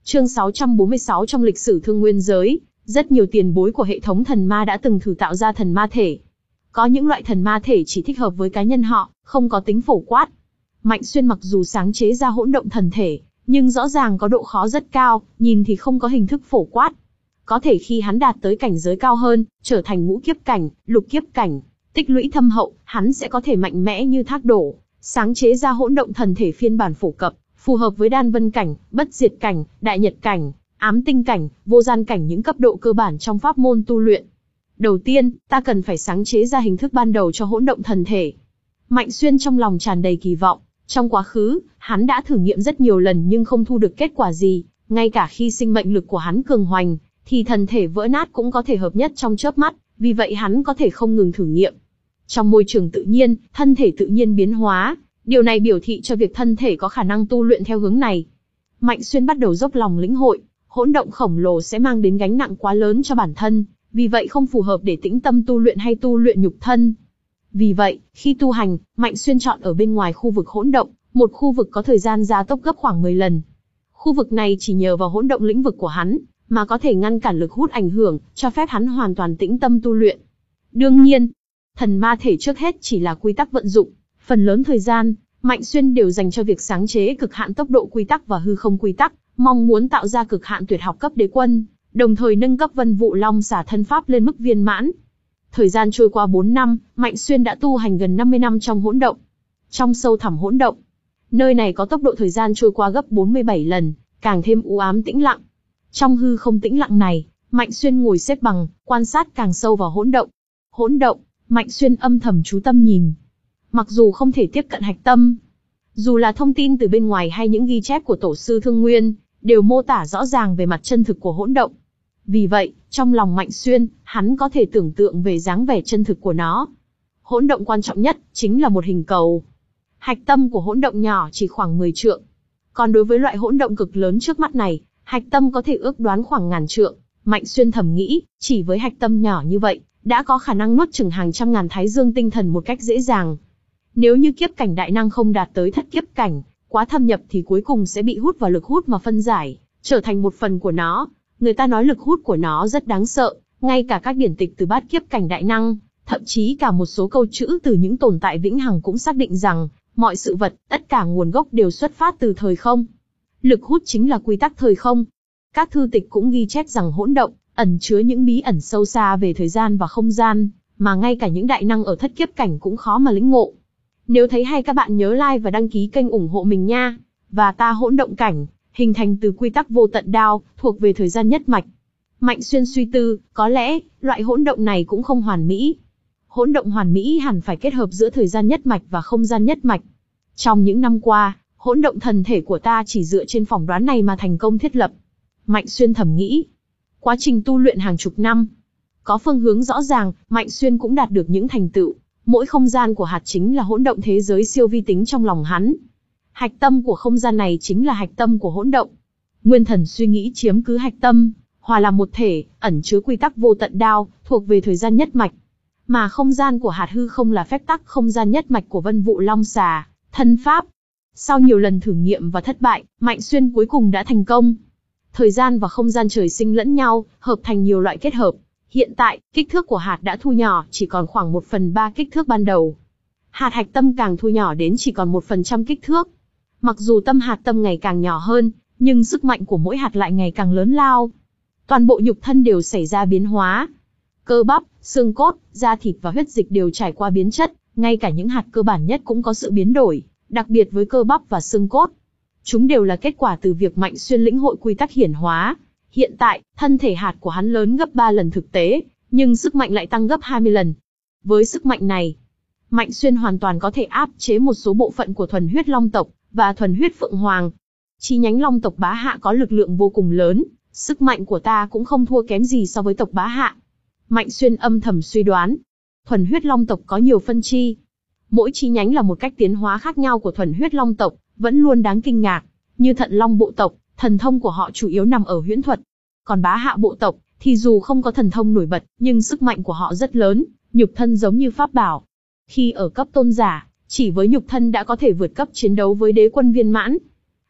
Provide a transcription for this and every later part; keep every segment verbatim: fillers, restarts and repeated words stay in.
Chương sáu trăm bốn mươi sáu trong lịch sử thương nguyên giới, rất nhiều tiền bối của hệ thống thần ma đã từng thử tạo ra thần ma thể. Có những loại thần ma thể chỉ thích hợp với cá nhân họ, không có tính phổ quát. Mạnh Xuyên mặc dù sáng chế ra hỗn động thần thể, nhưng rõ ràng có độ khó rất cao, nhìn thì không có hình thức phổ quát. Có thể khi hắn đạt tới cảnh giới cao hơn, trở thành ngũ kiếp cảnh, lục kiếp cảnh, tích lũy thâm hậu, hắn sẽ có thể mạnh mẽ như thác đổ, sáng chế ra hỗn động thần thể phiên bản phổ cập, phù hợp với đan vân cảnh, bất diệt cảnh, đại nhật cảnh, ám tinh cảnh, vô gian cảnh, những cấp độ cơ bản trong pháp môn tu luyện. Đầu tiên, ta cần phải sáng chế ra hình thức ban đầu cho hỗn động thần thể. Mạnh Xuyên trong lòng tràn đầy kỳ vọng. Trong quá khứ, hắn đã thử nghiệm rất nhiều lần nhưng không thu được kết quả gì, ngay cả khi sinh mệnh lực của hắn cường hoành, thì thần thể vỡ nát cũng có thể hợp nhất trong chớp mắt, vì vậy hắn có thể không ngừng thử nghiệm. Trong môi trường tự nhiên, thân thể tự nhiên biến hóa, điều này biểu thị cho việc thân thể có khả năng tu luyện theo hướng này. Mạnh Xuyên bắt đầu dốc lòng lĩnh hội, hỗn động khổng lồ sẽ mang đến gánh nặng quá lớn cho bản thân, vì vậy không phù hợp để tĩnh tâm tu luyện hay tu luyện nhục thân. Vì vậy, khi tu hành, Mạnh Xuyên chọn ở bên ngoài khu vực hỗn động, một khu vực có thời gian gia tốc gấp khoảng mười lần. Khu vực này chỉ nhờ vào hỗn động lĩnh vực của hắn, mà có thể ngăn cản lực hút ảnh hưởng, cho phép hắn hoàn toàn tĩnh tâm tu luyện. Đương nhiên, thần ma thể trước hết chỉ là quy tắc vận dụng, phần lớn thời gian, Mạnh Xuyên đều dành cho việc sáng chế cực hạn tốc độ quy tắc và hư không quy tắc, mong muốn tạo ra cực hạn tuyệt học cấp đế quân, đồng thời nâng cấp Vân Vụ Long Xà thân pháp lên mức viên mãn. Thời gian trôi qua bốn năm, Mạnh Xuyên đã tu hành gần năm mươi năm trong hỗn động. Trong sâu thẳm hỗn động, nơi này có tốc độ thời gian trôi qua gấp bốn mươi bảy lần, càng thêm u ám tĩnh lặng. Trong hư không tĩnh lặng này, Mạnh Xuyên ngồi xếp bằng, quan sát càng sâu vào hỗn động. Hỗn động, Mạnh Xuyên âm thầm chú tâm nhìn. Mặc dù không thể tiếp cận hạch tâm, dù là thông tin từ bên ngoài hay những ghi chép của tổ sư Thương Nguyên, đều mô tả rõ ràng về mặt chân thực của hỗn động. Vì vậy, trong lòng Mạnh Xuyên, hắn có thể tưởng tượng về dáng vẻ chân thực của nó. Hỗn động quan trọng nhất, chính là một hình cầu. Hạch tâm của hỗn động nhỏ chỉ khoảng mười trượng. Còn đối với loại hỗn động cực lớn trước mắt này, hạch tâm có thể ước đoán khoảng ngàn trượng. Mạnh Xuyên thầm nghĩ, chỉ với hạch tâm nhỏ như vậy, đã có khả năng nuốt chửng hàng trăm ngàn thái dương tinh thần một cách dễ dàng. Nếu như kiếp cảnh đại năng không đạt tới thất kiếp cảnh, quá thâm nhập thì cuối cùng sẽ bị hút vào lực hút mà phân giải, trở thành một phần của nó. Người ta nói lực hút của nó rất đáng sợ, ngay cả các điển tịch từ bát kiếp cảnh đại năng, thậm chí cả một số câu chữ từ những tồn tại vĩnh hằng cũng xác định rằng, mọi sự vật, tất cả nguồn gốc đều xuất phát từ thời không. Lực hút chính là quy tắc thời không. Các thư tịch cũng ghi chép rằng hỗn động ẩn chứa những bí ẩn sâu xa về thời gian và không gian, mà ngay cả những đại năng ở thất kiếp cảnh cũng khó mà lĩnh ngộ. Nếu thấy hay các bạn nhớ like và đăng ký kênh ủng hộ mình nha. Và ta hỗn động cảnh, hình thành từ quy tắc vô tận đao, thuộc về thời gian nhất mạch. Mạnh Xuyên suy tư, có lẽ, loại hỗn động này cũng không hoàn mỹ. Hỗn động hoàn mỹ hẳn phải kết hợp giữa thời gian nhất mạch và không gian nhất mạch. Trong những năm qua, hỗn động thần thể của ta chỉ dựa trên phỏng đoán này mà thành công thiết lập. Mạnh Xuyên thầm nghĩ. Quá trình tu luyện hàng chục năm, có phương hướng rõ ràng, Mạnh Xuyên cũng đạt được những thành tựu. Mỗi không gian của hạt chính là hỗn động thế giới siêu vi tính trong lòng hắn. Hạch tâm của không gian này chính là hạch tâm của hỗn động. Nguyên thần suy nghĩ chiếm cứ hạch tâm, hòa làm một thể, ẩn chứa quy tắc vô tận đao, thuộc về thời gian nhất mạch. Mà không gian của hạt hư không là phép tắc không gian nhất mạch của Vân Vụ Long Xà, thân pháp. Sau nhiều lần thử nghiệm và thất bại, Mạnh Xuyên cuối cùng đã thành công. Thời gian và không gian trời sinh lẫn nhau, hợp thành nhiều loại kết hợp. Hiện tại, kích thước của hạt đã thu nhỏ, chỉ còn khoảng một phần ba kích thước ban đầu. Hạt hạch tâm càng thu nhỏ đến chỉ còn một phần trăm kích thước. Mặc dù tâm hạt tâm ngày càng nhỏ hơn, nhưng sức mạnh của mỗi hạt lại ngày càng lớn lao. Toàn bộ nhục thân đều xảy ra biến hóa. Cơ bắp, xương cốt, da thịt và huyết dịch đều trải qua biến chất, ngay cả những hạt cơ bản nhất cũng có sự biến đổi, đặc biệt với cơ bắp và xương cốt. Chúng đều là kết quả từ việc Mạnh Xuyên lĩnh hội quy tắc hiển hóa. Hiện tại, thân thể hạt của hắn lớn gấp ba lần thực tế, nhưng sức mạnh lại tăng gấp hai mươi lần. Với sức mạnh này, Mạnh Xuyên hoàn toàn có thể áp chế một số bộ phận của thuần huyết long tộc và thuần huyết phượng hoàng. Chi nhánh long tộc Bá Hạ có lực lượng vô cùng lớn, sức mạnh của ta cũng không thua kém gì so với tộc Bá Hạ. Mạnh Xuyên âm thầm suy đoán. Thuần huyết long tộc có nhiều phân chi. Mỗi chi nhánh là một cách tiến hóa khác nhau của thuần huyết long tộc, vẫn luôn đáng kinh ngạc. Như Thận Long bộ tộc, thần thông của họ chủ yếu nằm ở huyễn thuật. Còn Bá Hạ bộ tộc, thì dù không có thần thông nổi bật, nhưng sức mạnh của họ rất lớn, nhục thân giống như pháp bảo. Khi ở cấp tôn giả, chỉ với nhục thân đã có thể vượt cấp chiến đấu với đế quân viên mãn.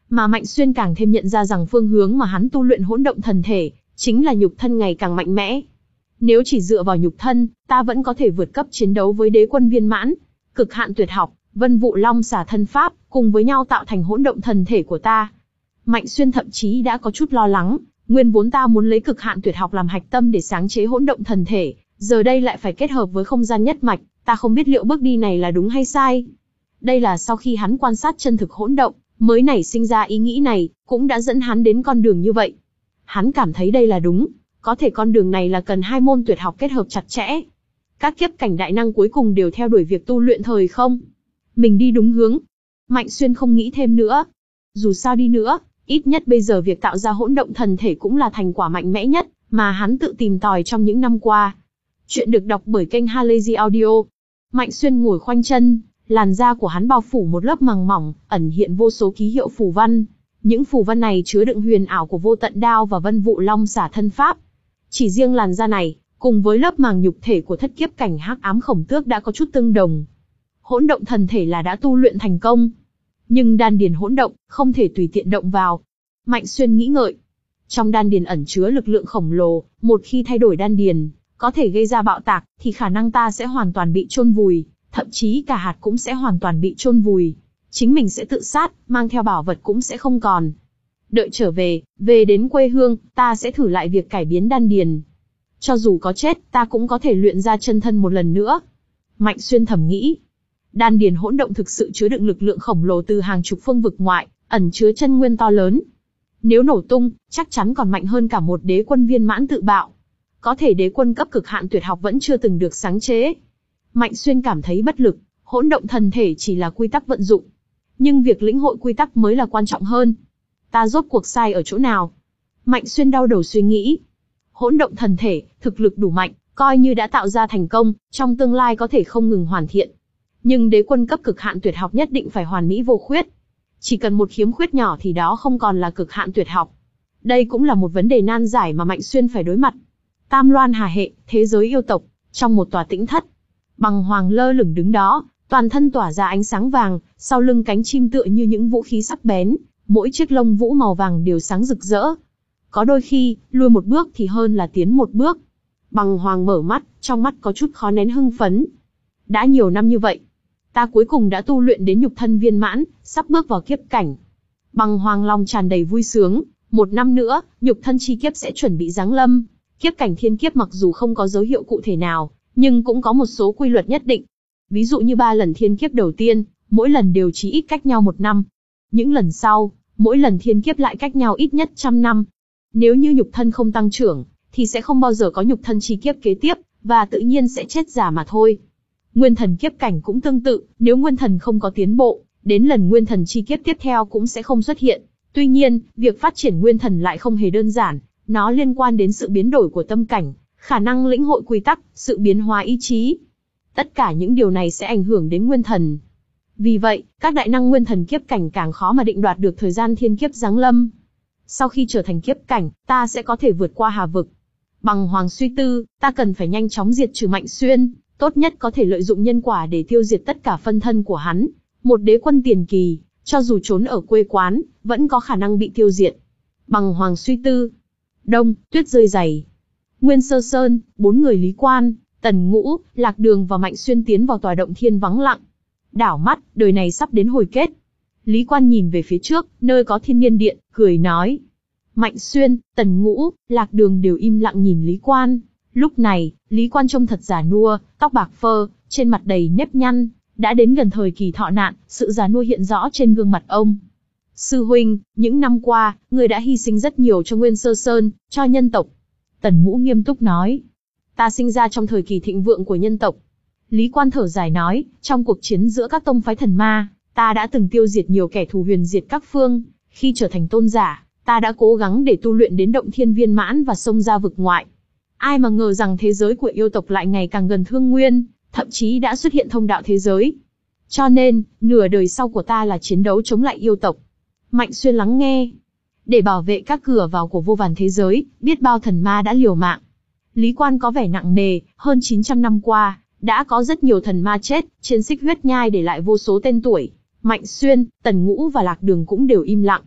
Mà Mạnh Xuyên càng thêm nhận ra rằng phương hướng mà hắn tu luyện hỗn động thần thể, chính là nhục thân ngày càng mạnh mẽ. Nếu chỉ dựa vào nhục thân, ta vẫn có thể vượt cấp chiến đấu với đế quân viên mãn. Cực hạn tuyệt học, Vân Vụ Long Xả Thân Pháp, cùng với nhau tạo thành hỗn động thần thể của ta. Mạnh Xuyên thậm chí đã có chút lo lắng, nguyên vốn ta muốn lấy cực hạn tuyệt học làm hạch tâm để sáng chế hỗn động thần thể, giờ đây lại phải kết hợp với không gian nhất mạch, ta không biết liệu bước đi này là đúng hay sai. Đây là sau khi hắn quan sát chân thực hỗn động, mới nảy sinh ra ý nghĩ này, cũng đã dẫn hắn đến con đường như vậy. Hắn cảm thấy đây là đúng, có thể con đường này là cần hai môn tuyệt học kết hợp chặt chẽ. Các kiếp cảnh đại năng cuối cùng đều theo đuổi việc tu luyện thời không. Mình đi đúng hướng. Mạnh Xuyên không nghĩ thêm nữa. Dù sao đi nữa, ít nhất bây giờ việc tạo ra hỗn động thần thể cũng là thành quả mạnh mẽ nhất mà hắn tự tìm tòi trong những năm qua. Chuyện được đọc bởi kênh Halazy Audio. Mạnh Xuyên ngồi khoanh chân, làn da của hắn bao phủ một lớp màng mỏng, ẩn hiện vô số ký hiệu phù văn. Những phù văn này chứa đựng huyền ảo của Vô Tận Đao và Vân Vụ Long Xả Thân Pháp. Chỉ riêng làn da này, cùng với lớp màng nhục thể của thất kiếp cảnh hắc ám khổng tước đã có chút tương đồng. Hỗn động thần thể là đã tu luyện thành công, nhưng đan điền hỗn động, không thể tùy tiện động vào. Mạnh Xuyên nghĩ ngợi. Trong đan điền ẩn chứa lực lượng khổng lồ, một khi thay đổi đan điền, có thể gây ra bạo tạc, thì khả năng ta sẽ hoàn toàn bị chôn vùi, thậm chí cả hạt cũng sẽ hoàn toàn bị chôn vùi. Chính mình sẽ tự sát, mang theo bảo vật cũng sẽ không còn. Đợi trở về, về đến quê hương, ta sẽ thử lại việc cải biến đan điền. Cho dù có chết, ta cũng có thể luyện ra chân thân một lần nữa. Mạnh Xuyên thầm nghĩ. Đan điền hỗn động thực sự chứa đựng lực lượng khổng lồ từ hàng chục phương vực ngoại, ẩn chứa chân nguyên to lớn. Nếu nổ tung, chắc chắn còn mạnh hơn cả một đế quân viên mãn tự bạo. Có thể đế quân cấp cực hạn tuyệt học vẫn chưa từng được sáng chế. Mạnh Xuyên cảm thấy bất lực, hỗn động thần thể chỉ là quy tắc vận dụng. Nhưng việc lĩnh hội quy tắc mới là quan trọng hơn. Ta rốt cuộc sai ở chỗ nào? Mạnh Xuyên đau đầu suy nghĩ. Hỗn động thần thể, thực lực đủ mạnh, coi như đã tạo ra thành công, trong tương lai có thể không ngừng hoàn thiện. Nhưng đế quân cấp cực hạn tuyệt học nhất định phải hoàn mỹ vô khuyết. Chỉ cần một khiếm khuyết nhỏ thì đó không còn là cực hạn tuyệt học. Đây cũng là một vấn đề nan giải mà Mạnh Xuyên phải đối mặt. Tam Loan Hà Hệ, thế giới yêu tộc, trong một tòa tĩnh thất. Bằng Hoàng lơ lửng đứng đó, toàn thân tỏa ra ánh sáng vàng, sau lưng cánh chim tựa như những vũ khí sắc bén, mỗi chiếc lông vũ màu vàng đều sáng rực rỡ. Có đôi khi, lùi một bước thì hơn là tiến một bước. Bằng Hoàng mở mắt, trong mắt có chút khó nén hưng phấn. Đã nhiều năm như vậy, ta cuối cùng đã tu luyện đến nhục thân viên mãn, sắp bước vào kiếp cảnh. Bằng Hoàng lòng tràn đầy vui sướng, một năm nữa, nhục thân chi kiếp sẽ chuẩn bị giáng lâm. Kiếp cảnh thiên kiếp mặc dù không có dấu hiệu cụ thể nào, nhưng cũng có một số quy luật nhất định. Ví dụ như ba lần thiên kiếp đầu tiên, mỗi lần đều chỉ ít cách nhau một năm. Những lần sau, mỗi lần thiên kiếp lại cách nhau ít nhất trăm năm. Nếu như nhục thân không tăng trưởng, thì sẽ không bao giờ có nhục thân chi kiếp kế tiếp, và tự nhiên sẽ chết giả mà thôi. Nguyên thần kiếp cảnh cũng tương tự, nếu nguyên thần không có tiến bộ, đến lần nguyên thần chi kiếp tiếp theo cũng sẽ không xuất hiện. Tuy nhiên, việc phát triển nguyên thần lại không hề đơn giản, nó liên quan đến sự biến đổi của tâm cảnh, khả năng lĩnh hội quy tắc, sự biến hóa ý chí. Tất cả những điều này sẽ ảnh hưởng đến nguyên thần. Vì vậy, các đại năng nguyên thần kiếp cảnh càng khó mà định đoạt được thời gian thiên kiếp giáng lâm. Sau khi trở thành kiếp cảnh, ta sẽ có thể vượt qua hà vực. Bằng Hoàng suy tư, ta cần phải nhanh chóng diệt trừ Mạnh Xuyên, tốt nhất có thể lợi dụng nhân quả để tiêu diệt tất cả phân thân của hắn. Một đế quân tiền kỳ, cho dù trốn ở quê quán, vẫn có khả năng bị tiêu diệt. Bằng Hoàng suy tư. Đông, tuyết rơi dày. Nguyên Sơ Sơn, bốn người Lý Quan, Tần Ngũ, Lạc Đường và Mạnh Xuyên tiến vào tòa động thiên vắng lặng. Đảo mắt, đời này sắp đến hồi kết. Lý Quan nhìn về phía trước, nơi có Thiên Niên Điện, cười nói. Mạnh Xuyên, Tần Ngũ, Lạc Đường đều im lặng nhìn Lý Quan. Lúc này, Lý Quan trông thật già nua, tóc bạc phơ, trên mặt đầy nếp nhăn. Đã đến gần thời kỳ thọ nạn, sự già nua hiện rõ trên gương mặt ông. Sư huynh, những năm qua, người đã hy sinh rất nhiều cho Nguyên Sơ Sơn, cho nhân tộc. Tần Ngũ nghiêm túc nói. Ta sinh ra trong thời kỳ thịnh vượng của nhân tộc. Lý Quan thở dài nói, trong cuộc chiến giữa các tông phái thần ma, ta đã từng tiêu diệt nhiều kẻ thù huyền diệt các phương. Khi trở thành tôn giả, ta đã cố gắng để tu luyện đến động thiên viên mãn và xông ra vực ngoại. Ai mà ngờ rằng thế giới của yêu tộc lại ngày càng gần thương nguyên, thậm chí đã xuất hiện thông đạo thế giới. Cho nên, nửa đời sau của ta là chiến đấu chống lại yêu tộc. Mạnh Xuyên lắng nghe. Để bảo vệ các cửa vào của vô vàn thế giới, biết bao thần ma đã liều mạng. Lý Quan có vẻ nặng nề, hơn chín trăm năm qua, đã có rất nhiều thần ma chết, trên xích huyết nhai để lại vô số tên tuổi. Mạnh Xuyên, Tần Ngũ và Lạc Đường cũng đều im lặng.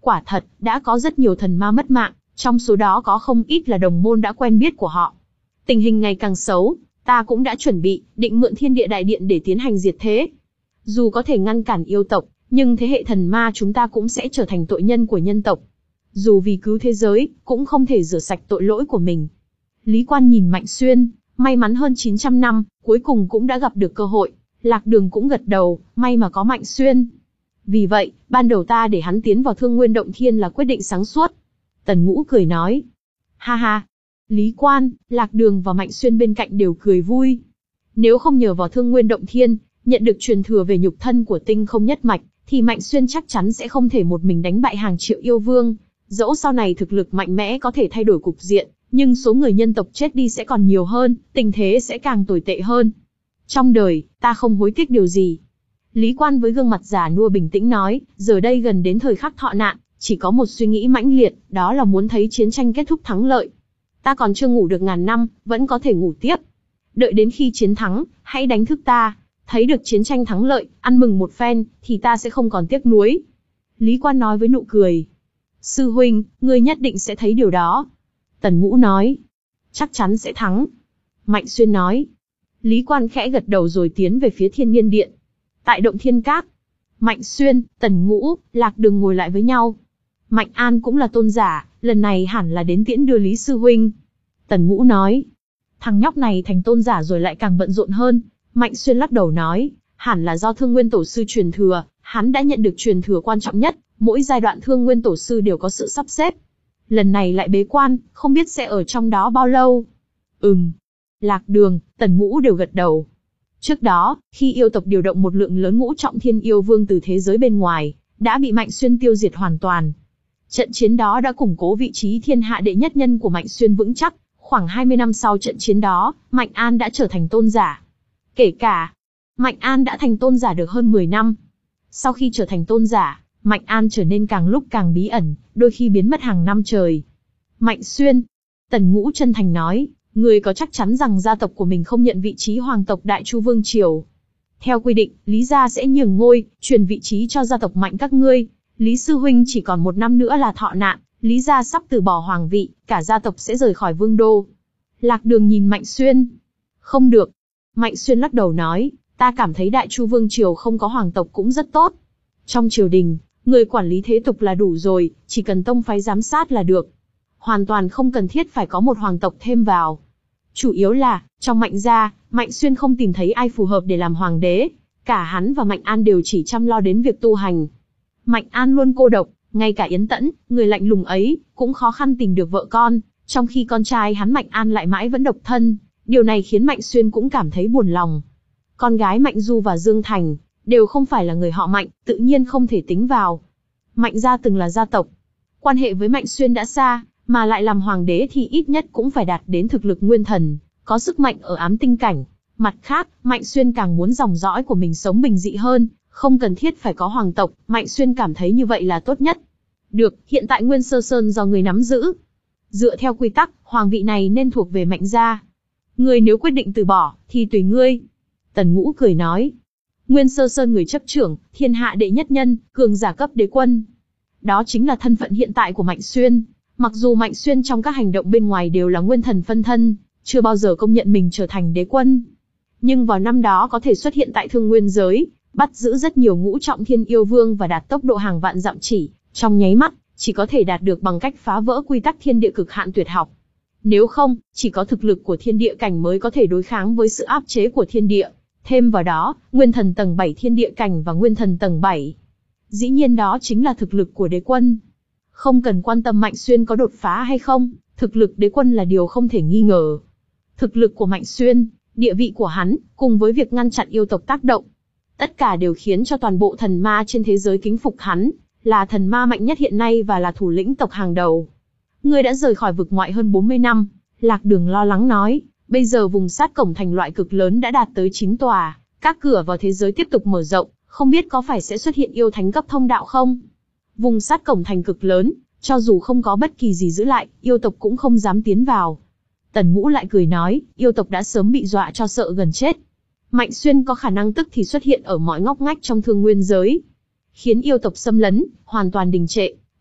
Quả thật, đã có rất nhiều thần ma mất mạng, trong số đó có không ít là đồng môn đã quen biết của họ. Tình hình ngày càng xấu, ta cũng đã chuẩn bị, định mượn thiên địa đại điện để tiến hành diệt thế. Dù có thể ngăn cản yêu tộc, nhưng thế hệ thần ma chúng ta cũng sẽ trở thành tội nhân của nhân tộc. Dù vì cứu thế giới, cũng không thể rửa sạch tội lỗi của mình. Lý Quan nhìn Mạnh Xuyên, may mắn hơn chín trăm năm, cuối cùng cũng đã gặp được cơ hội. Lạc Đường cũng gật đầu, may mà có Mạnh Xuyên. Vì vậy, ban đầu ta để hắn tiến vào Thương Nguyên Động Thiên là quyết định sáng suốt. Tần Ngũ cười nói. Ha ha. Lý Quan, Lạc Đường và Mạnh Xuyên bên cạnh đều cười vui. Nếu không nhờ vào Thương Nguyên Động Thiên, nhận được truyền thừa về nhục thân của tinh không nhất mạch, thì Mạnh Xuyên chắc chắn sẽ không thể một mình đánh bại hàng triệu yêu vương. Dẫu sau này thực lực mạnh mẽ có thể thay đổi cục diện, nhưng số người nhân tộc chết đi sẽ còn nhiều hơn, tình thế sẽ càng tồi tệ hơn. Trong đời, ta không hối tiếc điều gì. Lý Quan với gương mặt già nua bình tĩnh nói, giờ đây gần đến thời khắc thọ nạn, chỉ có một suy nghĩ mãnh liệt, đó là muốn thấy chiến tranh kết thúc thắng lợi. Ta còn chưa ngủ được ngàn năm, vẫn có thể ngủ tiếp. Đợi đến khi chiến thắng, hãy đánh thức ta. Thấy được chiến tranh thắng lợi, ăn mừng một phen, thì ta sẽ không còn tiếc nuối. Lý Quan nói với nụ cười. Sư huynh, ngươi nhất định sẽ thấy điều đó. Tần Ngũ nói. Chắc chắn sẽ thắng. Mạnh Xuyên nói. Lý Quan khẽ gật đầu rồi tiến về phía Thiên Niên Điện. Tại Động Thiên Các, Mạnh Xuyên, Tần Ngũ, Lạc Đường ngồi lại với nhau. Mạnh An cũng là tôn giả, lần này hẳn là đến tiễn đưa Lý Sư huynh. Tần Ngũ nói. Thằng nhóc này thành tôn giả rồi lại càng bận rộn hơn. Mạnh Xuyên lắc đầu nói, hẳn là do Thương Nguyên Tổ Sư truyền thừa, hắn đã nhận được truyền thừa quan trọng nhất, mỗi giai đoạn Thương Nguyên Tổ Sư đều có sự sắp xếp. Lần này lại bế quan, không biết sẽ ở trong đó bao lâu. Ừm. Lạc Đường, Tần Ngũ đều gật đầu. Trước đó, khi yêu tộc điều động một lượng lớn ngũ trọng thiên yêu vương từ thế giới bên ngoài, đã bị Mạnh Xuyên tiêu diệt hoàn toàn. Trận chiến đó đã củng cố vị trí thiên hạ đệ nhất nhân của Mạnh Xuyên vững chắc, khoảng hai mươi năm sau trận chiến đó, Mạnh An đã trở thành tôn giả. Kể cả, Mạnh An đã thành tôn giả được hơn mười năm. Sau khi trở thành tôn giả, Mạnh An trở nên càng lúc càng bí ẩn, đôi khi biến mất hàng năm trời. Mạnh Xuyên, Tần Ngũ chân thành nói, người có chắc chắn rằng gia tộc của mình không nhận vị trí hoàng tộc Đại Chu Vương Triều? Theo quy định, Lý gia sẽ nhường ngôi, truyền vị trí cho gia tộc Mạnh các ngươi. Lý Sư huynh chỉ còn một năm nữa là thọ nạn, Lý gia sắp từ bỏ hoàng vị, cả gia tộc sẽ rời khỏi vương đô. Lạc Đường nhìn Mạnh Xuyên. Không được. Mạnh Xuyên lắc đầu nói, ta cảm thấy Đại Chu Vương Triều không có hoàng tộc cũng rất tốt. Trong triều đình, người quản lý thế tục là đủ rồi, chỉ cần tông phái giám sát là được. Hoàn toàn không cần thiết phải có một hoàng tộc thêm vào. Chủ yếu là, trong Mạnh gia, Mạnh Xuyên không tìm thấy ai phù hợp để làm hoàng đế. Cả hắn và Mạnh An đều chỉ chăm lo đến việc tu hành. Mạnh An luôn cô độc, ngay cả Yến Tẫn, người lạnh lùng ấy, cũng khó khăn tìm được vợ con, trong khi con trai hắn Mạnh An lại mãi vẫn độc thân. Điều này khiến Mạnh Xuyên cũng cảm thấy buồn lòng. Con gái Mạnh Du và Dương Thành, đều không phải là người họ Mạnh, tự nhiên không thể tính vào. Mạnh gia từng là gia tộc. Quan hệ với Mạnh Xuyên đã xa, mà lại làm hoàng đế thì ít nhất cũng phải đạt đến thực lực nguyên thần, có sức mạnh ở ám tinh cảnh. Mặt khác, Mạnh Xuyên càng muốn dòng dõi của mình sống bình dị hơn, không cần thiết phải có hoàng tộc, Mạnh Xuyên cảm thấy như vậy là tốt nhất. Được, hiện tại Nguyên Sơ Sơn do người nắm giữ. Dựa theo quy tắc, hoàng vị này nên thuộc về Mạnh gia. Ngươi nếu quyết định từ bỏ, thì tùy ngươi. Tần Ngũ cười nói. Nguyên Sơ Sơn người chấp trưởng, thiên hạ đệ nhất nhân, cường giả cấp đế quân. Đó chính là thân phận hiện tại của Mạnh Xuyên. Mặc dù Mạnh Xuyên trong các hành động bên ngoài đều là nguyên thần phân thân, chưa bao giờ công nhận mình trở thành đế quân. Nhưng vào năm đó có thể xuất hiện tại Thương Nguyên giới, bắt giữ rất nhiều ngũ trọng thiên yêu vương và đạt tốc độ hàng vạn dặm chỉ, trong nháy mắt, chỉ có thể đạt được bằng cách phá vỡ quy tắc thiên địa cực hạn tuyệt học. Nếu không, chỉ có thực lực của thiên địa cảnh mới có thể đối kháng với sự áp chế của thiên địa. Thêm vào đó, nguyên thần tầng bảy thiên địa cảnh và nguyên thần tầng bảy. Dĩ nhiên đó chính là thực lực của đế quân. Không cần quan tâm Mạnh Xuyên có đột phá hay không, thực lực đế quân là điều không thể nghi ngờ. Thực lực của Mạnh Xuyên, địa vị của hắn, cùng với việc ngăn chặn yêu tộc tác động, tất cả đều khiến cho toàn bộ thần ma trên thế giới kính phục hắn, là thần ma mạnh nhất hiện nay và là thủ lĩnh tộc hàng đầu. Ngươi đã rời khỏi vực ngoại hơn bốn mươi năm, Lạc Đường lo lắng nói, bây giờ vùng sát cổng thành loại cực lớn đã đạt tới chín tòa, các cửa vào thế giới tiếp tục mở rộng, không biết có phải sẽ xuất hiện yêu thánh cấp thông đạo không? Vùng sát cổng thành cực lớn, cho dù không có bất kỳ gì giữ lại, yêu tộc cũng không dám tiến vào. Tần Ngũ lại cười nói, yêu tộc đã sớm bị dọa cho sợ gần chết. Mạnh Xuyên có khả năng tức thì xuất hiện ở mọi ngóc ngách trong Thương Nguyên giới, khiến yêu tộc xâm lấn, hoàn toàn đình trệ.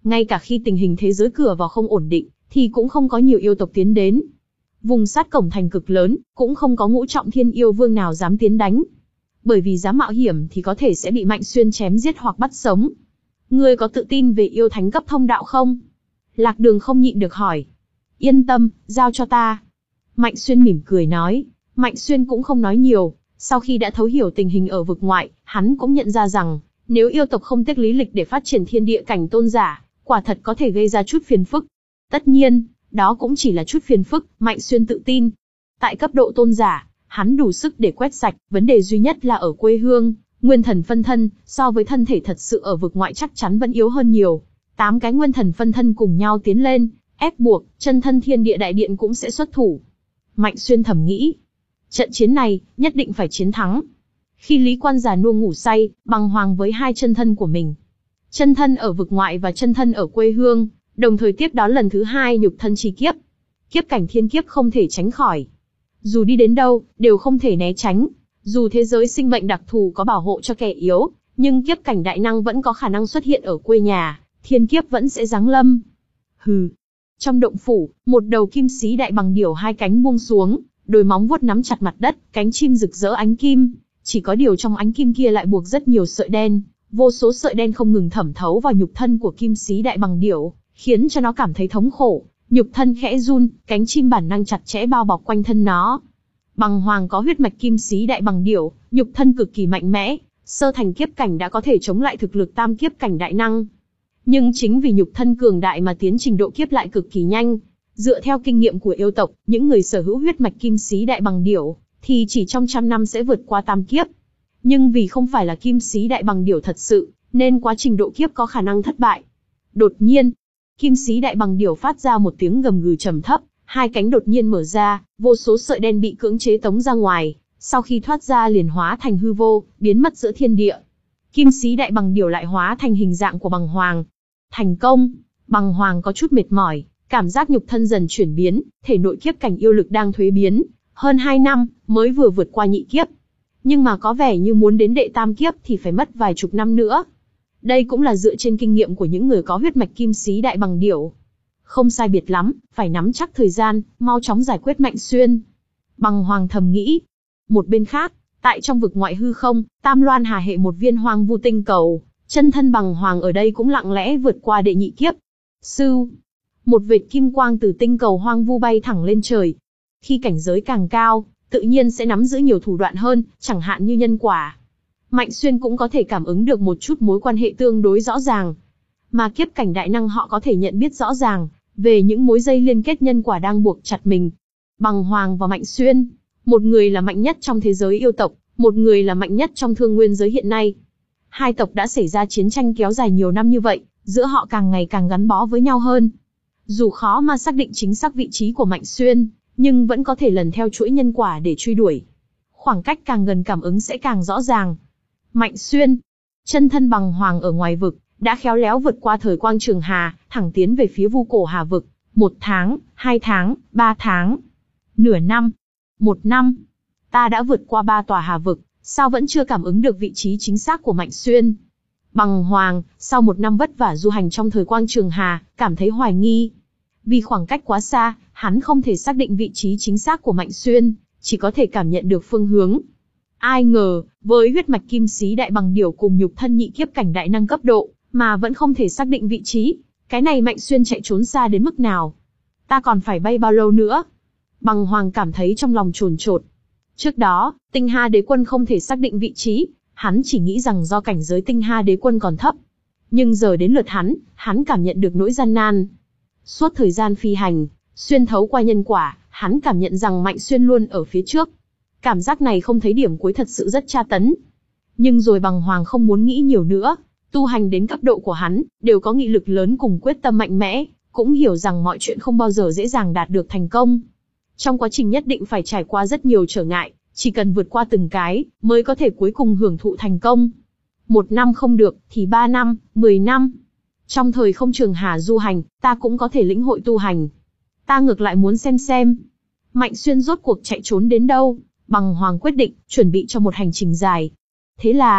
Ngay cả khi tình hình thế giới cửa vào không ổn định, thì cũng không có nhiều yêu tộc tiến đến. Vùng sát cổng thành cực lớn, cũng không có ngũ trọng thiên yêu vương nào dám tiến đánh. Bởi vì dám mạo hiểm thì có thể sẽ bị Mạnh Xuyên chém giết hoặc bắt sống. Ngươi có tự tin về yêu thánh cấp thông đạo không? Lạc Đường không nhịn được hỏi. Yên tâm, giao cho ta. Mạnh Xuyên mỉm cười nói. Mạnh Xuyên cũng không nói nhiều. Sau khi đã thấu hiểu tình hình ở vực ngoại, hắn cũng nhận ra rằng, nếu yêu tộc không tiếc lý lịch để phát triển thiên địa cảnh tôn giả, quả thật có thể gây ra chút phiền phức. Tất nhiên, đó cũng chỉ là chút phiền phức, Mạnh Xuyên tự tin. Tại cấp độ tôn giả, hắn đủ sức để quét sạch, vấn đề duy nhất là ở quê hương, nguyên thần phân thân, so với thân thể thật sự ở vực ngoại chắc chắn vẫn yếu hơn nhiều. Tám cái nguyên thần phân thân cùng nhau tiến lên, ép buộc, chân thân thiên địa đại điện cũng sẽ xuất thủ. Mạnh Xuyên thầm nghĩ, trận chiến này, nhất định phải chiến thắng. Khi Lý Quan già nua ngủ say, bàng hoàng với hai chân thân của mình. Chân thân ở vực ngoại và chân thân ở quê hương, đồng thời tiếp đón lần thứ hai nhục thân chi kiếp. Kiếp cảnh thiên kiếp không thể tránh khỏi. Dù đi đến đâu, đều không thể né tránh. Dù thế giới sinh mệnh đặc thù có bảo hộ cho kẻ yếu, nhưng kiếp cảnh đại năng vẫn có khả năng xuất hiện ở quê nhà, thiên kiếp vẫn sẽ giáng lâm. Hừ. Trong động phủ, một đầu kim xí đại bằng điểu hai cánh buông xuống, đôi móng vuốt nắm chặt mặt đất, cánh chim rực rỡ ánh kim. Chỉ có điều trong ánh kim kia lại buộc rất nhiều sợi đen, vô số sợi đen không ngừng thẩm thấu vào nhục thân của kim xí đại bằng điểu, khiến cho nó cảm thấy thống khổ. Nhục thân khẽ run, cánh chim bản năng chặt chẽ bao bọc quanh thân nó. Bằng hoàng có huyết mạch kim xí đại bằng điểu, nhục thân cực kỳ mạnh mẽ, sơ thành kiếp cảnh đã có thể chống lại thực lực tam kiếp cảnh đại năng. Nhưng chính vì nhục thân cường đại mà tiến trình độ kiếp lại cực kỳ nhanh. Dựa theo kinh nghiệm của yêu tộc, những người sở hữu huyết mạch kim xí đại bằng điểu, thì chỉ trong trăm năm sẽ vượt qua tam kiếp. Nhưng vì không phải là kim xí đại bằng điểu thật sự, nên quá trình độ kiếp có khả năng thất bại. Đột nhiên, kim xí đại bằng điểu phát ra một tiếng gầm gừ trầm thấp, hai cánh đột nhiên mở ra, vô số sợi đen bị cưỡng chế tống ra ngoài, sau khi thoát ra liền hóa thành hư vô, biến mất giữa thiên địa. Kim xí đại bằng điểu lại hóa thành hình dạng của bằng hoàng. Thành công, bằng hoàng có chút mệt mỏi, cảm giác nhục thân dần chuyển biến, thể nội kiếp cảnh yêu lực đang thuế biến, hơn hai năm mới vừa vượt qua nhị kiếp. Nhưng mà có vẻ như muốn đến đệ tam kiếp thì phải mất vài chục năm nữa. Đây cũng là dựa trên kinh nghiệm của những người có huyết mạch kim xí đại bằng điểu. Không sai biệt lắm, phải nắm chắc thời gian, mau chóng giải quyết Mạnh Xuyên. Bằng hoàng thầm nghĩ. Một bên khác, tại trong vực ngoại hư không, Tam Loan Hà hệ một viên hoang vu tinh cầu, chân thân bằng hoàng ở đây cũng lặng lẽ vượt qua đệ nhị kiếp. Sưu, một vệt kim quang từ tinh cầu hoang vu bay thẳng lên trời. Khi cảnh giới càng cao, tự nhiên sẽ nắm giữ nhiều thủ đoạn hơn, chẳng hạn như nhân quả. Mạnh Xuyên cũng có thể cảm ứng được một chút mối quan hệ tương đối rõ ràng. Mà kiếp cảnh đại năng họ có thể nhận biết rõ ràng về những mối dây liên kết nhân quả đang buộc chặt mình. Bằng Hoàng và Mạnh Xuyên, một người là mạnh nhất trong thế giới yêu tộc, một người là mạnh nhất trong thương nguyên giới hiện nay. Hai tộc đã xảy ra chiến tranh kéo dài nhiều năm như vậy, giữa họ càng ngày càng gắn bó với nhau hơn. Dù khó mà xác định chính xác vị trí của Mạnh Xuyên, nhưng vẫn có thể lần theo chuỗi nhân quả để truy đuổi. Khoảng cách càng gần cảm ứng sẽ càng rõ ràng. Mạnh Xuyên, chân thân bằng hoàng ở ngoài vực, đã khéo léo vượt qua thời quang trường hà, thẳng tiến về phía vu cổ hà vực. Một tháng, hai tháng, ba tháng, nửa năm, một năm. Ta đã vượt qua ba tòa hà vực, sao vẫn chưa cảm ứng được vị trí chính xác của Mạnh Xuyên? Bằng Hoàng, sau một năm vất vả du hành trong thời quang trường hà, cảm thấy hoài nghi. Vì khoảng cách quá xa, hắn không thể xác định vị trí chính xác của Mạnh Xuyên, chỉ có thể cảm nhận được phương hướng. Ai ngờ, với huyết mạch kim xí đại bằng điểu cùng nhục thân nhị kiếp cảnh đại năng cấp độ, mà vẫn không thể xác định vị trí. Cái này Mạnh Xuyên chạy trốn xa đến mức nào? Ta còn phải bay bao lâu nữa? Bằng Hoàng cảm thấy trong lòng chồn chột. Trước đó, Tinh Hà Đế Quân không thể xác định vị trí, hắn chỉ nghĩ rằng do cảnh giới Tinh Hà Đế Quân còn thấp. Nhưng giờ đến lượt hắn, hắn cảm nhận được nỗi gian nan. Suốt thời gian phi hành, xuyên thấu qua nhân quả, hắn cảm nhận rằng Mạnh Xuyên luôn ở phía trước. Cảm giác này không thấy điểm cuối thật sự rất tra tấn. Nhưng rồi Bằng Hoàng không muốn nghĩ nhiều nữa, tu hành đến cấp độ của hắn, đều có nghị lực lớn cùng quyết tâm mạnh mẽ, cũng hiểu rằng mọi chuyện không bao giờ dễ dàng đạt được thành công. Trong quá trình nhất định phải trải qua rất nhiều trở ngại, chỉ cần vượt qua từng cái, mới có thể cuối cùng hưởng thụ thành công. Một năm không được, thì ba năm, mười năm. Trong thời không trường hà du hành, ta cũng có thể lĩnh hội tu hành. Ta ngược lại muốn xem xem, Mạnh Xuyên rốt cuộc chạy trốn đến đâu. Bằng Hoàng quyết định, chuẩn bị cho một hành trình dài. Thế là,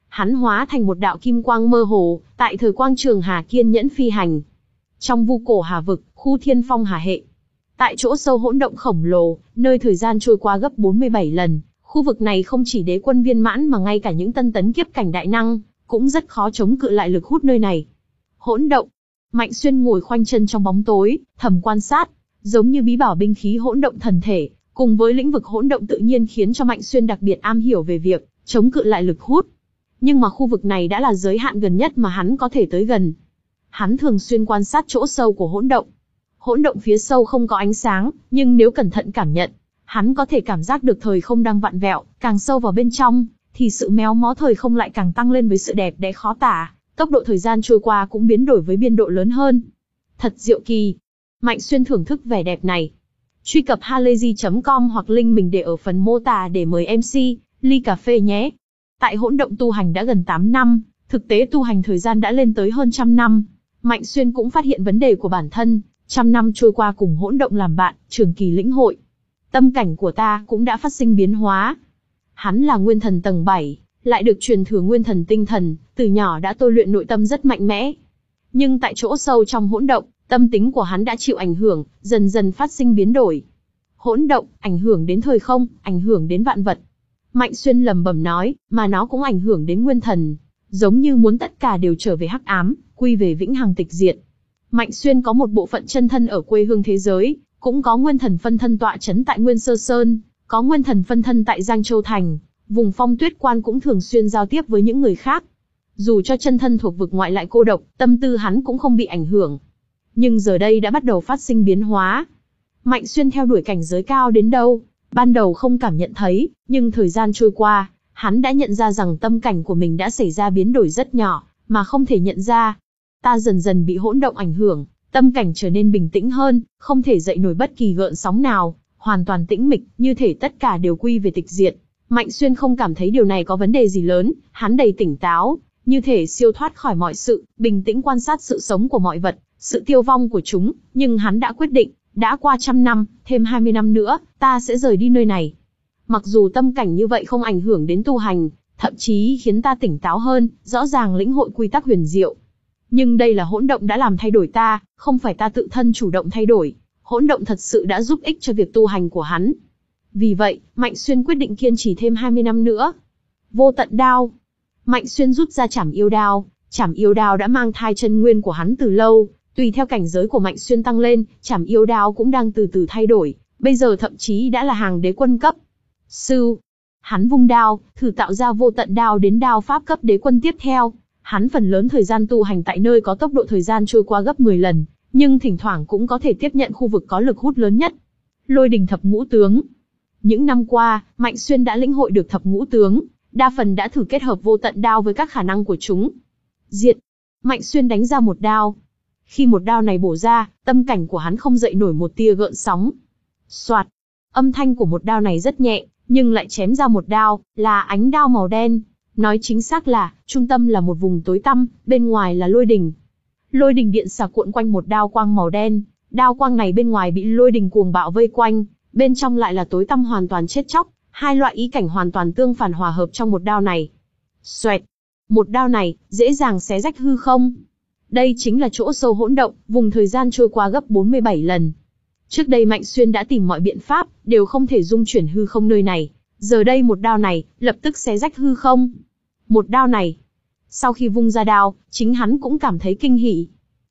Hắn hóa thành một đạo kim quang mơ hồ, tại thời quang trường hà kiên nhẫn phi hành. Trong vu cổ hà vực, khu thiên phong hà hệ. Tại chỗ sâu hỗn động khổng lồ, nơi thời gian trôi qua gấp bốn mươi bảy lần, khu vực này không chỉ đế quân viên mãn mà ngay cả những tân tấn kiếp cảnh đại năng, cũng rất khó chống cự lại lực hút nơi này. Hỗn động. Mạnh Xuyên ngồi khoanh chân trong bóng tối, thầm quan sát, giống như bí bảo binh khí hỗn động thần thể, cùng với lĩnh vực hỗn động tự nhiên khiến cho Mạnh Xuyên đặc biệt am hiểu về việc chống cự lại lực hút. Nhưng mà khu vực này đã là giới hạn gần nhất mà hắn có thể tới gần. Hắn thường xuyên quan sát chỗ sâu của hỗn động. Hỗn động phía sâu không có ánh sáng, nhưng nếu cẩn thận cảm nhận, hắn có thể cảm giác được thời không đang vặn vẹo, càng sâu vào bên trong, thì sự méo mó thời không lại càng tăng lên với sự đẹp đẽ khó tả, tốc độ thời gian trôi qua cũng biến đổi với biên độ lớn hơn. Thật diệu kỳ. Mạnh Xuyên thưởng thức vẻ đẹp này. Truy cập halayzi chấm com hoặc link mình để ở phần mô tả để mời em xê, ly cà phê nhé. Tại hỗn động tu hành đã gần tám năm, thực tế tu hành thời gian đã lên tới hơn trăm năm. Mạnh Xuyên cũng phát hiện vấn đề của bản thân, trăm năm trôi qua cùng hỗn động làm bạn, trường kỳ lĩnh hội. Tâm cảnh của ta cũng đã phát sinh biến hóa. Hắn là nguyên thần tầng bảy, lại được truyền thừa nguyên thần tinh thần, từ nhỏ đã tôi luyện nội tâm rất mạnh mẽ. Nhưng tại chỗ sâu trong hỗn động, tâm tính của hắn đã chịu ảnh hưởng, dần dần phát sinh biến đổi. Hỗn động, ảnh hưởng đến thời không, ảnh hưởng đến vạn vật. Mạnh Xuyên lẩm bẩm nói, mà nó cũng ảnh hưởng đến nguyên thần, giống như muốn tất cả đều trở về hắc ám, quy về vĩnh hằng tịch diệt. Mạnh Xuyên có một bộ phận chân thân ở quê hương thế giới, cũng có nguyên thần phân thân tọa chấn tại Nguyên Sơ Sơn, có nguyên thần phân thân tại Giang Châu Thành, vùng Phong Tuyết Quan cũng thường xuyên giao tiếp với những người khác. Dù cho chân thân thuộc vực ngoại lại cô độc, tâm tư hắn cũng không bị ảnh hưởng. Nhưng giờ đây đã bắt đầu phát sinh biến hóa. Mạnh Xuyên theo đuổi cảnh giới cao đến đâu, ban đầu không cảm nhận thấy, nhưng thời gian trôi qua, hắn đã nhận ra rằng tâm cảnh của mình đã xảy ra biến đổi rất nhỏ, mà không thể nhận ra. Ta dần dần bị hỗn động ảnh hưởng, tâm cảnh trở nên bình tĩnh hơn, không thể dậy nổi bất kỳ gợn sóng nào, hoàn toàn tĩnh mịch, như thể tất cả đều quy về tịch diệt. Mạnh Xuyên không cảm thấy điều này có vấn đề gì lớn, hắn đầy tỉnh táo, như thể siêu thoát khỏi mọi sự, bình tĩnh quan sát sự sống của mọi vật, sự tiêu vong của chúng, nhưng hắn đã quyết định, đã qua trăm năm, thêm hai mươi năm nữa, ta sẽ rời đi nơi này. Mặc dù tâm cảnh như vậy không ảnh hưởng đến tu hành, thậm chí khiến ta tỉnh táo hơn, rõ ràng lĩnh hội quy tắc huyền diệu. Nhưng đây là hỗn động đã làm thay đổi ta, không phải ta tự thân chủ động thay đổi. Hỗn động thật sự đã giúp ích cho việc tu hành của hắn. Vì vậy, Mạnh Xuyên quyết định kiên trì thêm hai mươi năm nữa. Vô tận đao. Mạnh Xuyên rút ra chảm yêu đao. Chảm yêu đao đã mang thai chân nguyên của hắn từ lâu. Tùy theo cảnh giới của Mạnh Xuyên tăng lên, chảm yêu đao cũng đang từ từ thay đổi. Bây giờ thậm chí đã là hàng đế quân cấp. Sư. Hắn vung đao, thử tạo ra vô tận đao đến đao pháp cấp đế quân tiếp theo. Hắn phần lớn thời gian tu hành tại nơi có tốc độ thời gian trôi qua gấp mười lần, nhưng thỉnh thoảng cũng có thể tiếp nhận khu vực có lực hút lớn nhất. Lôi đình thập ngũ tướng. Những năm qua, Mạnh Xuyên đã lĩnh hội được thập ngũ tướng, đa phần đã thử kết hợp vô tận đao với các khả năng của chúng. Diệt. Mạnh Xuyên đánh ra một đao. Khi một đao này bổ ra, tâm cảnh của hắn không dậy nổi một tia gợn sóng. Soạt. Âm thanh của một đao này rất nhẹ, nhưng lại chém ra một đao, là ánh đao màu đen. Nói chính xác là, trung tâm là một vùng tối tăm, bên ngoài là lôi đình. Lôi đình điện xà cuộn quanh một đao quang màu đen, đao quang này bên ngoài bị lôi đình cuồng bạo vây quanh, bên trong lại là tối tăm hoàn toàn chết chóc, hai loại ý cảnh hoàn toàn tương phản hòa hợp trong một đao này. Xoẹt. Một đao này, dễ dàng xé rách hư không. Đây chính là chỗ sâu hỗn động, vùng thời gian trôi qua gấp bốn mươi bảy lần. Trước đây Mạnh Xuyên đã tìm mọi biện pháp, đều không thể dung chuyển hư không nơi này. Giờ đây một đao này, lập tức xé rách hư không. Một đao này. Sau khi vung ra đao, chính hắn cũng cảm thấy kinh hỉ.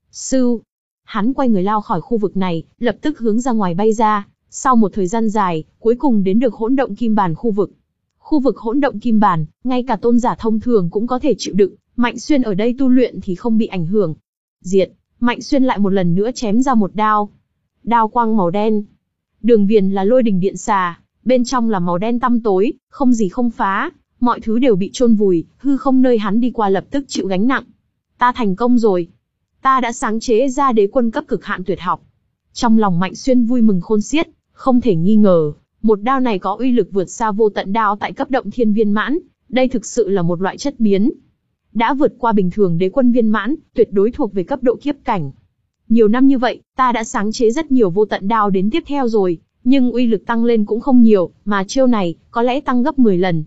Sư. Hắn quay người lao khỏi khu vực này, lập tức hướng ra ngoài bay ra. Sau một thời gian dài, cuối cùng đến được hỗn động kim bàn khu vực. Khu vực hỗn động kim bàn, ngay cả tôn giả thông thường cũng có thể chịu đựng. Mạnh Xuyên ở đây tu luyện thì không bị ảnh hưởng. Diệt. Mạnh Xuyên lại một lần nữa chém ra một đao. Đao quang màu đen. Đường viền là lôi đình điện xà, bên trong là màu đen tăm tối, không gì không phá, mọi thứ đều bị chôn vùi, hư không nơi hắn đi qua lập tức chịu gánh nặng. Ta thành công rồi. Ta đã sáng chế ra đế quân cấp cực hạn tuyệt học. Trong lòng Mạnh Xuyên vui mừng khôn xiết, không thể nghi ngờ, một đao này có uy lực vượt xa vô tận đao tại cấp động thiên viên mãn, đây thực sự là một loại chất biến. Đã vượt qua bình thường đế quân viên mãn, tuyệt đối thuộc về cấp độ kiếp cảnh. Nhiều năm như vậy, ta đã sáng chế rất nhiều vô tận đao đến tiếp theo rồi, nhưng uy lực tăng lên cũng không nhiều, mà chiêu này, có lẽ tăng gấp mười lần.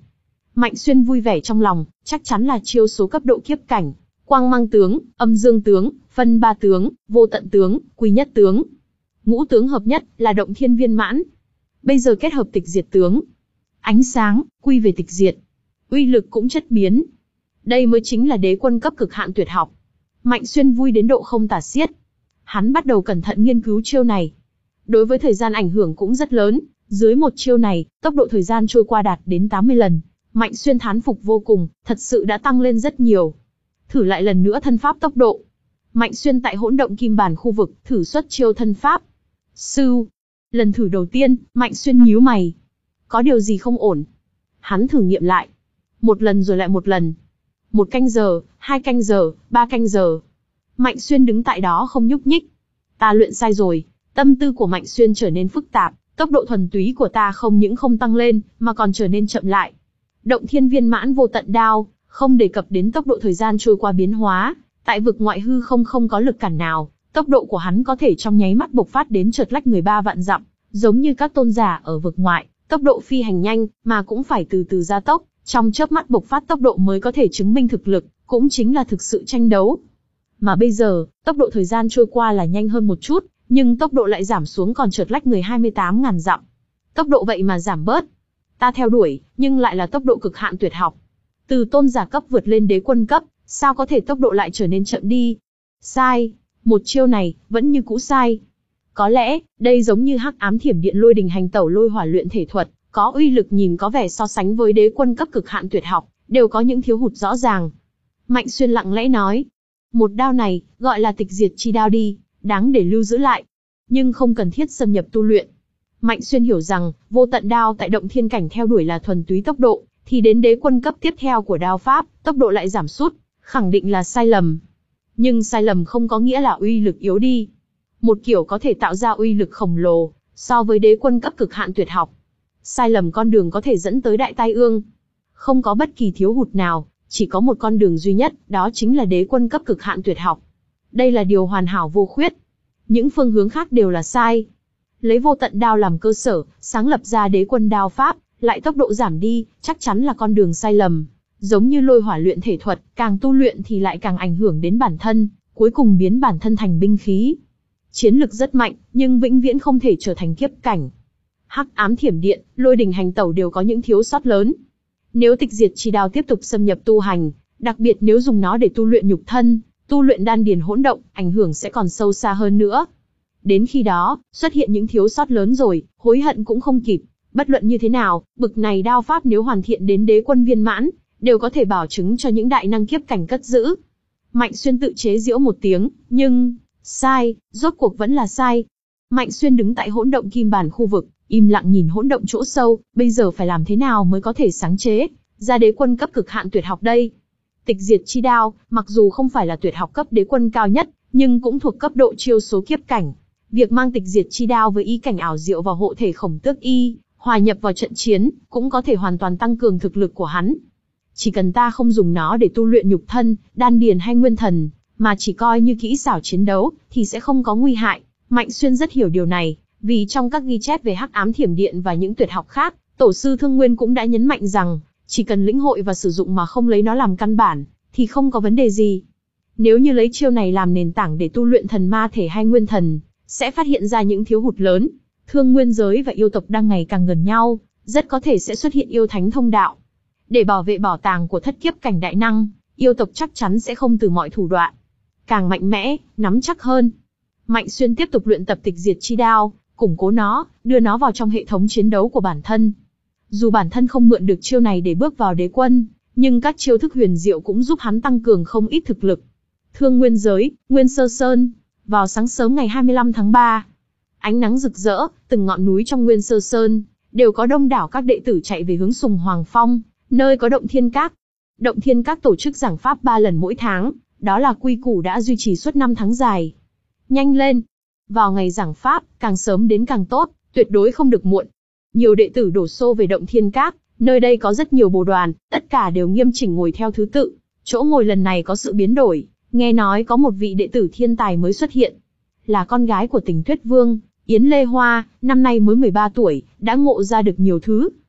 Mạnh Xuyên vui vẻ trong lòng, chắc chắn là chiêu số cấp độ kiếp cảnh. Quang mang tướng, âm dương tướng, phân ba tướng, vô tận tướng, quy nhất tướng. Ngũ tướng hợp nhất là động thiên viên mãn. Bây giờ kết hợp tịch diệt tướng. Ánh sáng, quy về tịch diệt. Uy lực cũng chất biến. Đây mới chính là đế quân cấp cực hạn tuyệt học. Mạnh Xuyên vui đến độ không tả xiết. Hắn bắt đầu cẩn thận nghiên cứu chiêu này. Đối với thời gian ảnh hưởng cũng rất lớn. Dưới một chiêu này, tốc độ thời gian trôi qua đạt đến tám mươi lần. Mạnh Xuyên thán phục vô cùng, thật sự đã tăng lên rất nhiều. Thử lại lần nữa thân pháp tốc độ. Mạnh Xuyên tại hỗn động kim bản khu vực, thử xuất chiêu thân pháp. Sư. Lần thử đầu tiên, Mạnh Xuyên nhíu mày. Có điều gì không ổn? Hắn thử nghiệm lại. Một lần rồi lại một lần. Một canh giờ, hai canh giờ, ba canh giờ. Mạnh Xuyên đứng tại đó không nhúc nhích. Ta luyện sai rồi. Tâm tư của Mạnh Xuyên trở nên phức tạp. Tốc độ thuần túy của ta không những không tăng lên, mà còn trở nên chậm lại. Động thiên viên mãn vô tận đao, không đề cập đến tốc độ thời gian trôi qua biến hóa. Tại vực ngoại hư không không có lực cản nào, tốc độ của hắn có thể trong nháy mắt bộc phát đến chợt lách người ba vạn dặm, giống như các tôn giả ở vực ngoại, tốc độ phi hành nhanh, mà cũng phải từ từ gia tốc, trong chớp mắt bộc phát tốc độ mới có thể chứng minh thực lực, cũng chính là thực sự tranh đấu. Mà bây giờ, tốc độ thời gian trôi qua là nhanh hơn một chút, nhưng tốc độ lại giảm xuống còn chợt lách người hai mươi tám nghìn dặm. Tốc độ vậy mà giảm bớt. Ta theo đuổi, nhưng lại là tốc độ cực hạn tuyệt học. Từ tôn giả cấp vượt lên đế quân cấp, sao có thể tốc độ lại trở nên chậm đi? Sai, một chiêu này, vẫn như cũ sai. Có lẽ, đây giống như hắc ám thiểm điện lôi đình hành tẩu lôi hỏa luyện thể thuật, có uy lực nhìn có vẻ so sánh với đế quân cấp cực hạn tuyệt học, đều có những thiếu hụt rõ ràng. Mạnh Xuyên lặng lẽ nói, một đao này, gọi là tịch diệt chi đao đi, đáng để lưu giữ lại. Nhưng không cần thiết xâm nhập tu luyện. Mạnh Xuyên hiểu rằng, vô tận đao tại động thiên cảnh theo đuổi là thuần túy tốc độ, thì đến đế quân cấp tiếp theo của đao pháp, tốc độ lại giảm sút, khẳng định là sai lầm. Nhưng sai lầm không có nghĩa là uy lực yếu đi. Một kiểu có thể tạo ra uy lực khổng lồ, so với đế quân cấp cực hạn tuyệt học. Sai lầm con đường có thể dẫn tới đại tai ương. Không có bất kỳ thiếu hụt nào, chỉ có một con đường duy nhất, đó chính là đế quân cấp cực hạn tuyệt học. Đây là điều hoàn hảo vô khuyết. Những phương hướng khác đều là sai. Lấy vô tận đao làm cơ sở, sáng lập ra đế quân đao pháp, lại tốc độ giảm đi, chắc chắn là con đường sai lầm. Giống như lôi hỏa luyện thể thuật, càng tu luyện thì lại càng ảnh hưởng đến bản thân, cuối cùng biến bản thân thành binh khí. Chiến lực rất mạnh, nhưng vĩnh viễn không thể trở thành kiếp cảnh. Hắc ám thiểm điện, lôi đình hành tẩu đều có những thiếu sót lớn. Nếu tịch diệt chi đao tiếp tục xâm nhập tu hành, đặc biệt nếu dùng nó để tu luyện nhục thân, tu luyện đan điền hỗn động, ảnh hưởng sẽ còn sâu xa hơn nữa. Đến khi đó, xuất hiện những thiếu sót lớn rồi, hối hận cũng không kịp. Bất luận như thế nào, bực này đao pháp nếu hoàn thiện đến đế quân viên mãn, đều có thể bảo chứng cho những đại năng kiếp cảnh cất giữ. Mạnh Xuyên tự chế giễu một tiếng, nhưng, sai, rốt cuộc vẫn là sai. Mạnh Xuyên đứng tại hỗn động kim bản khu vực, im lặng nhìn hỗn động chỗ sâu, bây giờ phải làm thế nào mới có thể sáng chế ra đế quân cấp cực hạn tuyệt học đây? Tịch diệt chi đao, mặc dù không phải là tuyệt học cấp đế quân cao nhất, nhưng cũng thuộc cấp độ chiêu số kiếp cảnh. Việc mang tịch diệt chi đao với ý cảnh ảo diệu vào hộ thể khổng tước y, hòa nhập vào trận chiến, cũng có thể hoàn toàn tăng cường thực lực của hắn. Chỉ cần ta không dùng nó để tu luyện nhục thân, đan điền hay nguyên thần, mà chỉ coi như kỹ xảo chiến đấu, thì sẽ không có nguy hại. Mạnh Xuyên rất hiểu điều này, vì trong các ghi chép về hắc ám thiểm điện và những tuyệt học khác, tổ sư Thương Nguyên cũng đã nhấn mạnh rằng, chỉ cần lĩnh hội và sử dụng mà không lấy nó làm căn bản, thì không có vấn đề gì. Nếu như lấy chiêu này làm nền tảng để tu luyện thần ma thể hay nguyên thần, sẽ phát hiện ra những thiếu hụt lớn. Thương nguyên giới và yêu tộc đang ngày càng gần nhau, rất có thể sẽ xuất hiện yêu thánh thông đạo. Để bảo vệ bảo tàng của thất kiếp cảnh đại năng, yêu tộc chắc chắn sẽ không từ mọi thủ đoạn. Càng mạnh mẽ, nắm chắc hơn. Mạnh Xuyên tiếp tục luyện tập tịch diệt chi đao, củng cố nó, đưa nó vào trong hệ thống chiến đấu của bản thân. Dù bản thân không mượn được chiêu này để bước vào đế quân, nhưng các chiêu thức huyền diệu cũng giúp hắn tăng cường không ít thực lực. Thương nguyên giới, Nguyên Sơ Sơn. Vào sáng sớm ngày hai mươi lăm tháng ba, ánh nắng rực rỡ, từng ngọn núi trong Nguyên Sơ Sơn đều có đông đảo các đệ tử chạy về hướng Sùng Hoàng Phong, nơi có Động Thiên Các. Động Thiên Các tổ chức giảng pháp ba lần mỗi tháng, đó là quy củ đã duy trì suốt năm tháng dài. Nhanh lên! Vào ngày giảng pháp, càng sớm đến càng tốt, tuyệt đối không được muộn. Nhiều đệ tử đổ xô về Động Thiên Các, nơi đây có rất nhiều bồ đoàn, tất cả đều nghiêm chỉnh ngồi theo thứ tự. Chỗ ngồi lần này có sự biến đổi, nghe nói có một vị đệ tử thiên tài mới xuất hiện. Là con gái của Tình Tuyết Vương, Yến Lê Hoa, năm nay mới mười ba tuổi, đã ngộ ra được nhiều thứ.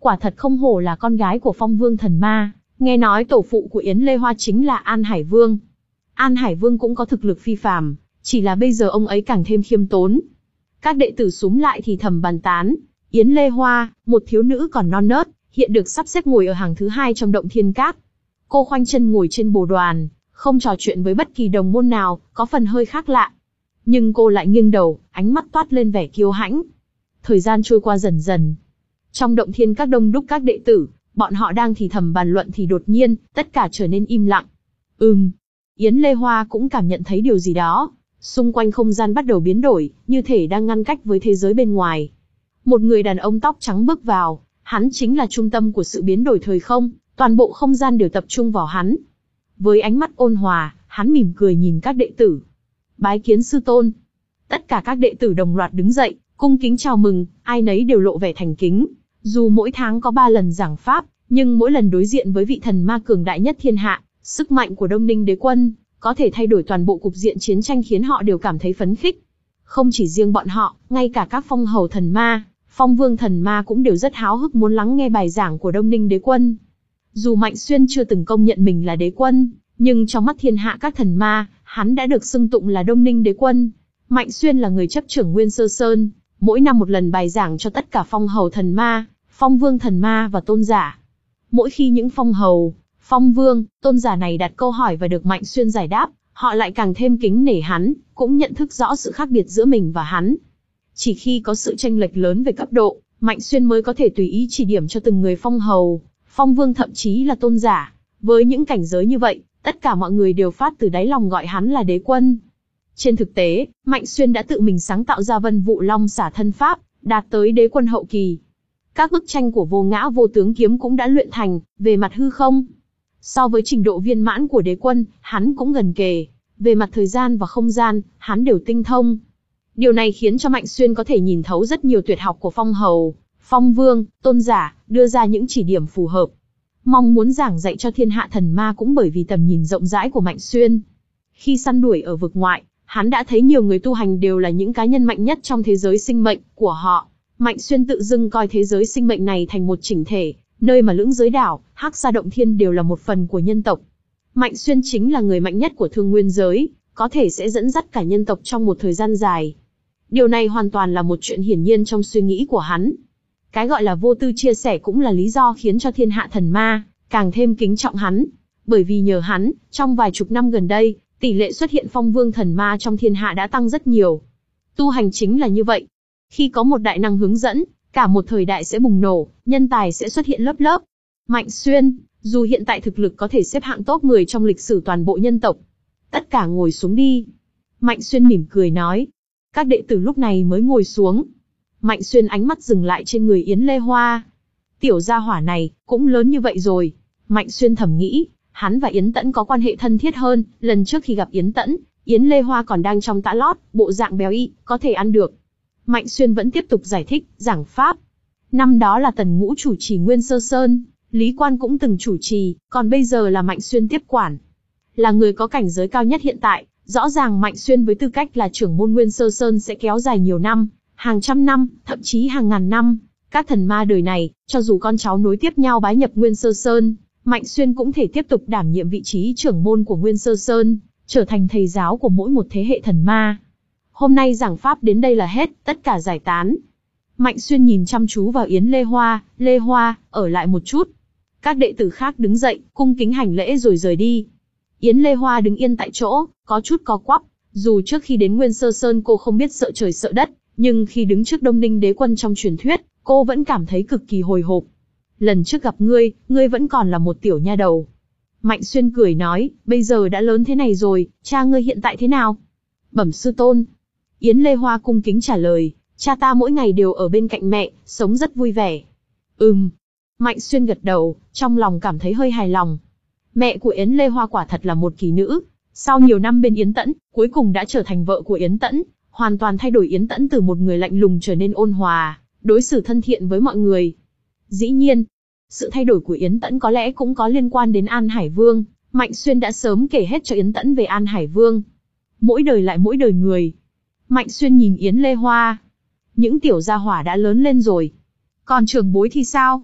quả thật không hổ là con gái của Phong Vương Thần Ma, nghe nói tổ phụ của Yến Lê Hoa chính là An Hải Vương. An Hải Vương cũng có thực lực phi phàm, chỉ là bây giờ ông ấy càng thêm khiêm tốn. Các đệ tử xúm lại thì thầm bàn tán, Yến Lê Hoa, một thiếu nữ còn non nớt, hiện được sắp xếp ngồi ở hàng thứ hai trong động thiên các. Cô khoanh chân ngồi trên bồ đoàn, không trò chuyện với bất kỳ đồng môn nào, có phần hơi khác lạ. Nhưng cô lại nghiêng đầu, ánh mắt toát lên vẻ kiêu hãnh. Thời gian trôi qua dần dần. Trong động thiên các đông đúc các đệ tử, bọn họ đang thì thầm bàn luận thì đột nhiên, tất cả trở nên im lặng. Ừm, Yến Lê Hoa cũng cảm nhận thấy điều gì đó. Xung quanh không gian bắt đầu biến đổi, như thể đang ngăn cách với thế giới bên ngoài. Một người đàn ông tóc trắng bước vào, hắn chính là trung tâm của sự biến đổi thời không, toàn bộ không gian đều tập trung vào hắn. Với ánh mắt ôn hòa, hắn mỉm cười nhìn các đệ tử. Bái kiến sư tôn. Tất cả các đệ tử đồng loạt đứng dậy, cung kính chào mừng, ai nấy đều lộ vẻ thành kính. Dù mỗi tháng có ba lần giảng pháp, nhưng mỗi lần đối diện với vị thần ma cường đại nhất thiên hạ, sức mạnh của Đông Ninh Đế Quân có thể thay đổi toàn bộ cục diện chiến tranh khiến họ đều cảm thấy phấn khích. Không chỉ riêng bọn họ, ngay cả các phong hầu thần ma, phong vương thần ma cũng đều rất háo hức muốn lắng nghe bài giảng của Đông Ninh Đế Quân. Dù Mạnh Xuyên chưa từng công nhận mình là đế quân, nhưng trong mắt thiên hạ các thần ma, hắn đã được xưng tụng là Đông Ninh Đế Quân. Mạnh Xuyên là người chấp trưởng Nguyên Sơ Sơn, mỗi năm một lần bài giảng cho tất cả phong hầu thần ma, phong vương thần ma và tôn giả. Mỗi khi những phong hầu, phong vương, tôn giả này đặt câu hỏi và được Mạnh Xuyên giải đáp, họ lại càng thêm kính nể hắn, cũng nhận thức rõ sự khác biệt giữa mình và hắn. Chỉ khi có sự tranh lệch lớn về cấp độ, Mạnh Xuyên mới có thể tùy ý chỉ điểm cho từng người phong hầu, phong vương thậm chí là tôn giả. Với những cảnh giới như vậy, tất cả mọi người đều phát từ đáy lòng gọi hắn là đế quân. Trên thực tế, Mạnh Xuyên đã tự mình sáng tạo ra Vân Vụ Long xả thân pháp, đạt tới đế quân hậu kỳ. Các bức tranh của Vô Ngã Vô Tướng kiếm cũng đã luyện thành, về mặt hư không. So với trình độ viên mãn của đế quân, hắn cũng gần kề. Về mặt thời gian và không gian, hắn đều tinh thông. Điều này khiến cho Mạnh Xuyên có thể nhìn thấu rất nhiều tuyệt học của phong hầu, phong vương, tôn giả, đưa ra những chỉ điểm phù hợp. Mong muốn giảng dạy cho thiên hạ thần ma cũng bởi vì tầm nhìn rộng rãi của Mạnh Xuyên. Khi săn đuổi ở vực ngoại, hắn đã thấy nhiều người tu hành đều là những cá nhân mạnh nhất trong thế giới sinh mệnh của họ. Mạnh Xuyên tự dưng coi thế giới sinh mệnh này thành một chỉnh thể, nơi mà Lưỡng Giới Đảo, Hắc Sa Động Thiên đều là một phần của nhân tộc. Mạnh Xuyên chính là người mạnh nhất của Thương Nguyên giới, có thể sẽ dẫn dắt cả nhân tộc trong một thời gian dài. Điều này hoàn toàn là một chuyện hiển nhiên trong suy nghĩ của hắn. Cái gọi là vô tư chia sẻ cũng là lý do khiến cho thiên hạ thần ma càng thêm kính trọng hắn. Bởi vì nhờ hắn, trong vài chục năm gần đây, tỷ lệ xuất hiện phong vương thần ma trong thiên hạ đã tăng rất nhiều. Tu hành chính là như vậy. Khi có một đại năng hướng dẫn, cả một thời đại sẽ bùng nổ, nhân tài sẽ xuất hiện lớp lớp. Mạnh Xuyên, dù hiện tại thực lực có thể xếp hạng top mười trong lịch sử toàn bộ nhân tộc. Tất cả ngồi xuống đi. Mạnh Xuyên mỉm cười nói. Các đệ tử lúc này mới ngồi xuống. Mạnh Xuyên ánh mắt dừng lại trên người Yến Lê Hoa. Tiểu gia hỏa này, cũng lớn như vậy rồi. Mạnh Xuyên thầm nghĩ, hắn và Yến Tẫn có quan hệ thân thiết hơn. Lần trước khi gặp Yến Tẫn, Yến Lê Hoa còn đang trong tã lót, bộ dạng béo ị, có thể ăn được. Mạnh Xuyên vẫn tiếp tục giải thích, giảng pháp. Năm đó là Tần Ngũ chủ trì Nguyên Sơ Sơn, Lý Quan cũng từng chủ trì, còn bây giờ là Mạnh Xuyên tiếp quản. Là người có cảnh giới cao nhất hiện tại, rõ ràng Mạnh Xuyên với tư cách là trưởng môn Nguyên Sơ Sơn sẽ kéo dài nhiều năm, hàng trăm năm, thậm chí hàng ngàn năm. Các thần ma đời này, cho dù con cháu nối tiếp nhau bái nhập Nguyên Sơ Sơn, Mạnh Xuyên cũng thể tiếp tục đảm nhiệm vị trí trưởng môn của Nguyên Sơ Sơn, trở thành thầy giáo của mỗi một thế hệ thần ma. Hôm nay giảng pháp đến đây là hết, tất cả giải tán. Mạnh Xuyên nhìn chăm chú vào Yến Lê Hoa, Lê Hoa, ở lại một chút. Các đệ tử khác đứng dậy, cung kính hành lễ rồi rời đi. Yến Lê Hoa đứng yên tại chỗ, có chút co quắp. Dù trước khi đến Nguyên Sơ Sơn cô không biết sợ trời sợ đất, nhưng khi đứng trước Đông Ninh Đế Quân trong truyền thuyết, cô vẫn cảm thấy cực kỳ hồi hộp. Lần trước gặp ngươi, ngươi vẫn còn là một tiểu nha đầu. Mạnh Xuyên cười nói, bây giờ đã lớn thế này rồi, cha ngươi hiện tại thế nào? Bẩm sư tôn. Yến Lê Hoa cung kính trả lời, cha ta mỗi ngày đều ở bên cạnh mẹ, sống rất vui vẻ. Ừm. Mạnh Xuyên gật đầu, trong lòng cảm thấy hơi hài lòng. Mẹ của Yến Lê Hoa quả thật là một kỳ nữ. Sau nhiều năm bên Yến Tẫn, cuối cùng đã trở thành vợ của Yến Tẫn, hoàn toàn thay đổi Yến Tẫn từ một người lạnh lùng trở nên ôn hòa, đối xử thân thiện với mọi người. Dĩ nhiên, sự thay đổi của Yến Tẫn có lẽ cũng có liên quan đến An Hải Vương. Mạnh Xuyên đã sớm kể hết cho Yến Tẫn về An Hải Vương. Mỗi đời lại mỗi đời người. Mạnh Xuyên nhìn Yến Lê Hoa. Những tiểu gia hỏa đã lớn lên rồi. Còn trưởng bối thì sao?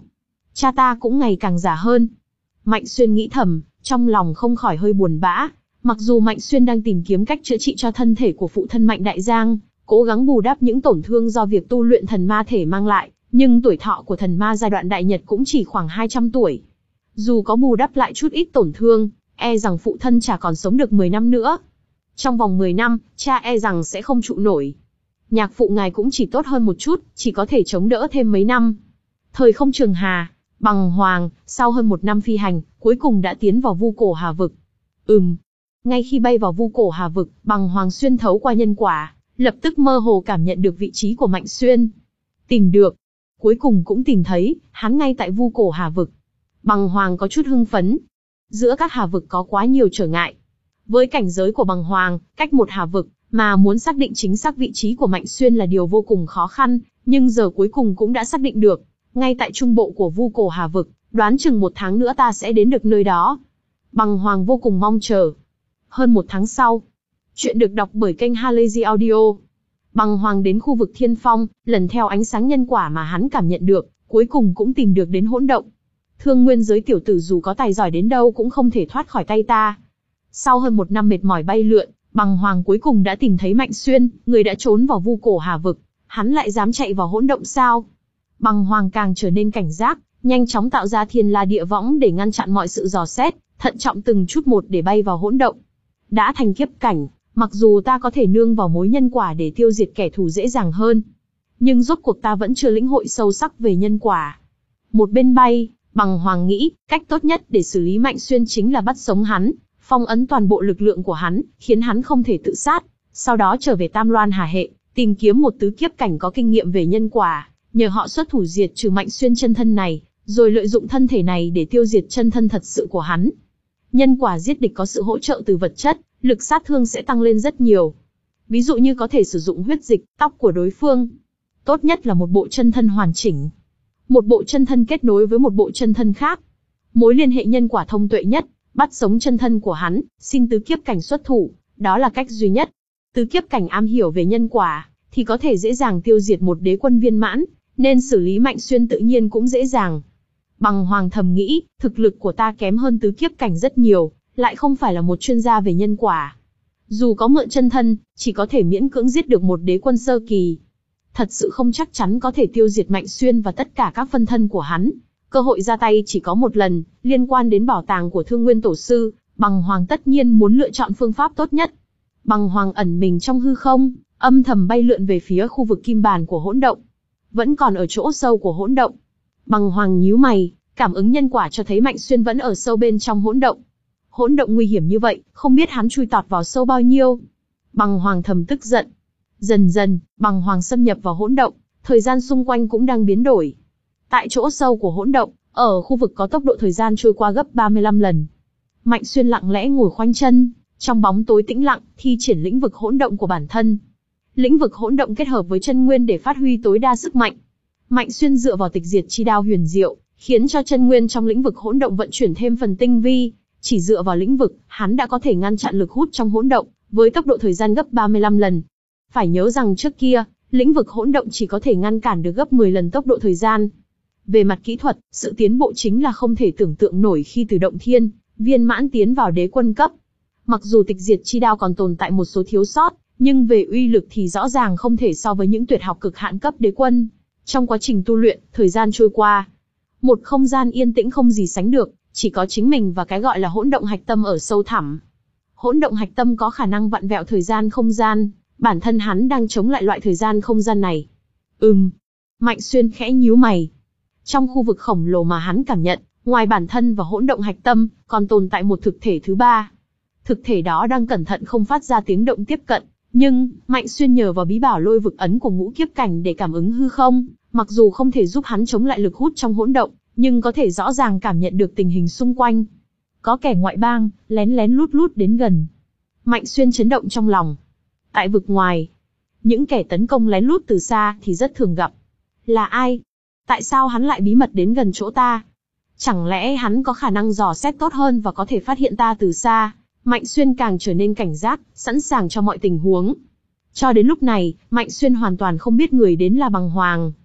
Cha ta cũng ngày càng già hơn. Mạnh Xuyên nghĩ thầm, trong lòng không khỏi hơi buồn bã. Mặc dù Mạnh Xuyên đang tìm kiếm cách chữa trị cho thân thể của phụ thân Mạnh Đại Giang, cố gắng bù đắp những tổn thương do việc tu luyện thần ma thể mang lại, nhưng tuổi thọ của thần ma giai đoạn đại nhật cũng chỉ khoảng hai trăm tuổi. Dù có bù đắp lại chút ít tổn thương, e rằng phụ thân chả còn sống được mười năm nữa. Trong vòng mười năm, cha e rằng sẽ không trụ nổi. Nhạc phụ ngài cũng chỉ tốt hơn một chút, chỉ có thể chống đỡ thêm mấy năm. Thời không trường hà, Bằng Hoàng, sau hơn một năm phi hành, cuối cùng đã tiến vào Vu Cổ Hà Vực. Ừm. Ngay khi bay vào Vu Cổ Hà Vực, Bằng Hoàng xuyên thấu qua nhân quả, lập tức mơ hồ cảm nhận được vị trí của Mạnh Xuyên. Tìm được. Cuối cùng cũng tìm thấy, hắn ngay tại Vu Cổ Hà Vực. Bằng Hoàng có chút hưng phấn. Giữa các hà vực có quá nhiều trở ngại. Với cảnh giới của Bằng Hoàng, cách một hà vực, mà muốn xác định chính xác vị trí của Mạnh Xuyên là điều vô cùng khó khăn, nhưng giờ cuối cùng cũng đã xác định được. Ngay tại trung bộ của Vu Cổ Hà Vực, đoán chừng một tháng nữa ta sẽ đến được nơi đó. Bằng Hoàng vô cùng mong chờ. Hơn một tháng sau, chuyện được đọc bởi kênh Halazy Audio. Bằng Hoàng đến khu vực Thiên Phong, lần theo ánh sáng nhân quả mà hắn cảm nhận được, cuối cùng cũng tìm được đến hỗn động. Thương nguyên giới tiểu tử dù có tài giỏi đến đâu cũng không thể thoát khỏi tay ta. Sau hơn một năm mệt mỏi bay lượn, Bằng Hoàng cuối cùng đã tìm thấy Mạnh Xuyên, người đã trốn vào Vu Cổ Hà Vực. Hắn lại dám chạy vào hỗn động sao? Bằng Hoàng càng trở nên cảnh giác, nhanh chóng tạo ra thiên la địa võng để ngăn chặn mọi sự dò xét, thận trọng từng chút một để bay vào hỗn động. Đã thành kiếp cảnh, mặc dù ta có thể nương vào mối nhân quả để tiêu diệt kẻ thù dễ dàng hơn, nhưng rốt cuộc ta vẫn chưa lĩnh hội sâu sắc về nhân quả. Một bên bay, Bằng Hoàng nghĩ, cách tốt nhất để xử lý Mạnh Xuyên chính là bắt sống hắn, phong ấn toàn bộ lực lượng của hắn, khiến hắn không thể tự sát, sau đó trở về Tam Loan Hà Hệ, tìm kiếm một tứ kiếp cảnh có kinh nghiệm về nhân quả, nhờ họ xuất thủ diệt trừ Mạnh Xuyên chân thân này, rồi lợi dụng thân thể này để tiêu diệt chân thân thật sự của hắn. Nhân quả giết địch có sự hỗ trợ từ vật chất, lực sát thương sẽ tăng lên rất nhiều. Ví dụ như có thể sử dụng huyết dịch, tóc của đối phương. Tốt nhất là một bộ chân thân hoàn chỉnh. Một bộ chân thân kết nối với một bộ chân thân khác. Mối liên hệ nhân quả thông tuệ nhất, bắt sống chân thân của hắn, xin tứ kiếp cảnh xuất thủ, đó là cách duy nhất. Tứ kiếp cảnh am hiểu về nhân quả, thì có thể dễ dàng tiêu diệt một đế quân viên mãn, nên xử lý Mạnh Xuyên tự nhiên cũng dễ dàng. Bằng Hoàng thầm nghĩ, thực lực của ta kém hơn tứ kiếp cảnh rất nhiều, lại không phải là một chuyên gia về nhân quả. Dù có mượn chân thân, chỉ có thể miễn cưỡng giết được một đế quân sơ kỳ. Thật sự không chắc chắn có thể tiêu diệt Mạnh Xuyên và tất cả các phân thân của hắn. Cơ hội ra tay chỉ có một lần, liên quan đến bảo tàng của Thương Nguyên Tổ Sư, Bằng Hoàng tất nhiên muốn lựa chọn phương pháp tốt nhất. Bằng Hoàng ẩn mình trong hư không, âm thầm bay lượn về phía khu vực kim bàn của hỗn động. Vẫn còn ở chỗ sâu của hỗn động. Bằng Hoàng nhíu mày, cảm ứng nhân quả cho thấy Mạnh Xuyên vẫn ở sâu bên trong hỗn động. Hỗn động nguy hiểm như vậy, không biết hắn chui tọt vào sâu bao nhiêu. Bằng Hoàng thầm tức giận. Dần dần, Bằng Hoàng xâm nhập vào hỗn động, thời gian xung quanh cũng đang biến đổi. Tại chỗ sâu của hỗn động, ở khu vực có tốc độ thời gian trôi qua gấp ba mươi lăm lần. Mạnh Xuyên lặng lẽ ngồi khoanh chân, trong bóng tối tĩnh lặng, thi triển lĩnh vực hỗn động của bản thân. Lĩnh vực hỗn động kết hợp với chân nguyên để phát huy tối đa sức mạnh. Mạnh Xuyên dựa vào tịch diệt chi đao huyền diệu, khiến cho chân nguyên trong lĩnh vực hỗn động vận chuyển thêm phần tinh vi. Chỉ dựa vào lĩnh vực, hắn đã có thể ngăn chặn lực hút trong hỗn động, với tốc độ thời gian gấp ba mươi lăm lần. Phải nhớ rằng trước kia, lĩnh vực hỗn động chỉ có thể ngăn cản được gấp mười lần tốc độ thời gian. Về mặt kỹ thuật, sự tiến bộ chính là không thể tưởng tượng nổi khi từ động thiên, viên mãn tiến vào đế quân cấp. Mặc dù tịch diệt chi đao còn tồn tại một số thiếu sót, nhưng về uy lực thì rõ ràng không thể so với những tuyệt học cực hạn cấp đế quân. Trong quá trình tu luyện, thời gian trôi qua, một không gian yên tĩnh không gì sánh được, chỉ có chính mình và cái gọi là hỗn động hạch tâm ở sâu thẳm. Hỗn động hạch tâm có khả năng vặn vẹo thời gian không gian, bản thân hắn đang chống lại loại thời gian không gian này. Ừm. Mạnh Xuyên khẽ nhíu mày. Trong khu vực khổng lồ mà hắn cảm nhận, ngoài bản thân và hỗn động hạch tâm, còn tồn tại một thực thể thứ ba. Thực thể đó đang cẩn thận không phát ra tiếng động tiếp cận, nhưng Mạnh Xuyên nhờ vào bí bảo lôi vực ấn của ngũ kiếp cảnh để cảm ứng hư không, mặc dù không thể giúp hắn chống lại lực hút trong hỗn động, nhưng có thể rõ ràng cảm nhận được tình hình xung quanh. Có kẻ ngoại bang, lén lén lút lút đến gần. Mạnh Xuyên chấn động trong lòng. Tại vực ngoài, những kẻ tấn công lén lút từ xa thì rất thường gặp. Là ai? Tại sao hắn lại bí mật đến gần chỗ ta? Chẳng lẽ hắn có khả năng dò xét tốt hơn và có thể phát hiện ta từ xa? Mạnh Xuyên càng trở nên cảnh giác, sẵn sàng cho mọi tình huống. Cho đến lúc này, Mạnh Xuyên hoàn toàn không biết người đến là Bằng Hoàng.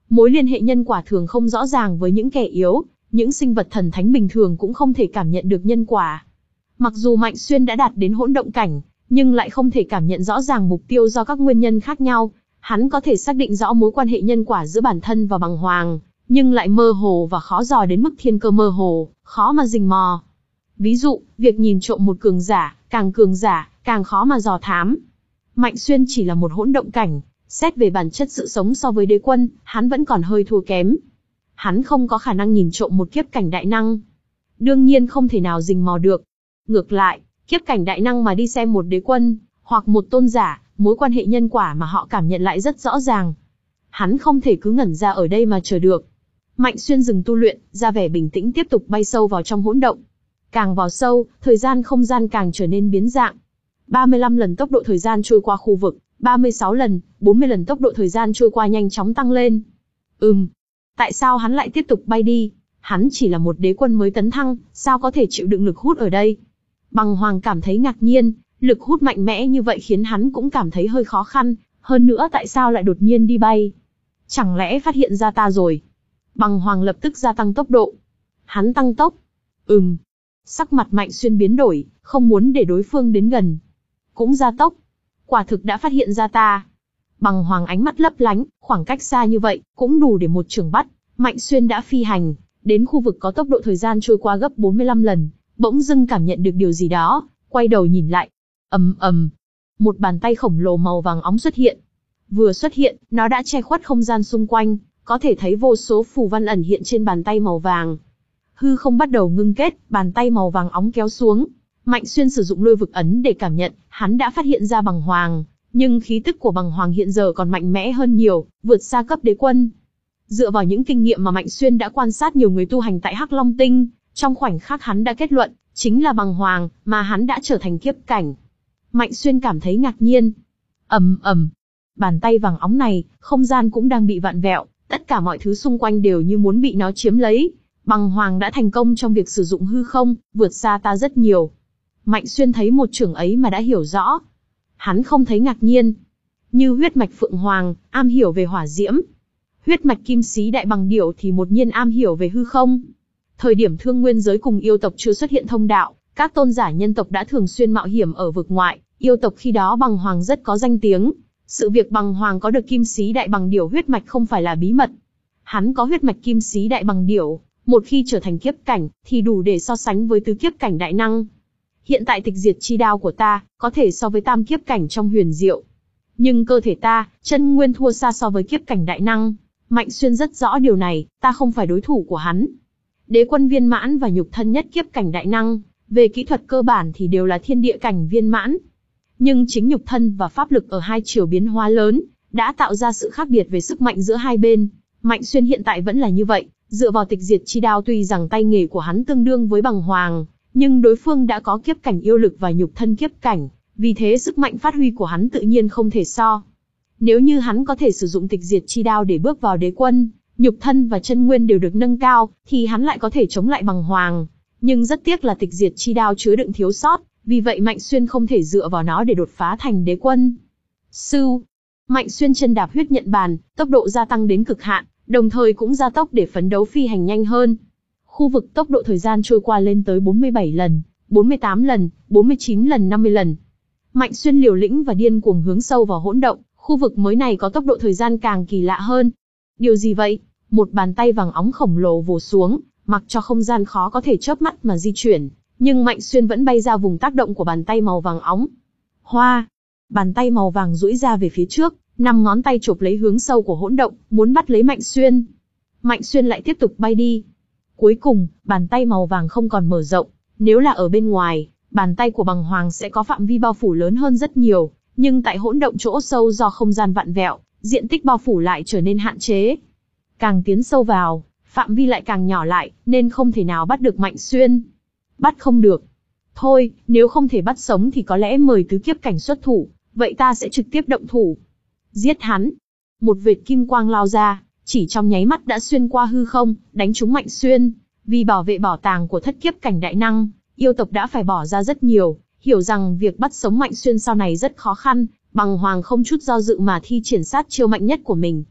Mối liên hệ nhân quả thường không rõ ràng với những kẻ yếu, những sinh vật thần thánh bình thường cũng không thể cảm nhận được nhân quả. Mặc dù Mạnh Xuyên đã đạt đến hỗn động cảnh, nhưng lại không thể cảm nhận rõ ràng mục tiêu do các nguyên nhân khác nhau. Hắn có thể xác định rõ mối quan hệ nhân quả giữa bản thân và bằng hoàng, nhưng lại mơ hồ và khó dò đến mức thiên cơ mơ hồ, khó mà rình mò. Ví dụ, việc nhìn trộm một cường giả, càng cường giả, càng khó mà dò thám. Mạnh Xuyên chỉ là một hỗn động cảnh, xét về bản chất sự sống so với đế quân, hắn vẫn còn hơi thua kém. Hắn không có khả năng nhìn trộm một kiếp cảnh đại năng. Đương nhiên không thể nào rình mò được. Ngược lại, kiếp cảnh đại năng mà đi xem một đế quân, hoặc một tôn giả, mối quan hệ nhân quả mà họ cảm nhận lại rất rõ ràng. Hắn không thể cứ ngẩn ra ở đây mà chờ được. Mạnh Xuyên dừng tu luyện, ra vẻ bình tĩnh tiếp tục bay sâu vào trong hỗn động. Càng vào sâu, thời gian không gian càng trở nên biến dạng. ba mươi lăm lần tốc độ thời gian trôi qua khu vực, ba mươi sáu lần, bốn mươi lần tốc độ thời gian trôi qua nhanh chóng tăng lên. Ừm, tại sao hắn lại tiếp tục bay đi? Hắn chỉ là một đế quân mới tấn thăng, sao có thể chịu đựng lực hút ở đây? Bằng Hoàng cảm thấy ngạc nhiên, lực hút mạnh mẽ như vậy khiến hắn cũng cảm thấy hơi khó khăn, hơn nữa tại sao lại đột nhiên đi bay? Chẳng lẽ phát hiện ra ta rồi? Bằng Hoàng lập tức gia tăng tốc độ. Hắn tăng tốc. Ừm. Sắc mặt Mạnh Xuyên biến đổi, không muốn để đối phương đến gần. Cũng gia tốc. Quả thực đã phát hiện ra ta. Bằng Hoàng ánh mắt lấp lánh, khoảng cách xa như vậy, cũng đủ để một chưởng bắt. Mạnh Xuyên đã phi hành, đến khu vực có tốc độ thời gian trôi qua gấp bốn mươi lăm lần, bỗng dưng cảm nhận được điều gì đó, quay đầu nhìn lại. Ầm ầm, một bàn tay khổng lồ màu vàng óng xuất hiện. Vừa xuất hiện, nó đã che khuất không gian xung quanh, có thể thấy vô số phù văn ẩn hiện trên bàn tay màu vàng. Hư không bắt đầu ngưng kết, bàn tay màu vàng óng kéo xuống. Mạnh Xuyên sử dụng lôi vực ấn để cảm nhận, hắn đã phát hiện ra bằng hoàng, nhưng khí tức của bằng hoàng hiện giờ còn mạnh mẽ hơn nhiều, vượt xa cấp đế quân. Dựa vào những kinh nghiệm mà Mạnh Xuyên đã quan sát nhiều người tu hành tại Hắc Long Tinh, trong khoảnh khắc hắn đã kết luận, chính là bằng hoàng, mà hắn đã trở thành kiếp cảnh. Mạnh Xuyên cảm thấy ngạc nhiên. Ầm ầm, bàn tay vàng óng này, không gian cũng đang bị vặn vẹo, tất cả mọi thứ xung quanh đều như muốn bị nó chiếm lấy. Bằng hoàng đã thành công trong việc sử dụng hư không, vượt xa ta rất nhiều. Mạnh Xuyên thấy một chưởng ấy mà đã hiểu rõ. Hắn không thấy ngạc nhiên. Như huyết mạch Phượng Hoàng, am hiểu về hỏa diễm. Huyết mạch Kim Xí Đại Bằng Điểu thì một nhiên am hiểu về hư không. Thời điểm thương nguyên giới cùng yêu tộc chưa xuất hiện thông đạo, các tôn giả nhân tộc đã thường xuyên mạo hiểm ở vực ngoại, yêu tộc khi đó bằng hoàng rất có danh tiếng. Sự việc bằng hoàng có được Kim Xí Đại Bằng Điểu huyết mạch không phải là bí mật. Hắn có huyết mạch Kim Xí Đại Bằng Điểu, một khi trở thành kiếp cảnh, thì đủ để so sánh với tứ kiếp cảnh đại năng. Hiện tại tịch diệt chi đao của ta, có thể so với tam kiếp cảnh trong huyền diệu. Nhưng cơ thể ta, chân nguyên thua xa so với kiếp cảnh đại năng. Mạnh Xuyên rất rõ điều này, ta không phải đối thủ của hắn. Đế quân viên mãn và nhục thân nhất kiếp cảnh đại năng, về kỹ thuật cơ bản thì đều là thiên địa cảnh viên mãn. Nhưng chính nhục thân và pháp lực ở hai chiều biến hóa lớn, đã tạo ra sự khác biệt về sức mạnh giữa hai bên. Mạnh Xuyên hiện tại vẫn là như vậy, dựa vào tịch diệt chi đao tuy rằng tay nghề của hắn tương đương với bằng hoàng, nhưng đối phương đã có kiếp cảnh yêu lực và nhục thân kiếp cảnh, vì thế sức mạnh phát huy của hắn tự nhiên không thể so. Nếu như hắn có thể sử dụng tịch diệt chi đao để bước vào đế quân, nhục thân và chân nguyên đều được nâng cao, thì hắn lại có thể chống lại bằng hoàng. Nhưng rất tiếc là tịch diệt chi đao chứa đựng thiếu sót, vì vậy Mạnh Xuyên không thể dựa vào nó để đột phá thành đế quân. Sưu, Mạnh Xuyên chân đạp huyết nhận bàn, tốc độ gia tăng đến cực hạn, đồng thời cũng gia tốc để phấn đấu phi hành nhanh hơn. Khu vực tốc độ thời gian trôi qua lên tới bốn mươi bảy lần, bốn mươi tám lần, bốn mươi chín lần, năm mươi lần. Mạnh Xuyên liều lĩnh và điên cuồng hướng sâu vào hỗn động, khu vực mới này có tốc độ thời gian càng kỳ lạ hơn. Điều gì vậy? Một bàn tay vàng óng khổng lồ vồ xuống, mặc cho không gian khó có thể chớp mắt mà di chuyển, nhưng Mạnh Xuyên vẫn bay ra vùng tác động của bàn tay màu vàng óng. Hoa! Bàn tay màu vàng duỗi ra về phía trước, năm ngón tay chộp lấy hướng sâu của hỗn động, muốn bắt lấy Mạnh Xuyên. Mạnh Xuyên lại tiếp tục bay đi. Cuối cùng, bàn tay màu vàng không còn mở rộng. Nếu là ở bên ngoài, bàn tay của bằng hoàng sẽ có phạm vi bao phủ lớn hơn rất nhiều, nhưng tại hỗn động chỗ sâu do không gian vặn vẹo, diện tích bao phủ lại trở nên hạn chế. Càng tiến sâu vào, phạm vi lại càng nhỏ lại, nên không thể nào bắt được Mạnh Xuyên. Bắt không được. Thôi, nếu không thể bắt sống thì có lẽ mời tứ kiếp cảnh xuất thủ, vậy ta sẽ trực tiếp động thủ. Giết hắn. Một vệt kim quang lao ra, chỉ trong nháy mắt đã xuyên qua hư không, đánh trúng Mạnh Xuyên. Vì bảo vệ bảo tàng của thất kiếp cảnh đại năng, yêu tộc đã phải bỏ ra rất nhiều, hiểu rằng việc bắt sống Mạnh Xuyên sau này rất khó khăn, bằng hoàng không chút do dự mà thi triển sát chiêu mạnh nhất của mình.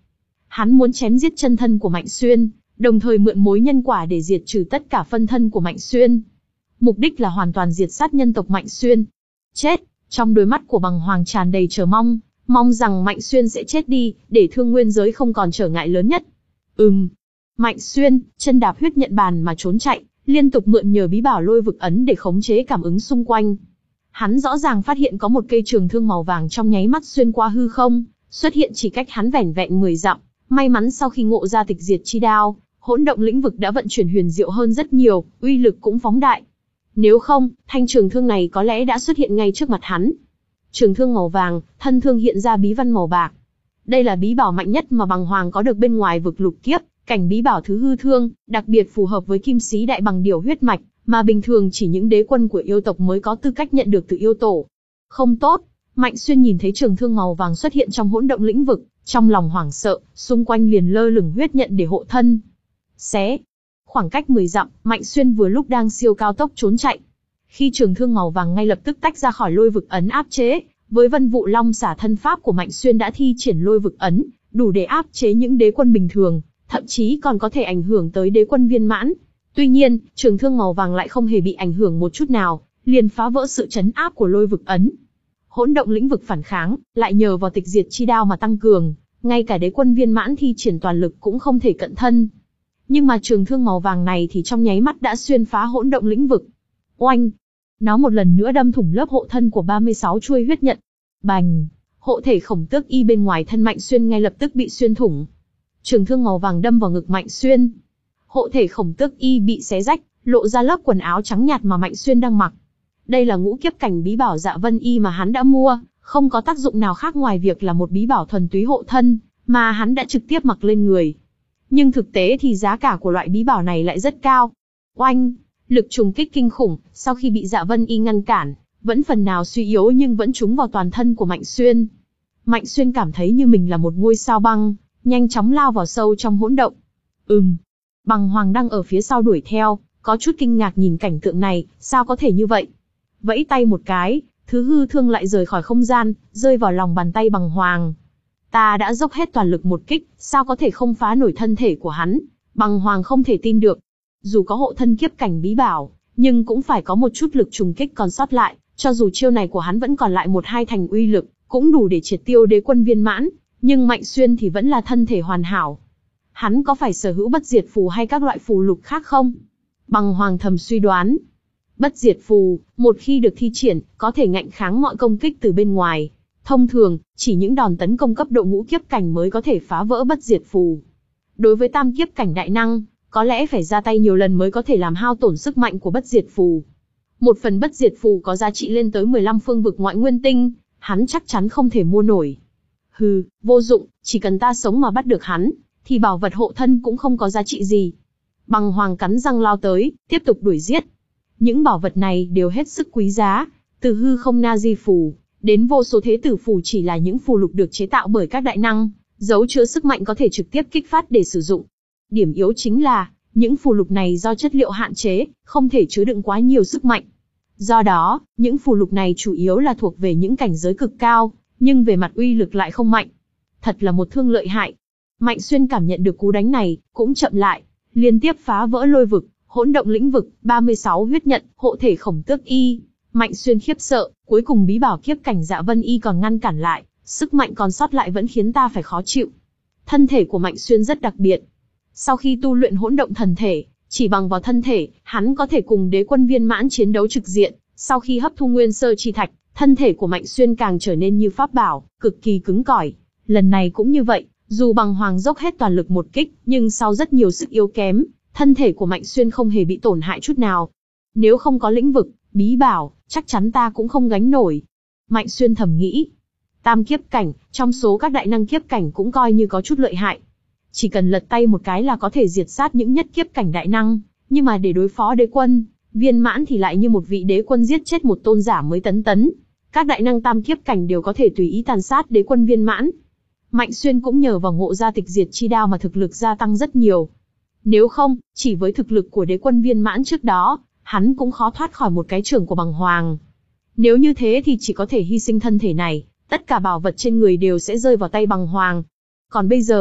Hắn muốn chém giết chân thân của Mạnh Xuyên, đồng thời mượn mối nhân quả để diệt trừ tất cả phân thân của Mạnh Xuyên. Mục đích là hoàn toàn diệt sát nhân tộc Mạnh Xuyên. Chết, trong đôi mắt của Bằng Hoàng tràn đầy chờ mong, mong rằng Mạnh Xuyên sẽ chết đi, để thương nguyên giới không còn trở ngại lớn nhất. Ừm. Mạnh Xuyên, chân đạp huyết nhận bàn mà trốn chạy, liên tục mượn nhờ bí bảo lôi vực ấn để khống chế cảm ứng xung quanh. Hắn rõ ràng phát hiện có một cây trường thương màu vàng trong nháy mắt xuyên qua hư không, xuất hiện chỉ cách hắn vẻn vẹn mười dặm. May mắn sau khi ngộ ra tịch diệt chi đao, hỗn động lĩnh vực đã vận chuyển huyền diệu hơn rất nhiều, uy lực cũng phóng đại. Nếu không, thanh trường thương này có lẽ đã xuất hiện ngay trước mặt hắn. Trường thương màu vàng, thân thương hiện ra bí văn màu bạc. Đây là bí bảo mạnh nhất mà Bằng Hoàng có được bên ngoài vực lục kiếp, cảnh bí bảo thứ hư thương, đặc biệt phù hợp với kim sĩ đại bằng điểu huyết mạch, mà bình thường chỉ những đế quân của yêu tộc mới có tư cách nhận được từ yêu tổ. Không tốt, Mạnh Xuyên nhìn thấy trường thương màu vàng xuất hiện trong hỗn động lĩnh vực, trong lòng hoảng sợ, xung quanh liền lơ lửng huyết nhận để hộ thân. Xé. Khoảng cách mười dặm, Mạnh Xuyên vừa lúc đang siêu cao tốc trốn chạy. Khi trường thương màu vàng ngay lập tức tách ra khỏi lôi vực ấn áp chế, với Vân Vụ Long xả thân pháp của Mạnh Xuyên đã thi triển lôi vực ấn, đủ để áp chế những đế quân bình thường, thậm chí còn có thể ảnh hưởng tới đế quân viên mãn. Tuy nhiên, trường thương màu vàng lại không hề bị ảnh hưởng một chút nào, liền phá vỡ sự chấn áp của lôi vực ấn. Hỗn động lĩnh vực phản kháng, lại nhờ vào tịch diệt chi đao mà tăng cường, ngay cả đế quân viên mãn thi triển toàn lực cũng không thể cận thân. Nhưng mà trường thương màu vàng này thì trong nháy mắt đã xuyên phá hỗn động lĩnh vực. Oanh! Nó một lần nữa đâm thủng lớp hộ thân của ba mươi sáu chuôi huyết nhận. Bành! Hộ thể khổng tước y bên ngoài thân Mạnh Xuyên ngay lập tức bị xuyên thủng. Trường thương màu vàng đâm vào ngực Mạnh Xuyên. Hộ thể khổng tước y bị xé rách, lộ ra lớp quần áo trắng nhạt mà Mạnh Xuyên đang mặc. Đây là ngũ kiếp cảnh bí bảo Dạ Vân Y mà hắn đã mua, không có tác dụng nào khác ngoài việc là một bí bảo thuần túy hộ thân, mà hắn đã trực tiếp mặc lên người. Nhưng thực tế thì giá cả của loại bí bảo này lại rất cao. Oanh! Lực trùng kích kinh khủng, sau khi bị Dạ Vân Y ngăn cản, vẫn phần nào suy yếu nhưng vẫn trúng vào toàn thân của Mạnh Xuyên. Mạnh Xuyên cảm thấy như mình là một ngôi sao băng, nhanh chóng lao vào sâu trong hỗn động. Ừm. Bằng Hoàng đang ở phía sau đuổi theo, có chút kinh ngạc nhìn cảnh tượng này, sao có thể như vậy? Vẫy tay một cái, thứ hư thương lại rời khỏi không gian, rơi vào lòng bàn tay Bằng Hoàng. Ta đã dốc hết toàn lực một kích, sao có thể không phá nổi thân thể của hắn? Bằng Hoàng không thể tin được. Dù có hộ thân kiếp cảnh bí bảo, nhưng cũng phải có một chút lực trùng kích còn sót lại, cho dù chiêu này của hắn vẫn còn lại một hai thành uy lực, cũng đủ để triệt tiêu đế quân viên mãn, nhưng Mạnh Xuyên thì vẫn là thân thể hoàn hảo. Hắn có phải sở hữu bất diệt phù hay các loại phù lục khác không? Bằng Hoàng thầm suy đoán. Bất diệt phù, một khi được thi triển, có thể ngạnh kháng mọi công kích từ bên ngoài. Thông thường, chỉ những đòn tấn công cấp độ ngũ kiếp cảnh mới có thể phá vỡ bất diệt phù. Đối với tam kiếp cảnh đại năng, có lẽ phải ra tay nhiều lần mới có thể làm hao tổn sức mạnh của bất diệt phù. Một phần bất diệt phù có giá trị lên tới mười lăm phương vực ngoại nguyên tinh, hắn chắc chắn không thể mua nổi. Hừ, vô dụng, chỉ cần ta sống mà bắt được hắn, thì bảo vật hộ thân cũng không có giá trị gì. Bằng Hoàng cắn răng lao tới, tiếp tục đuổi giết. Những bảo vật này đều hết sức quý giá, từ hư không na di phù, đến vô số thế tử phù chỉ là những phù lục được chế tạo bởi các đại năng, giấu chứa sức mạnh có thể trực tiếp kích phát để sử dụng. Điểm yếu chính là, những phù lục này do chất liệu hạn chế, không thể chứa đựng quá nhiều sức mạnh. Do đó, những phù lục này chủ yếu là thuộc về những cảnh giới cực cao, nhưng về mặt uy lực lại không mạnh. Thật là một thương lợi hại. Mạnh Xuyên cảm nhận được cú đánh này, cũng chậm lại, liên tiếp phá vỡ lôi vực, hỗn động lĩnh vực, ba mươi sáu huyết nhận, hộ thể khổng tước y. Mạnh Xuyên khiếp sợ, cuối cùng bí bảo kiếp cảnh Dạ Vân Y còn ngăn cản lại, sức mạnh còn sót lại vẫn khiến ta phải khó chịu. Thân thể của Mạnh Xuyên rất đặc biệt. Sau khi tu luyện hỗn động thần thể, chỉ bằng vào thân thể, hắn có thể cùng đế quân viên mãn chiến đấu trực diện. Sau khi hấp thu nguyên sơ chi thạch, thân thể của Mạnh Xuyên càng trở nên như pháp bảo, cực kỳ cứng cỏi. Lần này cũng như vậy, dù Bằng Hoàng dốc hết toàn lực một kích, nhưng sau rất nhiều sức yếu kém, thân thể của Mạnh Xuyên không hề bị tổn hại chút nào. Nếu không có lĩnh vực, bí bảo, chắc chắn ta cũng không gánh nổi. Mạnh Xuyên thầm nghĩ. Tam kiếp cảnh, trong số các đại năng kiếp cảnh cũng coi như có chút lợi hại. Chỉ cần lật tay một cái là có thể diệt sát những nhất kiếp cảnh đại năng, nhưng mà để đối phó đế quân viên mãn thì lại như một vị đế quân giết chết một tôn giả mới tấn tấn. Các đại năng tam kiếp cảnh đều có thể tùy ý tàn sát đế quân viên mãn. Mạnh Xuyên cũng nhờ vào ngộ ra tịch diệt chi đao mà thực lực gia tăng rất nhiều. Nếu không, chỉ với thực lực của đế quân viên mãn trước đó, hắn cũng khó thoát khỏi một cái chưởng của Bằng Hoàng. Nếu như thế thì chỉ có thể hy sinh thân thể này, tất cả bảo vật trên người đều sẽ rơi vào tay Bằng Hoàng. Còn bây giờ,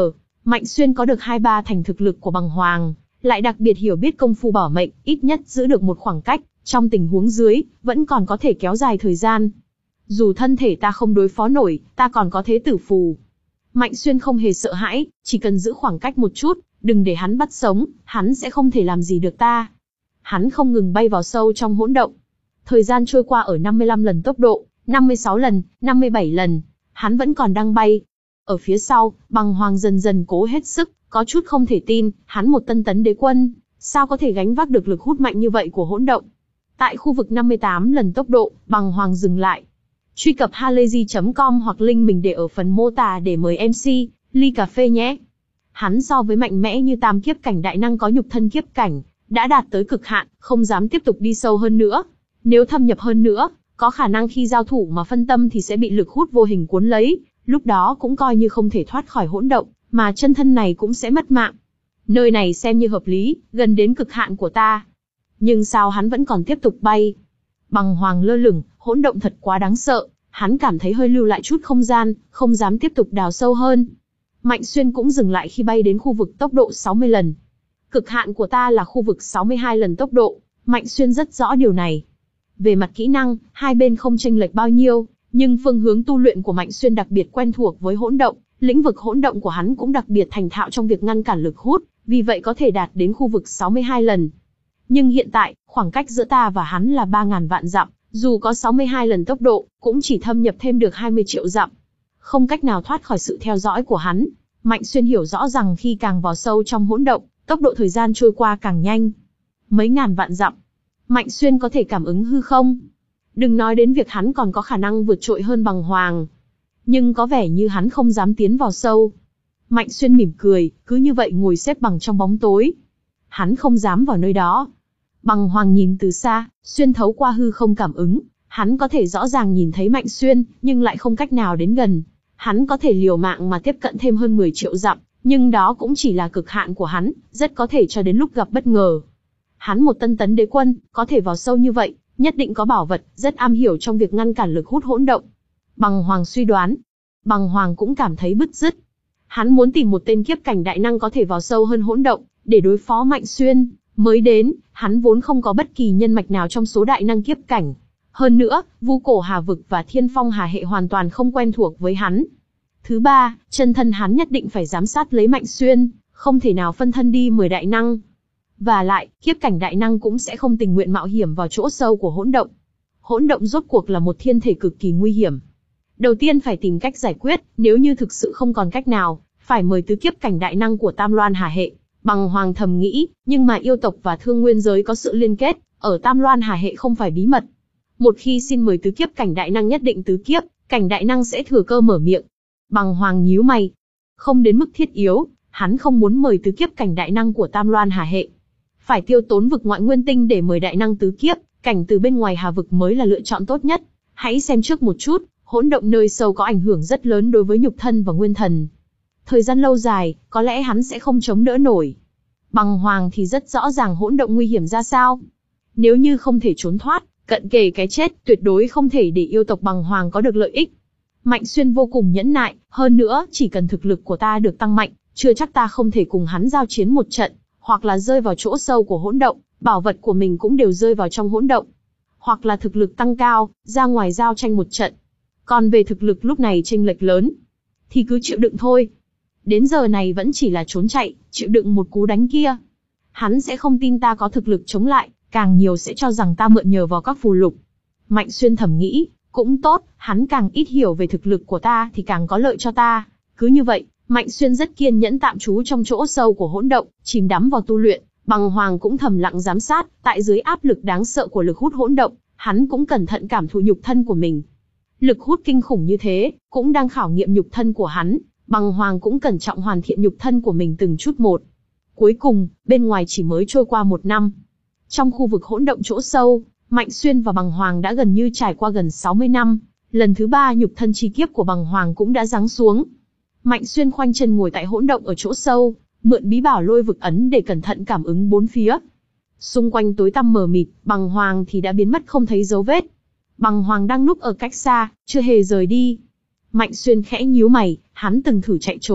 Mạnh Xuyên có được hai ba thành thực lực của bằng hoàng, lại đặc biệt hiểu biết công phu bảo mệnh, ít nhất giữ được một khoảng cách, trong tình huống dưới, vẫn còn có thể kéo dài thời gian. Dù thân thể ta không đối phó nổi, ta còn có thế tử phù. Mạnh Xuyên không hề sợ hãi, chỉ cần giữ khoảng cách một chút, đừng để hắn bắt sống, hắn sẽ không thể làm gì được ta. Hắn không ngừng bay vào sâu trong hỗn động. Thời gian trôi qua ở năm mươi lăm lần tốc độ, năm mươi sáu lần, năm mươi bảy lần, hắn vẫn còn đang bay. Ở phía sau, bằng hoàng dần dần cố hết sức, có chút không thể tin, hắn một tân tấn đế quân, sao có thể gánh vác được lực hút mạnh như vậy của hỗn động. Tại khu vực năm mươi tám lần tốc độ, bằng hoàng dừng lại. Truy cập halayzi chấm com hoặc link mình để ở phần mô tả để mời em xê, ly cà phê nhé. Hắn so với mạnh mẽ như tam kiếp cảnh đại năng có nhục thân kiếp cảnh, đã đạt tới cực hạn, không dám tiếp tục đi sâu hơn nữa. Nếu thâm nhập hơn nữa, có khả năng khi giao thủ mà phân tâm thì sẽ bị lực hút vô hình cuốn lấy, lúc đó cũng coi như không thể thoát khỏi hỗn động, mà chân thân này cũng sẽ mất mạng. Nơi này xem như hợp lý, gần đến cực hạn của ta. Nhưng sao hắn vẫn còn tiếp tục bay? Bằng hoàng lơ lửng, hỗn động thật quá đáng sợ, hắn cảm thấy hơi lưu lại chút không gian, không dám tiếp tục đào sâu hơn. Mạnh Xuyên cũng dừng lại khi bay đến khu vực tốc độ sáu mươi lần. Cực hạn của ta là khu vực sáu mươi hai lần tốc độ, Mạnh Xuyên rất rõ điều này. Về mặt kỹ năng, hai bên không chênh lệch bao nhiêu, nhưng phương hướng tu luyện của Mạnh Xuyên đặc biệt quen thuộc với hỗn động, lĩnh vực hỗn động của hắn cũng đặc biệt thành thạo trong việc ngăn cản lực hút, vì vậy có thể đạt đến khu vực sáu mươi hai lần. Nhưng hiện tại, khoảng cách giữa ta và hắn là ba ngàn vạn dặm, dù có sáu mươi hai lần tốc độ, cũng chỉ thâm nhập thêm được hai mươi triệu dặm. Không cách nào thoát khỏi sự theo dõi của hắn. Mạnh Xuyên hiểu rõ rằng khi càng vào sâu trong hỗn động, tốc độ thời gian trôi qua càng nhanh. Mấy ngàn vạn dặm. Mạnh Xuyên có thể cảm ứng hư không? Đừng nói đến việc hắn còn có khả năng vượt trội hơn bằng hoàng. Nhưng có vẻ như hắn không dám tiến vào sâu. Mạnh Xuyên mỉm cười, cứ như vậy ngồi xếp bằng trong bóng tối. Hắn không dám vào nơi đó. Bằng hoàng nhìn từ xa, xuyên thấu qua hư không cảm ứng. Hắn có thể rõ ràng nhìn thấy Mạnh Xuyên, nhưng lại không cách nào đến gần. Hắn có thể liều mạng mà tiếp cận thêm hơn mười triệu dặm, nhưng đó cũng chỉ là cực hạn của hắn, rất có thể cho đến lúc gặp bất ngờ. Hắn một tân tấn đế quân, có thể vào sâu như vậy, nhất định có bảo vật, rất am hiểu trong việc ngăn cản lực hút hỗn động. Bằng hoàng suy đoán. Bằng hoàng cũng cảm thấy bứt rứt. Hắn muốn tìm một tên kiếp cảnh đại năng có thể vào sâu hơn hỗn động, để đối phó Mạnh Xuyên. Mới đến, hắn vốn không có bất kỳ nhân mạch nào trong số đại năng kiếp cảnh. Hơn nữa, Vu Cổ Hà Vực và Thiên Phong Hà Hệ hoàn toàn không quen thuộc với hắn. Thứ ba, chân thân hắn nhất định phải giám sát lấy Mạnh Xuyên, không thể nào phân thân đi mời đại năng. Và lại, kiếp cảnh đại năng cũng sẽ không tình nguyện mạo hiểm vào chỗ sâu của hỗn động. Hỗn động rốt cuộc là một thiên thể cực kỳ nguy hiểm. Đầu tiên phải tìm cách giải quyết, nếu như thực sự không còn cách nào, phải mời tứ kiếp cảnh đại năng của Tam Loan Hà Hệ. Bằng hoàng thầm nghĩ, nhưng mà yêu tộc và thương nguyên giới có sự liên kết, ở Tam Loan Hà Hệ không phải bí mật. Một khi xin mời tứ kiếp cảnh đại năng nhất định tứ kiếp, cảnh đại năng sẽ thừa cơ mở miệng. Bằng hoàng nhíu mày. Không đến mức thiết yếu, hắn không muốn mời tứ kiếp cảnh đại năng của Tam Loan Hà Hệ. Phải tiêu tốn vực ngoại nguyên tinh để mời đại năng tứ kiếp, cảnh từ bên ngoài hà vực mới là lựa chọn tốt nhất. Hãy xem trước một chút, hỗn động nơi sâu có ảnh hưởng rất lớn đối với nhục thân và nguyên thần. Thời gian lâu dài, có lẽ hắn sẽ không chống đỡ nổi. Bằng hoàng thì rất rõ ràng hỗn động nguy hiểm ra sao. Nếu như không thể trốn thoát, cận kề cái chết, tuyệt đối không thể để yêu tộc bằng hoàng có được lợi ích. Mạnh Xuyên vô cùng nhẫn nại, hơn nữa, chỉ cần thực lực của ta được tăng mạnh, chưa chắc ta không thể cùng hắn giao chiến một trận, hoặc là rơi vào chỗ sâu của hỗn động, bảo vật của mình cũng đều rơi vào trong hỗn động. Hoặc là thực lực tăng cao, ra ngoài giao tranh một trận. Còn về thực lực lúc này chênh lệch lớn, thì cứ chịu đựng thôi. Đến giờ này vẫn chỉ là trốn chạy, chịu đựng một cú đánh kia. Hắn sẽ không tin ta có thực lực chống lại, càng nhiều sẽ cho rằng ta mượn nhờ vào các phù lục. Mạnh Xuyên thầm nghĩ, cũng tốt, hắn càng ít hiểu về thực lực của ta thì càng có lợi cho ta. Cứ như vậy, Mạnh Xuyên rất kiên nhẫn tạm trú trong chỗ sâu của hỗn động, chìm đắm vào tu luyện. Bằng hoàng cũng thầm lặng giám sát, tại dưới áp lực đáng sợ của lực hút hỗn động, hắn cũng cẩn thận cảm thụ nhục thân của mình. Lực hút kinh khủng như thế, cũng đang khảo nghiệm nhục thân của hắn. Bằng hoàng cũng cẩn trọng hoàn thiện nhục thân của mình từng chút một. Cuối cùng, bên ngoài chỉ mới trôi qua một năm. Trong khu vực hỗn động chỗ sâu, Mạnh Xuyên và bằng hoàng đã gần như trải qua gần sáu mươi năm. Lần thứ ba nhục thân chi kiếp của bằng hoàng cũng đã giáng xuống. Mạnh Xuyên khoanh chân ngồi tại hỗn động ở chỗ sâu, mượn bí bảo lôi vực ấn để cẩn thận cảm ứng bốn phía. Xung quanh tối tăm mờ mịt, bằng hoàng thì đã biến mất không thấy dấu vết. Bằng hoàng đang núp ở cách xa, chưa hề rời đi. Mạnh Xuyên khẽ nhíu mày, hắn từng thử chạy trốn,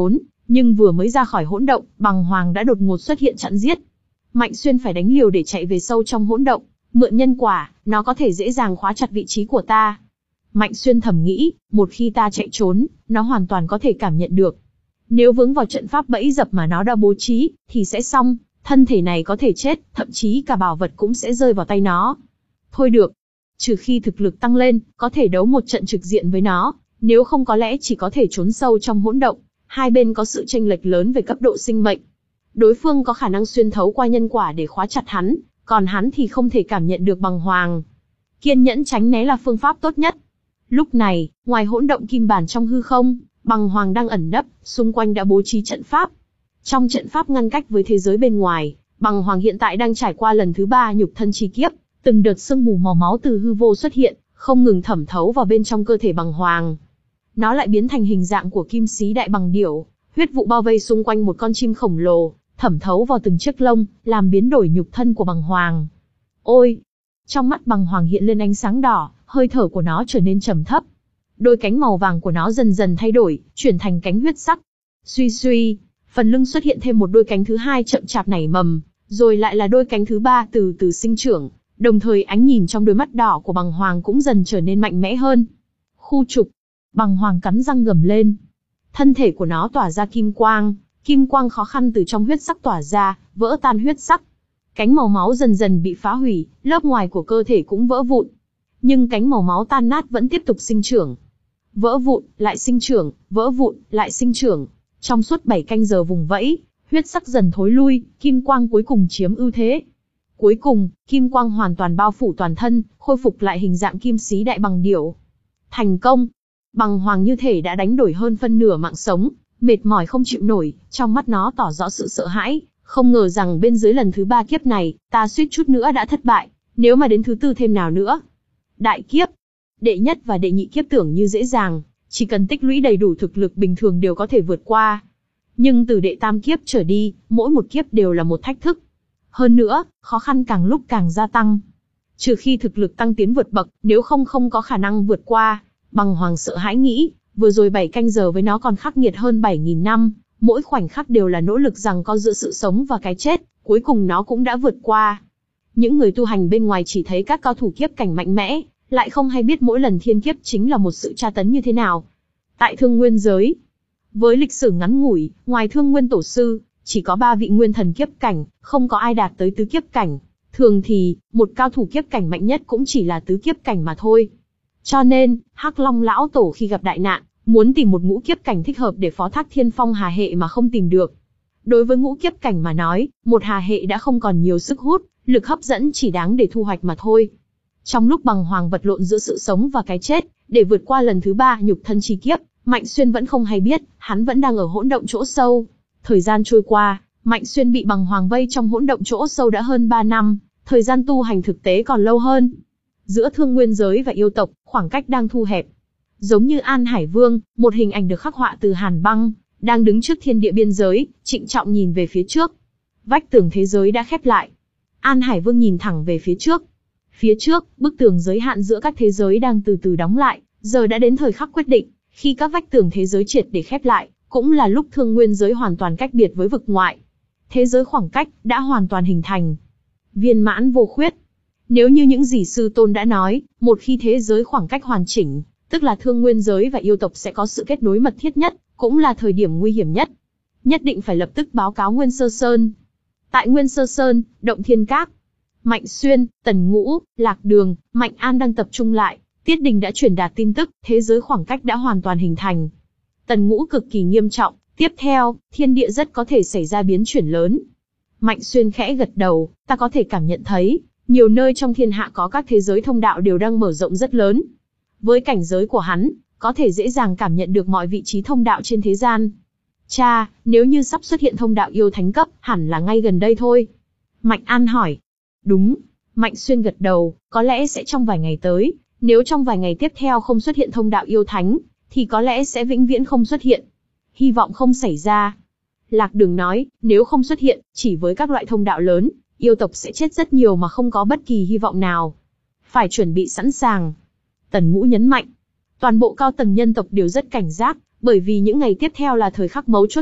Nhưng vừa mới ra khỏi hỗn động, Bằng Hoàng đã đột ngột xuất hiện chặn giết. Mạnh Xuyên phải đánh liều để chạy về sâu trong hỗn động, mượn nhân quả, nó có thể dễ dàng khóa chặt vị trí của ta. Mạnh Xuyên thầm nghĩ, một khi ta chạy trốn, nó hoàn toàn có thể cảm nhận được. Nếu vướng vào trận pháp bẫy dập mà nó đã bố trí, thì sẽ xong, thân thể này có thể chết, thậm chí cả bảo vật cũng sẽ rơi vào tay nó. Thôi được, trừ khi thực lực tăng lên, có thể đấu một trận trực diện với nó, nếu không có lẽ chỉ có thể trốn sâu trong hỗn động. Hai bên có sự chênh lệch lớn về cấp độ sinh mệnh. Đối phương có khả năng xuyên thấu qua nhân quả để khóa chặt hắn, còn hắn thì không thể cảm nhận được Bằng Hoàng. Kiên nhẫn tránh né là phương pháp tốt nhất. Lúc này, ngoài hỗn động kim bản trong hư không, Bằng Hoàng đang ẩn nấp, xung quanh đã bố trí trận pháp. Trong trận pháp ngăn cách với thế giới bên ngoài, Bằng Hoàng hiện tại đang trải qua lần thứ ba nhục thân chi kiếp, từng đợt sương mù màu máu từ hư vô xuất hiện, không ngừng thẩm thấu vào bên trong cơ thể Bằng Hoàng. Nó lại biến thành hình dạng của kim xí đại bằng điểu, huyết vụ bao vây xung quanh một con chim khổng lồ, thẩm thấu vào từng chiếc lông, làm biến đổi nhục thân của Bằng Hoàng. Ôi! Trong mắt Bằng Hoàng hiện lên ánh sáng đỏ, hơi thở của nó trở nên trầm thấp. Đôi cánh màu vàng của nó dần dần thay đổi, chuyển thành cánh huyết sắc. Suy suy, phần lưng xuất hiện thêm một đôi cánh thứ hai chậm chạp nảy mầm, rồi lại là đôi cánh thứ ba từ từ sinh trưởng, đồng thời ánh nhìn trong đôi mắt đỏ của Bằng Hoàng cũng dần trở nên mạnh mẽ hơn. Khu trục! Bằng Hoàng cắn răng gầm lên. Thân thể của nó tỏa ra kim quang, kim quang khó khăn từ trong huyết sắc tỏa ra, vỡ tan huyết sắc. Cánh màu máu dần dần bị phá hủy, lớp ngoài của cơ thể cũng vỡ vụn. Nhưng cánh màu máu tan nát vẫn tiếp tục sinh trưởng. Vỡ vụn, lại sinh trưởng, vỡ vụn, lại sinh trưởng. Trong suốt bảy canh giờ vùng vẫy, huyết sắc dần thối lui, kim quang cuối cùng chiếm ưu thế. Cuối cùng, kim quang hoàn toàn bao phủ toàn thân, khôi phục lại hình dạng kim xí đại bằng điểu. Thành công! Bằng Hoàng như thể đã đánh đổi hơn phân nửa mạng sống, mệt mỏi không chịu nổi, trong mắt nó tỏ rõ sự sợ hãi, không ngờ rằng bên dưới lần thứ ba kiếp này, ta suýt chút nữa đã thất bại, nếu mà đến thứ tư thêm nào nữa. Đại kiếp, đệ nhất và đệ nhị kiếp tưởng như dễ dàng, chỉ cần tích lũy đầy đủ thực lực bình thường đều có thể vượt qua. Nhưng từ đệ tam kiếp trở đi, mỗi một kiếp đều là một thách thức. Hơn nữa, khó khăn càng lúc càng gia tăng. Trừ khi thực lực tăng tiến vượt bậc, nếu không không có khả năng vượt qua. Bằng Hoàng sợ hãi nghĩ, vừa rồi bảy canh giờ với nó còn khắc nghiệt hơn bảy nghìn năm, mỗi khoảnh khắc đều là nỗ lực giằng co giữa sự sống và cái chết, cuối cùng nó cũng đã vượt qua. Những người tu hành bên ngoài chỉ thấy các cao thủ kiếp cảnh mạnh mẽ, lại không hay biết mỗi lần thiên kiếp chính là một sự tra tấn như thế nào. Tại Thương Nguyên giới, với lịch sử ngắn ngủi, ngoài Thương Nguyên tổ sư, chỉ có ba vị nguyên thần kiếp cảnh, không có ai đạt tới tứ kiếp cảnh. Thường thì, một cao thủ kiếp cảnh mạnh nhất cũng chỉ là tứ kiếp cảnh mà thôi. Cho nên, Hắc Long lão tổ khi gặp đại nạn, muốn tìm một ngũ kiếp cảnh thích hợp để phó thác Thiên Phong Hà hệ mà không tìm được. Đối với ngũ kiếp cảnh mà nói, một Hà hệ đã không còn nhiều sức hút, lực hấp dẫn chỉ đáng để thu hoạch mà thôi. Trong lúc Bằng Hoàng vật lộn giữa sự sống và cái chết, để vượt qua lần thứ ba nhục thân chi kiếp, Mạnh Xuyên vẫn không hay biết, hắn vẫn đang ở hỗn động chỗ sâu. Thời gian trôi qua, Mạnh Xuyên bị Bằng Hoàng vây trong hỗn động chỗ sâu đã hơn ba năm, thời gian tu hành thực tế còn lâu hơn. Giữa Thương Nguyên giới và yêu tộc, khoảng cách đang thu hẹp. Giống như An Hải Vương, một hình ảnh được khắc họa từ hàn băng, đang đứng trước thiên địa biên giới, trịnh trọng nhìn về phía trước. Vách tường thế giới đã khép lại. An Hải Vương nhìn thẳng về phía trước. Phía trước, bức tường giới hạn giữa các thế giới đang từ từ đóng lại, giờ đã đến thời khắc quyết định, khi các vách tường thế giới triệt để khép lại, cũng là lúc Thương Nguyên giới hoàn toàn cách biệt với vực ngoại. Thế giới khoảng cách đã hoàn toàn hình thành. Viên mãn vô khuyết. Nếu như những gì sư tôn đã nói, một khi thế giới khoảng cách hoàn chỉnh, tức là Thương Nguyên giới và yêu tộc sẽ có sự kết nối mật thiết nhất, cũng là thời điểm nguy hiểm nhất. Nhất định phải lập tức báo cáo Nguyên Sơ Sơn. Tại Nguyên Sơ Sơn, Động Thiên Các, Mạnh Xuyên, Tần Ngũ, Lạc Đường, Mạnh An đang tập trung lại. Tiết Đình đã truyền đạt tin tức, thế giới khoảng cách đã hoàn toàn hình thành. Tần Ngũ cực kỳ nghiêm trọng, tiếp theo, thiên địa rất có thể xảy ra biến chuyển lớn. Mạnh Xuyên khẽ gật đầu, ta có thể cảm nhận thấy, nhiều nơi trong thiên hạ có các thế giới thông đạo đều đang mở rộng rất lớn. Với cảnh giới của hắn, có thể dễ dàng cảm nhận được mọi vị trí thông đạo trên thế gian. Cha, nếu như sắp xuất hiện thông đạo yêu thánh cấp, hẳn là ngay gần đây thôi. Mạnh An hỏi. Đúng. Mạnh Xuyên gật đầu, có lẽ sẽ trong vài ngày tới. Nếu trong vài ngày tiếp theo không xuất hiện thông đạo yêu thánh, thì có lẽ sẽ vĩnh viễn không xuất hiện. Hy vọng không xảy ra. Lạc Đường nói, nếu không xuất hiện, chỉ với các loại thông đạo lớn, yêu tộc sẽ chết rất nhiều mà không có bất kỳ hy vọng nào. Phải chuẩn bị sẵn sàng. Tần Ngũ nhấn mạnh. Toàn bộ cao tầng nhân tộc đều rất cảnh giác, bởi vì những ngày tiếp theo là thời khắc mấu chốt nhất,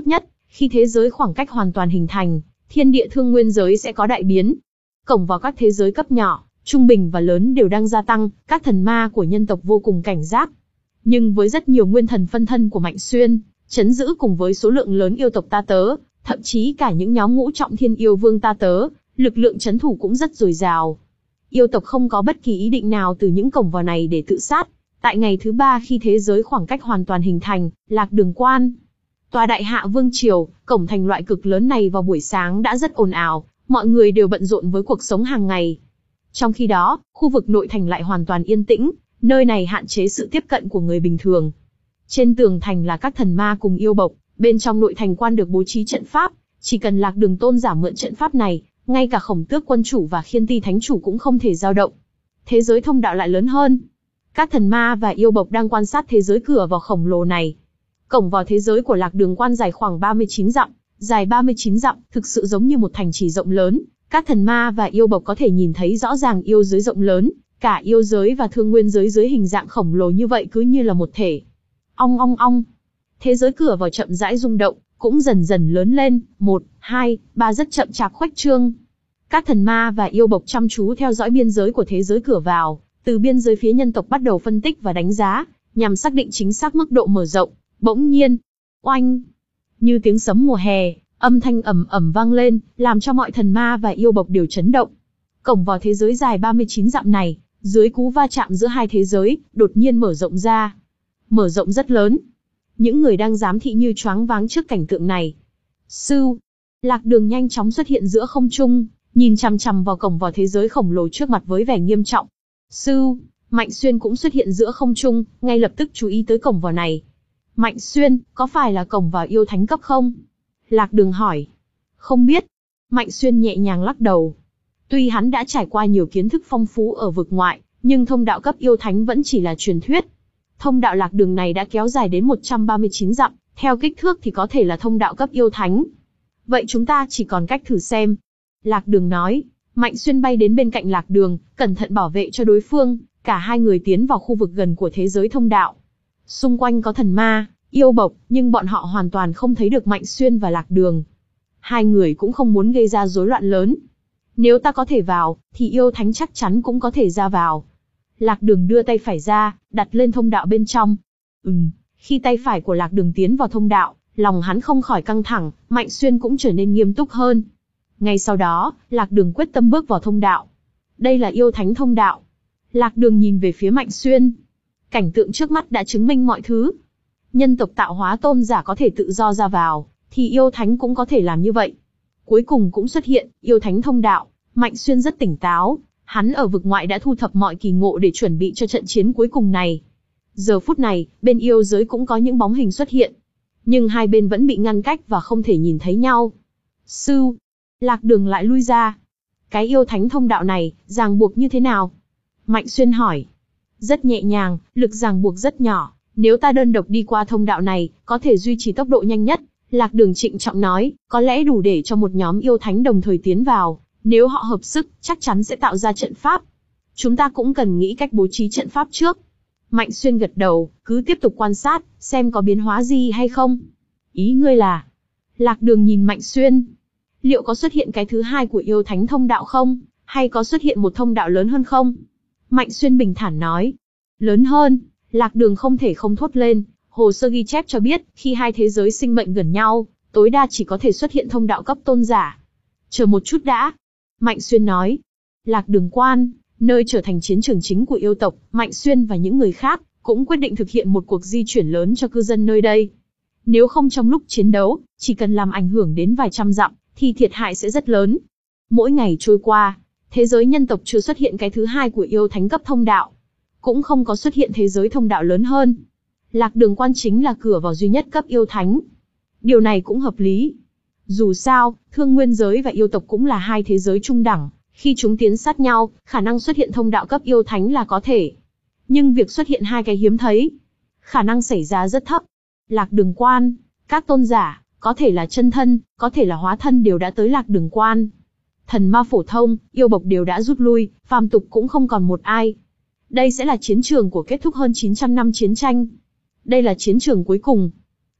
Khi thế giới khoảng cách hoàn toàn hình thành, thiên địa thương nguyên giới sẽ có đại biến. Cổng vào các thế giới cấp nhỏ, trung bình và lớn đều đang gia tăng, các thần ma của nhân tộc vô cùng cảnh giác. Nhưng với rất nhiều nguyên thần phân thân của Mạnh Xuyên, trấn giữ cùng với số lượng lớn yêu tộc ta tớ, thậm chí cả những nhóm ngũ trọng thiên yêu vương ta tớ, lực lượng trấn thủ cũng rất dồi dào. Yêu tộc không có bất kỳ ý định nào từ những cổng vào này để tự sát. Tại ngày thứ ba khi thế giới khoảng cách hoàn toàn hình thành, Lạc Đường Quan, tòa đại hạ vương triều, cổng thành loại cực lớn này vào buổi sáng đã rất ồn ào, mọi người đều bận rộn với cuộc sống hàng ngày. Trong khi đó, khu vực nội thành lại hoàn toàn yên tĩnh, nơi này hạn chế sự tiếp cận của người bình thường. Trên tường thành là các thần ma cùng yêu bộc, bên trong nội thành quan được bố trí trận pháp, chỉ cần Lạc Đường tôn giả mượn trận pháp này, ngay cả Khổng Tước quân chủ và Khiên Ti thánh chủ cũng không thể dao động. Thế giới thông đạo lại lớn hơn. Các thần ma và yêu bộc đang quan sát thế giới cửa vào khổng lồ này. Cổng vào thế giới của Lạc Đường Quan dài khoảng ba mươi chín dặm, dài ba mươi chín dặm, thực sự giống như một thành trì rộng lớn. Các thần ma và yêu bộc có thể nhìn thấy rõ ràng yêu giới rộng lớn, cả yêu giới và thương nguyên giới dưới hình dạng khổng lồ như vậy cứ như là một thể. Ong ong ong. Thế giới cửa vào chậm rãi rung động, cũng dần dần lớn lên, một, hai, ba rất chậm chạp khuếch trương. Các thần ma và yêu bộc chăm chú theo dõi biên giới của thế giới cửa vào, từ biên giới phía nhân tộc bắt đầu phân tích và đánh giá, nhằm xác định chính xác mức độ mở rộng. Bỗng nhiên, oanh, như tiếng sấm mùa hè, âm thanh ầm ầm vang lên, làm cho mọi thần ma và yêu bộc đều chấn động. Cổng vào thế giới dài ba mươi chín dặm này, dưới cú va chạm giữa hai thế giới, đột nhiên mở rộng ra. Mở rộng rất lớn. Những người đang giám thị như choáng váng trước cảnh tượng này. Sưu, Lạc Đường nhanh chóng xuất hiện giữa không trung, nhìn chằm chằm vào cổng vào thế giới khổng lồ trước mặt với vẻ nghiêm trọng. Sưu, Mạnh Xuyên cũng xuất hiện giữa không trung, ngay lập tức chú ý tới cổng vào này. Mạnh Xuyên, có phải là cổng vào yêu thánh cấp không? Lạc Đường hỏi. Không biết. Mạnh Xuyên nhẹ nhàng lắc đầu. Tuy hắn đã trải qua nhiều kiến thức phong phú ở vực ngoại, nhưng thông đạo cấp yêu thánh vẫn chỉ là truyền thuyết. Thông đạo Lạc Đường này đã kéo dài đến một trăm ba mươi chín dặm, theo kích thước thì có thể là thông đạo cấp yêu thánh. Vậy chúng ta chỉ còn cách thử xem. Lạc Đường nói. Mạnh Xuyên bay đến bên cạnh Lạc Đường, cẩn thận bảo vệ cho đối phương, cả hai người tiến vào khu vực gần của thế giới thông đạo. Xung quanh có thần ma, yêu bộc, nhưng bọn họ hoàn toàn không thấy được Mạnh Xuyên và Lạc Đường. Hai người cũng không muốn gây ra rối loạn lớn. Nếu ta có thể vào, thì yêu thánh chắc chắn cũng có thể ra vào. Lạc Đường đưa tay phải ra, đặt lên thông đạo bên trong. Ừm, khi tay phải của Lạc Đường tiến vào thông đạo, lòng hắn không khỏi căng thẳng, Mạnh Xuyên cũng trở nên nghiêm túc hơn. Ngay sau đó, Lạc Đường quyết tâm bước vào thông đạo. Đây là yêu thánh thông đạo. Lạc Đường nhìn về phía Mạnh Xuyên. Cảnh tượng trước mắt đã chứng minh mọi thứ. Nhân tộc tạo hóa tôn giả có thể tự do ra vào, thì yêu thánh cũng có thể làm như vậy. Cuối cùng cũng xuất hiện, yêu thánh thông đạo. Mạnh Xuyên rất tỉnh táo, hắn ở vực ngoại đã thu thập mọi kỳ ngộ để chuẩn bị cho trận chiến cuối cùng này. Giờ phút này, bên yêu giới cũng có những bóng hình xuất hiện. Nhưng hai bên vẫn bị ngăn cách và không thể nhìn thấy nhau. Sưu, Lạc Đường lại lui ra. Cái yêu thánh thông đạo này, ràng buộc như thế nào? Mạnh Xuyên hỏi. Rất nhẹ nhàng, lực ràng buộc rất nhỏ. Nếu ta đơn độc đi qua thông đạo này, có thể duy trì tốc độ nhanh nhất. Lạc Đường trịnh trọng nói, có lẽ đủ để cho một nhóm yêu thánh đồng thời tiến vào. Nếu họ hợp sức, chắc chắn sẽ tạo ra trận pháp. Chúng ta cũng cần nghĩ cách bố trí trận pháp trước. Mạnh Xuyên gật đầu, cứ tiếp tục quan sát, xem có biến hóa gì hay không. Ý ngươi là... Lạc Đường nhìn Mạnh Xuyên. Liệu có xuất hiện cái thứ hai của yêu thánh thông đạo không? Hay có xuất hiện một thông đạo lớn hơn không? Mạnh Xuyên bình thản nói. Lớn hơn, Lạc Đường không thể không thốt lên. Hồ sơ ghi chép cho biết, khi hai thế giới sinh mệnh gần nhau, tối đa chỉ có thể xuất hiện thông đạo cấp tôn giả. Chờ một chút đã. Mạnh Xuyên nói. Lạc Đường Quan, nơi trở thành chiến trường chính của yêu tộc, Mạnh Xuyên và những người khác, cũng quyết định thực hiện một cuộc di chuyển lớn cho cư dân nơi đây. Nếu không trong lúc chiến đấu, chỉ cần làm ảnh hưởng đến vài trăm dặm, thì thiệt hại sẽ rất lớn. Mỗi ngày trôi qua, thế giới nhân tộc chưa xuất hiện cái thứ hai của yêu thánh cấp thông đạo. Cũng không có xuất hiện thế giới thông đạo lớn hơn. Lạc Đường Quan chính là cửa vào duy nhất cấp yêu thánh. Điều này cũng hợp lý. Dù sao, thương nguyên giới và yêu tộc cũng là hai thế giới trung đẳng. Khi chúng tiến sát nhau, khả năng xuất hiện thông đạo cấp yêu thánh là có thể. Nhưng việc xuất hiện hai cái hiếm thấy, khả năng xảy ra rất thấp. Lạc Đường Quan, các tôn giả, có thể là chân thân, có thể là hóa thân đều đã tới Lạc Đường Quan. Thần ma phổ thông, yêu bộc đều đã rút lui, phàm tục cũng không còn một ai. Đây sẽ là chiến trường của kết thúc hơn chín trăm năm chiến tranh. Đây là chiến trường cuối cùng.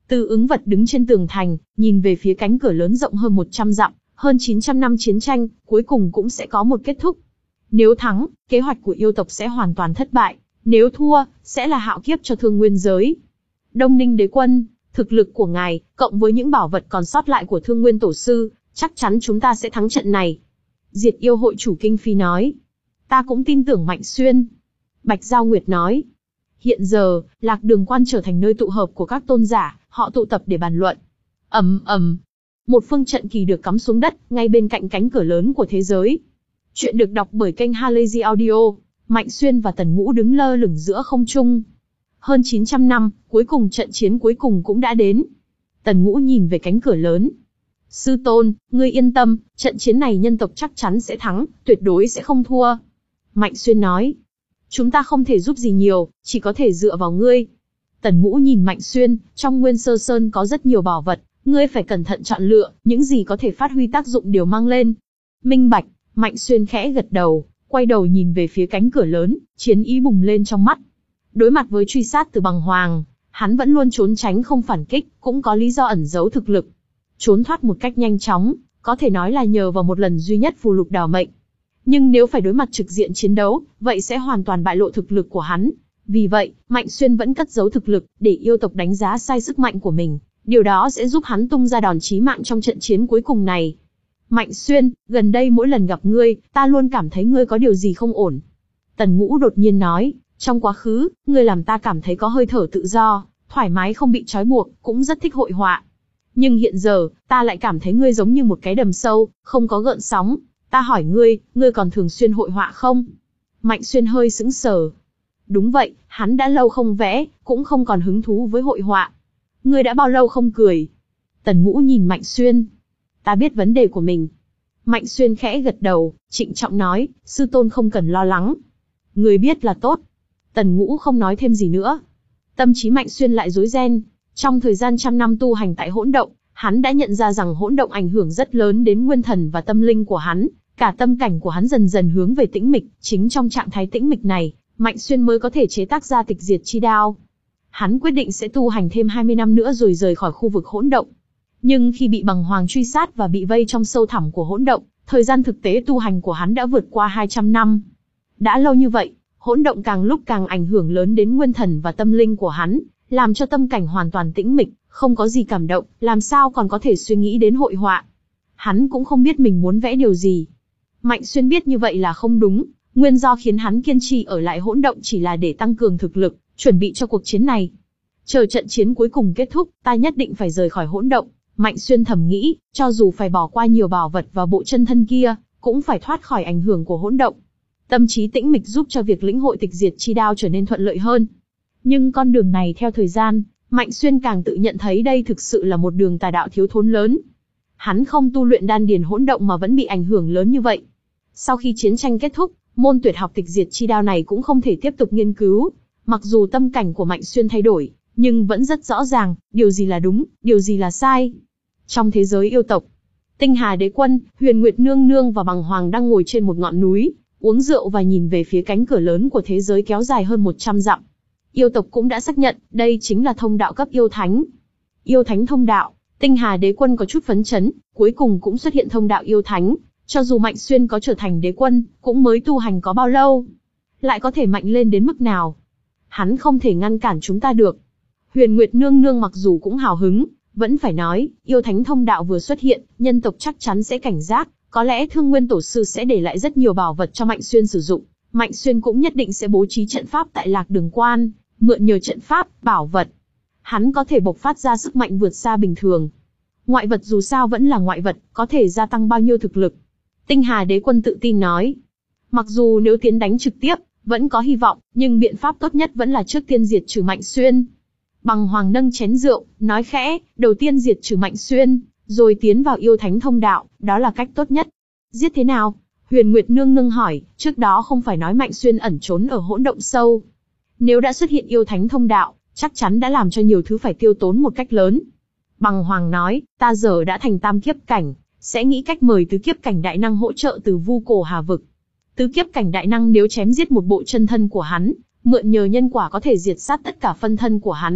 Từ Ứng Vật đứng trên tường thành, nhìn về phía cánh cửa lớn rộng hơn một trăm dặm, hơn chín trăm năm chiến tranh, cuối cùng cũng sẽ có một kết thúc. Nếu thắng, kế hoạch của yêu tộc sẽ hoàn toàn thất bại, nếu thua, sẽ là hạo kiếp cho thương nguyên giới. Đông Ninh Đế Quân, thực lực của ngài, cộng với những bảo vật còn sót lại của Thương Nguyên Tổ Sư, chắc chắn chúng ta sẽ thắng trận này. Diệt Yêu hội chủ Kinh Phi nói. Ta cũng tin tưởng Mạnh Xuyên. Bạch Giao Nguyệt nói. Hiện giờ, Lạc Đường Quan trở thành nơi tụ hợp của các tôn giả, họ tụ tập để bàn luận. Ầm ầm, một phương trận kỳ được cắm xuống đất, ngay bên cạnh cánh cửa lớn của thế giới. Chuyện được đọc bởi kênh Halazy Audio. Mạnh Xuyên và Tần Ngũ đứng lơ lửng giữa không trung. Hơn chín trăm năm, cuối cùng trận chiến cuối cùng cũng đã đến. Tần Ngũ nhìn về cánh cửa lớn. Sư tôn, ngươi yên tâm, trận chiến này nhân tộc chắc chắn sẽ thắng, tuyệt đối sẽ không thua. Mạnh Xuyên nói. Chúng ta không thể giúp gì nhiều, chỉ có thể dựa vào ngươi. Tần Ngũ nhìn Mạnh Xuyên, trong Nguyên Sơ Sơn có rất nhiều bảo vật, ngươi phải cẩn thận chọn lựa, những gì có thể phát huy tác dụng đều mang lên. Minh bạch, Mạnh Xuyên khẽ gật đầu, quay đầu nhìn về phía cánh cửa lớn, chiến ý bùng lên trong mắt. Đối mặt với truy sát từ Bằng Hoàng, hắn vẫn luôn trốn tránh không phản kích, cũng có lý do ẩn giấu thực lực. Trốn thoát một cách nhanh chóng, có thể nói là nhờ vào một lần duy nhất phù lục đào mệnh. Nhưng nếu phải đối mặt trực diện chiến đấu, vậy sẽ hoàn toàn bại lộ thực lực của hắn. Vì vậy, Mạnh Xuyên vẫn cất giấu thực lực, để yêu tộc đánh giá sai sức mạnh của mình. Điều đó sẽ giúp hắn tung ra đòn chí mạng trong trận chiến cuối cùng này. Mạnh Xuyên, gần đây mỗi lần gặp ngươi, ta luôn cảm thấy ngươi có điều gì không ổn. Tần Ngũ đột nhiên nói, trong quá khứ, ngươi làm ta cảm thấy có hơi thở tự do, thoải mái không bị trói buộc, cũng rất thích hội họa. Nhưng hiện giờ, ta lại cảm thấy ngươi giống như một cái đầm sâu, không có gợn sóng. Ta hỏi ngươi, ngươi còn thường xuyên hội họa không? Mạnh Xuyên hơi sững sờ. Đúng vậy, hắn đã lâu không vẽ, cũng không còn hứng thú với hội họa. Ngươi đã bao lâu không cười? Tần Ngũ nhìn Mạnh Xuyên. Ta biết vấn đề của mình. Mạnh Xuyên khẽ gật đầu, trịnh trọng nói, sư tôn không cần lo lắng. Ngươi biết là tốt. Tần Ngũ không nói thêm gì nữa. Tâm trí Mạnh Xuyên lại rối ren. Trong thời gian trăm năm tu hành tại hỗn động, hắn đã nhận ra rằng hỗn động ảnh hưởng rất lớn đến nguyên thần và tâm linh của hắn. Cả tâm cảnh của hắn dần dần hướng về tĩnh mịch, chính trong trạng thái tĩnh mịch này, Mạnh Xuyên mới có thể chế tác ra tịch diệt chi đao. Hắn quyết định sẽ tu hành thêm hai mươi năm nữa rồi rời khỏi khu vực hỗn động. Nhưng khi bị Bằng Hoàng truy sát và bị vây trong sâu thẳm của hỗn động, thời gian thực tế tu hành của hắn đã vượt qua hai trăm năm. Đã lâu như vậy, hỗn động càng lúc càng ảnh hưởng lớn đến nguyên thần và tâm linh của hắn, làm cho tâm cảnh hoàn toàn tĩnh mịch, không có gì cảm động, làm sao còn có thể suy nghĩ đến hội họa. Hắn cũng không biết mình muốn vẽ điều gì. Mạnh Xuyên biết như vậy là không đúng, nguyên do khiến hắn kiên trì ở lại hỗn động chỉ là để tăng cường thực lực, chuẩn bị cho cuộc chiến này. Chờ trận chiến cuối cùng kết thúc, ta nhất định phải rời khỏi hỗn động. Mạnh Xuyên thầm nghĩ, cho dù phải bỏ qua nhiều bảo vật và bộ chân thân kia, cũng phải thoát khỏi ảnh hưởng của hỗn động. Tâm trí tĩnh mịch giúp cho việc lĩnh hội tịch diệt chi đao trở nên thuận lợi hơn. Nhưng con đường này theo thời gian, Mạnh Xuyên càng tự nhận thấy đây thực sự là một đường tà đạo thiếu thốn lớn. Hắn không tu luyện đan điền hỗn động mà vẫn bị ảnh hưởng lớn như vậy. Sau khi chiến tranh kết thúc, môn tuyệt học tịch diệt chi đao này cũng không thể tiếp tục nghiên cứu. Mặc dù tâm cảnh của Mạnh Xuyên thay đổi, nhưng vẫn rất rõ ràng, điều gì là đúng, điều gì là sai. Trong thế giới yêu tộc, Tinh Hà Đế Quân, Huyền Nguyệt Nương Nương và Bằng Hoàng đang ngồi trên một ngọn núi, uống rượu và nhìn về phía cánh cửa lớn của thế giới kéo dài hơn một trăm dặm. Yêu tộc cũng đã xác nhận, đây chính là thông đạo cấp yêu thánh. Yêu thánh thông đạo, Tinh Hà Đế Quân có chút phấn chấn, cuối cùng cũng xuất hiện thông đạo yêu thánh. Cho dù Mạnh Xuyên có trở thành đế quân, cũng mới tu hành có bao lâu, lại có thể mạnh lên đến mức nào? Hắn không thể ngăn cản chúng ta được. Huyền Nguyệt Nương Nương mặc dù cũng hào hứng, vẫn phải nói, yêu thánh thông đạo vừa xuất hiện, nhân tộc chắc chắn sẽ cảnh giác, có lẽ Thương Nguyên Tổ Sư sẽ để lại rất nhiều bảo vật cho Mạnh Xuyên sử dụng. Mạnh Xuyên cũng nhất định sẽ bố trí trận pháp tại Lạc Đường Quan, mượn nhờ trận pháp, bảo vật, hắn có thể bộc phát ra sức mạnh vượt xa bình thường. Ngoại vật dù sao vẫn là ngoại vật, có thể gia tăng bao nhiêu thực lực. Tinh Hà Đế Quân tự tin nói. Mặc dù nếu tiến đánh trực tiếp, vẫn có hy vọng, nhưng biện pháp tốt nhất vẫn là trước tiên diệt trừ Mạnh Xuyên. Bằng Hoàng nâng chén rượu, nói khẽ, đầu tiên diệt trừ Mạnh Xuyên, rồi tiến vào yêu thánh thông đạo, đó là cách tốt nhất. Giết thế nào? Huyền Nguyệt Nương Nương hỏi, trước đó không phải nói Mạnh Xuyên ẩn trốn ở hỗn động sâu. Nếu đã xuất hiện yêu thánh thông đạo, chắc chắn đã làm cho nhiều thứ phải tiêu tốn một cách lớn. Bằng Hoàng nói, ta giờ đã thành tam kiếp cảnh, sẽ nghĩ cách mời tứ kiếp cảnh đại năng hỗ trợ từ vu cổ hà vực. Tứ kiếp cảnh đại năng nếu chém giết một bộ chân thân của hắn, mượn nhờ nhân quả có thể diệt sát tất cả phân thân của hắn,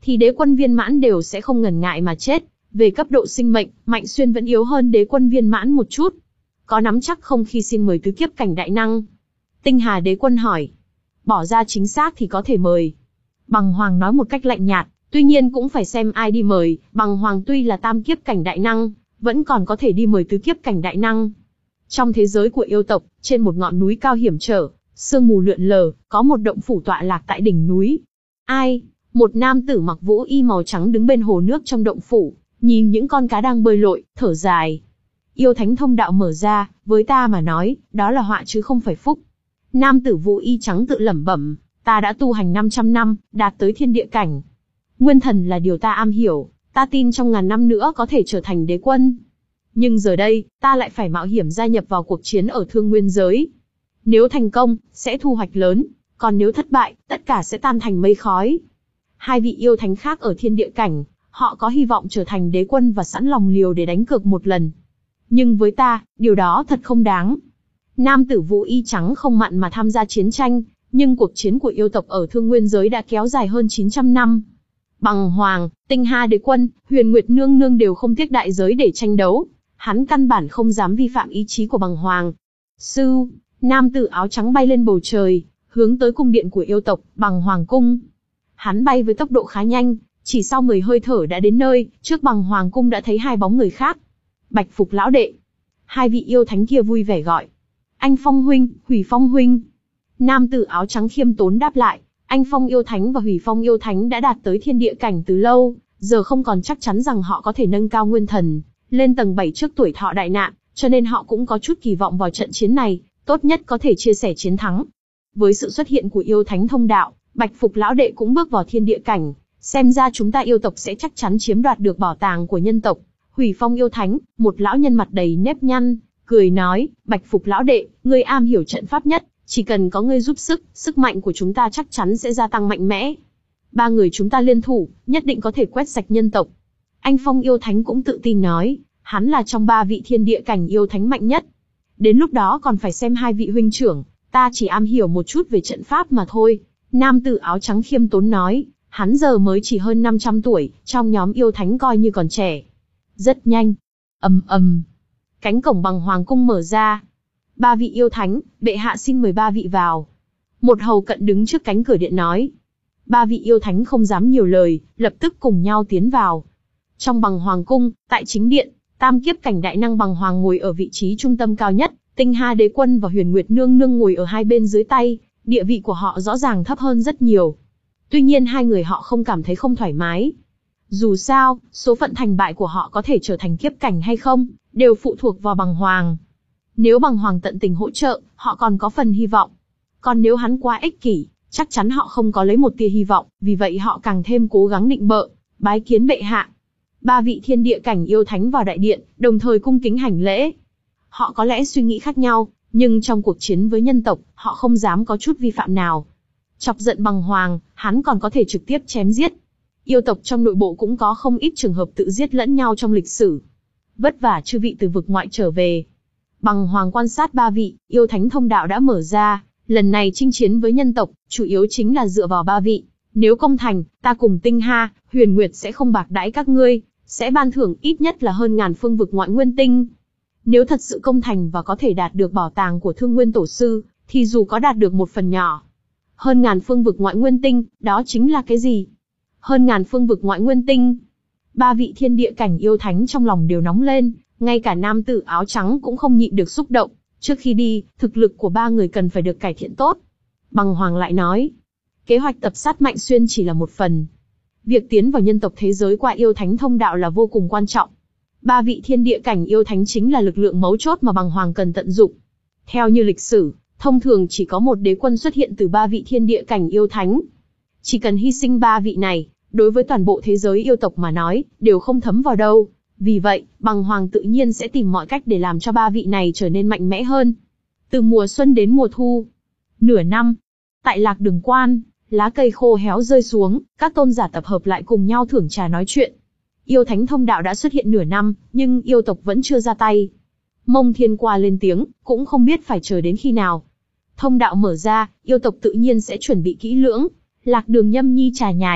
thì đế quân viên mãn đều sẽ không ngần ngại mà chết. Về cấp độ sinh mệnh, Mạnh Xuyên vẫn yếu hơn đế quân viên mãn một chút. Có nắm chắc không khi xin mời tứ kiếp cảnh đại năng? Tinh Hà đế quân hỏi. Bỏ ra chính xác thì có thể mời. Bằng Hoàng nói một cách lạnh nhạt, tuy nhiên cũng phải xem ai đi mời. Bằng Hoàng tuy là tam kiếp cảnh đại năng, vẫn còn có thể đi mời tứ kiếp cảnh đại năng. Trong thế giới của yêu tộc, trên một ngọn núi cao hiểm trở, sương mù lượn lờ, có một động phủ tọa lạc tại đỉnh núi. Ai? Một nam tử mặc vũ y màu trắng đứng bên hồ nước trong động phủ, nhìn những con cá đang bơi lội, thở dài. Yêu thánh thông đạo mở ra, với ta mà nói, đó là họa chứ không phải phúc. Nam tử vũ y trắng tự lẩm bẩm, ta đã tu hành năm trăm năm, đạt tới thiên địa cảnh. Nguyên thần là điều ta am hiểu, ta tin trong ngàn năm nữa có thể trở thành đế quân. Nhưng giờ đây, ta lại phải mạo hiểm gia nhập vào cuộc chiến ở thương nguyên giới. Nếu thành công, sẽ thu hoạch lớn, còn nếu thất bại, tất cả sẽ tan thành mây khói. Hai vị yêu thánh khác ở thiên địa cảnh, họ có hy vọng trở thành đế quân và sẵn lòng liều để đánh cược một lần. Nhưng với ta, điều đó thật không đáng. Nam tử vũ y trắng không mặn mà tham gia chiến tranh, nhưng cuộc chiến của yêu tộc ở thương nguyên giới đã kéo dài hơn chín trăm năm. Bằng Hoàng, Tinh Hà đế quân, Huyền Nguyệt nương nương đều không tiếc đại giới để tranh đấu. Hắn căn bản không dám vi phạm ý chí của Bằng Hoàng. Sư, nam tử áo trắng bay lên bầu trời, hướng tới cung điện của yêu tộc, Bằng Hoàng cung. Hắn bay với tốc độ khá nhanh, chỉ sau mười hơi thở đã đến nơi, trước Bằng Hoàng cung đã thấy hai bóng người khác. Bạch Phục lão đệ. Hai vị yêu thánh kia vui vẻ gọi. Anh Phong huynh, Hủy Phong huynh. Nam tử áo trắng khiêm tốn đáp lại, Anh Phong yêu thánh và Hủy Phong yêu thánh đã đạt tới thiên địa cảnh từ lâu, giờ không còn chắc chắn rằng họ có thể nâng cao nguyên thần, lên tầng bảy trước tuổi thọ đại nạn, cho nên họ cũng có chút kỳ vọng vào trận chiến này, tốt nhất có thể chia sẻ chiến thắng. Với sự xuất hiện của yêu thánh thông đạo, Bạch Phục lão đệ cũng bước vào thiên địa cảnh, xem ra chúng ta yêu tộc sẽ chắc chắn chiếm đoạt được bảo tàng của nhân tộc. Hủy Phong yêu thánh, một lão nhân mặt đầy nếp nhăn, cười nói, Bạch Phục lão đệ, ngươi am hiểu trận pháp nhất, chỉ cần có ngươi giúp sức, sức mạnh của chúng ta chắc chắn sẽ gia tăng mạnh mẽ. Ba người chúng ta liên thủ, nhất định có thể quét sạch nhân tộc. Anh Phong yêu thánh cũng tự tin nói, hắn là trong ba vị thiên địa cảnh yêu thánh mạnh nhất. Đến lúc đó còn phải xem hai vị huynh trưởng, ta chỉ am hiểu một chút về trận pháp mà thôi. Nam tử áo trắng khiêm tốn nói, hắn giờ mới chỉ hơn năm trăm tuổi, trong nhóm yêu thánh coi như còn trẻ. Rất nhanh. Ầm ầm. Cánh cổng Bằng Hoàng cung mở ra. Ba vị yêu thánh, bệ hạ xin mời ba vị vào. Một hầu cận đứng trước cánh cửa điện nói. Ba vị yêu thánh không dám nhiều lời, lập tức cùng nhau tiến vào. Trong Bằng Hoàng cung, tại chính điện, tam kiếp cảnh đại năng Bằng Hoàng ngồi ở vị trí trung tâm cao nhất, Tinh Hà đế quân và Huyền Nguyệt nương nương ngồi ở hai bên dưới tay, địa vị của họ rõ ràng thấp hơn rất nhiều. Tuy nhiên hai người họ không cảm thấy không thoải mái. Dù sao, số phận thành bại của họ có thể trở thành kiếp cảnh hay không, đều phụ thuộc vào Bằng Hoàng. Nếu Bằng Hoàng tận tình hỗ trợ, họ còn có phần hy vọng. Còn nếu hắn quá ích kỷ, chắc chắn họ không có lấy một tia hy vọng, vì vậy họ càng thêm cố gắng nịnh bợ, bái kiến bệ hạ. Ba vị thiên địa cảnh yêu thánh vào đại điện, đồng thời cung kính hành lễ. Họ có lẽ suy nghĩ khác nhau, nhưng trong cuộc chiến với nhân tộc, họ không dám có chút vi phạm nào. Chọc giận Bằng Hoàng, hắn còn có thể trực tiếp chém giết. Yêu tộc trong nội bộ cũng có không ít trường hợp tự giết lẫn nhau trong lịch sử. Vất vả chư vị từ vực ngoại trở về. Bằng Hoàng quan sát ba vị, yêu thánh thông đạo đã mở ra, lần này chinh chiến với nhân tộc, chủ yếu chính là dựa vào ba vị. Nếu công thành, ta cùng Tinh Hà, Huyền Nguyệt sẽ không bạc đãi các ngươi, sẽ ban thưởng ít nhất là hơn ngàn phương vực ngoại nguyên tinh. Nếu thật sự công thành và có thể đạt được bảo tàng của Thương Nguyên Tổ Sư, thì dù có đạt được một phần nhỏ, hơn ngàn phương vực ngoại nguyên tinh, đó chính là cái gì? Hơn ngàn phương vực ngoại nguyên tinh. Ba vị thiên địa cảnh yêu thánh trong lòng đều nóng lên, ngay cả nam tử áo trắng cũng không nhịn được xúc động. Trước khi đi, thực lực của ba người cần phải được cải thiện tốt. Bằng Hoàng lại nói, kế hoạch tập sát Mạnh Xuyên chỉ là một phần. Việc tiến vào nhân tộc thế giới qua yêu thánh thông đạo là vô cùng quan trọng. Ba vị thiên địa cảnh yêu thánh chính là lực lượng mấu chốt mà Bằng Hoàng cần tận dụng. Theo như lịch sử, thông thường chỉ có một đế quân xuất hiện từ ba vị thiên địa cảnh yêu thánh. Chỉ cần hy sinh ba vị này, đối với toàn bộ thế giới yêu tộc mà nói, đều không thấm vào đâu. Vì vậy, Bằng Hoàng tự nhiên sẽ tìm mọi cách để làm cho ba vị này trở nên mạnh mẽ hơn. Từ mùa xuân đến mùa thu, nửa năm, tại Lạc Đường Quan, lá cây khô héo rơi xuống, các tôn giả tập hợp lại cùng nhau thưởng trà nói chuyện. Yêu thánh thông đạo đã xuất hiện nửa năm, nhưng yêu tộc vẫn chưa ra tay. Mông Thiên Qua lên tiếng, cũng không biết phải chờ đến khi nào. Thông đạo mở ra, yêu tộc tự nhiên sẽ chuẩn bị kỹ lưỡng. Lạc Đường nhâm nhi trà nhài, cười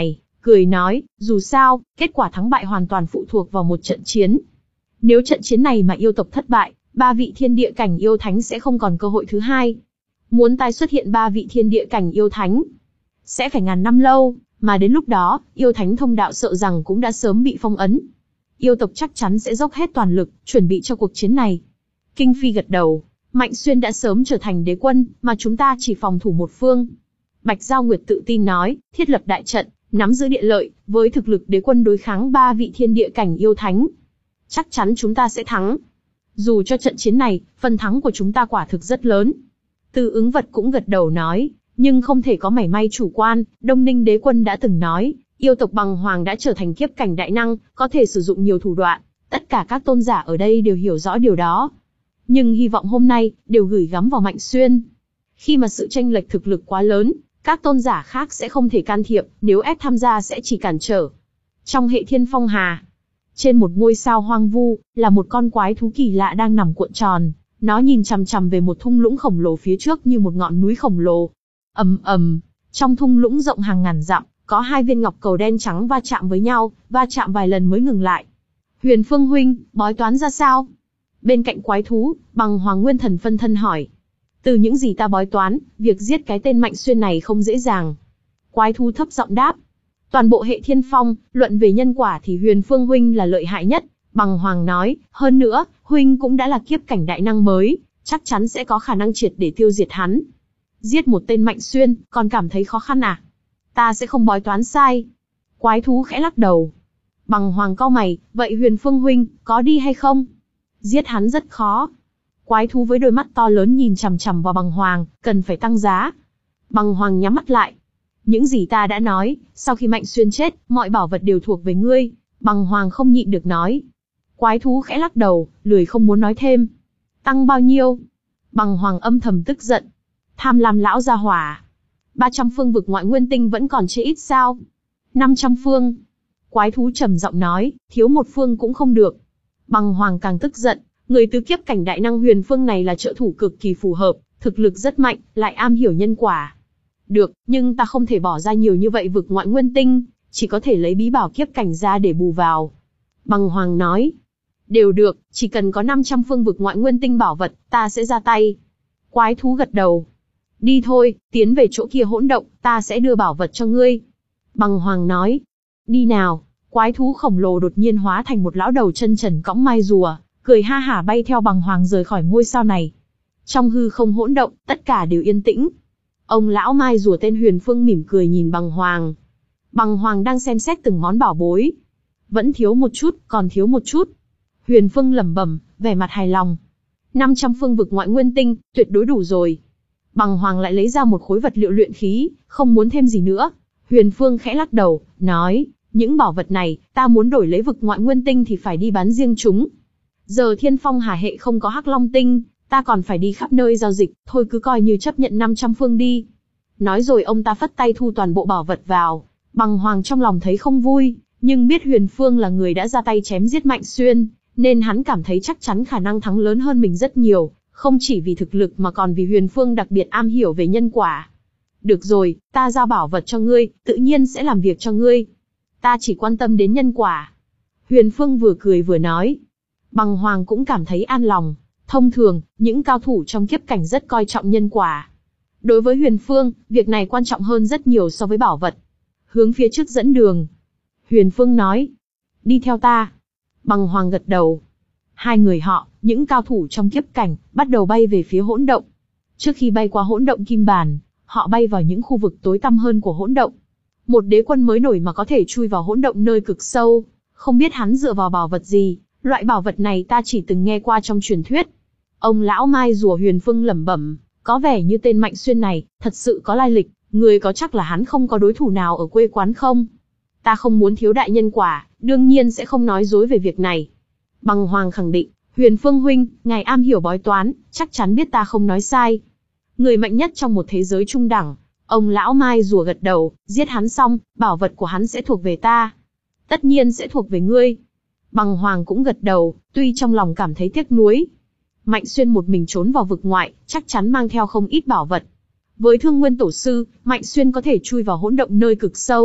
cười nói, dù sao, kết quả thắng bại hoàn toàn phụ thuộc vào một trận chiến. Nếu trận chiến này mà yêu tộc thất bại, ba vị thiên địa cảnh yêu thánh sẽ không còn cơ hội thứ hai. Muốn tái xuất hiện ba vị thiên địa cảnh yêu thánh, sẽ phải ngàn năm lâu, mà đến lúc đó, yêu thánh thông đạo sợ rằng cũng đã sớm bị phong ấn. Yêu tộc chắc chắn sẽ dốc hết toàn lực, chuẩn bị cho cuộc chiến này. Kinh Phi gật đầu, Mạnh Xuyên đã sớm trở thành đế quân, mà chúng ta chỉ phòng thủ một phương. Bạch Giao Nguyệt tự tin nói, thiết lập đại trận, nắm giữ địa lợi, với thực lực đế quân đối kháng ba vị thiên địa cảnh yêu thánh. Chắc chắn chúng ta sẽ thắng. Dù cho trận chiến này, phần thắng của chúng ta quả thực rất lớn. Từ Ứng Vật cũng gật đầu nói, nhưng không thể có mảy may chủ quan, Đông Ninh đế quân đã từng nói, yêu tộc Bằng Hoàng đã trở thành kiếp cảnh đại năng, có thể sử dụng nhiều thủ đoạn, tất cả các tôn giả ở đây đều hiểu rõ điều đó. Nhưng hy vọng hôm nay, đều gửi gắm vào Mạnh Xuyên. Khi mà sự tranh lệch thực lực quá lớn, các tôn giả khác sẽ không thể can thiệp, nếu ép tham gia sẽ chỉ cản trở. Trong hệ thiên phong hà, trên một ngôi sao hoang vu, là một con quái thú kỳ lạ đang nằm cuộn tròn, nó nhìn chằm chằm về một thung lũng khổng lồ phía trước như một ngọn núi khổng lồ. Ầm ầm, trong thung lũng rộng hàng ngàn dặm, có hai viên ngọc cầu đen trắng va chạm với nhau, va chạm vài lần mới ngừng lại. Huyền Phương huynh, bói toán ra sao? Bên cạnh quái thú, Bằng Hoàng Nguyên Thần phân thân hỏi. Từ những gì ta bói toán, việc giết cái tên Mạnh Xuyên này không dễ dàng. Quái thú thấp giọng đáp. Toàn bộ hệ thiên phong, luận về nhân quả thì Huyền Phương huynh là lợi hại nhất. Bằng Hoàng nói, hơn nữa, huynh cũng đã là kiếp cảnh đại năng mới, chắc chắn sẽ có khả năng triệt để tiêu diệt hắn. Giết một tên Mạnh Xuyên, còn cảm thấy khó khăn à? Ta sẽ không bói toán sai. Quái thú khẽ lắc đầu. Bằng Hoàng cau mày, vậy Huyền Phương huynh, có đi hay không? Giết hắn rất khó. Quái thú với đôi mắt to lớn nhìn chằm chằm vào Bằng Hoàng, cần phải tăng giá. Bằng Hoàng nhắm mắt lại. Những gì ta đã nói, sau khi Mạnh Xuyên chết, mọi bảo vật đều thuộc về ngươi. Bằng Hoàng không nhịn được nói. Quái thú khẽ lắc đầu, lười không muốn nói thêm. Tăng bao nhiêu? Bằng Hoàng âm thầm tức giận. Tham lam lão gia hỏa. ba trăm phương vực ngoại nguyên tinh vẫn còn chê ít sao? năm trăm phương. Quái thú trầm giọng nói, thiếu một phương cũng không được. Bằng Hoàng càng tức giận, người tứ kiếp cảnh đại năng Huyền Phương này là trợ thủ cực kỳ phù hợp, thực lực rất mạnh, lại am hiểu nhân quả. Được, nhưng ta không thể bỏ ra nhiều như vậy vực ngoại nguyên tinh, chỉ có thể lấy bí bảo kiếp cảnh ra để bù vào. Bằng Hoàng nói, đều được, chỉ cần có năm trăm phương vực ngoại nguyên tinh bảo vật, ta sẽ ra tay. Quái thú gật đầu. Đi thôi, tiến về chỗ kia hỗn động, ta sẽ đưa bảo vật cho ngươi. Bằng Hoàng nói, đi nào. Quái thú khổng lồ đột nhiên hóa thành một lão đầu chân trần cõng mai rùa, cười ha hả bay theo Bằng Hoàng rời khỏi ngôi sao này. Trong hư không hỗn động, tất cả đều yên tĩnh. Ông lão mai rùa tên Huyền Phương mỉm cười nhìn Bằng Hoàng. Bằng Hoàng đang xem xét từng món bảo bối. Vẫn thiếu một chút, còn thiếu một chút. Huyền Phương lẩm bẩm, vẻ mặt hài lòng. năm trăm phương vực ngoại nguyên tinh, tuyệt đối đủ rồi. Bằng Hoàng lại lấy ra một khối vật liệu luyện khí, không muốn thêm gì nữa. Huyền Phương khẽ lắc đầu, nói, những bảo vật này, ta muốn đổi lấy vực ngoại nguyên tinh thì phải đi bán riêng chúng. Giờ thiên phong hà hệ không có hắc long tinh, ta còn phải đi khắp nơi giao dịch, thôi cứ coi như chấp nhận năm trăm phương đi. Nói rồi ông ta phất tay thu toàn bộ bảo vật vào. Bằng Hoàng trong lòng thấy không vui, nhưng biết Huyền Phương là người đã ra tay chém giết Mạnh Xuyên, nên hắn cảm thấy chắc chắn khả năng thắng lớn hơn mình rất nhiều, không chỉ vì thực lực mà còn vì Huyền Phương đặc biệt am hiểu về nhân quả. Được rồi, ta giao bảo vật cho ngươi, tự nhiên sẽ làm việc cho ngươi. Ta chỉ quan tâm đến nhân quả. Huyền Phương vừa cười vừa nói. Bằng Hoàng cũng cảm thấy an lòng. Thông thường, những cao thủ trong kiếp cảnh rất coi trọng nhân quả. Đối với Huyền Phương, việc này quan trọng hơn rất nhiều so với bảo vật. Hướng phía trước dẫn đường. Huyền Phương nói. Đi theo ta. Bằng Hoàng gật đầu. Hai người họ, những cao thủ trong kiếp cảnh, bắt đầu bay về phía hỗn động. Trước khi bay qua hỗn động kim bàn, họ bay vào những khu vực tối tăm hơn của hỗn động. Một đế quân mới nổi mà có thể chui vào hỗn động nơi cực sâu, không biết hắn dựa vào bảo vật gì, loại bảo vật này ta chỉ từng nghe qua trong truyền thuyết. Ông lão mai rùa Huyền Phương lẩm bẩm, có vẻ như tên Mạnh Xuyên này, thật sự có lai lịch, người có chắc là hắn không có đối thủ nào ở quê quán không? Ta không muốn thiếu đại nhân quả, đương nhiên sẽ không nói dối về việc này. Bằng Hoàng khẳng định, Huyền Phương huynh, ngài am hiểu bói toán, chắc chắn biết ta không nói sai. Người mạnh nhất trong một thế giới trung đẳng. Ông lão mai rùa gật đầu, giết hắn xong, bảo vật của hắn sẽ thuộc về ta. Tất nhiên sẽ thuộc về ngươi. Bằng Hoàng cũng gật đầu, tuy trong lòng cảm thấy tiếc nuối. Mạnh Xuyên một mình trốn vào vực ngoại, chắc chắn mang theo không ít bảo vật. Với Thương Nguyên Tổ sư, Mạnh Xuyên có thể chui vào hỗn động nơi cực sâu,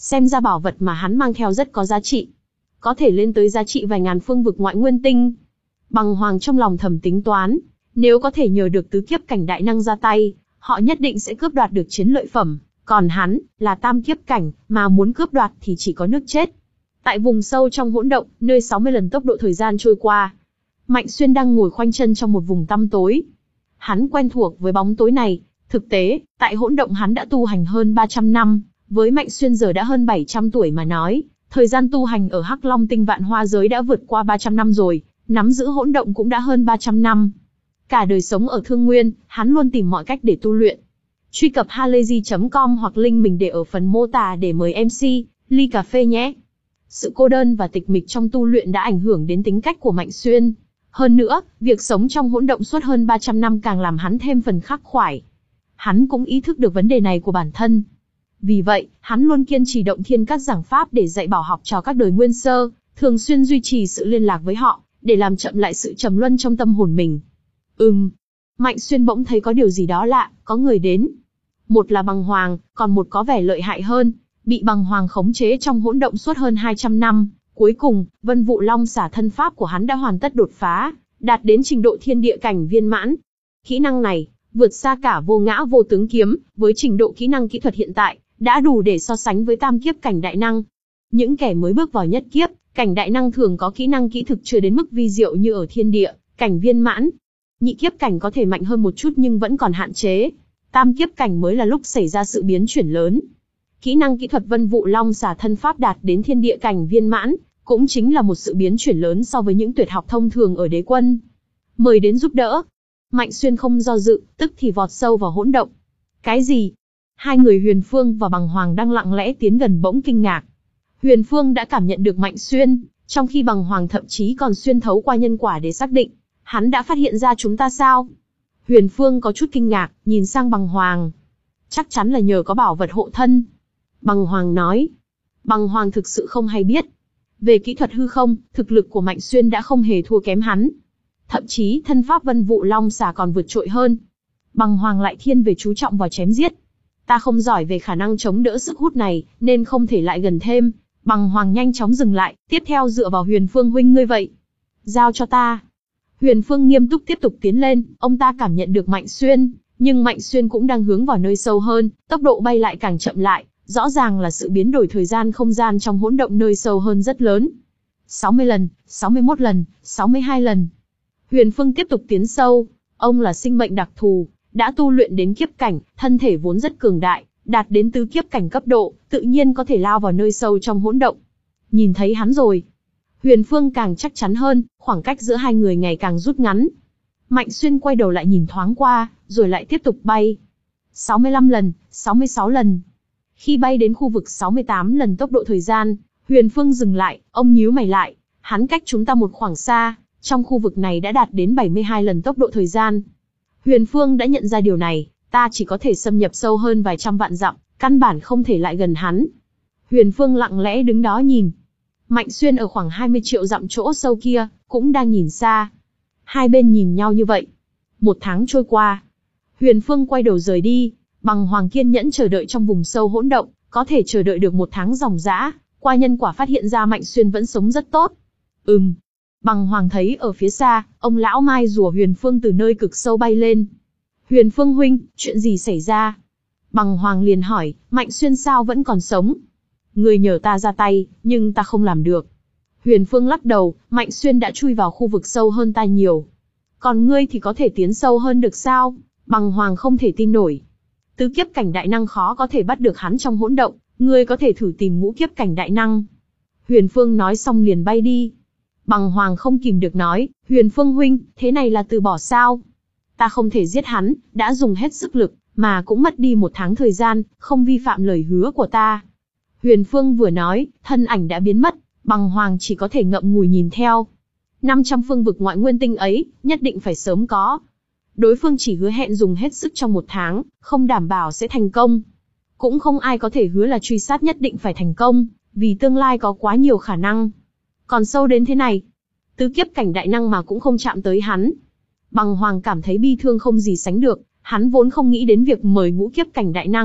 Xem ra bảo vật mà hắn mang theo rất có giá trị. Có thể lên tới giá trị vài ngàn phương vực ngoại nguyên tinh. Bằng Hoàng trong lòng thầm tính toán, nếu có thể nhờ được tứ kiếp cảnh đại năng ra tay, họ nhất định sẽ cướp đoạt được chiến lợi phẩm. Còn hắn, là tam kiếp cảnh, mà muốn cướp đoạt thì chỉ có nước chết. Tại vùng sâu trong hỗn động, nơi sáu mươi lần tốc độ thời gian trôi qua, Mạnh Xuyên đang ngồi khoanh chân trong một vùng tăm tối. Hắn quen thuộc với bóng tối này, thực tế, tại hỗn động hắn đã tu hành hơn ba trăm năm, với Mạnh Xuyên giờ đã hơn bảy trăm tuổi mà nói, thời gian tu hành ở Hắc Long Tinh Vạn Hoa giới đã vượt qua ba trăm năm rồi, nắm giữ hỗn động cũng đã hơn ba trăm năm. Cả đời sống ở Thương Nguyên, hắn luôn tìm mọi cách để tu luyện. Truy cập halayzi chấm com hoặc link mình để ở phần mô tả để mời em xê, ly cà phê nhé. Sự cô đơn và tịch mịch trong tu luyện đã ảnh hưởng đến tính cách của Mạnh Xuyên. Hơn nữa, việc sống trong hỗn động suốt hơn ba trăm năm càng làm hắn thêm phần khắc khoải. Hắn cũng ý thức được vấn đề này của bản thân. Vì vậy, hắn luôn kiên trì động thiên các giảng pháp để dạy bảo học trò các đời nguyên sơ, thường xuyên duy trì sự liên lạc với họ, để làm chậm lại sự trầm luân trong tâm hồn mình. Ừm. Mạnh Xuyên bỗng thấy có điều gì đó lạ, có người đến. Một là Bằng Hoàng, còn một có vẻ lợi hại hơn, bị Bằng Hoàng khống chế trong hỗn động suốt hơn hai trăm năm. Cuối cùng, Vân Vụ Long xả thân pháp của hắn đã hoàn tất đột phá, đạt đến trình độ thiên địa cảnh viên mãn. Kỹ năng này, vượt xa cả vô ngã vô tướng kiếm, với trình độ kỹ năng kỹ thuật hiện tại, đã đủ để so sánh với tam kiếp cảnh đại năng. Những kẻ mới bước vào nhất kiếp, cảnh đại năng thường có kỹ năng kỹ thực chưa đến mức vi diệu như ở thiên địa, cảnh viên mãn. Nhị kiếp cảnh có thể mạnh hơn một chút nhưng vẫn còn hạn chế. Tam kiếp cảnh mới là lúc xảy ra sự biến chuyển lớn. Kỹ năng kỹ thuật Vân Vụ Long xả thân pháp đạt đến thiên địa cảnh viên mãn, cũng chính là một sự biến chuyển lớn so với những tuyệt học thông thường ở đế quân. Mời đến giúp đỡ. Mạnh Xuyên không do dự, tức thì vọt sâu vào hỗn động. Cái gì? Hai người Huyền Phương và Bằng Hoàng đang lặng lẽ tiến gần bỗng kinh ngạc. Huyền Phương đã cảm nhận được Mạnh Xuyên, trong khi Bằng Hoàng thậm chí còn xuyên thấu qua nhân quả để xác định. Hắn đã phát hiện ra chúng ta sao? Huyền Phương có chút kinh ngạc, nhìn sang Bằng Hoàng. Chắc chắn là nhờ có bảo vật hộ thân. Bằng Hoàng nói. Bằng Hoàng thực sự không hay biết. Về kỹ thuật hư không, thực lực của Mạnh Xuyên đã không hề thua kém hắn. Thậm chí thân pháp Vân Vụ Long xả còn vượt trội hơn. Bằng Hoàng lại thiên về chú trọng vào chém giết. Ta không giỏi về khả năng chống đỡ sức hút này, nên không thể lại gần thêm. Bằng Hoàng nhanh chóng dừng lại, tiếp theo dựa vào Huyền Phương huynh ngươi vậy. Giao cho ta. Huyền Phương nghiêm túc tiếp tục tiến lên, ông ta cảm nhận được Mạnh Xuyên, nhưng Mạnh Xuyên cũng đang hướng vào nơi sâu hơn, tốc độ bay lại càng chậm lại, rõ ràng là sự biến đổi thời gian không gian trong hỗn động nơi sâu hơn rất lớn. sáu mươi lần, sáu mươi mốt lần, sáu mươi hai lần. Huyền Phương tiếp tục tiến sâu, ông là sinh mệnh đặc thù, đã tu luyện đến kiếp cảnh, thân thể vốn rất cường đại, đạt đến tứ kiếp cảnh cấp độ, tự nhiên có thể lao vào nơi sâu trong hỗn động. Nhìn thấy hắn rồi. Huyền Phương càng chắc chắn hơn, khoảng cách giữa hai người ngày càng rút ngắn. Mạnh Xuyên quay đầu lại nhìn thoáng qua, rồi lại tiếp tục bay. sáu mươi lăm lần, sáu mươi sáu lần. Khi bay đến khu vực sáu mươi tám lần tốc độ thời gian, Huyền Phương dừng lại, ông nhíu mày lại. Hắn cách chúng ta một khoảng xa, trong khu vực này đã đạt đến bảy mươi hai lần tốc độ thời gian. Huyền Phương đã nhận ra điều này, ta chỉ có thể xâm nhập sâu hơn vài trăm vạn dặm, căn bản không thể lại gần hắn. Huyền Phương lặng lẽ đứng đó nhìn. Mạnh Xuyên ở khoảng hai mươi triệu dặm chỗ sâu kia, cũng đang nhìn xa. Hai bên nhìn nhau như vậy. Một tháng trôi qua. Huyền Phương quay đầu rời đi. Bằng Hoàng kiên nhẫn chờ đợi trong vùng sâu hỗn động, có thể chờ đợi được một tháng ròng rã. Qua nhân quả phát hiện ra Mạnh Xuyên vẫn sống rất tốt. Ừm. Bằng Hoàng thấy ở phía xa, ông lão mai rùa Huyền Phương từ nơi cực sâu bay lên. Huyền Phương huynh, chuyện gì xảy ra? Bằng Hoàng liền hỏi, Mạnh Xuyên sao vẫn còn sống? Người nhờ ta ra tay, nhưng ta không làm được. Huyền Phương lắc đầu, Mạnh Xuyên đã chui vào khu vực sâu hơn ta nhiều. Còn ngươi thì có thể tiến sâu hơn được sao? Bằng Hoàng không thể tin nổi. Tứ kiếp cảnh đại năng khó có thể bắt được hắn trong hỗn động, ngươi có thể thử tìm ngũ kiếp cảnh đại năng. Huyền Phương nói xong liền bay đi. Bằng Hoàng không kìm được nói, Huyền Phương huynh, thế này là từ bỏ sao? Ta không thể giết hắn, đã dùng hết sức lực, mà cũng mất đi một tháng thời gian, không vi phạm lời hứa của ta. Huyền Phương vừa nói, thân ảnh đã biến mất, Bằng Hoàng chỉ có thể ngậm ngùi nhìn theo. năm trăm phương vực ngoại nguyên tinh ấy, nhất định phải sớm có. Đối phương chỉ hứa hẹn dùng hết sức trong một tháng, không đảm bảo sẽ thành công. Cũng không ai có thể hứa là truy sát nhất định phải thành công, vì tương lai có quá nhiều khả năng. Còn sâu đến thế này, tứ kiếp cảnh đại năng mà cũng không chạm tới hắn. Bằng Hoàng cảm thấy bi thương không gì sánh được, hắn vốn không nghĩ đến việc mời ngũ kiếp cảnh đại năng.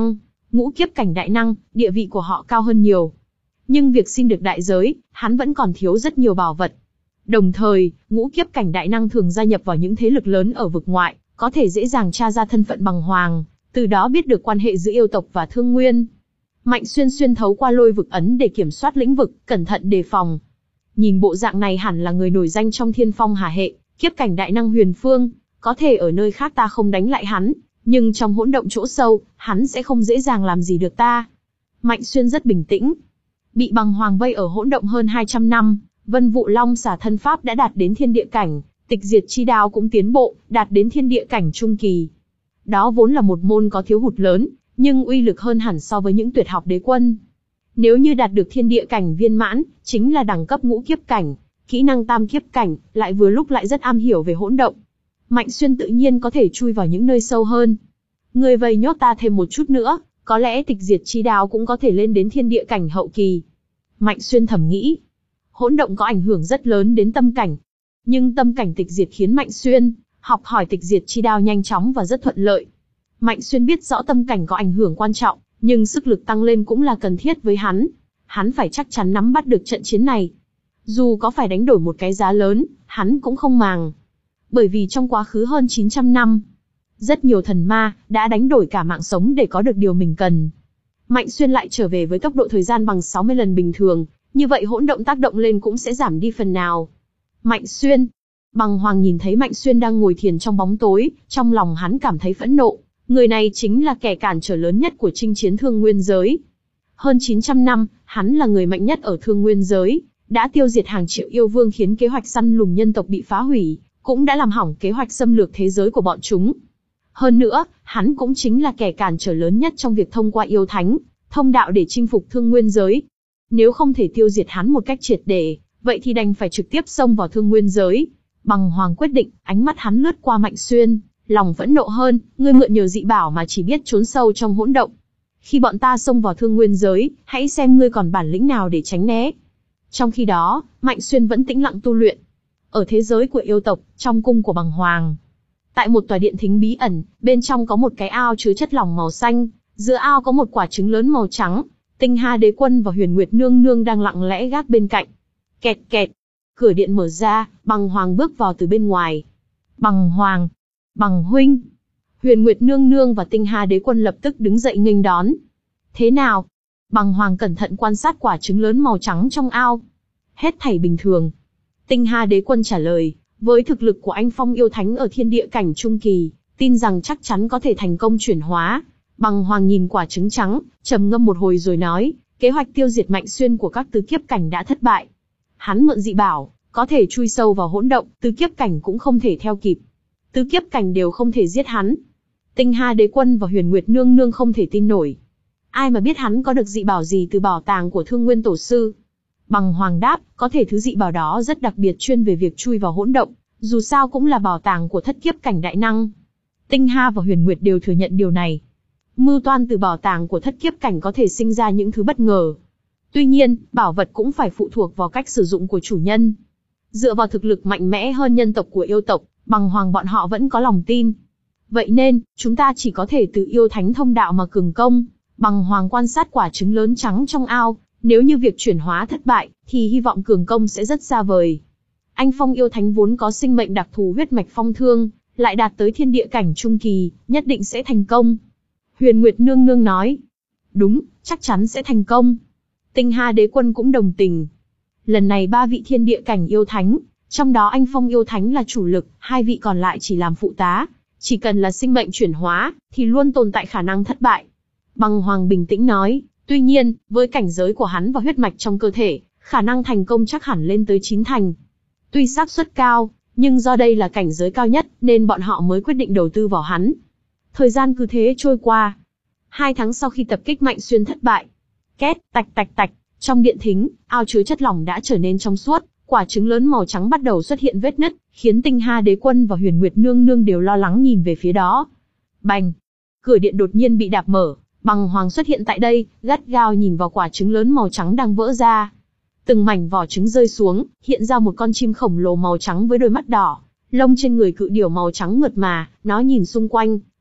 Ngũ kiếp cảnh đại năng, địa vị của họ cao hơn nhiều. Nhưng việc xin được đại giới, hắn vẫn còn thiếu rất nhiều bảo vật. Đồng thời, ngũ kiếp cảnh đại năng thường gia nhập vào những thế lực lớn ở vực ngoại, có thể dễ dàng tra ra thân phận bằng hoàng, từ đó biết được quan hệ giữa yêu tộc và Thương Nguyên. Mạnh Xuyên xuyên thấu qua lôi vực ấn để kiểm soát lĩnh vực, cẩn thận đề phòng. Nhìn bộ dạng này hẳn là người nổi danh trong Thiên Phong Hà hệ, kiếp cảnh đại năng Huyền Phương, có thể ở nơi khác ta không đánh lại hắn, nhưng trong hỗn động chỗ sâu, hắn sẽ không dễ dàng làm gì được ta. Mạnh Xuyên rất bình tĩnh. Bị bằng hoàng vây ở hỗn động hơn hai trăm năm, Vân Vụ Long xả thân pháp đã đạt đến thiên địa cảnh, tịch diệt chi đao cũng tiến bộ, đạt đến thiên địa cảnh trung kỳ. Đó vốn là một môn có thiếu hụt lớn, nhưng uy lực hơn hẳn so với những tuyệt học đế quân. Nếu như đạt được thiên địa cảnh viên mãn, chính là đẳng cấp ngũ kiếp cảnh, kỹ năng tam kiếp cảnh, lại vừa lúc lại rất am hiểu về hỗn động. Mạnh Xuyên tự nhiên có thể chui vào những nơi sâu hơn. Người vây nhốt ta thêm một chút nữa, có lẽ tịch diệt chi đao cũng có thể lên đến thiên địa cảnh hậu kỳ. Mạnh Xuyên thầm nghĩ. Hỗn động có ảnh hưởng rất lớn đến tâm cảnh. Nhưng tâm cảnh tịch diệt khiến Mạnh Xuyên học hỏi tịch diệt chi đao nhanh chóng và rất thuận lợi. Mạnh Xuyên biết rõ tâm cảnh có ảnh hưởng quan trọng, nhưng sức lực tăng lên cũng là cần thiết với hắn. Hắn phải chắc chắn nắm bắt được trận chiến này. Dù có phải đánh đổi một cái giá lớn, hắn cũng không màng. Bởi vì trong quá khứ hơn chín trăm năm, rất nhiều thần ma đã đánh đổi cả mạng sống để có được điều mình cần. Mạnh Xuyên lại trở về với tốc độ thời gian bằng sáu mươi lần bình thường, như vậy hỗn động tác động lên cũng sẽ giảm đi phần nào. Mạnh Xuyên. Bằng Hoàng nhìn thấy Mạnh Xuyên đang ngồi thiền trong bóng tối, trong lòng hắn cảm thấy phẫn nộ. Người này chính là kẻ cản trở lớn nhất của chinh chiến Thương Nguyên giới. Hơn chín trăm năm, hắn là người mạnh nhất ở Thương Nguyên giới, đã tiêu diệt hàng triệu yêu vương khiến kế hoạch săn lùng nhân tộc bị phá hủy, cũng đã làm hỏng kế hoạch xâm lược thế giới của bọn chúng. Hơn nữa, hắn cũng chính là kẻ cản trở lớn nhất trong việc thông qua yêu thánh, thông đạo để chinh phục Thương Nguyên giới. Nếu không thể tiêu diệt hắn một cách triệt để, vậy thì đành phải trực tiếp xông vào Thương Nguyên giới. Bằng Hoàng quyết định, ánh mắt hắn lướt qua Mạnh Xuyên, lòng phẫn nộ hơn, ngươi mượn nhờ dị bảo mà chỉ biết trốn sâu trong hỗn động. Khi bọn ta xông vào Thương Nguyên giới, hãy xem ngươi còn bản lĩnh nào để tránh né. Trong khi đó, Mạnh Xuyên vẫn tĩnh lặng tu luyện. Ở thế giới của yêu tộc, trong cung của Bằng Hoàng, tại một tòa điện thính bí ẩn, bên trong có một cái ao chứa chất lỏng màu xanh, giữa ao có một quả trứng lớn màu trắng. Tinh Hà Đế Quân và Huyền Nguyệt Nương Nương đang lặng lẽ gác bên cạnh. Kẹt kẹt, cửa điện mở ra, Bằng Hoàng bước vào từ bên ngoài. Bằng Hoàng, Bằng huynh. Huyền Nguyệt Nương Nương và Tinh Hà Đế Quân lập tức đứng dậy nghênh đón. Thế nào? Bằng Hoàng cẩn thận quan sát quả trứng lớn màu trắng trong ao. Hết thảy bình thường. Tinh Hà Đế Quân trả lời, với thực lực của anh Phong yêu thánh ở thiên địa cảnh trung kỳ, tin rằng chắc chắn có thể thành công chuyển hóa. Bằng Hoàng nhìn quả trứng trắng, trầm ngâm một hồi rồi nói, kế hoạch tiêu diệt Mạnh Xuyên của các tứ kiếp cảnh đã thất bại. Hắn mượn dị bảo, có thể chui sâu vào hỗn động, tứ kiếp cảnh cũng không thể theo kịp. Tứ kiếp cảnh đều không thể giết hắn. Tinh Hà Đế Quân và Huyền Nguyệt Nương Nương không thể tin nổi. Ai mà biết hắn có được dị bảo gì từ bảo tàng của Thương Nguyên Tổ Sư. Bằng Hoàng đáp, có thể thứ dị bảo đó rất đặc biệt chuyên về việc chui vào hỗn động, dù sao cũng là bảo tàng của thất kiếp cảnh đại năng. Tinh Hà và Huyền Nguyệt đều thừa nhận điều này. Mưu toan từ bảo tàng của thất kiếp cảnh có thể sinh ra những thứ bất ngờ. Tuy nhiên, bảo vật cũng phải phụ thuộc vào cách sử dụng của chủ nhân. Dựa vào thực lực mạnh mẽ hơn nhân tộc của yêu tộc, Bằng Hoàng bọn họ vẫn có lòng tin. Vậy nên, chúng ta chỉ có thể từ yêu thánh thông đạo mà cường công. Bằng Hoàng quan sát quả trứng lớn trắng trong ao, nếu như việc chuyển hóa thất bại, thì hy vọng cường công sẽ rất xa vời. Anh Phong yêu thánh vốn có sinh mệnh đặc thù huyết mạch phong thương, lại đạt tới thiên địa cảnh trung kỳ, nhất định sẽ thành công. Huyền Nguyệt Nương Nương nói, đúng, chắc chắn sẽ thành công. Tinh Hà Đế Quân cũng đồng tình. Lần này ba vị thiên địa cảnh yêu thánh, trong đó anh Phong yêu thánh là chủ lực, hai vị còn lại chỉ làm phụ tá. Chỉ cần là sinh mệnh chuyển hóa, thì luôn tồn tại khả năng thất bại. Bằng Hoàng bình tĩnh nói, tuy nhiên, với cảnh giới của hắn và huyết mạch trong cơ thể, khả năng thành công chắc hẳn lên tới chín thành. Tuy xác suất cao, nhưng do đây là cảnh giới cao nhất, nên bọn họ mới quyết định đầu tư vào hắn. Thời gian cứ thế trôi qua. Hai tháng sau khi tập kích Mạnh Xuyên thất bại, két, tạch tạch tạch, trong điện thính, ao chứa chất lỏng đã trở nên trong suốt, quả trứng lớn màu trắng bắt đầu xuất hiện vết nứt, khiến Tinh Hà Đế Quân và Huyền Nguyệt Nương Nương đều lo lắng nhìn về phía đó. Bành! Cửa điện đột nhiên bị đạp mở, Bằng Hoàng xuất hiện tại đây, gắt gao nhìn vào quả trứng lớn màu trắng đang vỡ ra. Từng mảnh vỏ trứng rơi xuống, hiện ra một con chim khổng lồ màu trắng với đôi mắt đỏ, lông trên người cự điểu màu trắng mượt mà, nó nhìn xung quanh,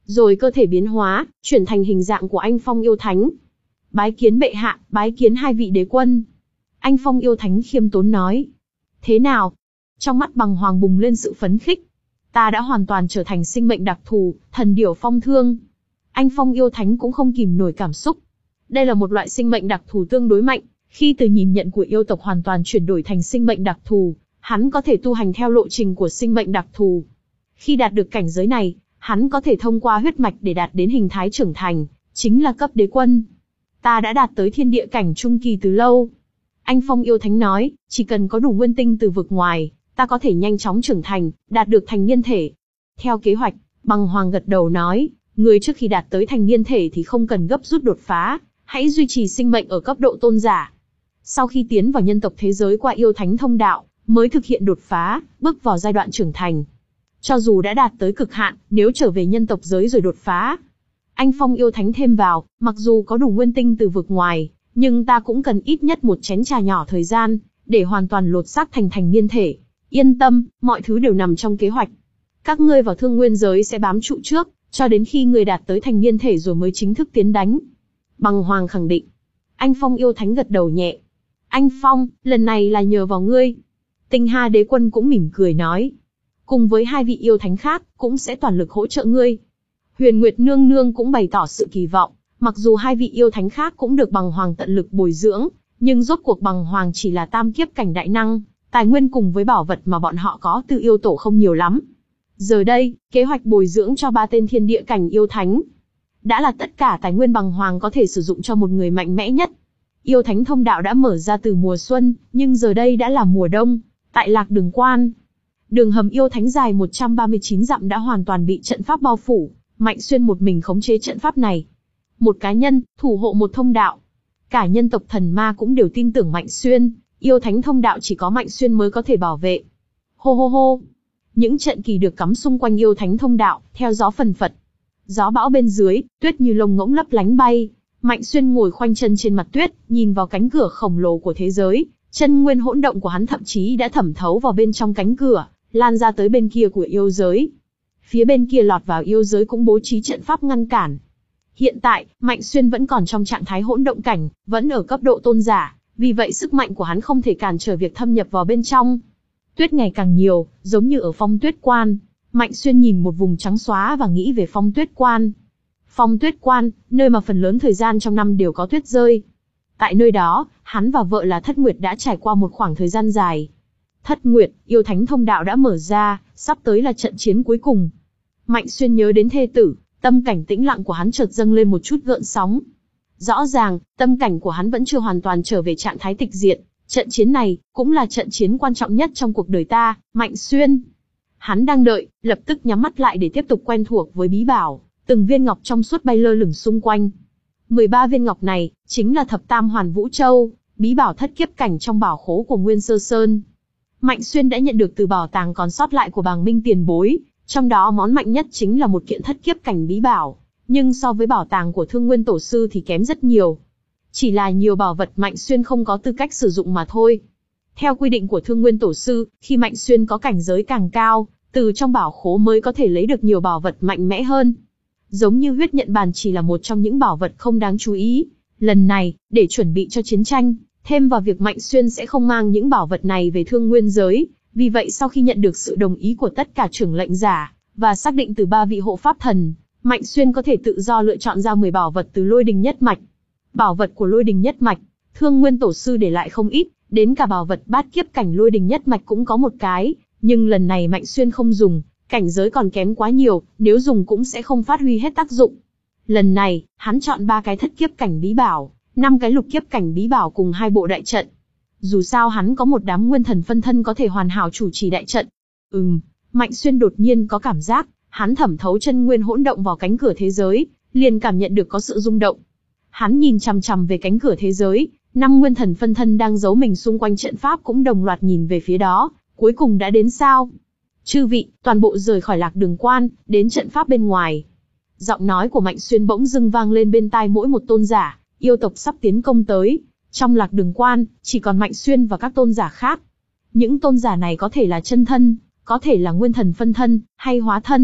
rồi cơ thể biến hóa, chuyển thành hình dạng của Anh Phong yêu thánh. Bái kiến bệ hạ, bái kiến hai vị đế quân. Anh Phong yêu thánh khiêm tốn nói. Thế nào? Trong mắt Bằng Hoàng bùng lên sự phấn khích. Ta đã hoàn toàn trở thành sinh mệnh đặc thù, thần điểu phong thương. Anh Phong yêu thánh cũng không kìm nổi cảm xúc. Đây là một loại sinh mệnh đặc thù tương đối mạnh, khi từ nhìn nhận của yêu tộc hoàn toàn chuyển đổi thành sinh mệnh đặc thù, hắn có thể tu hành theo lộ trình của sinh mệnh đặc thù. Khi đạt được cảnh giới này, hắn có thể thông qua huyết mạch để đạt đến hình thái trưởng thành, chính là cấp đế quân. Ta đã đạt tới thiên địa cảnh trung kỳ từ lâu. Anh Phong yêu thánh nói, chỉ cần có đủ nguyên tinh từ vực ngoài, ta có thể nhanh chóng trưởng thành, đạt được thành niên thể. Theo kế hoạch, Bằng Hoàng gật đầu nói, người trước khi đạt tới thành niên thể thì không cần gấp rút đột phá, hãy duy trì sinh mệnh ở cấp độ tôn giả. Sau khi tiến vào nhân tộc thế giới qua yêu thánh thông đạo, mới thực hiện đột phá, bước vào giai đoạn trưởng thành. Cho dù đã đạt tới cực hạn, nếu trở về nhân tộc giới rồi đột phá. Anh Phong yêu thánh thêm vào, mặc dù có đủ nguyên tinh từ vực ngoài, nhưng ta cũng cần ít nhất một chén trà nhỏ thời gian, để hoàn toàn lột xác thành thành niên thể. Yên tâm, mọi thứ đều nằm trong kế hoạch. Các ngươi vào thương nguyên giới sẽ bám trụ trước, cho đến khi người đạt tới thành niên thể rồi mới chính thức tiến đánh. Bằng Hoàng khẳng định. Anh Phong yêu thánh gật đầu nhẹ. Anh Phong, lần này là nhờ vào ngươi. Tinh Hà đế quân cũng mỉm cười nói. Cùng với hai vị yêu thánh khác, cũng sẽ toàn lực hỗ trợ ngươi. Huyền Nguyệt nương nương cũng bày tỏ sự kỳ vọng, mặc dù hai vị yêu thánh khác cũng được Bằng Hoàng tận lực bồi dưỡng, nhưng rốt cuộc Bằng Hoàng chỉ là tam kiếp cảnh đại năng, tài nguyên cùng với bảo vật mà bọn họ có từ yêu tổ không nhiều lắm. Giờ đây, kế hoạch bồi dưỡng cho ba tên thiên địa cảnh yêu thánh đã là tất cả tài nguyên Bằng Hoàng có thể sử dụng cho một người mạnh mẽ nhất. Yêu thánh thông đạo đã mở ra từ mùa xuân, nhưng giờ đây đã là mùa đông, tại Lạc Đường Quan. Đường hầm yêu thánh dài một trăm ba mươi chín dặm đã hoàn toàn bị trận pháp bao phủ, Mạnh Xuyên một mình khống chế trận pháp này. Một cá nhân, thủ hộ một thông đạo. Cả nhân tộc thần ma cũng đều tin tưởng Mạnh Xuyên, yêu thánh thông đạo chỉ có Mạnh Xuyên mới có thể bảo vệ. Hô hô hô. Những trận kỳ được cắm xung quanh yêu thánh thông đạo, theo gió phần phật. Gió bão bên dưới, tuyết như lông ngỗng lấp lánh bay. Mạnh Xuyên ngồi khoanh chân trên mặt tuyết, nhìn vào cánh cửa khổng lồ của thế giới. Chân nguyên hỗn động của hắn thậm chí đã thẩm thấu vào bên trong cánh cửa, lan ra tới bên kia của yêu giới. Phía bên kia lọt vào yêu giới cũng bố trí trận pháp ngăn cản. Hiện tại, Mạnh Xuyên vẫn còn trong trạng thái hỗn động cảnh, vẫn ở cấp độ tôn giả, vì vậy sức mạnh của hắn không thể cản trở việc thâm nhập vào bên trong. Tuyết ngày càng nhiều, giống như ở Phong Tuyết Quan. Mạnh Xuyên nhìn một vùng trắng xóa và nghĩ về Phong Tuyết Quan. Phong Tuyết Quan, nơi mà phần lớn thời gian trong năm đều có tuyết rơi. Tại nơi đó, hắn và vợ là Thất Nguyệt đã trải qua một khoảng thời gian dài. Thất Nguyệt, yêu thánh thông đạo đã mở ra, sắp tới là trận chiến cuối cùng. Mạnh Xuyên nhớ đến thê tử, tâm cảnh tĩnh lặng của hắn chợt dâng lên một chút gợn sóng. Rõ ràng, tâm cảnh của hắn vẫn chưa hoàn toàn trở về trạng thái tịch diệt. Trận chiến này, cũng là trận chiến quan trọng nhất trong cuộc đời ta, Mạnh Xuyên. Hắn đang đợi, lập tức nhắm mắt lại để tiếp tục quen thuộc với bí bảo, từng viên ngọc trong suốt bay lơ lửng xung quanh. mười ba viên ngọc này, chính là thập tam hoàn vũ châu, bí bảo thất kiếp cảnh trong bảo khố của Nguyên Sơ Sơn. Mạnh Xuyên đã nhận được từ bảo tàng còn sót lại của Bàng Minh tiền bối, trong đó món mạnh nhất chính là một kiện thất kiếp cảnh bí bảo, nhưng so với bảo tàng của Thương Nguyên Tổ Sư thì kém rất nhiều. Chỉ là nhiều bảo vật Mạnh Xuyên không có tư cách sử dụng mà thôi. Theo quy định của Thương Nguyên Tổ Sư, khi Mạnh Xuyên có cảnh giới càng cao, từ trong bảo khố mới có thể lấy được nhiều bảo vật mạnh mẽ hơn. Giống như huyết nhận bàn chỉ là một trong những bảo vật không đáng chú ý. Lần này, để chuẩn bị cho chiến tranh, thêm vào việc Mạnh Xuyên sẽ không mang những bảo vật này về Thương Nguyên giới, vì vậy sau khi nhận được sự đồng ý của tất cả trưởng lệnh giả, và xác định từ ba vị hộ pháp thần, Mạnh Xuyên có thể tự do lựa chọn ra mười bảo vật từ Lôi Đình Nhất Mạch. Bảo vật của Lôi Đình Nhất Mạch, Thương Nguyên Tổ Sư để lại không ít, đến cả bảo vật bát kiếp cảnh Lôi Đình Nhất Mạch cũng có một cái, nhưng lần này Mạnh Xuyên không dùng, cảnh giới còn kém quá nhiều, nếu dùng cũng sẽ không phát huy hết tác dụng. Lần này, hắn chọn ba cái thất kiếp cảnh bí bảo, năm cái lục kiếp cảnh bí bảo cùng hai bộ đại trận. Dù sao hắn có một đám nguyên thần phân thân có thể hoàn hảo chủ trì đại trận. Ừm, Mạnh Xuyên đột nhiên có cảm giác, hắn thẩm thấu chân nguyên hỗn động vào cánh cửa thế giới, liền cảm nhận được có sự rung động. Hắn nhìn chằm chằm về cánh cửa thế giới, năm nguyên thần phân thân đang giấu mình xung quanh trận pháp cũng đồng loạt nhìn về phía đó, cuối cùng đã đến sao? Chư vị, toàn bộ rời khỏi Lạc Đường Quan, đến trận pháp bên ngoài. Giọng nói của Mạnh Xuyên bỗng dưng vang lên bên tai mỗi một tôn giả, yêu tộc sắp tiến công tới. Trong Lạc Đường Quan, chỉ còn Mạnh Xuyên và các tôn giả khác. Những tôn giả này có thể là chân thân, có thể là nguyên thần phân thân, hay hóa thân,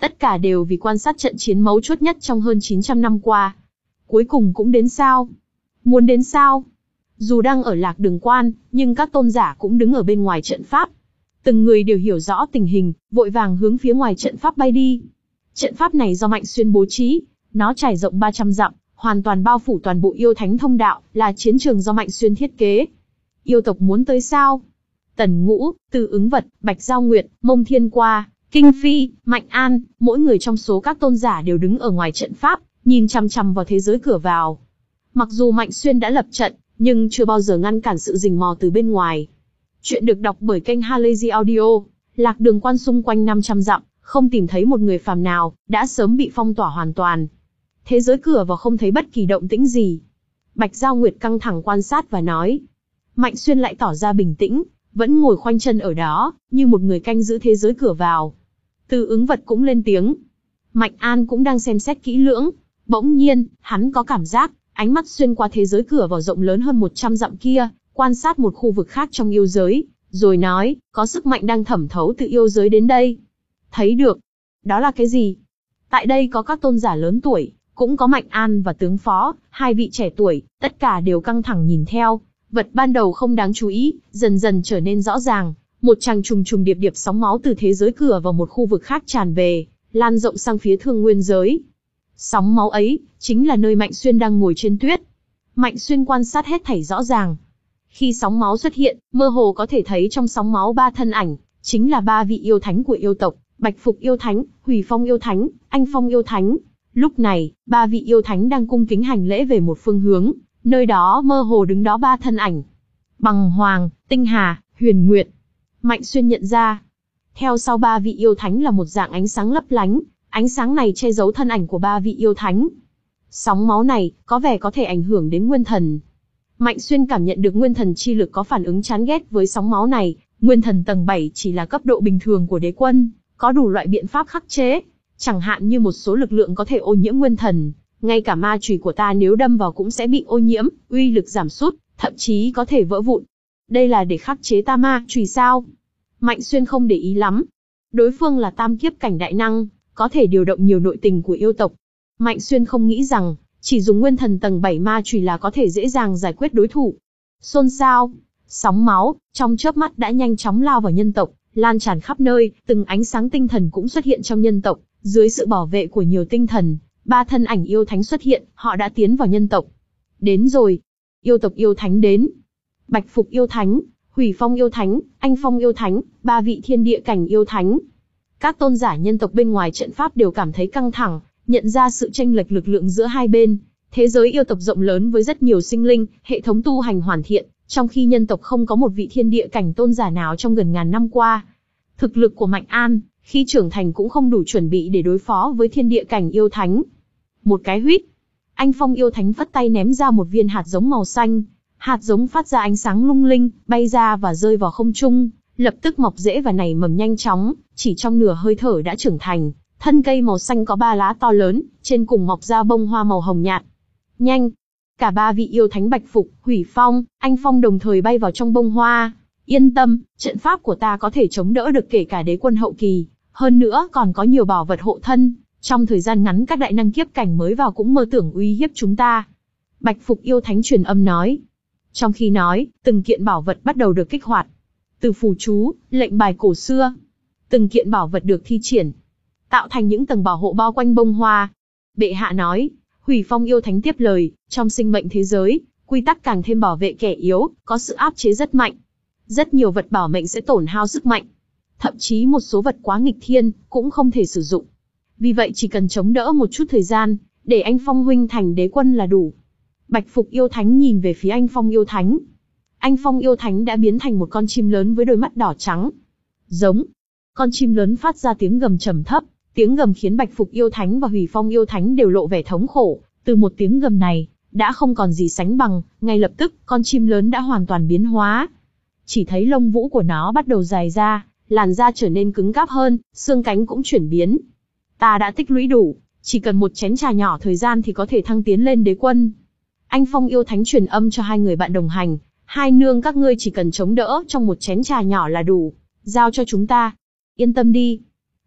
Tất cả đều vì quan sát trận chiến mấu chốt nhất trong hơn chín trăm năm qua. Cuối cùng cũng đến sao? Muốn đến sao? Dù đang ở Lạc Đường Quan, nhưng các tôn giả cũng đứng ở bên ngoài trận pháp. Từng người đều hiểu rõ tình hình, vội vàng hướng phía ngoài trận pháp bay đi. Trận pháp này do Mạnh Xuyên bố trí, nó trải rộng ba trăm dặm, hoàn toàn bao phủ toàn bộ yêu thánh thông đạo, là chiến trường do Mạnh Xuyên thiết kế. Yêu tộc muốn tới sao? Tần Ngũ, Từ Ứng Vật, Bạch Giao Nguyệt, Mông Thiên Qua, Kinh Phi, Mạnh An, mỗi người trong số các tôn giả đều đứng ở ngoài trận pháp, nhìn chằm chằm vào thế giới cửa vào. Mặc dù Mạnh Xuyên đã lập trận, nhưng chưa bao giờ ngăn cản sự rình mò từ bên ngoài. Chuyện được đọc bởi kênh Halazy Audio. Lạc Đường Quan xung quanh năm trăm dặm, không tìm thấy một người phàm nào, đã sớm bị phong tỏa hoàn toàn. Thế giới cửa vào không thấy bất kỳ động tĩnh gì. Bạch Giao Nguyệt căng thẳng quan sát và nói. Mạnh Xuyên lại tỏ ra bình tĩnh, vẫn ngồi khoanh chân ở đó, như một người canh giữ thế giới cửa vào. Từ Ứng Vật cũng lên tiếng. Mạnh An cũng đang xem xét kỹ lưỡng. Bỗng nhiên, hắn có cảm giác, ánh mắt xuyên qua thế giới cửa vào rộng lớn hơn một trăm dặm kia, quan sát một khu vực khác trong yêu giới, rồi nói, có sức mạnh đang thẩm thấu từ yêu giới đến đây. Thấy được. Đó là cái gì? Tại đây có các tôn giả lớn tuổi, cũng có Mạnh An và tướng phó, hai vị trẻ tuổi, tất cả đều căng thẳng nhìn theo. Vật ban đầu không đáng chú ý, dần dần trở nên rõ ràng. Một tràng trùng trùng điệp điệp sóng máu từ thế giới cửa vào một khu vực khác tràn về, lan rộng sang phía Thương Nguyên giới. Sóng máu ấy, chính là nơi Mạnh Xuyên đang ngồi trên tuyết. Mạnh Xuyên quan sát hết thảy rõ ràng. Khi sóng máu xuất hiện, mơ hồ có thể thấy trong sóng máu ba thân ảnh, chính là ba vị yêu thánh của yêu tộc, Bạch Phục yêu thánh, Hủy Phong yêu thánh, Anh Phong yêu thánh. Lúc này, ba vị yêu thánh đang cung kính hành lễ về một phương hướng, nơi đó mơ hồ đứng đó ba thân ảnh. Bằng Hoàng, Tinh Hà, Huyền Nguyệt. Mạnh Xuyên nhận ra, theo sau ba vị yêu thánh là một dạng ánh sáng lấp lánh, ánh sáng này che giấu thân ảnh của ba vị yêu thánh. Sóng máu này, có vẻ có thể ảnh hưởng đến nguyên thần. Mạnh Xuyên cảm nhận được nguyên thần chi lực có phản ứng chán ghét với sóng máu này, nguyên thần tầng bảy chỉ là cấp độ bình thường của đế quân, có đủ loại biện pháp khắc chế. Chẳng hạn như một số lực lượng có thể ô nhiễm nguyên thần, ngay cả ma chùy của ta nếu đâm vào cũng sẽ bị ô nhiễm, uy lực giảm sút, thậm chí có thể vỡ vụn. Đây là để khắc chế ta ma chùy sao? Mạnh Xuyên không để ý lắm. Đối phương là tam kiếp cảnh đại năng, có thể điều động nhiều nội tình của yêu tộc. Mạnh Xuyên không nghĩ rằng, chỉ dùng nguyên thần tầng bảy ma chùy là có thể dễ dàng giải quyết đối thủ. Xôn xao, sóng máu, trong chớp mắt đã nhanh chóng lao vào nhân tộc, lan tràn khắp nơi, từng ánh sáng tinh thần cũng xuất hiện trong nhân tộc. Dưới sự bảo vệ của nhiều tinh thần, ba thân ảnh yêu thánh xuất hiện, họ đã tiến vào nhân tộc. Đến rồi. Yêu tộc yêu thánh đến. Bạch Phục yêu thánh, Hủy Phong yêu thánh, Anh Phong yêu thánh, ba vị thiên địa cảnh yêu thánh. Các tôn giả nhân tộc bên ngoài trận pháp đều cảm thấy căng thẳng, nhận ra sự chênh lệch lực lượng giữa hai bên. Thế giới yêu tộc rộng lớn với rất nhiều sinh linh, hệ thống tu hành hoàn thiện, trong khi nhân tộc không có một vị thiên địa cảnh tôn giả nào trong gần ngàn năm qua. Thực lực của Mạnh An, khi trưởng thành cũng không đủ chuẩn bị để đối phó với thiên địa cảnh yêu thánh. Một cái huýt, Anh Phong yêu thánh phất tay ném ra một viên hạt giống màu xanh. Hạt giống phát ra ánh sáng lung linh, bay ra và rơi vào không trung, lập tức mọc rễ và nảy mầm nhanh chóng, chỉ trong nửa hơi thở đã trưởng thành. Thân cây màu xanh có ba lá to lớn, trên cùng mọc ra bông hoa màu hồng nhạt. Nhanh! Cả ba vị yêu thánh Bạch Phục, Hủy Phong, Anh Phong đồng thời bay vào trong bông hoa. Yên tâm, trận pháp của ta có thể chống đỡ được kể cả đế quân hậu kỳ. Hơn nữa còn có nhiều bảo vật hộ thân, trong thời gian ngắn các đại năng kiếp cảnh mới vào cũng mơ tưởng uy hiếp chúng ta. Bạch Phục yêu thánh truyền âm nói. Trong khi nói, từng kiện bảo vật bắt đầu được kích hoạt. Từ phù chú, lệnh bài cổ xưa, từng kiện bảo vật được thi triển, tạo thành những tầng bảo hộ bao quanh bông hoa. Bệ hạ nói. Hủy Phong yêu thánh tiếp lời, trong sinh mệnh thế giới, quy tắc càng thêm bảo vệ kẻ yếu, có sự áp chế rất mạnh. Rất nhiều vật bảo mệnh sẽ tổn hao sức mạnh. Thậm chí một số vật quá nghịch thiên, cũng không thể sử dụng. Vì vậy chỉ cần chống đỡ một chút thời gian, để Anh Phong huynh thành đế quân là đủ. Bạch Phục yêu thánh nhìn về phía Anh Phong yêu thánh. Anh Phong yêu thánh đã biến thành một con chim lớn với đôi mắt đỏ trắng. Giống. Con chim lớn phát ra tiếng gầm trầm thấp, tiếng gầm khiến Bạch Phục yêu thánh và Hủy Phong yêu thánh đều lộ vẻ thống khổ. Từ một tiếng gầm này, đã không còn gì sánh bằng, ngay lập tức, con chim lớn đã hoàn toàn biến hóa. Chỉ thấy lông vũ của nó bắt đầu dài ra, làn da trở nên cứng cáp hơn, xương cánh cũng chuyển biến. Ta đã tích lũy đủ, chỉ cần một chén trà nhỏ thời gian thì có thể thăng tiến lên đế quân. Anh Phong yêu thánh truyền âm cho hai người bạn đồng hành, hai nương các ngươi chỉ cần chống đỡ trong một chén trà nhỏ là đủ, giao cho chúng ta. Yên tâm đi.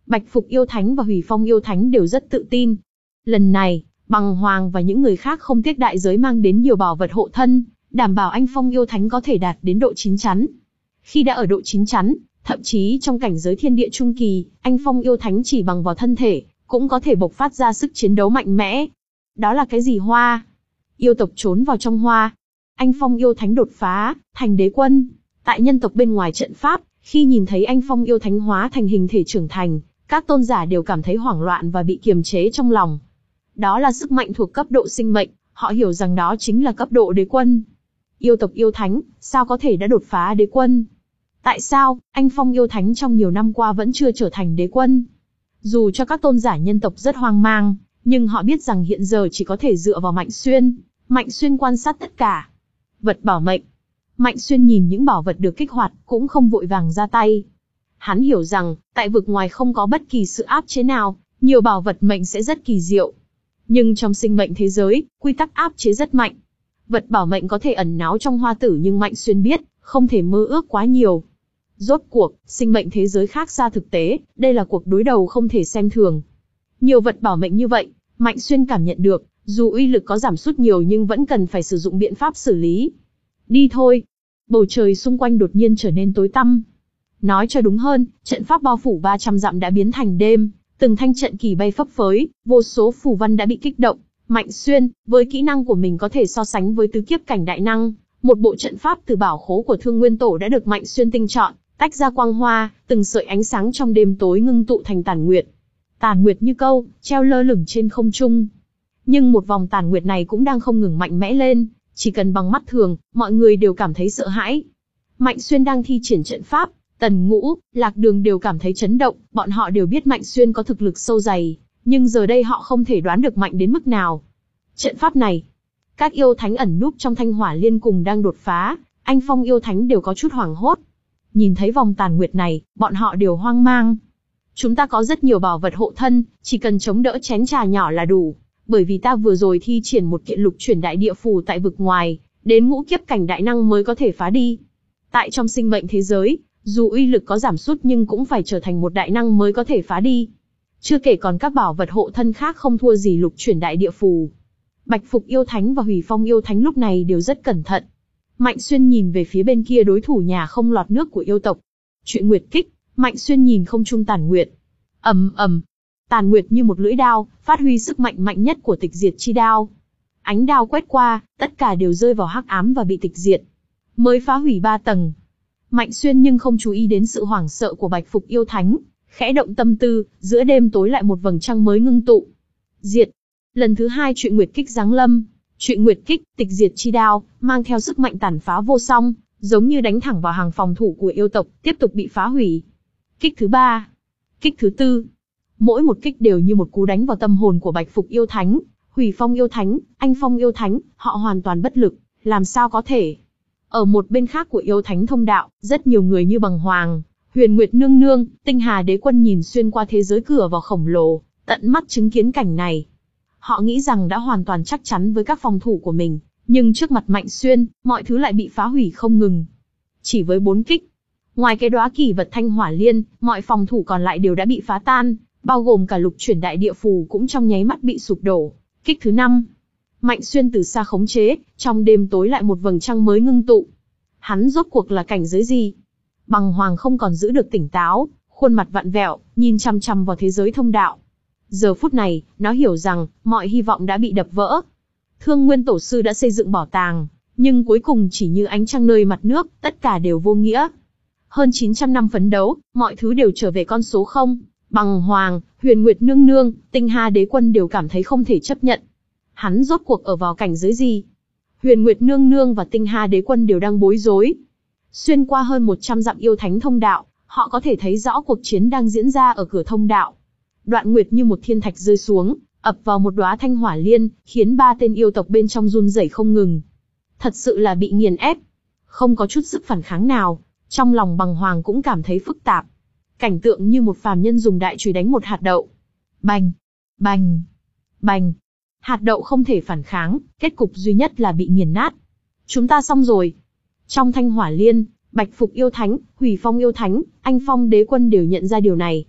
Bạch Phục yêu thánh và Hủy Phong yêu thánh đều rất tự tin. Lần này, Bằng Hoàng và những người khác không tiếc đại giới mang đến nhiều bảo vật hộ thân, đảm bảo anh Phong yêu thánh có thể đạt đến độ chín chắn. Khi đã ở độ chín chắn, thậm chí trong cảnh giới thiên địa trung kỳ, anh Phong yêu thánh chỉ bằng vào thân thể, cũng có thể bộc phát ra sức chiến đấu mạnh mẽ. Đó là cái gì hoa? Yêu tộc trốn vào trong hoa. Anh Phong yêu thánh đột phá, thành đế quân. Tại nhân tộc bên ngoài trận pháp, khi nhìn thấy anh Phong yêu thánh hóa thành hình thể trưởng thành, các tôn giả đều cảm thấy hoảng loạn và bị kiềm chế trong lòng. Đó là sức mạnh thuộc cấp độ sinh mệnh, họ hiểu rằng đó chính là cấp độ đế quân. Yêu tộc yêu thánh, sao có thể đã đột phá đế quân? Tại sao, anh Phong yêu thánh trong nhiều năm qua vẫn chưa trở thành đế quân? Dù cho các tôn giả nhân tộc rất hoang mang, nhưng họ biết rằng hiện giờ chỉ có thể dựa vào Mạnh Xuyên. Mạnh Xuyên quan sát tất cả. Vật bảo mệnh. Mạnh Xuyên nhìn những bảo vật được kích hoạt, cũng không vội vàng ra tay. Hắn hiểu rằng, tại vực ngoài không có bất kỳ sự áp chế nào, nhiều bảo vật mệnh sẽ rất kỳ diệu. Nhưng trong sinh mệnh thế giới, quy tắc áp chế rất mạnh. Vật bảo mệnh có thể ẩn náu trong hoa tử nhưng Mạnh Xuyên biết, không thể mơ ước quá nhiều. Rốt cuộc, sinh mệnh thế giới khác xa thực tế, đây là cuộc đối đầu không thể xem thường. Nhiều vật bảo mệnh như vậy, Mạnh Xuyên cảm nhận được, dù uy lực có giảm sút nhiều nhưng vẫn cần phải sử dụng biện pháp xử lý. Đi thôi. Bầu trời xung quanh đột nhiên trở nên tối tăm. Nói cho đúng hơn, trận pháp bao phủ ba trăm dặm đã biến thành đêm, từng thanh trận kỳ bay phấp phới, vô số phù văn đã bị kích động. Mạnh Xuyên, với kỹ năng của mình có thể so sánh với tứ kiếp cảnh đại năng, một bộ trận pháp từ bảo khố của Thương Nguyên Tổ đã được Mạnh Xuyên tinh chọn, tách ra quang hoa, từng sợi ánh sáng trong đêm tối ngưng tụ thành tàn nguyệt. Tàn nguyệt như câu, treo lơ lửng trên không trung. Nhưng một vòng tàn nguyệt này cũng đang không ngừng mạnh mẽ lên, chỉ cần bằng mắt thường, mọi người đều cảm thấy sợ hãi. Mạnh Xuyên đang thi triển trận pháp, Tần Ngũ, Lạc Đường đều cảm thấy chấn động, bọn họ đều biết Mạnh Xuyên có thực lực sâu dày, nhưng giờ đây họ không thể đoán được mạnh đến mức nào. Trận pháp này, các yêu thánh ẩn núp trong Thanh Hỏa Liên cùng đang đột phá, anh Phong yêu thánh đều có chút hoảng hốt. Nhìn thấy vòng tàn nguyệt này, bọn họ đều hoang mang. Chúng ta có rất nhiều bảo vật hộ thân, chỉ cần chống đỡ chén trà nhỏ là đủ, bởi vì ta vừa rồi thi triển một kiện lục chuyển đại địa phù tại vực ngoài, đến ngũ kiếp cảnh đại năng mới có thể phá đi. Tại trong sinh mệnh thế giới, dù uy lực có giảm sút nhưng cũng phải trở thành một đại năng mới có thể phá đi. Chưa kể còn các bảo vật hộ thân khác không thua gì lục chuyển đại địa phù. Bạch Phục yêu thánh và Hủy Phong yêu thánh lúc này đều rất cẩn thận. Mạnh Xuyên nhìn về phía bên kia đối thủ nhà không lọt nước của yêu tộc. Chuyện nguyệt kích, Mạnh Xuyên nhìn không trung tàn nguyệt. Ầm ầm, tàn nguyệt như một lưỡi đao, phát huy sức mạnh mạnh nhất của tịch diệt chi đao. Ánh đao quét qua, tất cả đều rơi vào hắc ám và bị tịch diệt. Mới phá hủy ba tầng. Mạnh Xuyên nhưng không chú ý đến sự hoảng sợ của Bạch Phục yêu thánh, khẽ động tâm tư, giữa đêm tối lại một vầng trăng mới ngưng tụ. Diệt. Lần thứ hai chuyện nguyệt kích giáng lâm. Chuyện nguyệt kích, tịch diệt chi đao, mang theo sức mạnh tàn phá vô song, giống như đánh thẳng vào hàng phòng thủ của yêu tộc, tiếp tục bị phá hủy. Kích thứ ba, kích thứ tư, mỗi một kích đều như một cú đánh vào tâm hồn của Bạch Phục yêu thánh, Hủy Phong yêu thánh, anh Phong yêu thánh, họ hoàn toàn bất lực, làm sao có thể? Ở một bên khác của yêu thánh thông đạo, rất nhiều người như Bằng Hoàng, Huyền Nguyệt nương nương, Tinh Hà đế quân nhìn xuyên qua thế giới cửa vào khổng lồ, tận mắt chứng kiến cảnh này. Họ nghĩ rằng đã hoàn toàn chắc chắn với các phòng thủ của mình, nhưng trước mặt Mạnh Xuyên, mọi thứ lại bị phá hủy không ngừng. Chỉ với bốn kích, ngoài cái đóa kỳ vật Thanh Hỏa Liên, mọi phòng thủ còn lại đều đã bị phá tan, bao gồm cả lục chuyển đại địa phù cũng trong nháy mắt bị sụp đổ. Kích thứ năm, Mạnh Xuyên từ xa khống chế, trong đêm tối lại một vầng trăng mới ngưng tụ. Hắn rốt cuộc là cảnh giới gì? Bằng Hoàng không còn giữ được tỉnh táo, khuôn mặt vặn vẹo, nhìn chằm chằm vào thế giới thông đạo. Giờ phút này, nó hiểu rằng, mọi hy vọng đã bị đập vỡ. Thương Nguyên Tổ sư đã xây dựng bảo tàng, nhưng cuối cùng chỉ như ánh trăng nơi mặt nước, tất cả đều vô nghĩa. Hơn chín trăm năm phấn đấu, mọi thứ đều trở về con số không. Bằng Hoàng, Huyền Nguyệt nương nương, Tinh Hà đế quân đều cảm thấy không thể chấp nhận. Hắn rốt cuộc ở vào cảnh giới gì? Huyền Nguyệt nương nương và Tinh Hà đế quân đều đang bối rối. Xuyên qua hơn một trăm dặm yêu thánh thông đạo, họ có thể thấy rõ cuộc chiến đang diễn ra ở cửa thông đạo. Đoạn nguyệt như một thiên thạch rơi xuống, ập vào một đóa Thanh Hỏa Liên, khiến ba tên yêu tộc bên trong run rẩy không ngừng. Thật sự là bị nghiền ép, không có chút sức phản kháng nào. Trong lòng Bằng Hoàng cũng cảm thấy phức tạp. Cảnh tượng như một phàm nhân dùng đại chùy đánh một hạt đậu. Bành, bành, bành. Hạt đậu không thể phản kháng, kết cục duy nhất là bị nghiền nát. Chúng ta xong rồi. Trong Thanh Hỏa Liên, Bạch Phục yêu thánh, Hủy Phong yêu thánh, anh Phong đế quân đều nhận ra điều này.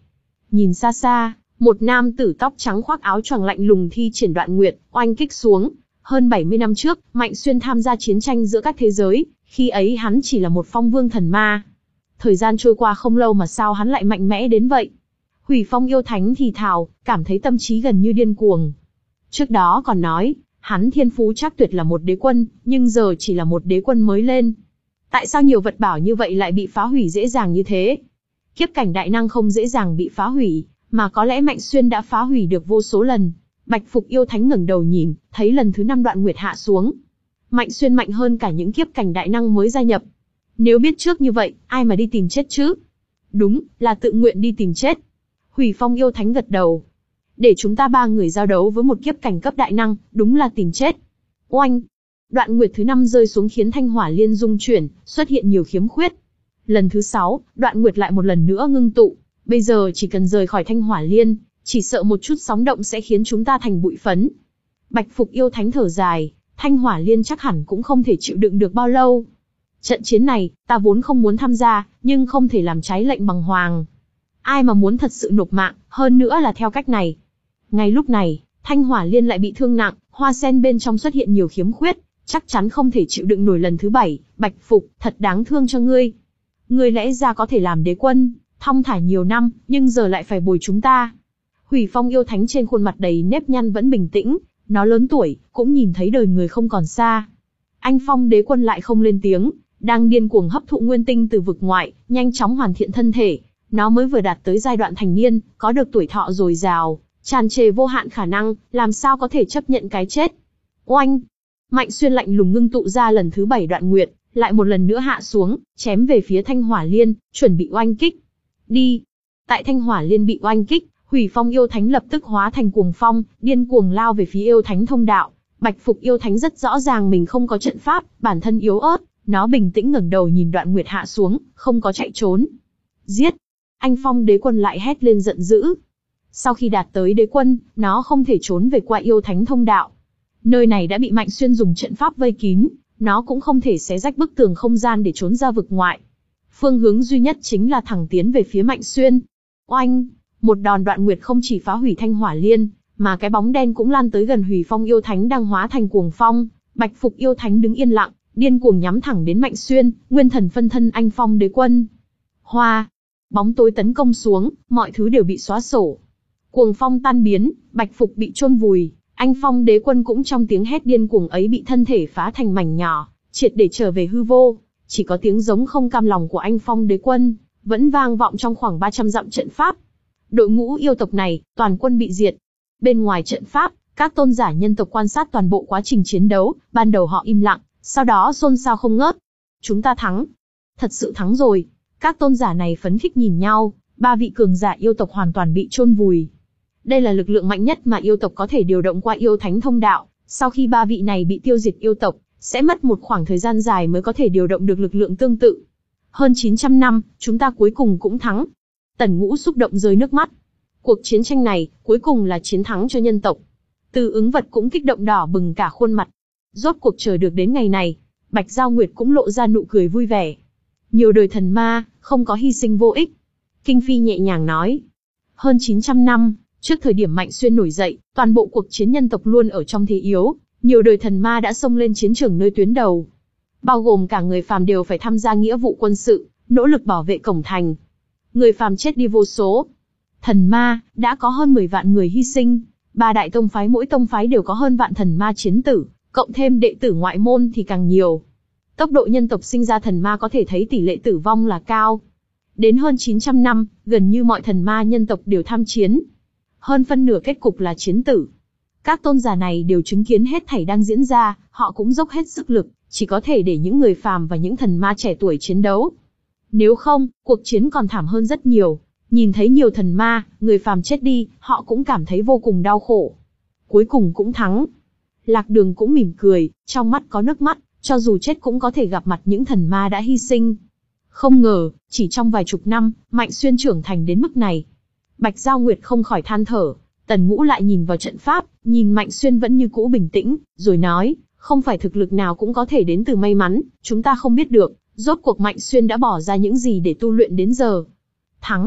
Nhìn xa xa, một nam tử tóc trắng khoác áo choàng lạnh lùng thi triển đoạn nguyệt, oanh kích xuống. Hơn bảy mươi năm trước, Mạnh Xuyên tham gia chiến tranh giữa các thế giới, khi ấy hắn chỉ là một phong vương thần ma. Thời gian trôi qua không lâu mà sao hắn lại mạnh mẽ đến vậy? Hủy Phong yêu thánh thì thào, cảm thấy tâm trí gần như điên cuồng. Trước đó còn nói, hắn thiên phú chắc tuyệt là một đế quân, nhưng giờ chỉ là một đế quân mới lên. Tại sao nhiều vật bảo như vậy lại bị phá hủy dễ dàng như thế? Kiếp cảnh đại năng không dễ dàng bị phá hủy, mà có lẽ Mạnh Xuyên đã phá hủy được vô số lần. Bạch Phục yêu thánh ngẩng đầu nhìn, thấy lần thứ năm đoạn nguyệt hạ xuống. Mạnh Xuyên mạnh hơn cả những kiếp cảnh đại năng mới gia nhập. Nếu biết trước như vậy, ai mà đi tìm chết chứ? Đúng, là tự nguyện đi tìm chết. Hủy Phong yêu thánh gật đầu. Để chúng ta ba người giao đấu với một kiếp cảnh cấp đại năng, đúng là tìm chết. Oanh! Đoạn nguyệt thứ năm rơi xuống khiến thanh hỏa liên dung chuyển, xuất hiện nhiều khiếm khuyết. Lần thứ sáu, đoạn nguyệt lại một lần nữa ngưng tụ. Bây giờ chỉ cần rời khỏi thanh hỏa liên, chỉ sợ một chút sóng động sẽ khiến chúng ta thành bụi phấn. Bạch Phục yêu thánh thở dài, thanh hỏa liên chắc hẳn cũng không thể chịu đựng được bao lâu. Trận chiến này, ta vốn không muốn tham gia, nhưng không thể làm trái lệnh bằng hoàng. Ai mà muốn thật sự nộp mạng, hơn nữa là theo cách này. Ngay lúc này, thanh hỏa liên lại bị thương nặng, hoa sen bên trong xuất hiện nhiều khiếm khuyết, chắc chắn không thể chịu đựng nổi lần thứ bảy. Bạch Phục, thật đáng thương cho ngươi. Ngươi lẽ ra có thể làm đế quân, thong thả nhiều năm, nhưng giờ lại phải bồi chúng ta. Hủy Phong yêu thánh trên khuôn mặt đầy nếp nhăn vẫn bình tĩnh, nó lớn tuổi, cũng nhìn thấy đời người không còn xa. Anh Phong đế quân lại không lên tiếng, đang điên cuồng hấp thụ nguyên tinh từ vực ngoại, nhanh chóng hoàn thiện thân thể. Nó mới vừa đạt tới giai đoạn thành niên, có được tuổi thọ dồi dào, tràn trề vô hạn khả năng, làm sao có thể chấp nhận cái chết. Oanh! Mạnh Xuyên lạnh lùng ngưng tụ ra lần thứ bảy đoạn nguyệt, lại một lần nữa hạ xuống, chém về phía thanh hỏa liên, chuẩn bị oanh kích. Đi! Tại thanh hỏa liên bị oanh kích, Hủy Phong yêu thánh lập tức hóa thành cuồng phong, điên cuồng lao về phía yêu thánh thông đạo. Bạch Phục yêu thánh rất rõ ràng mình không có trận pháp, bản thân yếu ớt, nó bình tĩnh ngẩng đầu nhìn đoạn nguyệt hạ xuống, không có chạy trốn. Giết! Anh Phong đế quân lại hét lên giận dữ. Sau khi đạt tới đế quân, nó không thể trốn về qua yêu thánh thông đạo. Nơi này đã bị Mạnh Xuyên dùng trận pháp vây kín, nó cũng không thể xé rách bức tường không gian để trốn ra vực ngoại. Phương hướng duy nhất chính là thẳng tiến về phía Mạnh Xuyên. Oanh! Một đòn đoạn nguyệt không chỉ phá hủy thanh hỏa liên, mà cái bóng đen cũng lan tới gần Hủy Phong yêu thánh đang hóa thành cuồng phong. Bạch Phục yêu thánh đứng yên lặng, điên cuồng nhắm thẳng đến Mạnh Xuyên, nguyên thần phân thân anh Phong đế quân. Hoa! Bóng tối tấn công xuống, mọi thứ đều bị xóa sổ. Cuồng phong tan biến, Bạch Phục bị chôn vùi, anh Phong đế quân cũng trong tiếng hét điên cuồng ấy bị thân thể phá thành mảnh nhỏ, triệt để trở về hư vô. Chỉ có tiếng giống không cam lòng của anh Phong đế quân vẫn vang vọng trong khoảng ba trăm dặm trận pháp. Đội ngũ yêu tộc này, toàn quân bị diệt. Bên ngoài trận pháp, các tôn giả nhân tộc quan sát toàn bộ quá trình chiến đấu, ban đầu họ im lặng, sau đó xôn xao không ngớt. Chúng ta thắng. Thật sự thắng rồi. Các tôn giả này phấn khích nhìn nhau, ba vị cường giả yêu tộc hoàn toàn bị chôn vùi. Đây là lực lượng mạnh nhất mà yêu tộc có thể điều động qua yêu thánh thông đạo. Sau khi ba vị này bị tiêu diệt yêu tộc, sẽ mất một khoảng thời gian dài mới có thể điều động được lực lượng tương tự. Hơn chín trăm năm, chúng ta cuối cùng cũng thắng. Tần Ngũ xúc động rơi nước mắt. Cuộc chiến tranh này, cuối cùng là chiến thắng cho nhân tộc. Từ Ứng Vật cũng kích động đỏ bừng cả khuôn mặt. Rốt cuộc chờ được đến ngày này, Bạch Giao Nguyệt cũng lộ ra nụ cười vui vẻ. Nhiều đời thần ma, không có hy sinh vô ích. Kinh Phi nhẹ nhàng nói. Hơn chín trăm năm, trước thời điểm Mạnh Xuyên nổi dậy, toàn bộ cuộc chiến nhân tộc luôn ở trong thế yếu. Nhiều đời thần ma đã xông lên chiến trường nơi tuyến đầu. Bao gồm cả người phàm đều phải tham gia nghĩa vụ quân sự, nỗ lực bảo vệ cổng thành. Người phàm chết đi vô số. Thần ma, đã có hơn mười vạn người hy sinh. Ba đại tông phái mỗi tông phái đều có hơn vạn thần ma chiến tử, cộng thêm đệ tử ngoại môn thì càng nhiều. Tốc độ nhân tộc sinh ra thần ma có thể thấy tỷ lệ tử vong là cao. Đến hơn chín trăm năm, gần như mọi thần ma nhân tộc đều tham chiến. Hơn phân nửa kết cục là chiến tử. Các tôn giả này đều chứng kiến hết thảy đang diễn ra, họ cũng dốc hết sức lực, chỉ có thể để những người phàm và những thần ma trẻ tuổi chiến đấu. Nếu không, cuộc chiến còn thảm hơn rất nhiều. Nhìn thấy nhiều thần ma, người phàm chết đi, họ cũng cảm thấy vô cùng đau khổ. Cuối cùng cũng thắng. Lạc Đường cũng mỉm cười, trong mắt có nước mắt, cho dù chết cũng có thể gặp mặt những thần ma đã hy sinh. Không ngờ, chỉ trong vài chục năm, Mạnh Xuyên trưởng thành đến mức này. Bạch Giao Nguyệt không khỏi than thở. Tần Ngũ lại nhìn vào trận pháp, nhìn Mạnh Xuyên vẫn như cũ bình tĩnh, rồi nói, không phải thực lực nào cũng có thể đến từ may mắn, chúng ta không biết được, rốt cuộc Mạnh Xuyên đã bỏ ra những gì để tu luyện đến giờ. Thắng.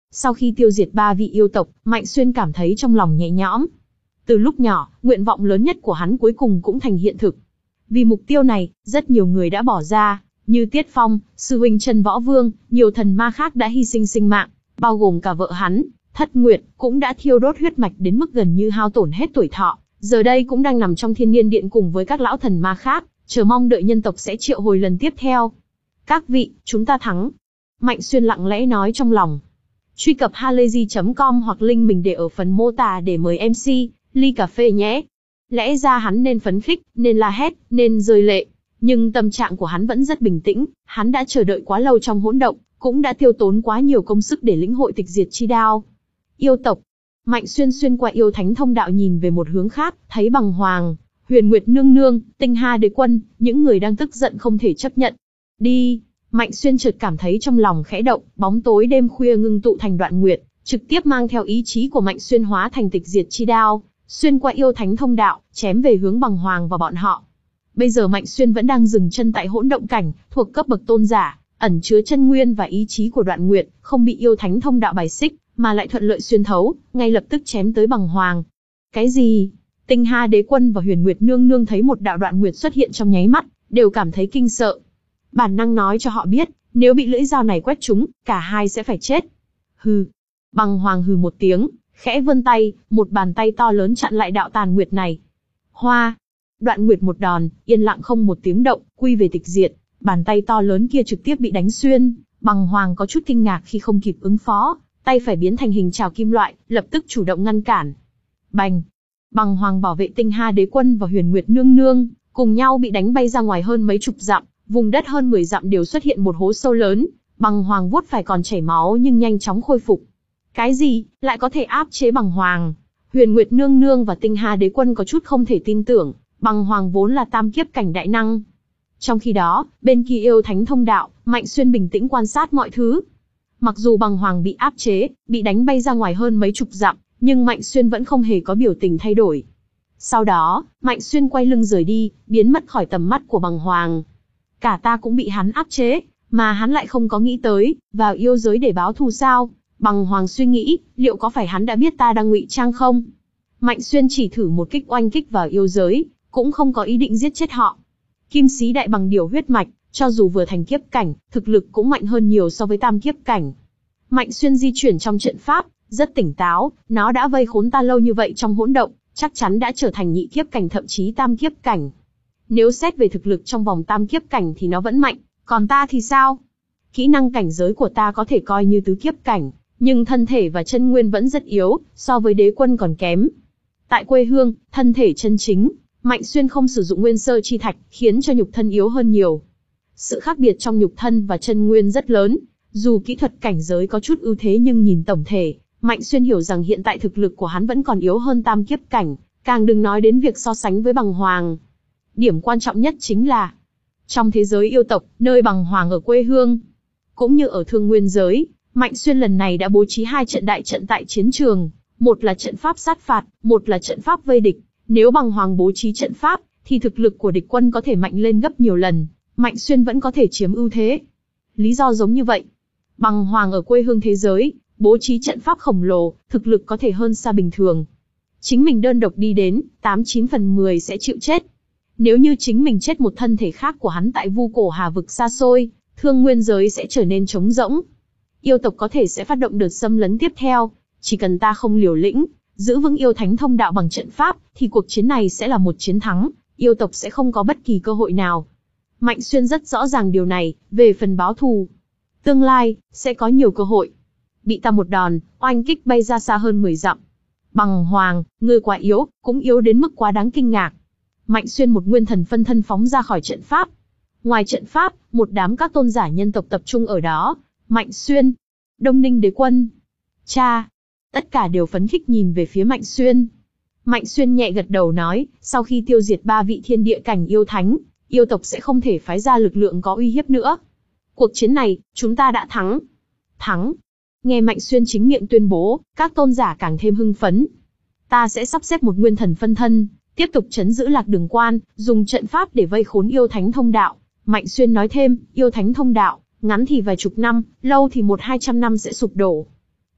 Sau khi tiêu diệt ba vị yêu tộc, Mạnh Xuyên cảm thấy trong lòng nhẹ nhõm. Từ lúc nhỏ, nguyện vọng lớn nhất của hắn cuối cùng cũng thành hiện thực. Vì mục tiêu này, rất nhiều người đã bỏ ra, như Tiết Phong, sư huynh Chân Võ Vương, nhiều thần ma khác đã hy sinh sinh mạng, bao gồm cả vợ hắn, Thất Nguyệt, cũng đã thiêu đốt huyết mạch đến mức gần như hao tổn hết tuổi thọ, giờ đây cũng đang nằm trong Thiên Niên Điện cùng với các lão thần ma khác, chờ mong đợi nhân tộc sẽ triệu hồi lần tiếp theo. Các vị, chúng ta thắng. Mạnh Xuyên lặng lẽ nói trong lòng. Truy cập halayzi chấm com hoặc link mình để ở phần mô tả để mời em xê, ly cà phê nhé. Lẽ ra hắn nên phấn khích, nên la hét, nên rơi lệ. Nhưng tâm trạng của hắn vẫn rất bình tĩnh, hắn đã chờ đợi quá lâu trong hỗn động, cũng đã tiêu tốn quá nhiều công sức để lĩnh hội tịch diệt chi đao. Yêu tộc. Mạnh Xuyên xuyên qua yêu thánh thông đạo nhìn về một hướng khác, thấy Bằng Hoàng, Huyền Nguyệt Nương Nương, Tinh Hà Đế Quân, những người đang tức giận không thể chấp nhận. Đi. Mạnh Xuyên chợt cảm thấy trong lòng khẽ động, bóng tối đêm khuya ngưng tụ thành đoạn nguyệt, trực tiếp mang theo ý chí của Mạnh Xuyên hóa thành tịch diệt chi đao, xuyên qua yêu thánh thông đạo, chém về hướng Bằng Hoàng và bọn họ. Bây giờ Mạnh Xuyên vẫn đang dừng chân tại hỗn động cảnh, thuộc cấp bậc tôn giả, ẩn chứa chân nguyên và ý chí của đoạn nguyệt, không bị yêu thánh thông đạo bài xích, mà lại thuận lợi xuyên thấu, ngay lập tức chém tới Bằng Hoàng. Cái gì? Tinh Hà Đế Quân và Huyền Nguyệt Nương Nương thấy một đạo đoạn nguyệt xuất hiện trong nháy mắt, đều cảm thấy kinh sợ. Bản năng nói cho họ biết, nếu bị lưỡi dao này quét trúng, cả hai sẽ phải chết. Hừ. Bằng Hoàng hừ một tiếng, khẽ vươn tay, một bàn tay to lớn chặn lại đạo tàn nguyệt này. Hoa. Đoạn nguyệt một đòn, yên lặng không một tiếng động, quy về tịch diệt, bàn tay to lớn kia trực tiếp bị đánh xuyên. Bằng Hoàng có chút kinh ngạc khi không kịp ứng phó, tay phải biến thành hình trảo kim loại, lập tức chủ động ngăn cản. Bành. Bằng Hoàng bảo vệ Tinh Hà Đế Quân và Huyền Nguyệt Nương Nương, cùng nhau bị đánh bay ra ngoài hơn mấy chục dặm, vùng đất hơn mười dặm đều xuất hiện một hố sâu lớn. Bằng Hoàng vuốt phải còn chảy máu nhưng nhanh chóng khôi phục. Cái gì, lại có thể áp chế Bằng Hoàng? Huyền Nguyệt Nương Nương và Tinh Hà Đế Quân có chút không thể tin tưởng, Bằng Hoàng vốn là tam kiếp cảnh đại năng. Trong khi đó, bên kia yêu thánh thông đạo, Mạnh Xuyên bình tĩnh quan sát mọi thứ. Mặc dù Bằng Hoàng bị áp chế, bị đánh bay ra ngoài hơn mấy chục dặm, nhưng Mạnh Xuyên vẫn không hề có biểu tình thay đổi. Sau đó, Mạnh Xuyên quay lưng rời đi, biến mất khỏi tầm mắt của Bằng Hoàng. Cả ta cũng bị hắn áp chế, mà hắn lại không có nghĩ tới, vào yêu giới để báo thù sao? Bằng Hoàng suy nghĩ, liệu có phải hắn đã biết ta đang ngụy trang không? Mạnh Xuyên chỉ thử một kích oanh kích vào yêu giới, cũng không có ý định giết chết họ. Kim sĩ đại bằng điểu huyết mạch, cho dù vừa thành kiếp cảnh, thực lực cũng mạnh hơn nhiều so với tam kiếp cảnh. Mạnh Xuyên di chuyển trong trận pháp, rất tỉnh táo, nó đã vây khốn ta lâu như vậy trong hỗn động, chắc chắn đã trở thành nhị kiếp cảnh thậm chí tam kiếp cảnh. Nếu xét về thực lực trong vòng tam kiếp cảnh thì nó vẫn mạnh, còn ta thì sao? Kỹ năng cảnh giới của ta có thể coi như tứ kiếp cảnh, nhưng thân thể và chân nguyên vẫn rất yếu, so với Đế Quân còn kém. Tại quê hương, thân thể chân chính, Mạnh Xuyên không sử dụng nguyên sơ chi thạch, khiến cho nhục thân yếu hơn nhiều. Sự khác biệt trong nhục thân và chân nguyên rất lớn, dù kỹ thuật cảnh giới có chút ưu thế nhưng nhìn tổng thể, Mạnh Xuyên hiểu rằng hiện tại thực lực của hắn vẫn còn yếu hơn tam kiếp cảnh, càng đừng nói đến việc so sánh với Bằng Hoàng. Điểm quan trọng nhất chính là, trong thế giới yêu tộc, nơi Bằng Hoàng ở quê hương, cũng như ở Thương Nguyên giới, Mạnh Xuyên lần này đã bố trí hai trận đại trận tại chiến trường, một là trận pháp sát phạt, một là trận pháp vây địch. Nếu Bằng Hoàng bố trí trận pháp, thì thực lực của địch quân có thể mạnh lên gấp nhiều lần, Mạnh Xuyên vẫn có thể chiếm ưu thế. Lý do giống như vậy. Bằng Hoàng ở quê hương thế giới, bố trí trận pháp khổng lồ, thực lực có thể hơn xa bình thường. Chính mình đơn độc đi đến, tám chín phần mười sẽ chịu chết. Nếu như chính mình chết một thân thể khác của hắn tại Vu Cổ Hà vực xa xôi, Thương Nguyên giới sẽ trở nên trống rỗng. Yêu tộc có thể sẽ phát động đợt xâm lấn tiếp theo, chỉ cần ta không liều lĩnh, giữ vững yêu thánh thông đạo bằng trận pháp, thì cuộc chiến này sẽ là một chiến thắng, yêu tộc sẽ không có bất kỳ cơ hội nào. Mạnh Xuyên rất rõ ràng điều này, về phần báo thù. Tương lai, sẽ có nhiều cơ hội. Bị ta một đòn, oanh kích bay ra xa hơn mười dặm. Bằng Hoàng, ngươi quá yếu, cũng yếu đến mức quá đáng kinh ngạc. Mạnh Xuyên một nguyên thần phân thân phóng ra khỏi trận pháp. Ngoài trận pháp, một đám các tôn giả nhân tộc tập trung ở đó. Mạnh Xuyên, Đông Ninh Đế Quân, cha, tất cả đều phấn khích nhìn về phía Mạnh Xuyên. Mạnh Xuyên nhẹ gật đầu nói, sau khi tiêu diệt ba vị thiên địa cảnh yêu thánh, yêu tộc sẽ không thể phái ra lực lượng có uy hiếp nữa. Cuộc chiến này, chúng ta đã thắng. Thắng. Nghe Mạnh Xuyên chính miệng tuyên bố, các tôn giả càng thêm hưng phấn. Ta sẽ sắp xếp một nguyên thần phân thân, tiếp tục trấn giữ Lạc Đường Quan, dùng trận pháp để vây khốn yêu thánh thông đạo. Mạnh Xuyên nói thêm, yêu thánh thông đạo, ngắn thì vài chục năm, lâu thì một hai trăm năm sẽ sụp đổ.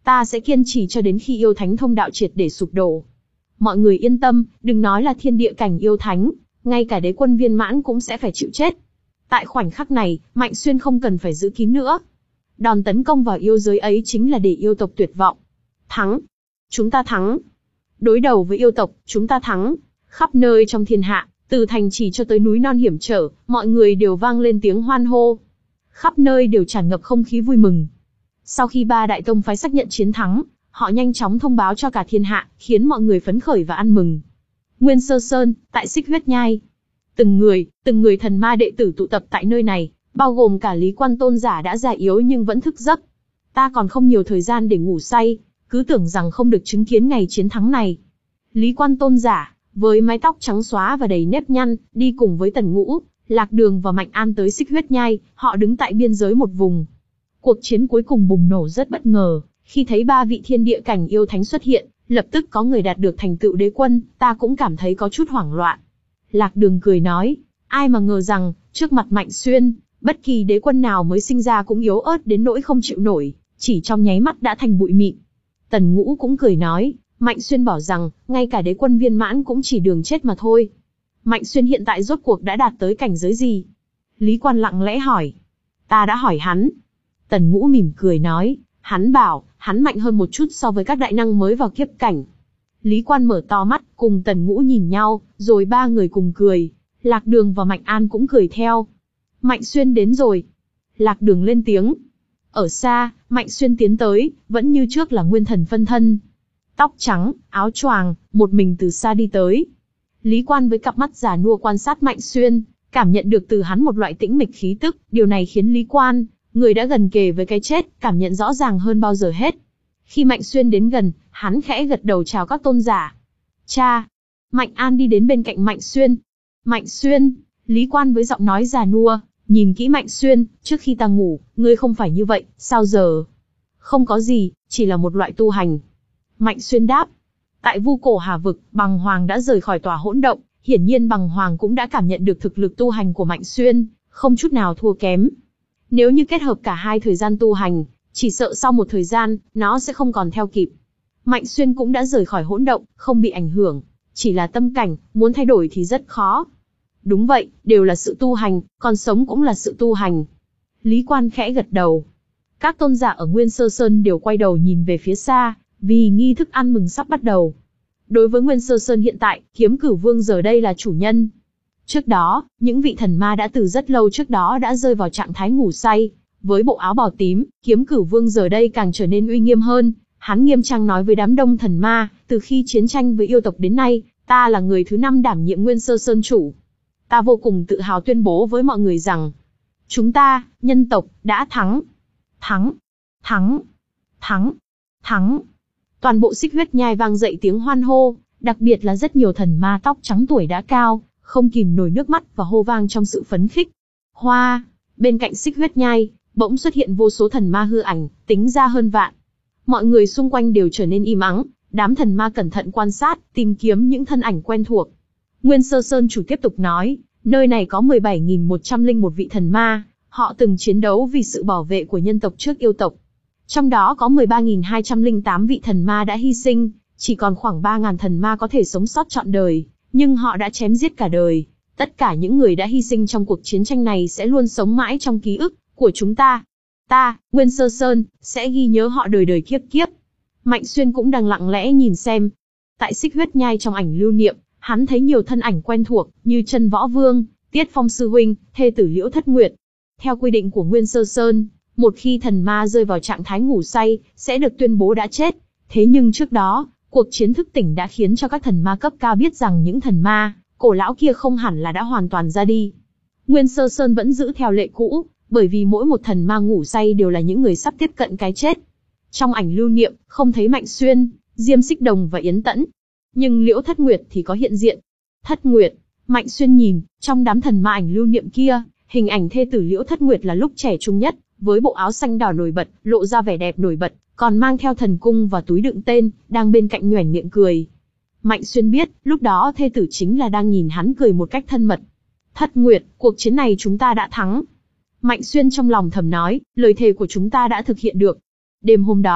Ta sẽ kiên trì cho đến khi yêu thánh thông đạo triệt để sụp đổ. Mọi người yên tâm, đừng nói là thiên địa cảnh yêu thánh, ngay cả đế quân viên mãn cũng sẽ phải chịu chết. Tại khoảnh khắc này, Mạnh Xuyên không cần phải giữ kín nữa. Đòn tấn công vào yêu giới ấy chính là để yêu tộc tuyệt vọng. Thắng! Chúng ta thắng! Đối đầu với yêu tộc, chúng ta thắng! Khắp nơi trong thiên hạ, từ thành trì cho tới núi non hiểm trở, mọi người đều vang lên tiếng hoan hô. Khắp nơi đều tràn ngập không khí vui mừng. Sau khi ba đại tông phái xác nhận chiến thắng, họ nhanh chóng thông báo cho cả thiên hạ, khiến mọi người phấn khởi và ăn mừng. Nguyên Sơ Sơn, tại Xích Huyết Nhai. Từng người, từng người thần ma đệ tử tụ tập tại nơi này, bao gồm cả Lý Quan tôn giả đã già yếu nhưng vẫn thức giấc. Ta còn không nhiều thời gian để ngủ say, cứ tưởng rằng không được chứng kiến ngày chiến thắng này. Lý Quan tôn giả, với mái tóc trắng xóa và đầy nếp nhăn, đi cùng với Tần Ngũ, Lạc Đường và Mạnh An tới Xích Huyết Nhai, họ đứng tại biên giới một vùng. Cuộc chiến cuối cùng bùng nổ rất bất ngờ, khi thấy ba vị thiên địa cảnh yêu thánh xuất hiện, lập tức có người đạt được thành tựu đế quân, ta cũng cảm thấy có chút hoảng loạn. Lạc Đường cười nói, ai mà ngờ rằng, trước mặt Mạnh Xuyên, bất kỳ đế quân nào mới sinh ra cũng yếu ớt đến nỗi không chịu nổi, chỉ trong nháy mắt đã thành bụi mịn. Tần Ngũ cũng cười nói, Mạnh Xuyên bảo rằng, ngay cả đế quân viên mãn cũng chỉ đường chết mà thôi. Mạnh Xuyên hiện tại rốt cuộc đã đạt tới cảnh giới gì? Lý Quan lặng lẽ hỏi. Ta đã hỏi hắn. Tần Ngũ mỉm cười nói, hắn bảo, hắn mạnh hơn một chút so với các đại năng mới vào kiếp cảnh. Lý Quan mở to mắt, cùng Tần Ngũ nhìn nhau, rồi ba người cùng cười. Lạc Đường và Mạnh An cũng cười theo. Mạnh Xuyên đến rồi. Lạc Đường lên tiếng. Ở xa, Mạnh Xuyên tiến tới, vẫn như trước là nguyên thần phân thân. Tóc trắng, áo choàng, một mình từ xa đi tới. Lý Quan với cặp mắt già nua quan sát Mạnh Xuyên, cảm nhận được từ hắn một loại tĩnh mịch khí tức, điều này khiến Lý Quan, người đã gần kề với cái chết, cảm nhận rõ ràng hơn bao giờ hết. Khi Mạnh Xuyên đến gần, hắn khẽ gật đầu chào các tôn giả. Cha! Mạnh An đi đến bên cạnh Mạnh Xuyên. Mạnh Xuyên! Lý Quan với giọng nói già nua, nhìn kỹ Mạnh Xuyên, trước khi ta ngủ, ngươi không phải như vậy, sao giờ? Không có gì, chỉ là một loại tu hành. Mạnh Xuyên đáp. Tại Vu Cổ Hà Vực, Bằng Hoàng đã rời khỏi tòa hỗn động, hiển nhiên Bằng Hoàng cũng đã cảm nhận được thực lực tu hành của Mạnh Xuyên, không chút nào thua kém. Nếu như kết hợp cả hai thời gian tu hành, chỉ sợ sau một thời gian, nó sẽ không còn theo kịp. Mạnh Xuyên cũng đã rời khỏi hỗn động, không bị ảnh hưởng, chỉ là tâm cảnh, muốn thay đổi thì rất khó. Đúng vậy, đều là sự tu hành, còn sống cũng là sự tu hành. Lý Quan khẽ gật đầu. Các tôn giả ở Nguyên Sơ Sơn đều quay đầu nhìn về phía xa, vì nghi thức ăn mừng sắp bắt đầu. Đối với Nguyên Sơ Sơn hiện tại, Kiếm Cửu Vương giờ đây là chủ nhân. Trước đó, những vị thần ma đã từ rất lâu trước đó đã rơi vào trạng thái ngủ say. Với bộ áo bào tím, Kiếm Cửu Vương giờ đây càng trở nên uy nghiêm hơn. Hắn nghiêm trang nói với đám đông thần ma, từ khi chiến tranh với yêu tộc đến nay, ta là người thứ năm đảm nhiệm Nguyên Sơ Sơn chủ. Ta vô cùng tự hào tuyên bố với mọi người rằng, chúng ta, nhân tộc, đã thắng. Thắng, thắng, thắng, thắng. Toàn bộ Xích Huyết Nhai vang dậy tiếng hoan hô, đặc biệt là rất nhiều thần ma tóc trắng tuổi đã cao, không kìm nổi nước mắt và hô vang trong sự phấn khích. Hoa, bên cạnh Xích Huyết Nhai, bỗng xuất hiện vô số thần ma hư ảnh, tính ra hơn vạn. Mọi người xung quanh đều trở nên im ắng, đám thần ma cẩn thận quan sát, tìm kiếm những thân ảnh quen thuộc. Nguyên Sơ Sơn chủ tiếp tục nói, nơi này có mười bảy nghìn một trăm lẻ một vị thần ma, họ từng chiến đấu vì sự bảo vệ của nhân tộc trước yêu tộc. Trong đó có mười ba nghìn hai trăm lẻ tám vị thần ma đã hy sinh, chỉ còn khoảng ba nghìn thần ma có thể sống sót trọn đời, nhưng họ đã chém giết cả đời. Tất cả những người đã hy sinh trong cuộc chiến tranh này sẽ luôn sống mãi trong ký ức của chúng ta. Ta, Nguyên Sơ Sơn, sẽ ghi nhớ họ đời đời kiếp kiếp. Mạnh Xuyên cũng đang lặng lẽ nhìn xem. Tại Xích Huyết Nhai trong ảnh lưu niệm, hắn thấy nhiều thân ảnh quen thuộc, như Chân Võ Vương, Tiết Phong Sư Huynh, thê tử Liễu Thất Nguyệt. Theo quy định của Nguyên Sơ Sơn, một khi thần ma rơi vào trạng thái ngủ say, sẽ được tuyên bố đã chết. Thế nhưng trước đó, cuộc chiến thức tỉnh đã khiến cho các thần ma cấp cao biết rằng những thần ma cổ lão kia không hẳn là đã hoàn toàn ra đi. Nguyên Sơ Sơn vẫn giữ theo lệ cũ, bởi vì mỗi một thần ma ngủ say đều là những người sắp tiếp cận cái chết. Trong ảnh lưu niệm, không thấy Mạnh Xuyên, Diêm Xích Đồng và Yến Tẫn. Nhưng Liễu Thất Nguyệt thì có hiện diện. Thất Nguyệt, Mạnh Xuyên nhìn, trong đám thần ma ảnh lưu niệm kia, hình ảnh thê tử Liễu Thất Nguyệt là lúc trẻ trung nhất, với bộ áo xanh đỏ nổi bật, lộ ra vẻ đẹp nổi bật, còn mang theo thần cung và túi đựng tên, đang bên cạnh nhoẻn miệng cười. Mạnh Xuyên biết, lúc đó thê tử chính là đang nhìn hắn cười một cách thân mật. Thất Nguyệt, cuộc chiến này chúng ta đã thắng. Mạnh Xuyên trong lòng thầm nói, lời thề của chúng ta đã thực hiện được. Đêm hôm đó,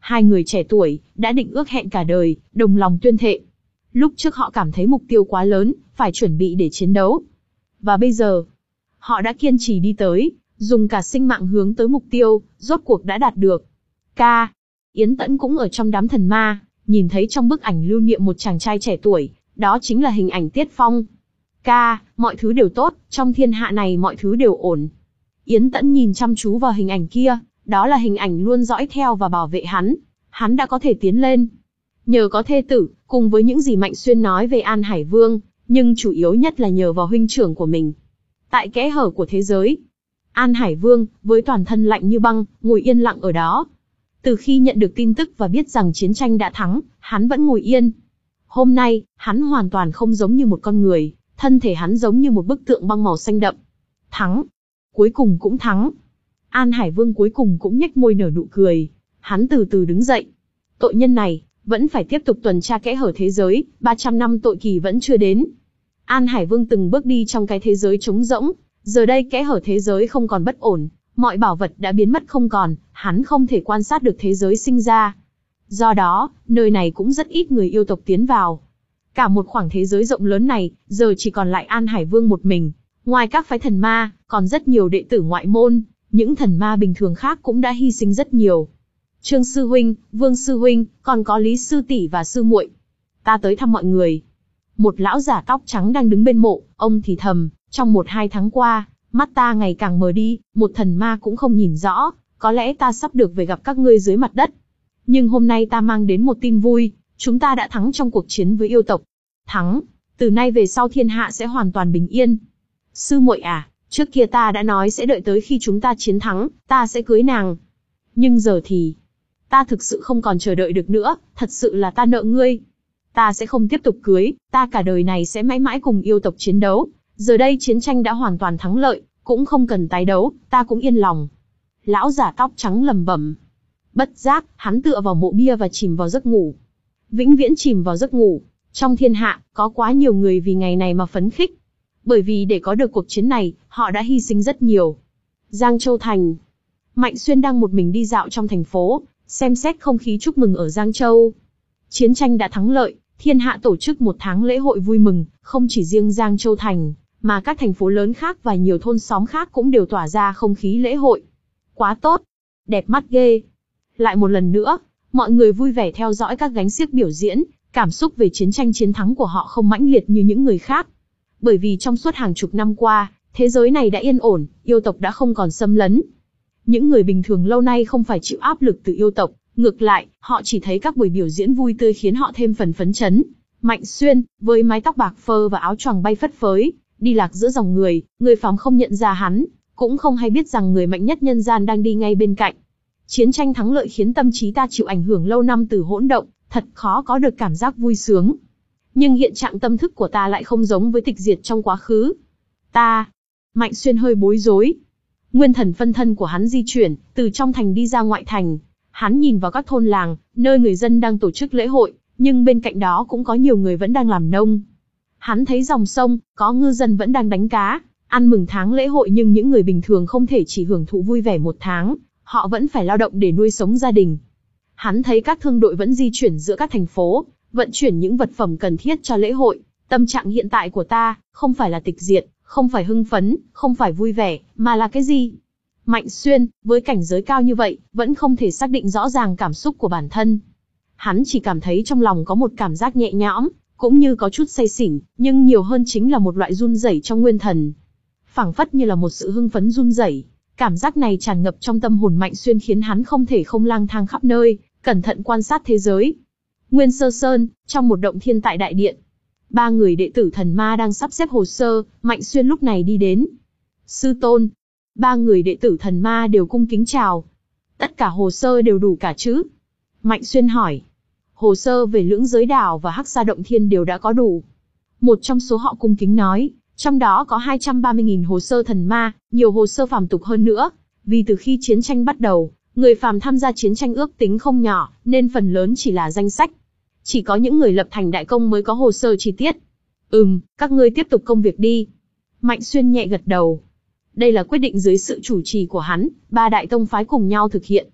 Hai người trẻ tuổi, đã định ước hẹn cả đời, đồng lòng tuyên thệ. Lúc trước họ cảm thấy mục tiêu quá lớn, phải chuẩn bị để chiến đấu. Và bây giờ, họ đã kiên trì đi tới, dùng cả sinh mạng hướng tới mục tiêu, rốt cuộc đã đạt được. Ca. Yến Tẫn cũng ở trong đám thần ma, nhìn thấy trong bức ảnh lưu niệm một chàng trai trẻ tuổi, đó chính là hình ảnh Tiết Phong. Ca, mọi thứ đều tốt, trong thiên hạ này mọi thứ đều ổn. Yến Tẫn nhìn chăm chú vào hình ảnh kia, đó là hình ảnh luôn dõi theo và bảo vệ hắn. Hắn đã có thể tiến lên. Nhờ có thê tử, cùng với những gì Mạnh Xuyên nói về An Hải Vương, nhưng chủ yếu nhất là nhờ vào huynh trưởng của mình. Tại kẽ hở của thế giới, An Hải Vương, với toàn thân lạnh như băng, ngồi yên lặng ở đó. Từ khi nhận được tin tức và biết rằng chiến tranh đã thắng, hắn vẫn ngồi yên. Hôm nay, hắn hoàn toàn không giống như một con người, thân thể hắn giống như một bức tượng băng màu xanh đậm. Thắng. Cuối cùng cũng thắng. An Hải Vương cuối cùng cũng nhếch môi nở nụ cười. Hắn từ từ đứng dậy. Tội nhân này, vẫn phải tiếp tục tuần tra kẽ hở thế giới, ba trăm năm tội kỳ vẫn chưa đến. An Hải Vương từng bước đi trong cái thế giới trống rỗng, giờ đây kẽ hở thế giới không còn bất ổn, mọi bảo vật đã biến mất không còn, hắn không thể quan sát được thế giới sinh ra. Do đó, nơi này cũng rất ít người yêu tộc tiến vào. Cả một khoảng thế giới rộng lớn này, giờ chỉ còn lại An Hải Vương một mình. Ngoài các phái thần ma, còn rất nhiều đệ tử ngoại môn, những thần ma bình thường khác cũng đã hy sinh rất nhiều. Trương sư huynh, Vương sư huynh, còn có Lý sư tỷ và sư muội. Ta tới thăm mọi người. Một lão giả tóc trắng đang đứng bên mộ, ông thì thầm, trong một hai tháng qua, mắt ta ngày càng mờ đi, một thần ma cũng không nhìn rõ, có lẽ ta sắp được về gặp các ngươi dưới mặt đất. Nhưng hôm nay ta mang đến một tin vui, chúng ta đã thắng trong cuộc chiến với yêu tộc. Thắng, từ nay về sau thiên hạ sẽ hoàn toàn bình yên. Sư muội à, trước kia ta đã nói sẽ đợi tới khi chúng ta chiến thắng, ta sẽ cưới nàng. Nhưng giờ thì, ta thực sự không còn chờ đợi được nữa, thật sự là ta nợ ngươi. Ta sẽ không tiếp tục cưới, ta cả đời này sẽ mãi mãi cùng yêu tộc chiến đấu. Giờ đây chiến tranh đã hoàn toàn thắng lợi, cũng không cần tái đấu, ta cũng yên lòng. Lão giả tóc trắng lẩm bẩm. Bất giác, hắn tựa vào mộ bia và chìm vào giấc ngủ. Vĩnh viễn chìm vào giấc ngủ. Trong thiên hạ, có quá nhiều người vì ngày này mà phấn khích. Bởi vì để có được cuộc chiến này, họ đã hy sinh rất nhiều. Giang Châu Thành. Mạnh Xuyên đang một mình đi dạo trong thành phố, xem xét không khí chúc mừng ở Giang Châu. Chiến tranh đã thắng lợi, thiên hạ tổ chức một tháng lễ hội vui mừng, không chỉ riêng Giang Châu Thành, mà các thành phố lớn khác và nhiều thôn xóm khác cũng đều tỏa ra không khí lễ hội. Quá tốt, đẹp mắt ghê. Lại một lần nữa, mọi người vui vẻ theo dõi các gánh xiếc biểu diễn, cảm xúc về chiến tranh chiến thắng của họ không mãnh liệt như những người khác. Bởi vì trong suốt hàng chục năm qua, thế giới này đã yên ổn, yêu tộc đã không còn xâm lấn. Những người bình thường lâu nay không phải chịu áp lực từ yêu tộc, ngược lại, họ chỉ thấy các buổi biểu diễn vui tươi khiến họ thêm phần phấn chấn. Mạnh Xuyên, với mái tóc bạc phơ và áo choàng bay phất phới, đi lạc giữa dòng người, người phàm không nhận ra hắn, cũng không hay biết rằng người mạnh nhất nhân gian đang đi ngay bên cạnh. Chiến tranh thắng lợi khiến tâm trí ta chịu ảnh hưởng lâu năm từ hỗn động, thật khó có được cảm giác vui sướng. Nhưng hiện trạng tâm thức của ta lại không giống với tịch diệt trong quá khứ. Ta... Mạnh Xuyên hơi bối rối. Nguyên thần phân thân của hắn di chuyển, từ trong thành đi ra ngoại thành. Hắn nhìn vào các thôn làng, nơi người dân đang tổ chức lễ hội, nhưng bên cạnh đó cũng có nhiều người vẫn đang làm nông. Hắn thấy dòng sông, có ngư dân vẫn đang đánh cá, ăn mừng tháng lễ hội, nhưng những người bình thường không thể chỉ hưởng thụ vui vẻ một tháng, họ vẫn phải lao động để nuôi sống gia đình. Hắn thấy các thương đội vẫn di chuyển giữa các thành phố, vận chuyển những vật phẩm cần thiết cho lễ hội. Tâm trạng hiện tại của ta, không phải là tịch diệt, không phải hưng phấn, không phải vui vẻ, mà là cái gì? Mạnh Xuyên, với cảnh giới cao như vậy, vẫn không thể xác định rõ ràng cảm xúc của bản thân. Hắn chỉ cảm thấy trong lòng có một cảm giác nhẹ nhõm, cũng như có chút say xỉn, nhưng nhiều hơn chính là một loại run rẩy trong nguyên thần. Phảng phất như là một sự hưng phấn run rẩy. Cảm giác này tràn ngập trong tâm hồn Mạnh Xuyên khiến hắn không thể không lang thang khắp nơi, cẩn thận quan sát thế giới. Nguyên Sơ Sơn, trong một động thiên tại đại điện. Ba người đệ tử thần ma đang sắp xếp hồ sơ, Mạnh Xuyên lúc này đi đến. Sư tôn. Ba người đệ tử thần ma đều cung kính chào. Tất cả hồ sơ đều đủ cả chứ? Mạnh Xuyên hỏi. Hồ sơ về Lưỡng Giới Đảo và Hắc Sa Động Thiên đều đã có đủ. Một trong số họ cung kính nói, trong đó có hai trăm ba mươi nghìn hồ sơ thần ma, nhiều hồ sơ phàm tục hơn nữa. Vì từ khi chiến tranh bắt đầu, người phàm tham gia chiến tranh ước tính không nhỏ, nên phần lớn chỉ là danh sách. Chỉ có những người lập thành đại công mới có hồ sơ chi tiết. Ừm, các ngươi tiếp tục công việc đi. Mạnh Xuyên nhẹ gật đầu. Đây là quyết định dưới sự chủ trì của hắn, ba đại tông phái cùng nhau thực hiện.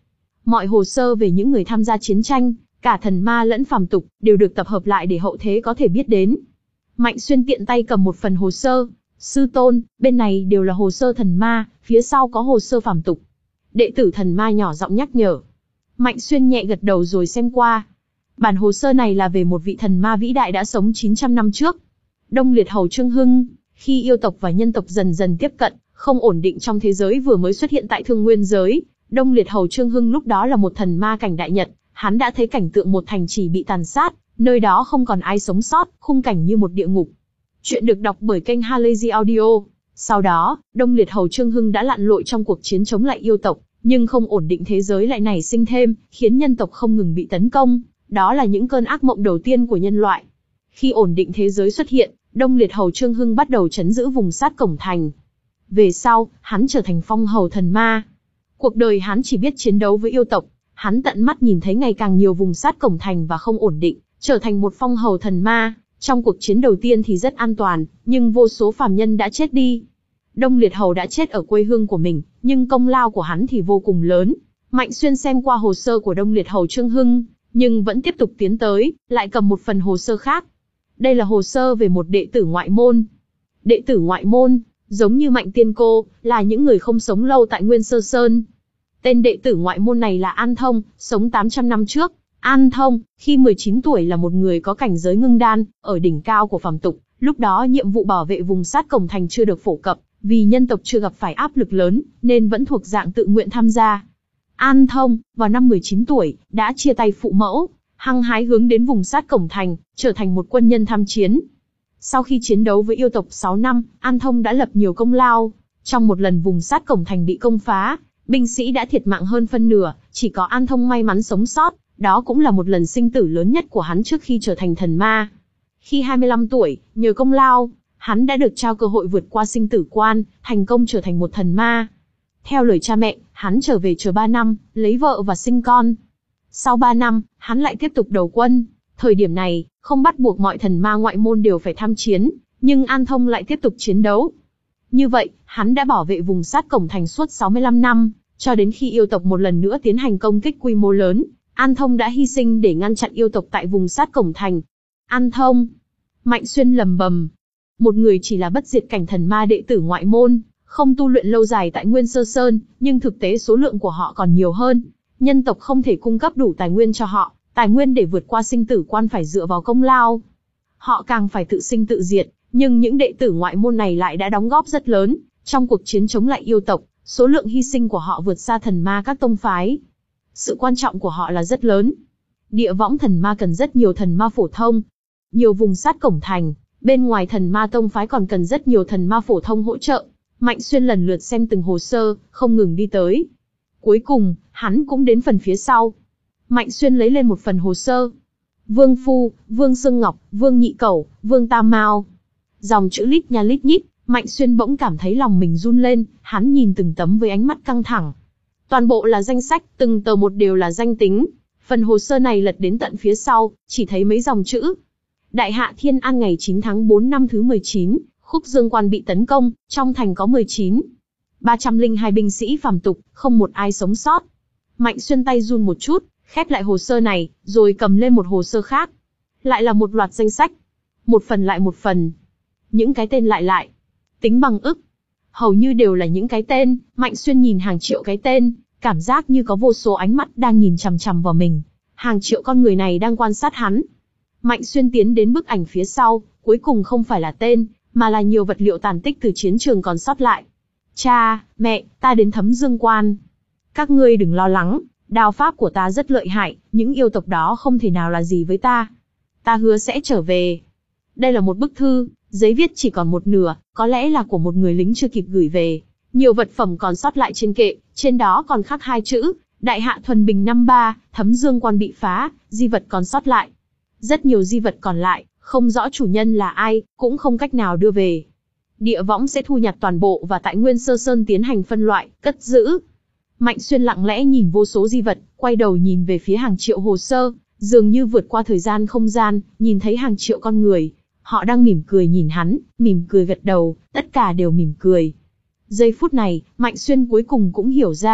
Mọi hồ sơ về những người tham gia chiến tranh, cả thần ma lẫn phàm tục, đều được tập hợp lại để hậu thế có thể biết đến. Mạnh Xuyên tiện tay cầm một phần hồ sơ. Sư tôn, bên này đều là hồ sơ thần ma, phía sau có hồ sơ phàm tục. Đệ tử thần ma nhỏ giọng nhắc nhở. Mạnh Xuyên nhẹ gật đầu rồi xem qua. Bản hồ sơ này là về một vị thần ma vĩ đại đã sống chín trăm năm trước. Đông Liệt Hầu Trương Hưng. Khi yêu tộc và nhân tộc dần dần tiếp cận, không ổn định trong thế giới vừa mới xuất hiện tại Thương Nguyên giới, Đông Liệt Hầu Trương Hưng lúc đó là một thần ma cảnh đại nhật, hắn đã thấy cảnh tượng một thành trì bị tàn sát, nơi đó không còn ai sống sót, khung cảnh như một địa ngục. Chuyện được đọc bởi kênh Halazy Audio. Sau đó, Đông Liệt Hầu Trương Hưng đã lặn lội trong cuộc chiến chống lại yêu tộc, nhưng không ổn định thế giới lại nảy sinh thêm, khiến nhân tộc không ngừng bị tấn công. Đó là những cơn ác mộng đầu tiên của nhân loại. Khi ổn định thế giới xuất hiện, Đông Liệt Hầu Trương Hưng bắt đầu trấn giữ vùng sát cổng thành. Về sau, hắn trở thành phong hầu thần ma. Cuộc đời hắn chỉ biết chiến đấu với yêu tộc, hắn tận mắt nhìn thấy ngày càng nhiều vùng sát cổng thành và không ổn định, trở thành một phong hầu thần ma. Trong cuộc chiến đầu tiên thì rất an toàn, nhưng vô số phàm nhân đã chết đi. Đông Liệt Hầu đã chết ở quê hương của mình, nhưng công lao của hắn thì vô cùng lớn. Mạnh Xuyên xem qua hồ sơ của Đông Liệt Hầu Trương Hưng, nhưng vẫn tiếp tục tiến tới, lại cầm một phần hồ sơ khác. Đây là hồ sơ về một đệ tử ngoại môn. Đệ tử ngoại môn, giống như Mạnh Tiên Cô, là những người không sống lâu tại Nguyên Sơ Sơn. Tên đệ tử ngoại môn này là An Thông, sống tám trăm năm trước. An Thông, khi mười chín tuổi là một người có cảnh giới ngưng đan, ở đỉnh cao của phàm tục, lúc đó nhiệm vụ bảo vệ vùng sát cổng thành chưa được phổ cập, vì nhân tộc chưa gặp phải áp lực lớn, nên vẫn thuộc dạng tự nguyện tham gia. An Thông, vào năm mười chín tuổi, đã chia tay phụ mẫu, hăng hái hướng đến vùng sát cổng thành, trở thành một quân nhân tham chiến. Sau khi chiến đấu với yêu tộc sáu năm, An Thông đã lập nhiều công lao. Trong một lần vùng sát cổng thành bị công phá, binh sĩ đã thiệt mạng hơn phân nửa, chỉ có An Thông may mắn sống sót. Đó cũng là một lần sinh tử lớn nhất của hắn trước khi trở thành thần ma. Khi hai mươi lăm tuổi, nhờ công lao, hắn đã được trao cơ hội vượt qua sinh tử quan, thành công trở thành một thần ma. Theo lời cha mẹ, hắn trở về chờ ba năm, lấy vợ và sinh con. Sau ba năm, hắn lại tiếp tục đầu quân. Thời điểm này, không bắt buộc mọi thần ma ngoại môn đều phải tham chiến, nhưng An Thông lại tiếp tục chiến đấu. Như vậy, hắn đã bảo vệ vùng sát cổng thành suốt sáu mươi lăm năm, cho đến khi yêu tộc một lần nữa tiến hành công kích quy mô lớn. An Thông đã hy sinh để ngăn chặn yêu tộc tại vùng sát cổng thành. An Thông. Mạnh Xuyên lầm bầm. Một người chỉ là bất diệt cảnh thần ma đệ tử ngoại môn, không tu luyện lâu dài tại Nguyên Sơ Sơn, nhưng thực tế số lượng của họ còn nhiều hơn. Nhân tộc không thể cung cấp đủ tài nguyên cho họ, tài nguyên để vượt qua sinh tử quan phải dựa vào công lao. Họ càng phải tự sinh tự diệt, nhưng những đệ tử ngoại môn này lại đã đóng góp rất lớn. Trong cuộc chiến chống lại yêu tộc, số lượng hy sinh của họ vượt xa thần ma các tông phái. Sự quan trọng của họ là rất lớn. Địa võng thần ma cần rất nhiều thần ma phổ thông. Nhiều vùng sát cổng thành, bên ngoài thần ma tông phái còn cần rất nhiều thần ma phổ thông hỗ trợ. Mạnh Xuyên lần lượt xem từng hồ sơ, không ngừng đi tới. Cuối cùng, hắn cũng đến phần phía sau. Mạnh Xuyên lấy lên một phần hồ sơ. Vương Phu, Vương Sương Ngọc, Vương Nhị Cẩu, Vương Tam Mao. Dòng chữ lít nha lít nhít, Mạnh Xuyên bỗng cảm thấy lòng mình run lên, hắn nhìn từng tấm với ánh mắt căng thẳng. Toàn bộ là danh sách, từng tờ một đều là danh tính. Phần hồ sơ này lật đến tận phía sau, chỉ thấy mấy dòng chữ. Đại hạ Thiên An ngày chín tháng tư năm thứ mười chín, Khúc Dương Quan bị tấn công, trong thành có mười chín. ba trăm lẻ hai binh sĩ phàm tục, không một ai sống sót. Mạnh Xuyên tay run một chút, khép lại hồ sơ này, rồi cầm lên một hồ sơ khác. Lại là một loạt danh sách. Một phần lại một phần. Những cái tên lại lại. Tính bằng ức. Hầu như đều là những cái tên. Mạnh Xuyên nhìn hàng triệu cái tên, cảm giác như có vô số ánh mắt đang nhìn chằm chằm vào mình. Hàng triệu con người này đang quan sát hắn. Mạnh Xuyên tiến đến bức ảnh phía sau, cuối cùng không phải là tên, mà là nhiều vật liệu tàn tích từ chiến trường còn sót lại. Cha, mẹ, ta đến Thấm Dương Quan. Các ngươi đừng lo lắng, đao pháp của ta rất lợi hại, những yêu tộc đó không thể nào là gì với ta. Ta hứa sẽ trở về. Đây là một bức thư, giấy viết chỉ còn một nửa, có lẽ là của một người lính chưa kịp gửi về. Nhiều vật phẩm còn sót lại trên kệ, trên đó còn khắc hai chữ, Đại Hạ Thuần Bình năm ba, Thấm Dương Quan bị phá, di vật còn sót lại. Rất nhiều di vật còn lại, không rõ chủ nhân là ai, cũng không cách nào đưa về. Địa võng sẽ thu nhặt toàn bộ và tại Nguyên Sơ Sơn tiến hành phân loại, cất giữ. Mạnh Xuyên lặng lẽ nhìn vô số di vật, quay đầu nhìn về phía hàng triệu hồ sơ, dường như vượt qua thời gian không gian, nhìn thấy hàng triệu con người. Họ đang mỉm cười nhìn hắn, mỉm cười gật đầu, tất cả đều mỉm cười. Giây phút này, Mạnh Xuyên cuối cùng cũng hiểu ra,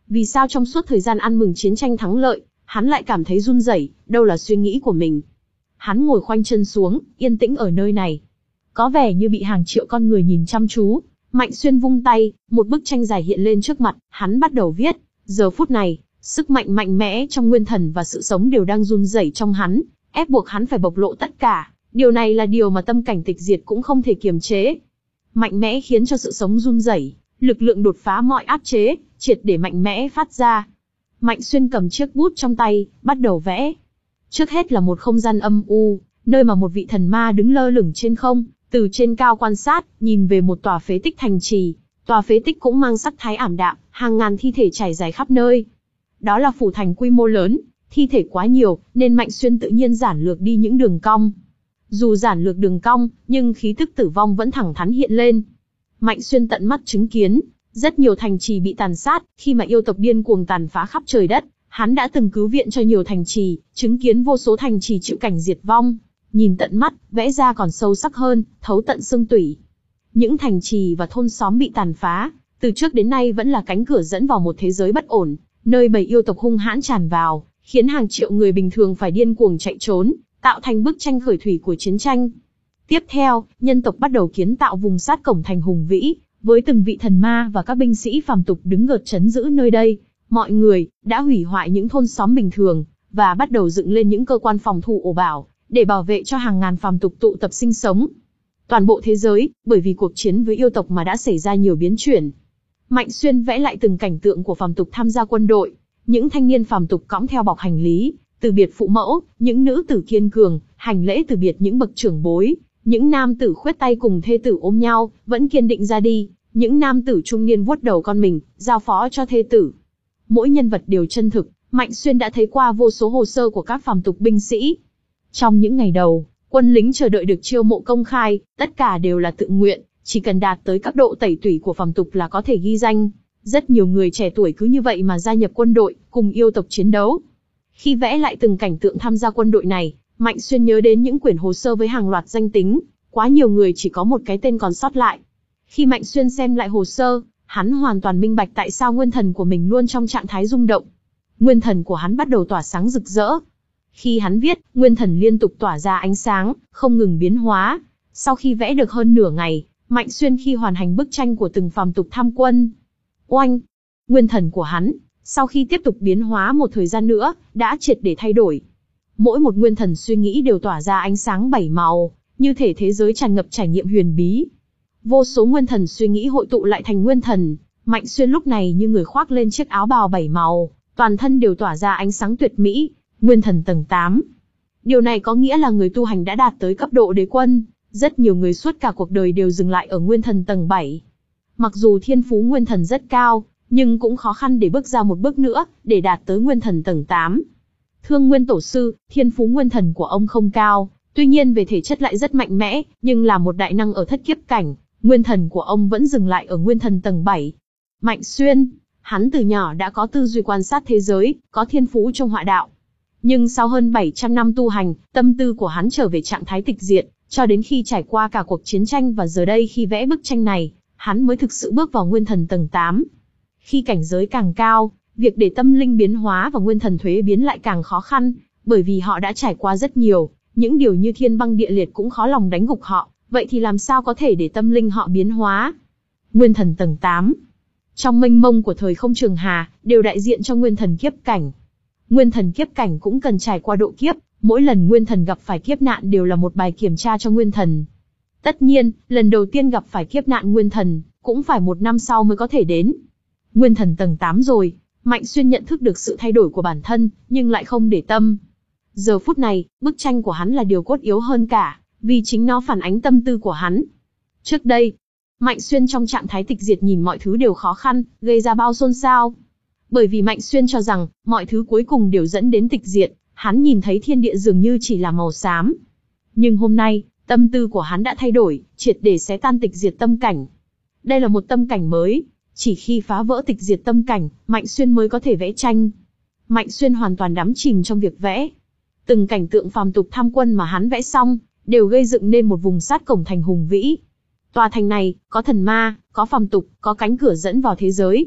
Vì sao trong suốt thời gian ăn mừng chiến tranh thắng lợi, hắn lại cảm thấy run rẩy, đâu là suy nghĩ của mình. Hắn ngồi khoanh chân xuống, yên tĩnh ở nơi này. Có vẻ như bị hàng triệu con người nhìn chăm chú. Mạnh Xuyên vung tay, một bức tranh dài hiện lên trước mặt, hắn bắt đầu viết. Giờ phút này, sức mạnh mạnh mẽ trong nguyên thần và sự sống đều đang run rẩy trong hắn, ép buộc hắn phải bộc lộ tất cả. Điều này là điều mà tâm cảnh tịch diệt cũng không thể kiềm chế. Mạnh mẽ khiến cho sự sống run rẩy, lực lượng đột phá mọi áp chế, triệt để mạnh mẽ phát ra. Mạnh Xuyên cầm chiếc bút trong tay, bắt đầu vẽ. Trước hết là một không gian âm u, nơi mà một vị thần ma đứng lơ lửng trên không, từ trên cao quan sát, nhìn về một tòa phế tích thành trì. Tòa phế tích cũng mang sắc thái ảm đạm, hàng ngàn thi thể trải dài khắp nơi. Đó là phủ thành quy mô lớn, thi thể quá nhiều, nên Mạnh Xuyên tự nhiên giản lược đi những đường cong. Dù giản lược đường cong, nhưng khí tức tử vong vẫn thẳng thắn hiện lên. Mạnh Xuyên tận mắt chứng kiến, rất nhiều thành trì bị tàn sát, khi mà yêu tộc điên cuồng tàn phá khắp trời đất, hắn đã từng cứu viện cho nhiều thành trì, chứng kiến vô số thành trì chịu cảnh diệt vong. Nhìn tận mắt, vẽ ra còn sâu sắc hơn, thấu tận xương tủy. Những thành trì và thôn xóm bị tàn phá, từ trước đến nay vẫn là cánh cửa dẫn vào một thế giới bất ổn, nơi bầy yêu tộc hung hãn tràn vào, khiến hàng triệu người bình thường phải điên cuồng chạy trốn, tạo thành bức tranh khởi thủy của chiến tranh. Tiếp theo, nhân tộc bắt đầu kiến tạo vùng sát cổng thành hùng vĩ, với từng vị thần ma và các binh sĩ phàm tục đứng gợt trấn giữ nơi đây. Mọi người đã hủy hoại những thôn xóm bình thường, và bắt đầu dựng lên những cơ quan phòng thủ ổ bảo, để bảo vệ cho hàng ngàn phàm tục tụ tập sinh sống. Toàn bộ thế giới, bởi vì cuộc chiến với yêu tộc mà đã xảy ra nhiều biến chuyển. Mạnh Xuyên vẽ lại từng cảnh tượng của phàm tục tham gia quân đội, những thanh niên phàm tục cõng theo bọc hành lý, từ biệt phụ mẫu, những nữ tử kiên cường, hành lễ từ biệt những bậc trưởng bối, những nam tử khuét tay cùng thê tử ôm nhau, vẫn kiên định ra đi, những nam tử trung niên vuốt đầu con mình, giao phó cho thê tử. Mỗi nhân vật đều chân thực, Mạnh Xuyên đã thấy qua vô số hồ sơ của các phàm tục binh sĩ. Trong những ngày đầu, quân lính chờ đợi được chiêu mộ công khai, tất cả đều là tự nguyện, chỉ cần đạt tới cấp độ tẩy tủy của phàm tục là có thể ghi danh. Rất nhiều người trẻ tuổi cứ như vậy mà gia nhập quân đội, cùng yêu tộc chiến đấu. Khi vẽ lại từng cảnh tượng tham gia quân đội này, Mạnh Xuyên nhớ đến những quyển hồ sơ với hàng loạt danh tính, quá nhiều người chỉ có một cái tên còn sót lại. Khi Mạnh Xuyên xem lại hồ sơ, hắn hoàn toàn minh bạch tại sao nguyên thần của mình luôn trong trạng thái rung động. Nguyên thần của hắn bắt đầu tỏa sáng rực rỡ. Khi hắn viết, nguyên thần liên tục tỏa ra ánh sáng, không ngừng biến hóa. Sau khi vẽ được hơn nửa ngày, Mạnh Xuyên khi hoàn thành bức tranh của từng phàm tục tham quân. Oanh! Nguyên thần của hắn, sau khi tiếp tục biến hóa một thời gian nữa, đã triệt để thay đổi. Mỗi một nguyên thần suy nghĩ đều tỏa ra ánh sáng bảy màu, như thể thế giới tràn ngập trải nghiệm huyền bí. Vô số nguyên thần suy nghĩ hội tụ lại thành nguyên thần. Mạnh Xuyên lúc này như người khoác lên chiếc áo bào bảy màu, toàn thân đều tỏa ra ánh sáng tuyệt mỹ. Nguyên thần tầng tám. Điều này có nghĩa là người tu hành đã đạt tới cấp độ đế quân. Rất nhiều người suốt cả cuộc đời đều dừng lại ở nguyên thần tầng bảy. Mặc dù thiên phú nguyên thần rất cao, nhưng cũng khó khăn để bước ra một bước nữa, để đạt tới nguyên thần tầng tám. Thương Nguyên Tổ Sư, thiên phú nguyên thần của ông không cao, tuy nhiên về thể chất lại rất mạnh mẽ, nhưng là một đại năng ở thất kiếp cảnh, nguyên thần của ông vẫn dừng lại ở nguyên thần tầng bảy. Mạnh Xuyên, hắn từ nhỏ đã có tư duy quan sát thế giới, có thiên phú trong họa đạo. Nhưng sau hơn bảy trăm năm tu hành, tâm tư của hắn trở về trạng thái tịch diệt, cho đến khi trải qua cả cuộc chiến tranh và giờ đây khi vẽ bức tranh này, hắn mới thực sự bước vào nguyên thần tầng tám. Khi cảnh giới càng cao, việc để tâm linh biến hóa và nguyên thần thuế biến lại càng khó khăn, bởi vì họ đã trải qua rất nhiều, những điều như thiên băng địa liệt cũng khó lòng đánh gục họ, vậy thì làm sao có thể để tâm linh họ biến hóa? Nguyên thần tầng tám. Trong mênh mông của thời không trường hà, đều đại diện cho nguyên thần kiếp cảnh. Nguyên thần kiếp cảnh cũng cần trải qua độ kiếp, mỗi lần nguyên thần gặp phải kiếp nạn đều là một bài kiểm tra cho nguyên thần. Tất nhiên, lần đầu tiên gặp phải kiếp nạn nguyên thần, cũng phải một năm sau mới có thể đến. Nguyên thần tầng tám rồi, Mạnh Xuyên nhận thức được sự thay đổi của bản thân, nhưng lại không để tâm. Giờ phút này, bức tranh của hắn là điều cốt yếu hơn cả, vì chính nó phản ánh tâm tư của hắn. Trước đây, Mạnh Xuyên trong trạng thái tịch diệt nhìn mọi thứ đều khó khăn, gây ra bao xôn xao. Bởi vì Mạnh Xuyên cho rằng, mọi thứ cuối cùng đều dẫn đến tịch diệt, hắn nhìn thấy thiên địa dường như chỉ là màu xám. Nhưng hôm nay, tâm tư của hắn đã thay đổi, triệt để xé tan tịch diệt tâm cảnh. Đây là một tâm cảnh mới, chỉ khi phá vỡ tịch diệt tâm cảnh, Mạnh Xuyên mới có thể vẽ tranh. Mạnh Xuyên hoàn toàn đắm chìm trong việc vẽ. Từng cảnh tượng phàm tục tham quân mà hắn vẽ xong, đều gây dựng nên một vùng sát cổng thành hùng vĩ. Tòa thành này, có thần ma, có phàm tục, có cánh cửa dẫn vào thế giới.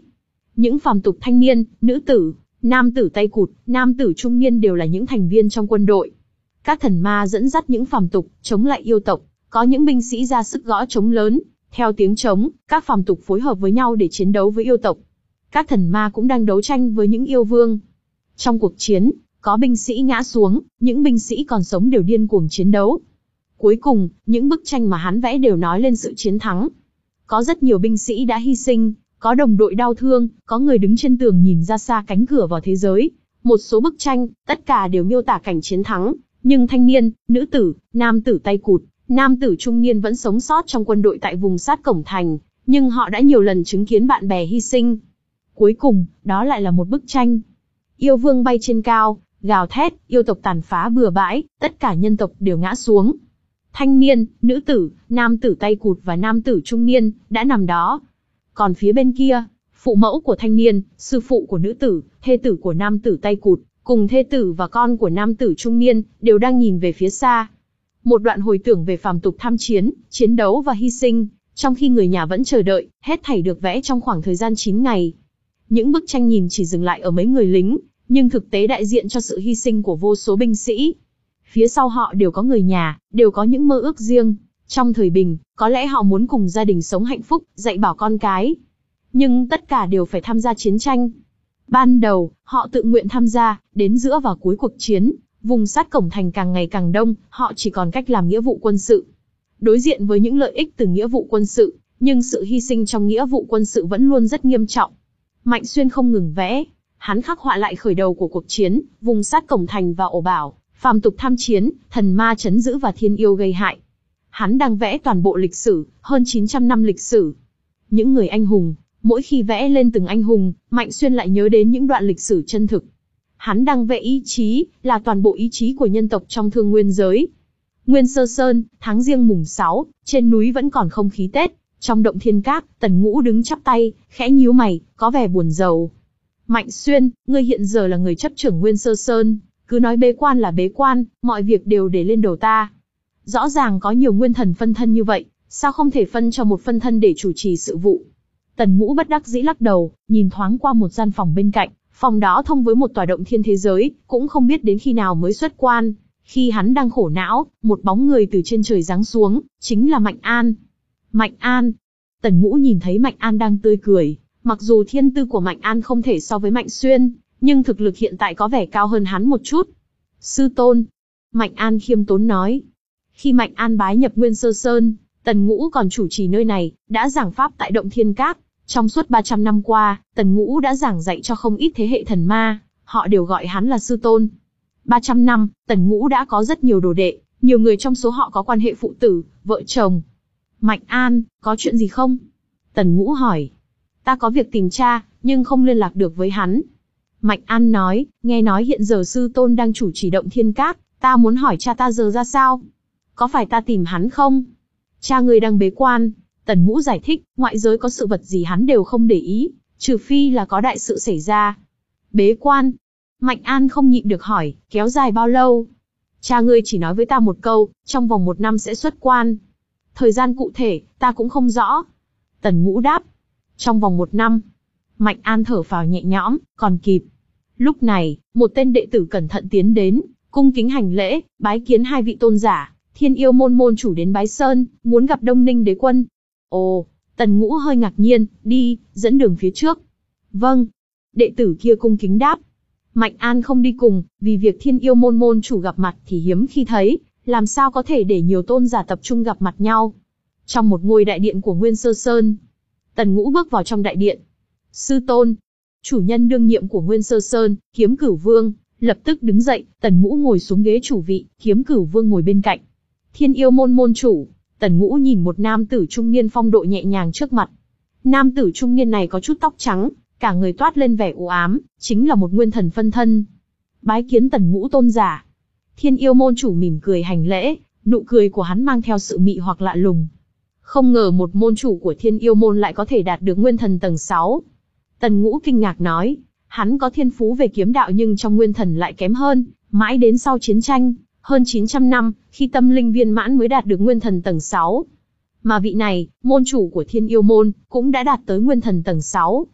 Những phàm tục thanh niên, nữ tử, nam tử tay cụt, nam tử trung niên đều là những thành viên trong quân đội. Các thần ma dẫn dắt những phàm tục, chống lại yêu tộc, có những binh sĩ ra sức gõ trống lớn, theo tiếng trống, các phàm tục phối hợp với nhau để chiến đấu với yêu tộc. Các thần ma cũng đang đấu tranh với những yêu vương. Trong cuộc chiến, có binh sĩ ngã xuống, những binh sĩ còn sống đều điên cuồng chiến đấu. Cuối cùng, những bức tranh mà hắn vẽ đều nói lên sự chiến thắng. Có rất nhiều binh sĩ đã hy sinh, có đồng đội đau thương, có người đứng trên tường nhìn ra xa cánh cửa vào thế giới. Một số bức tranh, tất cả đều miêu tả cảnh chiến thắng, nhưng thanh niên, nữ tử, nam tử tay cụt, nam tử trung niên vẫn sống sót trong quân đội tại vùng sát cổng thành, nhưng họ đã nhiều lần chứng kiến bạn bè hy sinh. Cuối cùng, đó lại là một bức tranh. Yêu vương bay trên cao, gào thét, yêu tộc tàn phá bừa bãi, tất cả nhân tộc đều ngã xuống. Thanh niên, nữ tử, nam tử tay cụt và nam tử trung niên, đã nằm đó. Còn phía bên kia, phụ mẫu của thanh niên, sư phụ của nữ tử, thê tử của nam tử tay cụt, cùng thê tử và con của nam tử trung niên, đều đang nhìn về phía xa. Một đoạn hồi tưởng về phàm tục tham chiến, chiến đấu và hy sinh, trong khi người nhà vẫn chờ đợi, hết thảy được vẽ trong khoảng thời gian chín ngày. Những bức tranh nhìn chỉ dừng lại ở mấy người lính, nhưng thực tế đại diện cho sự hy sinh của vô số binh sĩ. Phía sau họ đều có người nhà, đều có những mơ ước riêng. Trong thời bình, có lẽ họ muốn cùng gia đình sống hạnh phúc, dạy bảo con cái. Nhưng tất cả đều phải tham gia chiến tranh. Ban đầu, họ tự nguyện tham gia, đến giữa và cuối cuộc chiến, vùng sát cổng thành càng ngày càng đông, họ chỉ còn cách làm nghĩa vụ quân sự. Đối diện với những lợi ích từ nghĩa vụ quân sự, nhưng sự hy sinh trong nghĩa vụ quân sự vẫn luôn rất nghiêm trọng. Mạnh Xuyên không ngừng vẽ, hắn khắc họa lại khởi đầu của cuộc chiến, vùng sát cổng thành và ổ bảo, phàm tục tham chiến, thần ma trấn giữ và thiên yêu gây hại. Hắn đang vẽ toàn bộ lịch sử, hơn chín trăm năm lịch sử. Những người anh hùng, mỗi khi vẽ lên từng anh hùng, Mạnh Xuyên lại nhớ đến những đoạn lịch sử chân thực. Hắn đang vẽ ý chí, là toàn bộ ý chí của nhân tộc trong thương nguyên giới. Nguyên Sơ Sơn, tháng Giêng mùng sáu, trên núi vẫn còn không khí Tết. Trong động thiên các, Tần Ngũ đứng chắp tay, khẽ nhíu mày, có vẻ buồn rầu. Mạnh Xuyên, ngươi hiện giờ là người chấp trưởng Nguyên Sơ Sơn, cứ nói bế quan là bế quan, mọi việc đều để lên đầu ta. Rõ ràng có nhiều nguyên thần phân thân như vậy, sao không thể phân cho một phân thân để chủ trì sự vụ? Tần Ngũ bất đắc dĩ lắc đầu, nhìn thoáng qua một gian phòng bên cạnh, phòng đó thông với một tòa động thiên thế giới, cũng không biết đến khi nào mới xuất quan. Khi hắn đang khổ não, một bóng người từ trên trời giáng xuống, chính là Mạnh An. Mạnh An. Tần Ngũ nhìn thấy Mạnh An đang tươi cười, mặc dù thiên tư của Mạnh An không thể so với Mạnh Xuyên, nhưng thực lực hiện tại có vẻ cao hơn hắn một chút. Sư tôn. Mạnh An khiêm tốn nói. Khi Mạnh An bái nhập Nguyên Sơ Sơn, Tần Ngũ còn chủ trì nơi này, đã giảng pháp tại động thiên các. Trong suốt ba trăm năm qua, Tần Ngũ đã giảng dạy cho không ít thế hệ thần ma, họ đều gọi hắn là sư tôn. ba trăm năm, Tần Ngũ đã có rất nhiều đồ đệ, nhiều người trong số họ có quan hệ phụ tử, vợ chồng. Mạnh An, có chuyện gì không? Tần Ngũ hỏi. Ta có việc tìm cha, nhưng không liên lạc được với hắn. Mạnh An nói, nghe nói hiện giờ sư tôn đang chủ trì động thiên các, ta muốn hỏi cha ta giờ ra sao? Có phải ta tìm hắn không? Cha ngươi đang bế quan. Tần Ngũ giải thích, ngoại giới có sự vật gì hắn đều không để ý, trừ phi là có đại sự xảy ra. Bế quan. Mạnh An không nhịn được hỏi, kéo dài bao lâu? Cha ngươi chỉ nói với ta một câu, trong vòng một năm sẽ xuất quan. Thời gian cụ thể, ta cũng không rõ. Tần Ngũ đáp. Trong vòng một năm. Mạnh An thở phào nhẹ nhõm, còn kịp. Lúc này, một tên đệ tử cẩn thận tiến đến, cung kính hành lễ, bái kiến hai vị tôn giả. Thiên Yêu môn môn chủ đến Bái Sơn, muốn gặp Đông Ninh đế quân. Ồ, Tần Ngũ hơi ngạc nhiên, đi, dẫn đường phía trước. Vâng. Đệ tử kia cung kính đáp. Mạnh An không đi cùng, vì việc Thiên Yêu môn môn chủ gặp mặt thì hiếm khi thấy, làm sao có thể để nhiều tôn giả tập trung gặp mặt nhau. Trong một ngôi đại điện của Nguyên Sơ Sơn, Tần Ngũ bước vào trong đại điện. Sư tôn, chủ nhân đương nhiệm của Nguyên Sơ Sơn, Kiếm Cửu Vương, lập tức đứng dậy, Tần Ngũ ngồi xuống ghế chủ vị, Kiếm Cửu Vương ngồi bên cạnh. Thiên Yêu môn môn chủ. Tần Ngũ nhìn một nam tử trung niên phong độ nhẹ nhàng trước mặt. Nam tử trung niên này có chút tóc trắng, cả người toát lên vẻ u ám, chính là một nguyên thần phân thân. Bái kiến Tần Ngũ tôn giả. Thiên Yêu môn chủ mỉm cười hành lễ, nụ cười của hắn mang theo sự mị hoặc lạ lùng. Không ngờ một môn chủ của Thiên Yêu môn lại có thể đạt được nguyên thần tầng sáu. Tần Ngũ kinh ngạc nói, hắn có thiên phú về kiếm đạo nhưng trong nguyên thần lại kém hơn, mãi đến sau chiến tranh, hơn chín trăm năm, khi tâm linh viên mãn mới đạt được nguyên thần tầng sáu. Mà vị này, môn chủ của Thiên Yêu môn, cũng đã đạt tới nguyên thần tầng sáu.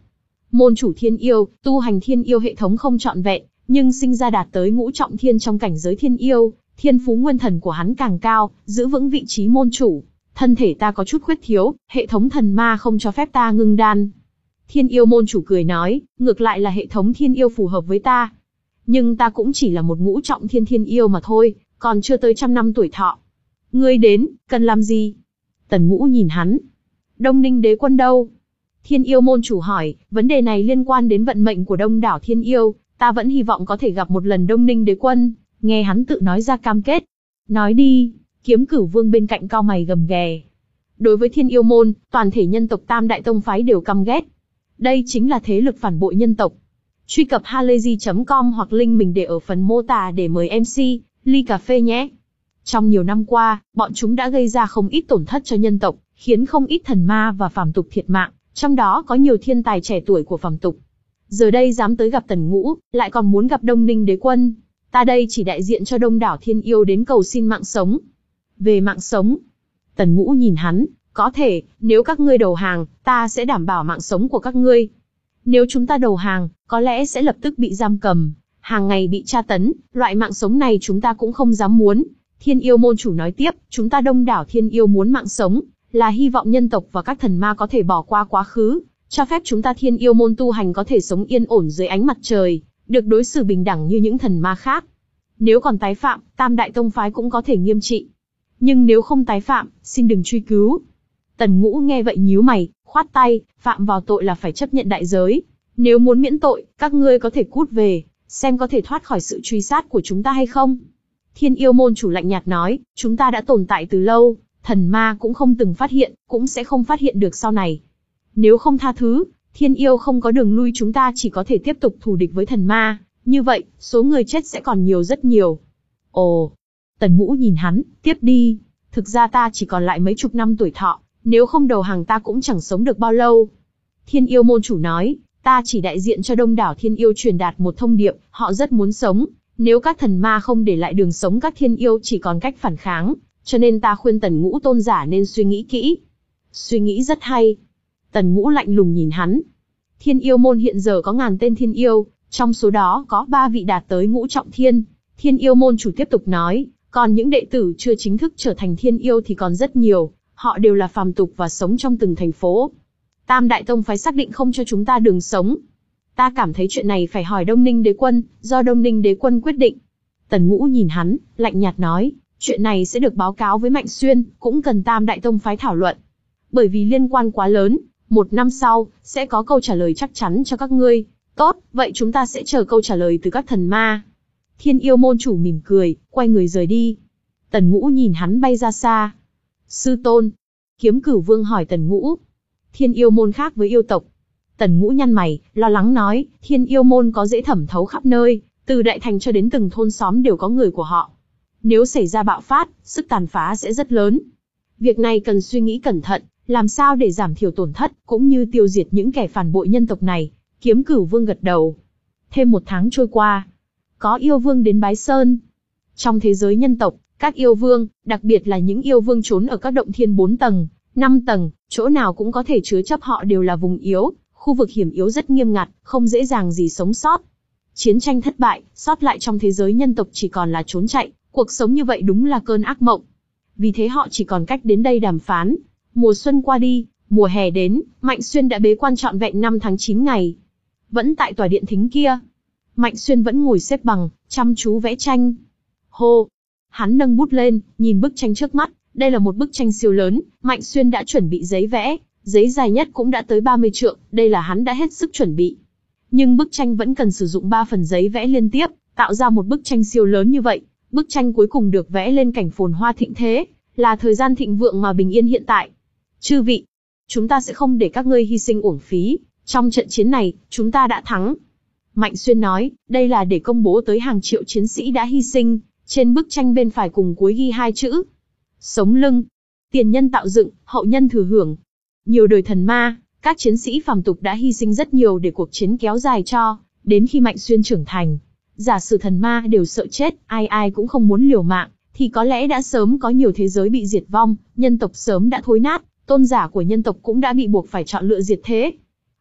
Môn chủ thiên yêu, tu hành thiên yêu hệ thống không trọn vẹn, nhưng sinh ra đạt tới ngũ trọng thiên trong cảnh giới thiên yêu, thiên phú nguyên thần của hắn càng cao, giữ vững vị trí môn chủ. Thân thể ta có chút khuyết thiếu, hệ thống thần ma không cho phép ta ngưng đan. Thiên yêu môn chủ cười nói, ngược lại là hệ thống thiên yêu phù hợp với ta. Nhưng ta cũng chỉ là một ngũ trọng thiên thiên yêu mà thôi, còn chưa tới trăm năm tuổi thọ. Ngươi đến, cần làm gì? Tần Ngũ nhìn hắn. Đông Ninh đế quân đâu? Thiên yêu môn chủ hỏi, vấn đề này liên quan đến vận mệnh của đông đảo thiên yêu, ta vẫn hy vọng có thể gặp một lần Đông Ninh đế quân, nghe hắn tự nói ra cam kết. Nói đi, Kiếm Cửu Vương bên cạnh cau mày gầm ghè. Đối với thiên yêu môn, toàn thể nhân tộc Tam Đại Tông phái đều căm ghét. Đây chính là thế lực phản bội nhân tộc. Truy cập halayzi chấm com hoặc link mình để ở phần mô tả để mời em xê, ly cà phê nhé. Trong nhiều năm qua, bọn chúng đã gây ra không ít tổn thất cho nhân tộc, khiến không ít thần ma và phàm tục thiệt mạng, trong đó có nhiều thiên tài trẻ tuổi của phàm tục. Giờ đây dám tới gặp Tần Ngũ, lại còn muốn gặp Đông Ninh đế quân. Ta đây chỉ đại diện cho đông đảo thiên yêu đến cầu xin mạng sống. Về mạng sống, Tần Ngũ nhìn hắn, có thể, nếu các ngươi đầu hàng, ta sẽ đảm bảo mạng sống của các ngươi. Nếu chúng ta đầu hàng, có lẽ sẽ lập tức bị giam cầm, hàng ngày bị tra tấn, loại mạng sống này chúng ta cũng không dám muốn. Thiên yêu môn chủ nói tiếp, chúng ta đông đảo thiên yêu muốn mạng sống, là hy vọng nhân tộc và các thần ma có thể bỏ qua quá khứ, cho phép chúng ta thiên yêu môn tu hành có thể sống yên ổn dưới ánh mặt trời, được đối xử bình đẳng như những thần ma khác. Nếu còn tái phạm, Tam Đại Tông phái cũng có thể nghiêm trị. Nhưng nếu không tái phạm, xin đừng truy cứu. Tần Ngũ nghe vậy nhíu mày, khoát tay, phạm vào tội là phải chấp nhận đại giới. Nếu muốn miễn tội, các ngươi có thể cút về, xem có thể thoát khỏi sự truy sát của chúng ta hay không. Thiên yêu môn chủ lạnh nhạt nói, chúng ta đã tồn tại từ lâu, thần ma cũng không từng phát hiện, cũng sẽ không phát hiện được sau này. Nếu không tha thứ, thiên yêu không có đường lui, chúng ta chỉ có thể tiếp tục thù địch với thần ma, như vậy, số người chết sẽ còn nhiều rất nhiều. Ồ, Tần Ngũ nhìn hắn, tiếp đi, thực ra ta chỉ còn lại mấy chục năm tuổi thọ, nếu không đầu hàng ta cũng chẳng sống được bao lâu. Thiên yêu môn chủ nói, ta chỉ đại diện cho đông đảo thiên yêu truyền đạt một thông điệp, họ rất muốn sống, nếu các thần ma không để lại đường sống các thiên yêu chỉ còn cách phản kháng, cho nên ta khuyên Tần Ngũ tôn giả nên suy nghĩ kỹ. Suy nghĩ rất hay. Tần Ngũ lạnh lùng nhìn hắn. Thiên yêu môn hiện giờ có ngàn tên thiên yêu, trong số đó có ba vị đạt tới ngũ trọng thiên. Thiên yêu môn chủ tiếp tục nói, còn những đệ tử chưa chính thức trở thành thiên yêu thì còn rất nhiều, họ đều là phàm tục và sống trong từng thành phố. Tam Đại Tông phái xác định không cho chúng ta đường sống. Ta cảm thấy chuyện này phải hỏi Đông Ninh đế quân, do Đông Ninh đế quân quyết định. Tần Ngũ nhìn hắn, lạnh nhạt nói, chuyện này sẽ được báo cáo với Mạnh Xuyên, cũng cần Tam Đại Tông phái thảo luận. Bởi vì liên quan quá lớn, một năm sau, sẽ có câu trả lời chắc chắn cho các ngươi. Tốt, vậy chúng ta sẽ chờ câu trả lời từ các thần ma. Thiên yêu môn chủ mỉm cười, quay người rời đi. Tần Ngũ nhìn hắn bay ra xa. Sư tôn. Kiếm Cửu Vương hỏi Tần Ngũ. Thiên yêu môn khác với yêu tộc. Tần Ngũ nhăn mày, lo lắng nói, thiên yêu môn có dễ thẩm thấu khắp nơi, từ đại thành cho đến từng thôn xóm đều có người của họ. Nếu xảy ra bạo phát, sức tàn phá sẽ rất lớn. Việc này cần suy nghĩ cẩn thận, làm sao để giảm thiểu tổn thất, cũng như tiêu diệt những kẻ phản bội nhân tộc này. Kiếm Cửu Vương gật đầu. Thêm một tháng trôi qua, có yêu vương đến Bái Sơn. Trong thế giới nhân tộc, các yêu vương, đặc biệt là những yêu vương trốn ở các động thiên bốn tầng, năm tầng, chỗ nào cũng có thể chứa chấp họ đều là vùng yếu, khu vực hiểm yếu rất nghiêm ngặt, không dễ dàng gì sống sót. Chiến tranh thất bại, sót lại trong thế giới nhân tộc chỉ còn là trốn chạy, cuộc sống như vậy đúng là cơn ác mộng. Vì thế họ chỉ còn cách đến đây đàm phán. Mùa xuân qua đi, mùa hè đến, Mạnh Xuyên đã bế quan trọn vẹn năm tháng chín ngày. Vẫn tại tòa điện thính kia, Mạnh Xuyên vẫn ngồi xếp bằng, chăm chú vẽ tranh. Hô! Hắn nâng bút lên, nhìn bức tranh trước mắt, đây là một bức tranh siêu lớn, Mạnh Xuyên đã chuẩn bị giấy vẽ, giấy dài nhất cũng đã tới ba mươi trượng, đây là hắn đã hết sức chuẩn bị. Nhưng bức tranh vẫn cần sử dụng ba phần giấy vẽ liên tiếp, tạo ra một bức tranh siêu lớn như vậy. Bức tranh cuối cùng được vẽ lên cảnh phồn hoa thịnh thế, là thời gian thịnh vượng mà bình yên hiện tại. Chư vị, chúng ta sẽ không để các ngươi hy sinh uổng phí, trong trận chiến này, chúng ta đã thắng. Mạnh Xuyên nói, đây là để công bố tới hàng triệu chiến sĩ đã hy sinh, trên bức tranh bên phải cùng cuối ghi hai chữ. Sống lưng, tiền nhân tạo dựng, hậu nhân thừa hưởng. Nhiều đời thần ma, các chiến sĩ phàm tục đã hy sinh rất nhiều để cuộc chiến kéo dài cho, đến khi Mạnh Xuyên trưởng thành. Giả sử thần ma đều sợ chết, ai ai cũng không muốn liều mạng, thì có lẽ đã sớm có nhiều thế giới bị diệt vong, nhân tộc sớm đã thối nát, tôn giả của nhân tộc cũng đã bị buộc phải chọn lựa diệt thế.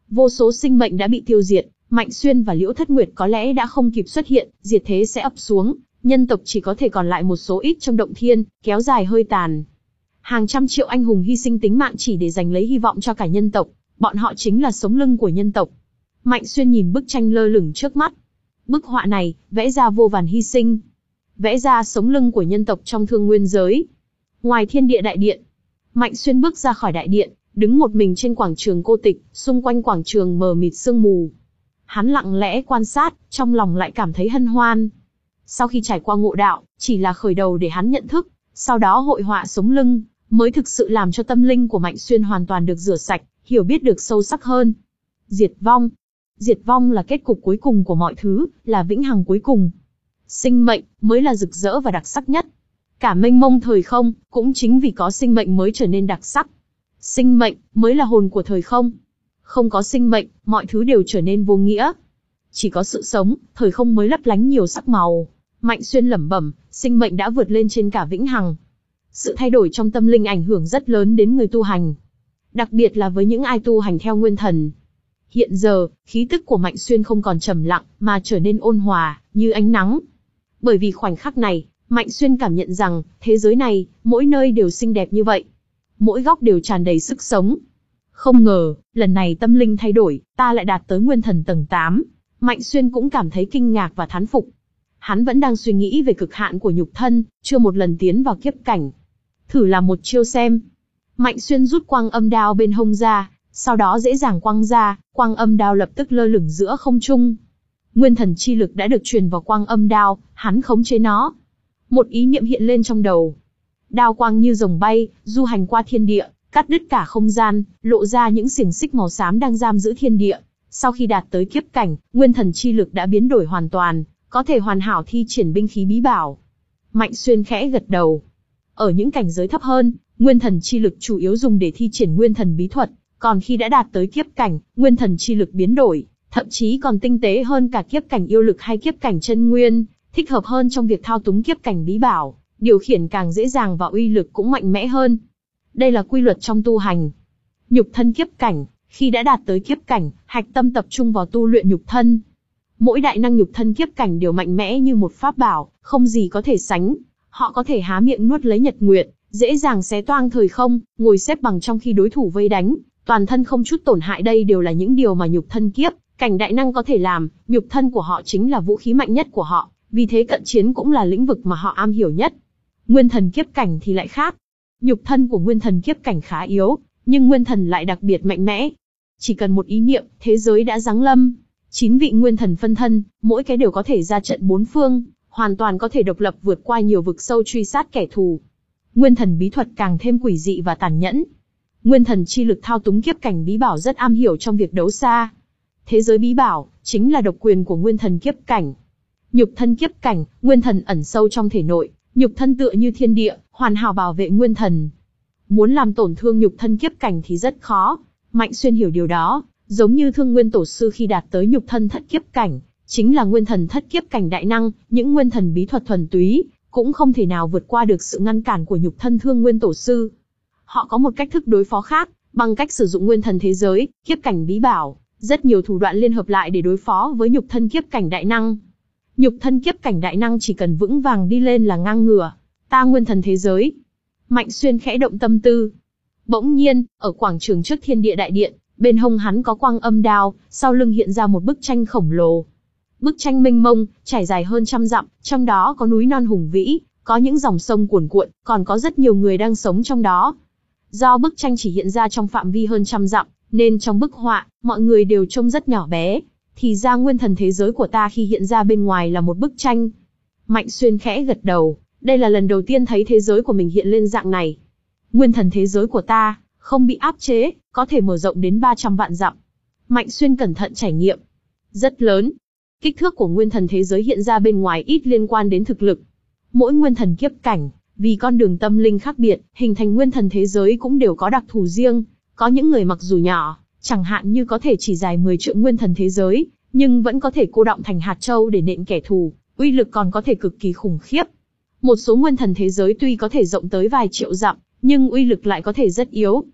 Vô số sinh mệnh đã bị tiêu diệt, Mạnh Xuyên và Liễu Thất Nguyệt có lẽ đã không kịp xuất hiện, diệt thế sẽ ập xuống, nhân tộc chỉ có thể còn lại một số ít trong động thiên, kéo dài hơi tàn. Hàng trăm triệu anh hùng hy sinh tính mạng chỉ để giành lấy hy vọng cho cả nhân tộc, bọn họ chính là sống lưng của nhân tộc. Mạnh Xuyên nhìn bức tranh lơ lửng trước mắt. Bức họa này, vẽ ra vô vàn hy sinh, vẽ ra sống lưng của nhân tộc trong thương nguyên giới. Ngoài thiên địa đại điện, Mạnh Xuyên bước ra khỏi đại điện, đứng một mình trên quảng trường cô tịch, xung quanh quảng trường mờ mịt sương mù. Hắn lặng lẽ quan sát, trong lòng lại cảm thấy hân hoan. Sau khi trải qua ngộ đạo, chỉ là khởi đầu để hắn nhận thức, sau đó hội họa sống lưng, mới thực sự làm cho tâm linh của Mạnh Xuyên hoàn toàn được rửa sạch, hiểu biết được sâu sắc hơn. Diệt vong. Diệt vong là kết cục cuối cùng của mọi thứ, là vĩnh hằng cuối cùng. Sinh mệnh mới là rực rỡ và đặc sắc nhất. Cả mênh mông thời không, cũng chính vì có sinh mệnh mới trở nên đặc sắc. Sinh mệnh mới là hồn của thời không. Không có sinh mệnh, mọi thứ đều trở nên vô nghĩa. Chỉ có sự sống, thời không mới lấp lánh nhiều sắc màu. Mạnh Xuyên lẩm bẩm, sinh mệnh đã vượt lên trên cả vĩnh hằng. Sự thay đổi trong tâm linh ảnh hưởng rất lớn đến người tu hành. Đặc biệt là với những ai tu hành theo nguyên thần. Hiện giờ, khí tức của Mạnh Xuyên không còn trầm lặng, mà trở nên ôn hòa, như ánh nắng. Bởi vì khoảnh khắc này, Mạnh Xuyên cảm nhận rằng, thế giới này, mỗi nơi đều xinh đẹp như vậy. Mỗi góc đều tràn đầy sức sống. Không ngờ, lần này tâm linh thay đổi, ta lại đạt tới nguyên thần tầng tám. Mạnh Xuyên cũng cảm thấy kinh ngạc và thán phục. Hắn vẫn đang suy nghĩ về cực hạn của nhục thân, chưa một lần tiến vào kiếp cảnh. Thử làm một chiêu xem. Mạnh Xuyên rút quang âm đao bên hông ra, sau đó dễ dàng quăng ra, quang âm đao lập tức lơ lửng giữa không trung. Nguyên thần chi lực đã được truyền vào quang âm đao, hắn khống chế nó. Một ý niệm hiện lên trong đầu. Đao quang như rồng bay, du hành qua thiên địa, cắt đứt cả không gian, lộ ra những xiềng xích màu xám đang giam giữ thiên địa. Sau khi đạt tới kiếp cảnh, nguyên thần chi lực đã biến đổi hoàn toàn, có thể hoàn hảo thi triển binh khí bí bảo. Mạnh Xuyên khẽ gật đầu. Ở những cảnh giới thấp hơn, nguyên thần chi lực chủ yếu dùng để thi triển nguyên thần bí thuật, còn khi đã đạt tới kiếp cảnh, nguyên thần chi lực biến đổi, thậm chí còn tinh tế hơn cả kiếp cảnh yêu lực hay kiếp cảnh chân nguyên, thích hợp hơn trong việc thao túng kiếp cảnh bí bảo, điều khiển càng dễ dàng và uy lực cũng mạnh mẽ hơn. Đây là quy luật trong tu hành. Nhục thân kiếp cảnh, khi đã đạt tới kiếp cảnh, hạch tâm tập trung vào tu luyện nhục thân. Mỗi đại năng nhục thân kiếp cảnh đều mạnh mẽ như một pháp bảo, không gì có thể sánh. Họ có thể há miệng nuốt lấy nhật nguyệt, dễ dàng xé toang thời không, ngồi xếp bằng trong khi đối thủ vây đánh, toàn thân không chút tổn hại. Đây đều là những điều mà nhục thân kiếp cảnh đại năng có thể làm. Nhục thân của họ chính là vũ khí mạnh nhất của họ, vì thế cận chiến cũng là lĩnh vực mà họ am hiểu nhất. Nguyên thần kiếp cảnh thì lại khác. Nhục thân của nguyên thần kiếp cảnh khá yếu, nhưng nguyên thần lại đặc biệt mạnh mẽ. Chỉ cần một ý niệm, thế giới đã giáng lâm. Chín vị nguyên thần phân thân, mỗi cái đều có thể ra trận bốn phương, hoàn toàn có thể độc lập vượt qua nhiều vực sâu truy sát kẻ thù. Nguyên thần bí thuật càng thêm quỷ dị và tàn nhẫn. Nguyên thần chi lực thao túng kiếp cảnh bí bảo rất am hiểu trong việc đấu xa. Thế giới bí bảo chính là độc quyền của nguyên thần kiếp cảnh. Nhục thân kiếp cảnh, nguyên thần ẩn sâu trong thể nội, nhục thân tựa như thiên địa, hoàn hảo bảo vệ nguyên thần. Muốn làm tổn thương nhục thân kiếp cảnh thì rất khó. Mạnh Xuyên hiểu điều đó, giống như Thương Nguyên Tổ sư khi đạt tới nhục thân thất kiếp cảnh, chính là nguyên thần thất kiếp cảnh đại năng, những nguyên thần bí thuật thuần túy cũng không thể nào vượt qua được sự ngăn cản của nhục thân Thương Nguyên Tổ sư. Họ có một cách thức đối phó khác, bằng cách sử dụng nguyên thần thế giới, kiếp cảnh bí bảo, rất nhiều thủ đoạn liên hợp lại để đối phó với nhục thân kiếp cảnh đại năng. Nhục thân kiếp cảnh đại năng chỉ cần vững vàng đi lên là ngang ngửa. Ta nguyên thần thế giới. Mạnh Xuyên khẽ động tâm tư. Bỗng nhiên, ở quảng trường trước thiên địa đại điện, bên hông hắn có quang âm đao, sau lưng hiện ra một bức tranh khổng lồ. Bức tranh mênh mông, trải dài hơn trăm dặm, trong đó có núi non hùng vĩ, có những dòng sông cuồn cuộn, còn có rất nhiều người đang sống trong đó. Do bức tranh chỉ hiện ra trong phạm vi hơn trăm dặm, nên trong bức họa, mọi người đều trông rất nhỏ bé. Thì ra nguyên thần thế giới của ta khi hiện ra bên ngoài là một bức tranh. Mạnh Xuyên khẽ gật đầu, đây là lần đầu tiên thấy thế giới của mình hiện lên dạng này. Nguyên thần thế giới của ta, không bị áp chế, có thể mở rộng đến ba trăm vạn dặm. Mạnh Xuyên cẩn thận trải nghiệm. Rất lớn. Kích thước của nguyên thần thế giới hiện ra bên ngoài ít liên quan đến thực lực. Mỗi nguyên thần kiếp cảnh, vì con đường tâm linh khác biệt, hình thành nguyên thần thế giới cũng đều có đặc thù riêng. Có những người mặc dù nhỏ, chẳng hạn như có thể chỉ dài mười trượng nguyên thần thế giới, nhưng vẫn có thể cô đọng thành hạt châu để nện kẻ thù, uy lực còn có thể cực kỳ khủng khiếp. Một số nguyên thần thế giới tuy có thể rộng tới vài triệu dặm, nhưng uy lực lại có thể rất yếu.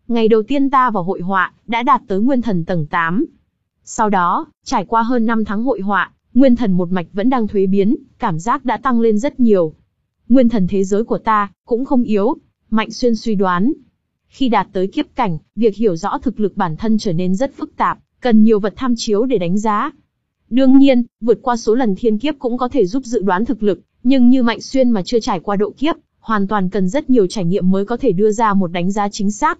Ngày đầu tiên ta vào hội họa, đã đạt tới nguyên thần tầng tám. Sau đó, trải qua hơn năm tháng hội họa, nguyên thần một mạch vẫn đang thuế biến, cảm giác đã tăng lên rất nhiều. Nguyên thần thế giới của ta, cũng không yếu, Mạnh Xuyên suy đoán. Khi đạt tới kiếp cảnh, việc hiểu rõ thực lực bản thân trở nên rất phức tạp, cần nhiều vật tham chiếu để đánh giá. Đương nhiên, vượt qua số lần thiên kiếp cũng có thể giúp dự đoán thực lực, nhưng như Mạnh Xuyên mà chưa trải qua độ kiếp, hoàn toàn cần rất nhiều trải nghiệm mới có thể đưa ra một đánh giá chính xác.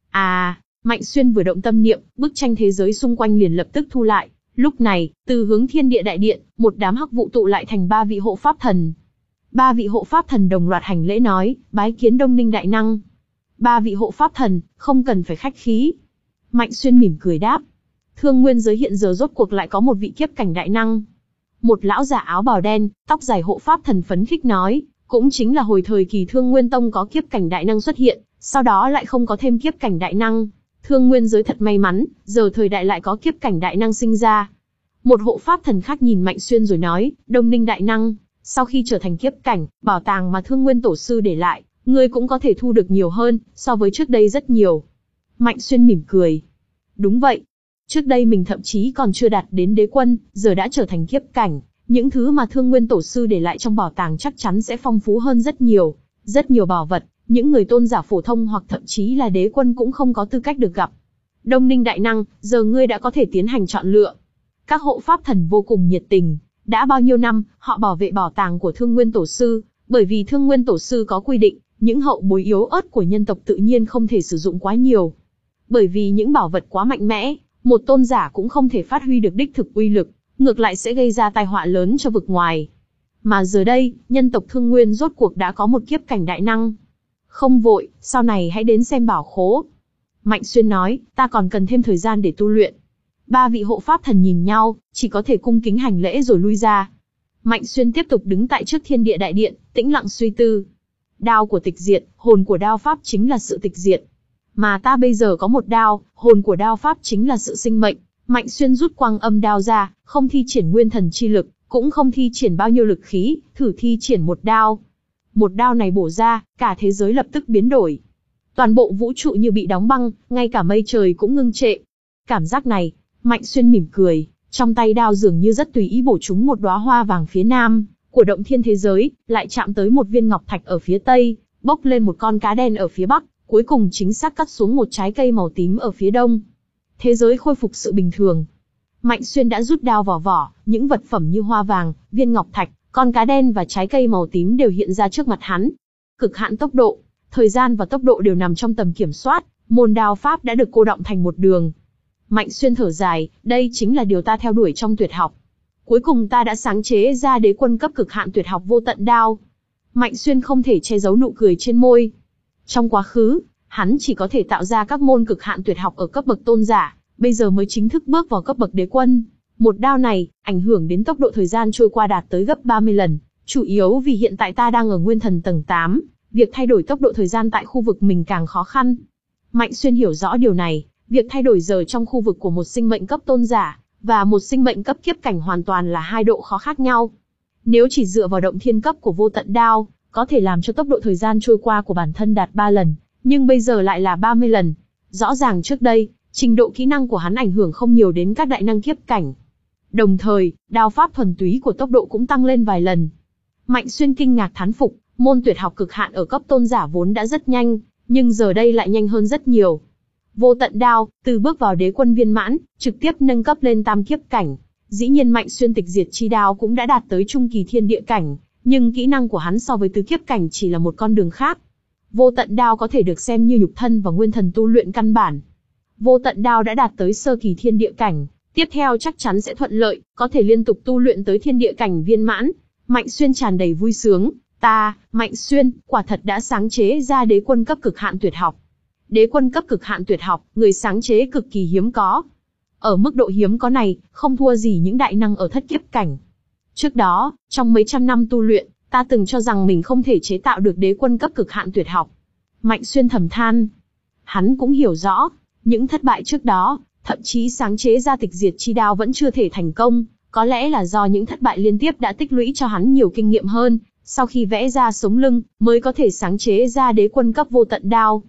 À, Mạnh Xuyên vừa động tâm niệm, bức tranh thế giới xung quanh liền lập tức thu lại. Lúc này, từ hướng thiên địa đại điện, một đám hắc vụ tụ lại thành ba vị hộ pháp thần. Ba vị hộ pháp thần đồng loạt hành lễ nói, bái kiến Đông Ninh đại năng. Ba vị hộ pháp thần, không cần phải khách khí. Mạnh Xuyên mỉm cười đáp. Thương nguyên giới hiện giờ rốt cuộc lại có một vị kiếp cảnh đại năng. Một lão giả áo bào đen, tóc dài hộ pháp thần phấn khích nói, cũng chính là hồi thời kỳ Thương Nguyên Tông có kiếp cảnh đại năng xuất hiện, sau đó lại không có thêm kiếp cảnh đại năng. Thương nguyên giới thật may mắn, giờ thời đại lại có kiếp cảnh đại năng sinh ra. Một hộ pháp thần khác nhìn Mạnh Xuyên rồi nói, Đông Ninh đại năng, sau khi trở thành kiếp cảnh, bảo tàng mà Thương Nguyên tổ sư để lại, ngươi cũng có thể thu được nhiều hơn, so với trước đây rất nhiều. Mạnh Xuyên mỉm cười. Đúng vậy. Trước đây mình thậm chí còn chưa đạt đến đế quân, giờ đã trở thành kiếp cảnh. Những thứ mà Thương Nguyên tổ sư để lại trong bảo tàng chắc chắn sẽ phong phú hơn rất nhiều. Rất nhiều bảo vật, những người tôn giả phổ thông hoặc thậm chí là đế quân cũng không có tư cách được gặp. Đông Ninh đại năng, giờ ngươi đã có thể tiến hành chọn lựa. Các hộ pháp thần vô cùng nhiệt tình. Đã bao nhiêu năm, họ bảo vệ bảo tàng của Thương Nguyên tổ sư, bởi vì Thương Nguyên tổ sư có quy định, những hậu bối yếu ớt của nhân tộc tự nhiên không thể sử dụng quá nhiều. Bởi vì những bảo vật quá mạnh mẽ, một tôn giả cũng không thể phát huy được đích thực uy lực, ngược lại sẽ gây ra tai họa lớn cho vực ngoài. Mà giờ đây, nhân tộc Thương Nguyên rốt cuộc đã có một kiếp cảnh đại năng. Không vội, sau này hãy đến xem bảo khố. Mạnh Xuyên nói, ta còn cần thêm thời gian để tu luyện. Ba vị hộ pháp thần nhìn nhau, chỉ có thể cung kính hành lễ rồi lui ra. Mạnh Xuyên tiếp tục đứng tại trước thiên địa đại điện, tĩnh lặng suy tư. Đao của tịch diệt, hồn của đao pháp chính là sự tịch diệt. Mà ta bây giờ có một đao, hồn của đao pháp chính là sự sinh mệnh. Mạnh Xuyên rút quang âm đao ra, không thi triển nguyên thần chi lực, cũng không thi triển bao nhiêu lực khí, thử thi triển một đao. Một đao này bổ ra, cả thế giới lập tức biến đổi. Toàn bộ vũ trụ như bị đóng băng, ngay cả mây trời cũng ngưng trệ. Cảm giác này, Mạnh Xuyên mỉm cười, trong tay đao dường như rất tùy ý bổ trúng một đóa hoa vàng phía nam của động thiên thế giới, lại chạm tới một viên ngọc thạch ở phía tây, bốc lên một con cá đen ở phía bắc, cuối cùng chính xác cắt xuống một trái cây màu tím ở phía đông. Thế giới khôi phục sự bình thường. Mạnh Xuyên đã rút đao vào vỏ, những vật phẩm như hoa vàng, viên ngọc thạch, con cá đen và trái cây màu tím đều hiện ra trước mặt hắn. Cực hạn tốc độ, thời gian và tốc độ đều nằm trong tầm kiểm soát, môn đao pháp đã được cô đọng thành một đường. Mạnh Xuyên thở dài, đây chính là điều ta theo đuổi trong tuyệt học. Cuối cùng ta đã sáng chế ra đế quân cấp cực hạn tuyệt học vô tận đao. Mạnh Xuyên không thể che giấu nụ cười trên môi. Trong quá khứ, hắn chỉ có thể tạo ra các môn cực hạn tuyệt học ở cấp bậc tôn giả, bây giờ mới chính thức bước vào cấp bậc đế quân. Một đao này, ảnh hưởng đến tốc độ thời gian trôi qua đạt tới gấp ba mươi lần, chủ yếu vì hiện tại ta đang ở nguyên thần tầng tám, việc thay đổi tốc độ thời gian tại khu vực mình càng khó khăn. Mạnh Xuyên hiểu rõ điều này, việc thay đổi giờ trong khu vực của một sinh mệnh cấp tôn giả, và một sinh mệnh cấp kiếp cảnh hoàn toàn là hai độ khó khác nhau. Nếu chỉ dựa vào động thiên cấp của vô tận đao, có thể làm cho tốc độ thời gian trôi qua của bản thân đạt ba lần, nhưng bây giờ lại là ba mươi lần. Rõ ràng trước đây, trình độ kỹ năng của hắn ảnh hưởng không nhiều đến các đại năng kiếp cảnh. Đồng thời, đao pháp thuần túy của tốc độ cũng tăng lên vài lần. Mạnh Xuyên kinh ngạc thán phục, môn tuyệt học cực hạn ở cấp tôn giả vốn đã rất nhanh, nhưng giờ đây lại nhanh hơn rất nhiều. Vô tận đao, từ bước vào đế quân viên mãn, trực tiếp nâng cấp lên tam kiếp cảnh. Dĩ nhiên Mạnh Xuyên tịch diệt chi đao cũng đã đạt tới trung kỳ thiên địa cảnh, nhưng kỹ năng của hắn so với tứ kiếp cảnh chỉ là một con đường khác. Vô tận đao có thể được xem như nhục thân và nguyên thần tu luyện căn bản. Vô tận đao đã đạt tới sơ kỳ thiên địa cảnh, tiếp theo chắc chắn sẽ thuận lợi, có thể liên tục tu luyện tới thiên địa cảnh viên mãn. Mạnh Xuyên tràn đầy vui sướng, ta, Mạnh Xuyên, quả thật đã sáng chế ra đế quân cấp cực hạn tuyệt học. Đế quân cấp cực hạn tuyệt học, người sáng chế cực kỳ hiếm có. Ở mức độ hiếm có này, không thua gì những đại năng ở thất kiếp cảnh. Trước đó, trong mấy trăm năm tu luyện, ta từng cho rằng mình không thể chế tạo được đế quân cấp cực hạn tuyệt học. Mạnh Xuyên thầm than. Hắn cũng hiểu rõ, những thất bại trước đó, thậm chí sáng chế ra tịch diệt chi đao vẫn chưa thể thành công, có lẽ là do những thất bại liên tiếp đã tích lũy cho hắn nhiều kinh nghiệm hơn, sau khi vẽ ra sống lưng, mới có thể sáng chế ra đế quân cấp vô tận đao.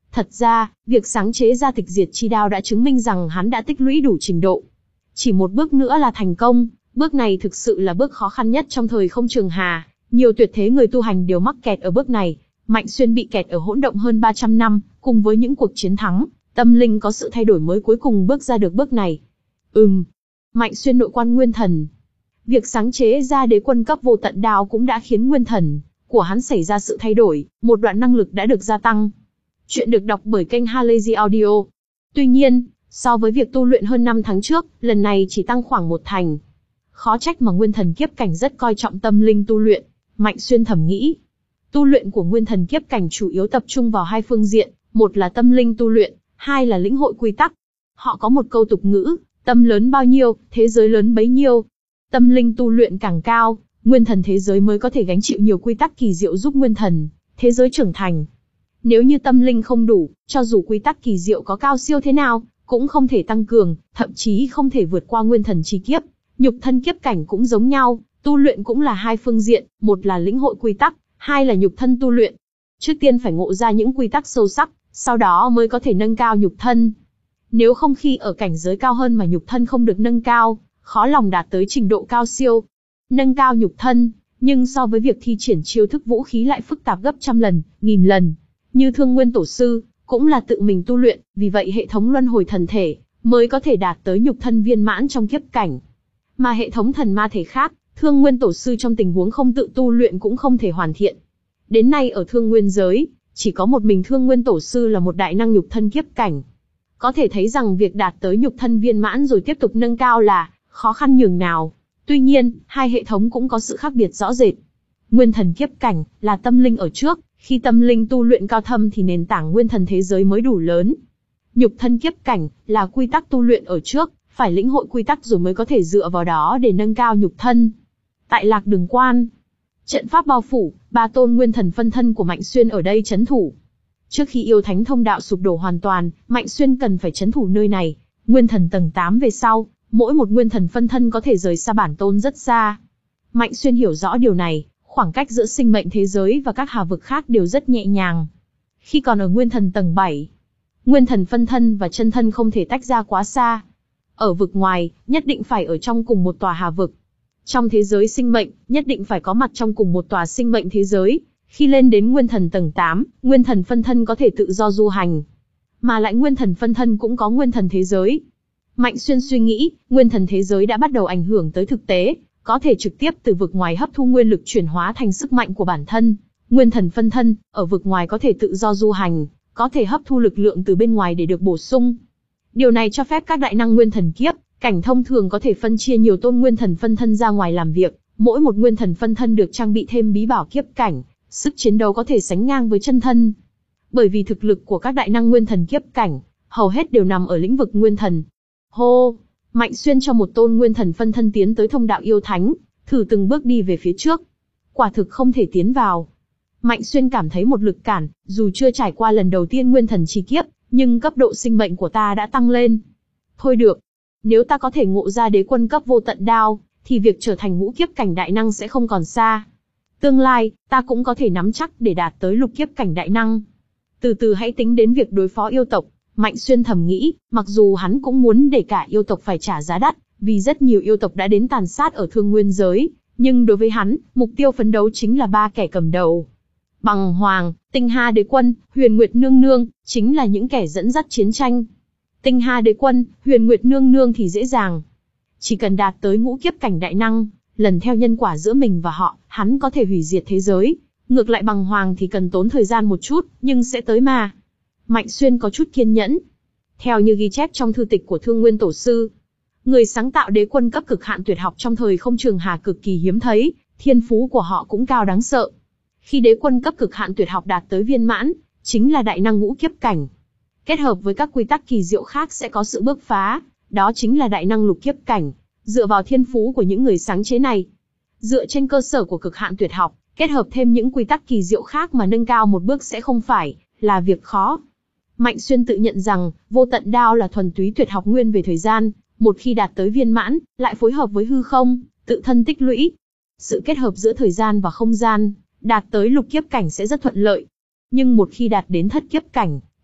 Thật ra, việc sáng chế ra tịch diệt chi đao đã chứng minh rằng hắn đã tích lũy đủ trình độ. Chỉ một bước nữa là thành công, bước này thực sự là bước khó khăn nhất trong thời không trường hà, nhiều tuyệt thế người tu hành đều mắc kẹt ở bước này. Mạnh Xuyên bị kẹt ở hỗn động hơn ba trăm năm, cùng với những cuộc chiến thắng, tâm linh có sự thay đổi mới cuối cùng bước ra được bước này. Ừm, Mạnh Xuyên nội quan nguyên thần. Việc sáng chế ra đế quân cấp vô tận đao cũng đã khiến nguyên thần của hắn xảy ra sự thay đổi, một đoạn năng lực đã được gia tăng. Chuyện được đọc bởi kênh Halazy Audio. Tuy nhiên, so với việc tu luyện hơn năm tháng trước, lần này chỉ tăng khoảng một thành. Khó trách mà nguyên thần kiếp cảnh rất coi trọng tâm linh tu luyện, Mạnh Xuyên thầm nghĩ. Tu luyện của nguyên thần kiếp cảnh chủ yếu tập trung vào hai phương diện, một là tâm linh tu luyện, hai là lĩnh hội quy tắc. Họ có một câu tục ngữ, tâm lớn bao nhiêu, thế giới lớn bấy nhiêu. Tâm linh tu luyện càng cao, nguyên thần thế giới mới có thể gánh chịu nhiều quy tắc kỳ diệu giúp nguyên thần thế giới trưởng thành. Nếu như tâm linh không đủ, cho dù quy tắc kỳ diệu có cao siêu thế nào, cũng không thể tăng cường, thậm chí không thể vượt qua nguyên thần chi kiếp. Nhục thân kiếp cảnh cũng giống nhau, tu luyện cũng là hai phương diện, một là lĩnh hội quy tắc, hai là nhục thân tu luyện. Trước tiên phải ngộ ra những quy tắc sâu sắc, sau đó mới có thể nâng cao nhục thân. Nếu không khi ở cảnh giới cao hơn mà nhục thân không được nâng cao, khó lòng đạt tới trình độ cao siêu. Nâng cao nhục thân, nhưng so với việc thi triển chiêu thức vũ khí lại phức tạp gấp trăm lần, nghìn lần. Như Thương Nguyên Tổ Sư, cũng là tự mình tu luyện, vì vậy hệ thống luân hồi thần thể mới có thể đạt tới nhục thân viên mãn trong kiếp cảnh. Mà hệ thống thần ma thể khác, Thương Nguyên Tổ Sư trong tình huống không tự tu luyện cũng không thể hoàn thiện. Đến nay ở Thương Nguyên giới, chỉ có một mình Thương Nguyên Tổ Sư là một đại năng nhục thân kiếp cảnh. Có thể thấy rằng việc đạt tới nhục thân viên mãn rồi tiếp tục nâng cao là khó khăn nhường nào. Tuy nhiên, hai hệ thống cũng có sự khác biệt rõ rệt. Nguyên thần kiếp cảnh là tâm linh ở trước, khi tâm linh tu luyện cao thâm thì nền tảng nguyên thần thế giới mới đủ lớn. Nhục thân kiếp cảnh là quy tắc tu luyện ở trước, phải lĩnh hội quy tắc rồi mới có thể dựa vào đó để nâng cao nhục thân. Tại Lạc Đường Quan, trận pháp bao phủ, ba tôn nguyên thần phân thân của Mạnh Xuyên ở đây trấn thủ. Trước khi yêu thánh thông đạo sụp đổ hoàn toàn, Mạnh Xuyên cần phải trấn thủ nơi này. Nguyên thần tầng tám về sau, mỗi một nguyên thần phân thân có thể rời xa bản tôn rất xa. Mạnh Xuyên hiểu rõ điều này, khoảng cách giữa sinh mệnh thế giới và các hà vực khác đều rất nhẹ nhàng. Khi còn ở nguyên thần tầng bảy, nguyên thần phân thân và chân thân không thể tách ra quá xa. Ở vực ngoài, nhất định phải ở trong cùng một tòa hà vực. Trong thế giới sinh mệnh, nhất định phải có mặt trong cùng một tòa sinh mệnh thế giới. Khi lên đến nguyên thần tầng tám, nguyên thần phân thân có thể tự do du hành. Mà lại nguyên thần phân thân cũng có nguyên thần thế giới. Mạnh Xuyên suy nghĩ, nguyên thần thế giới đã bắt đầu ảnh hưởng tới thực tế, có thể trực tiếp từ vực ngoài hấp thu nguyên lực chuyển hóa thành sức mạnh của bản thân. Nguyên thần phân thân, ở vực ngoài có thể tự do du hành, có thể hấp thu lực lượng từ bên ngoài để được bổ sung. Điều này cho phép các đại năng nguyên thần kiếp cảnh thông thường có thể phân chia nhiều tôn nguyên thần phân thân ra ngoài làm việc, mỗi một nguyên thần phân thân được trang bị thêm bí bảo kiếp cảnh, sức chiến đấu có thể sánh ngang với chân thân. Bởi vì thực lực của các đại năng nguyên thần kiếp cảnh, hầu hết đều nằm ở lĩnh vực nguyên thần. Hô! Mạnh Xuyên cho một tôn nguyên thần phân thân tiến tới thông đạo yêu thánh, thử từng bước đi về phía trước. Quả thực không thể tiến vào. Mạnh Xuyên cảm thấy một lực cản, dù chưa trải qua lần đầu tiên nguyên thần chi kiếp, nhưng cấp độ sinh mệnh của ta đã tăng lên. Thôi được. Nếu ta có thể ngộ ra đế quân cấp vô tận đao, thì việc trở thành ngũ kiếp cảnh đại năng sẽ không còn xa. Tương lai, ta cũng có thể nắm chắc để đạt tới lục kiếp cảnh đại năng. Từ từ hãy tính đến việc đối phó yêu tộc. Mạnh Xuyên thầm nghĩ, mặc dù hắn cũng muốn để cả yêu tộc phải trả giá đắt, vì rất nhiều yêu tộc đã đến tàn sát ở Thương Nguyên giới, nhưng đối với hắn, mục tiêu phấn đấu chính là ba kẻ cầm đầu. Bằng Hoàng, Tinh Hà Đế Quân, Huyền Nguyệt Nương Nương, chính là những kẻ dẫn dắt chiến tranh. Tinh Hà Đế Quân, Huyền Nguyệt Nương Nương thì dễ dàng. Chỉ cần đạt tới ngũ kiếp cảnh đại năng, lần theo nhân quả giữa mình và họ, hắn có thể hủy diệt thế giới. Ngược lại Bằng Hoàng thì cần tốn thời gian một chút, nhưng sẽ tới mà. Mạnh Xuyên có chút kiên nhẫn. Theo như ghi chép trong thư tịch của Thương Nguyên Tổ Sư, người sáng tạo đế quân cấp cực hạn tuyệt học trong thời không trường hà cực kỳ hiếm thấy, thiên phú của họ cũng cao đáng sợ. Khi đế quân cấp cực hạn tuyệt học đạt tới viên mãn, chính là đại năng ngũ kiếp cảnh. Kết hợp với các quy tắc kỳ diệu khác sẽ có sự bước phá, đó chính là đại năng lục kiếp cảnh. Dựa vào thiên phú của những người sáng chế này, dựa trên cơ sở của cực hạn tuyệt học, kết hợp thêm những quy tắc kỳ diệu khác mà nâng cao một bước sẽ không phải là việc khó. Mạnh Xuyên tự nhận rằng, vô tận đao là thuần túy tuyệt học nguyên về thời gian, một khi đạt tới viên mãn, lại phối hợp với hư không, tự thân tích lũy. Sự kết hợp giữa thời gian và không gian, đạt tới lục kiếp cảnh sẽ rất thuận lợi. Nhưng một khi đạt đến thất kiếp cảnh,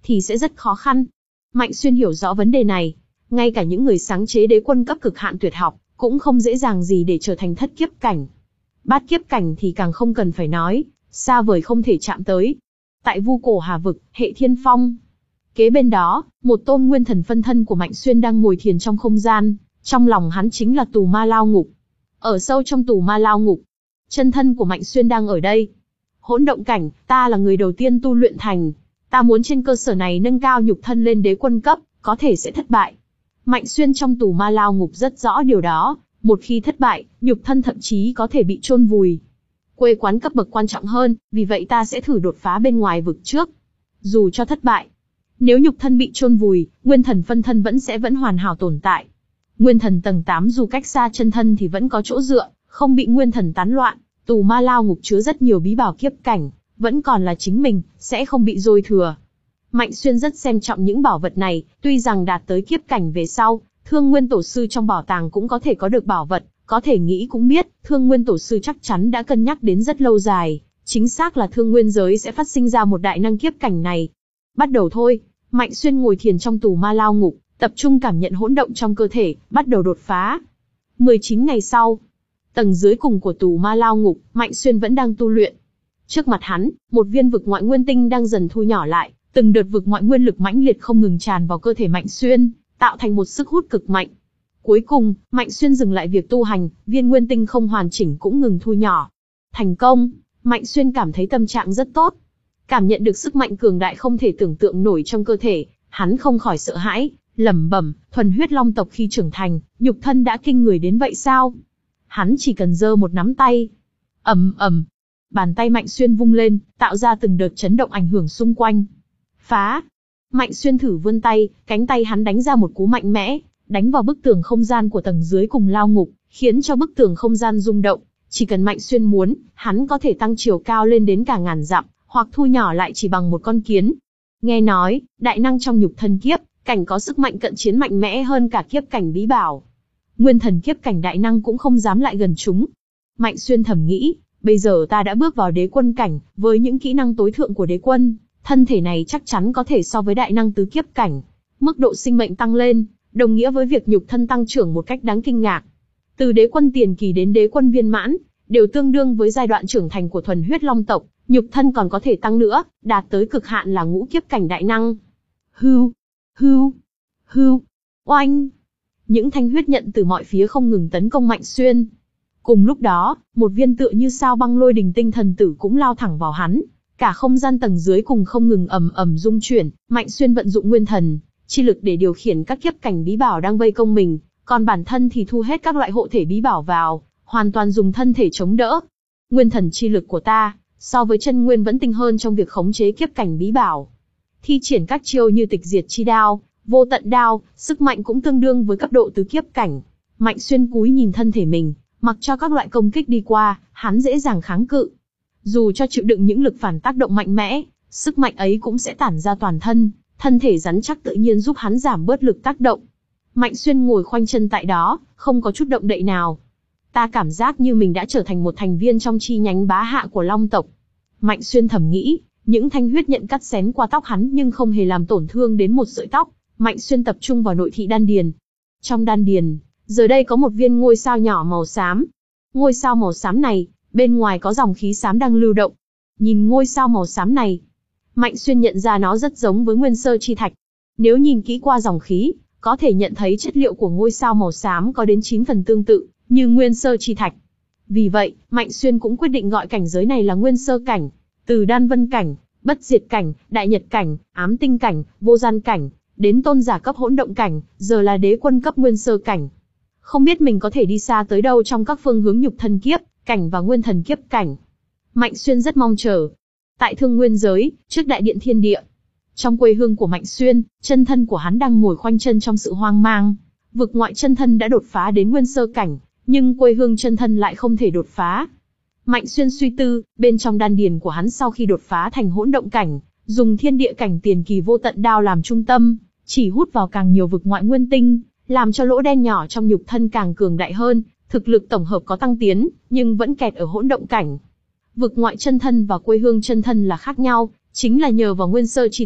thì sẽ rất khó khăn. Mạnh Xuyên hiểu rõ vấn đề này. Ngay cả những người sáng chế đế quân cấp cực hạn tuyệt học, cũng không dễ dàng gì để trở thành thất kiếp cảnh. Bát kiếp cảnh thì càng không cần phải nói, xa vời không thể chạm tới. Tại Vu Cổ Hà Vực, hệ Thiên Phong. Kế bên đó, một tôn nguyên thần phân thân của Mạnh Xuyên đang ngồi thiền trong không gian, trong lòng hắn chính là tù ma lao ngục. Ở sâu trong tù ma lao ngục, chân thân của Mạnh Xuyên đang ở đây. Hỗn động cảnh, ta là người đầu tiên tu luyện thành. Ta muốn trên cơ sở này nâng cao nhục thân lên đế quân cấp, có thể sẽ thất bại. Mạnh Xuyên trong tù ma lao ngục rất rõ điều đó, một khi thất bại, nhục thân thậm chí có thể bị chôn vùi. Quê quán cấp bậc quan trọng hơn, vì vậy ta sẽ thử đột phá bên ngoài vực trước. Dù cho thất bại, nếu nhục thân bị chôn vùi, nguyên thần phân thân vẫn sẽ vẫn hoàn hảo tồn tại. Nguyên thần tầng tám dù cách xa chân thân thì vẫn có chỗ dựa, không bị nguyên thần tán loạn. Tù ma lao ngục chứa rất nhiều bí bảo kiếp cảnh, vẫn còn là chính mình, sẽ không bị dôi thừa. Mạnh Xuyên rất xem trọng những bảo vật này, tuy rằng đạt tới kiếp cảnh về sau, Thương Nguyên Tổ Sư trong bảo tàng cũng có thể có được bảo vật, có thể nghĩ cũng biết, Thương Nguyên Tổ Sư chắc chắn đã cân nhắc đến rất lâu dài, chính xác là Thương Nguyên giới sẽ phát sinh ra một đại năng kiếp cảnh này. Bắt đầu thôi, Mạnh Xuyên ngồi thiền trong tù ma lao ngục, tập trung cảm nhận hỗn động trong cơ thể, bắt đầu đột phá. mười chín ngày sau, tầng dưới cùng của tù ma lao ngục, Mạnh Xuyên vẫn đang tu luyện. Trước mặt hắn, một viên vực ngoại nguyên tinh đang dần thu nhỏ lại, từng đợt vực ngoại nguyên lực mãnh liệt không ngừng tràn vào cơ thể Mạnh Xuyên, tạo thành một sức hút cực mạnh. Cuối cùng, Mạnh Xuyên dừng lại việc tu hành, viên nguyên tinh không hoàn chỉnh cũng ngừng thu nhỏ. Thành công, Mạnh Xuyên cảm thấy tâm trạng rất tốt. Cảm nhận được sức mạnh cường đại không thể tưởng tượng nổi trong cơ thể, hắn không khỏi sợ hãi, lẩm bẩm, thuần huyết long tộc khi trưởng thành, nhục thân đã kinh người đến vậy sao? Hắn chỉ cần giơ một nắm tay. Ầm ầm, bàn tay Mạnh Xuyên vung lên, tạo ra từng đợt chấn động ảnh hưởng xung quanh. Phá! Mạnh Xuyên thử vươn tay, cánh tay hắn đánh ra một cú mạnh mẽ, đánh vào bức tường không gian của tầng dưới cùng lao ngục, khiến cho bức tường không gian rung động. Chỉ cần Mạnh Xuyên muốn, hắn có thể tăng chiều cao lên đến cả ngàn dặm, hoặc thu nhỏ lại chỉ bằng một con kiến. Nghe nói, đại năng trong nhục thân kiếp cảnh có sức mạnh cận chiến mạnh mẽ hơn cả kiếp cảnh bí bảo. Nguyên thần kiếp cảnh đại năng cũng không dám lại gần chúng. Mạnh Xuyên thầm nghĩ, bây giờ ta đã bước vào đế quân cảnh, với những kỹ năng tối thượng của đế quân, thân thể này chắc chắn có thể so với đại năng tứ kiếp cảnh. Mức độ sinh mệnh tăng lên, đồng nghĩa với việc nhục thân tăng trưởng một cách đáng kinh ngạc. Từ đế quân tiền kỳ đến đế quân viên mãn, đều tương đương với giai đoạn trưởng thành của thuần huyết long tộc, nhục thân còn có thể tăng nữa, đạt tới cực hạn là ngũ kiếp cảnh đại năng. Hưu, hưu, hưu, oanh. Những thanh huyết nhận từ mọi phía không ngừng tấn công Mạnh Xuyên. Cùng lúc đó, một viên tựa như sao băng lôi đình tinh thần tử cũng lao thẳng vào hắn. Cả không gian tầng dưới cùng không ngừng ầm ầm rung chuyển, Mạnh Xuyên vận dụng nguyên thần, chi lực để điều khiển các kiếp cảnh bí bảo đang vây công mình, còn bản thân thì thu hết các loại hộ thể bí bảo vào, hoàn toàn dùng thân thể chống đỡ. Nguyên thần chi lực của ta, so với chân nguyên vẫn tinh hơn trong việc khống chế kiếp cảnh bí bảo. Thi triển các chiêu như tịch diệt chi đao, vô tận đao, sức mạnh cũng tương đương với cấp độ tứ kiếp cảnh. Mạnh Xuyên cúi nhìn thân thể mình, mặc cho các loại công kích đi qua, hắn dễ dàng kháng cự. Dù cho chịu đựng những lực phản tác động mạnh mẽ, sức mạnh ấy cũng sẽ tản ra toàn thân, thân thể rắn chắc tự nhiên giúp hắn giảm bớt lực tác động. Mạnh Xuyên ngồi khoanh chân tại đó, không có chút động đậy nào. Ta cảm giác như mình đã trở thành một thành viên trong chi nhánh bá hạ của Long tộc. Mạnh Xuyên thầm nghĩ, những thanh huyết nhận cắt xén qua tóc hắn nhưng không hề làm tổn thương đến một sợi tóc. Mạnh Xuyên tập trung vào nội thị đan điền. Trong đan điền, giờ đây có một viên ngôi sao nhỏ màu xám. Ngôi sao màu xám này, bên ngoài có dòng khí xám đang lưu động. Nhìn ngôi sao màu xám này, Mạnh Xuyên nhận ra nó rất giống với nguyên sơ chi thạch. Nếu nhìn kỹ qua dòng khí, có thể nhận thấy chất liệu của ngôi sao màu xám có đến chín phần tương tự như nguyên sơ chi thạch. Vì vậy, Mạnh Xuyên cũng quyết định gọi cảnh giới này là nguyên sơ cảnh. Từ đan vân cảnh, bất diệt cảnh, đại nhật cảnh, ám tinh cảnh, vô gian cảnh, đến tôn giả cấp hỗn động cảnh, giờ là đế quân cấp nguyên sơ cảnh. Không biết mình có thể đi xa tới đâu trong các phương hướng nhục thân kiếp cảnh và nguyên thần kiếp cảnh. Mạnh Xuyên rất mong chờ. Tại Thương Nguyên giới, trước đại điện thiên địa, trong quê hương của Mạnh Xuyên, chân thân của hắn đang ngồi khoanh chân trong sự hoang mang. Vực ngoại chân thân đã đột phá đến nguyên sơ cảnh, nhưng quê hương chân thân lại không thể đột phá. Mạnh Xuyên suy tư, bên trong đan điền của hắn sau khi đột phá thành hỗn động cảnh, dùng thiên địa cảnh tiền kỳ vô tận đao làm trung tâm, chỉ hút vào càng nhiều vực ngoại nguyên tinh, làm cho lỗ đen nhỏ trong nhục thân càng cường đại hơn, thực lực tổng hợp có tăng tiến, nhưng vẫn kẹt ở hỗn động cảnh. Vực ngoại chân thân và quê hương chân thân là khác nhau, chính là nhờ vào nguyên sơ chi thạch,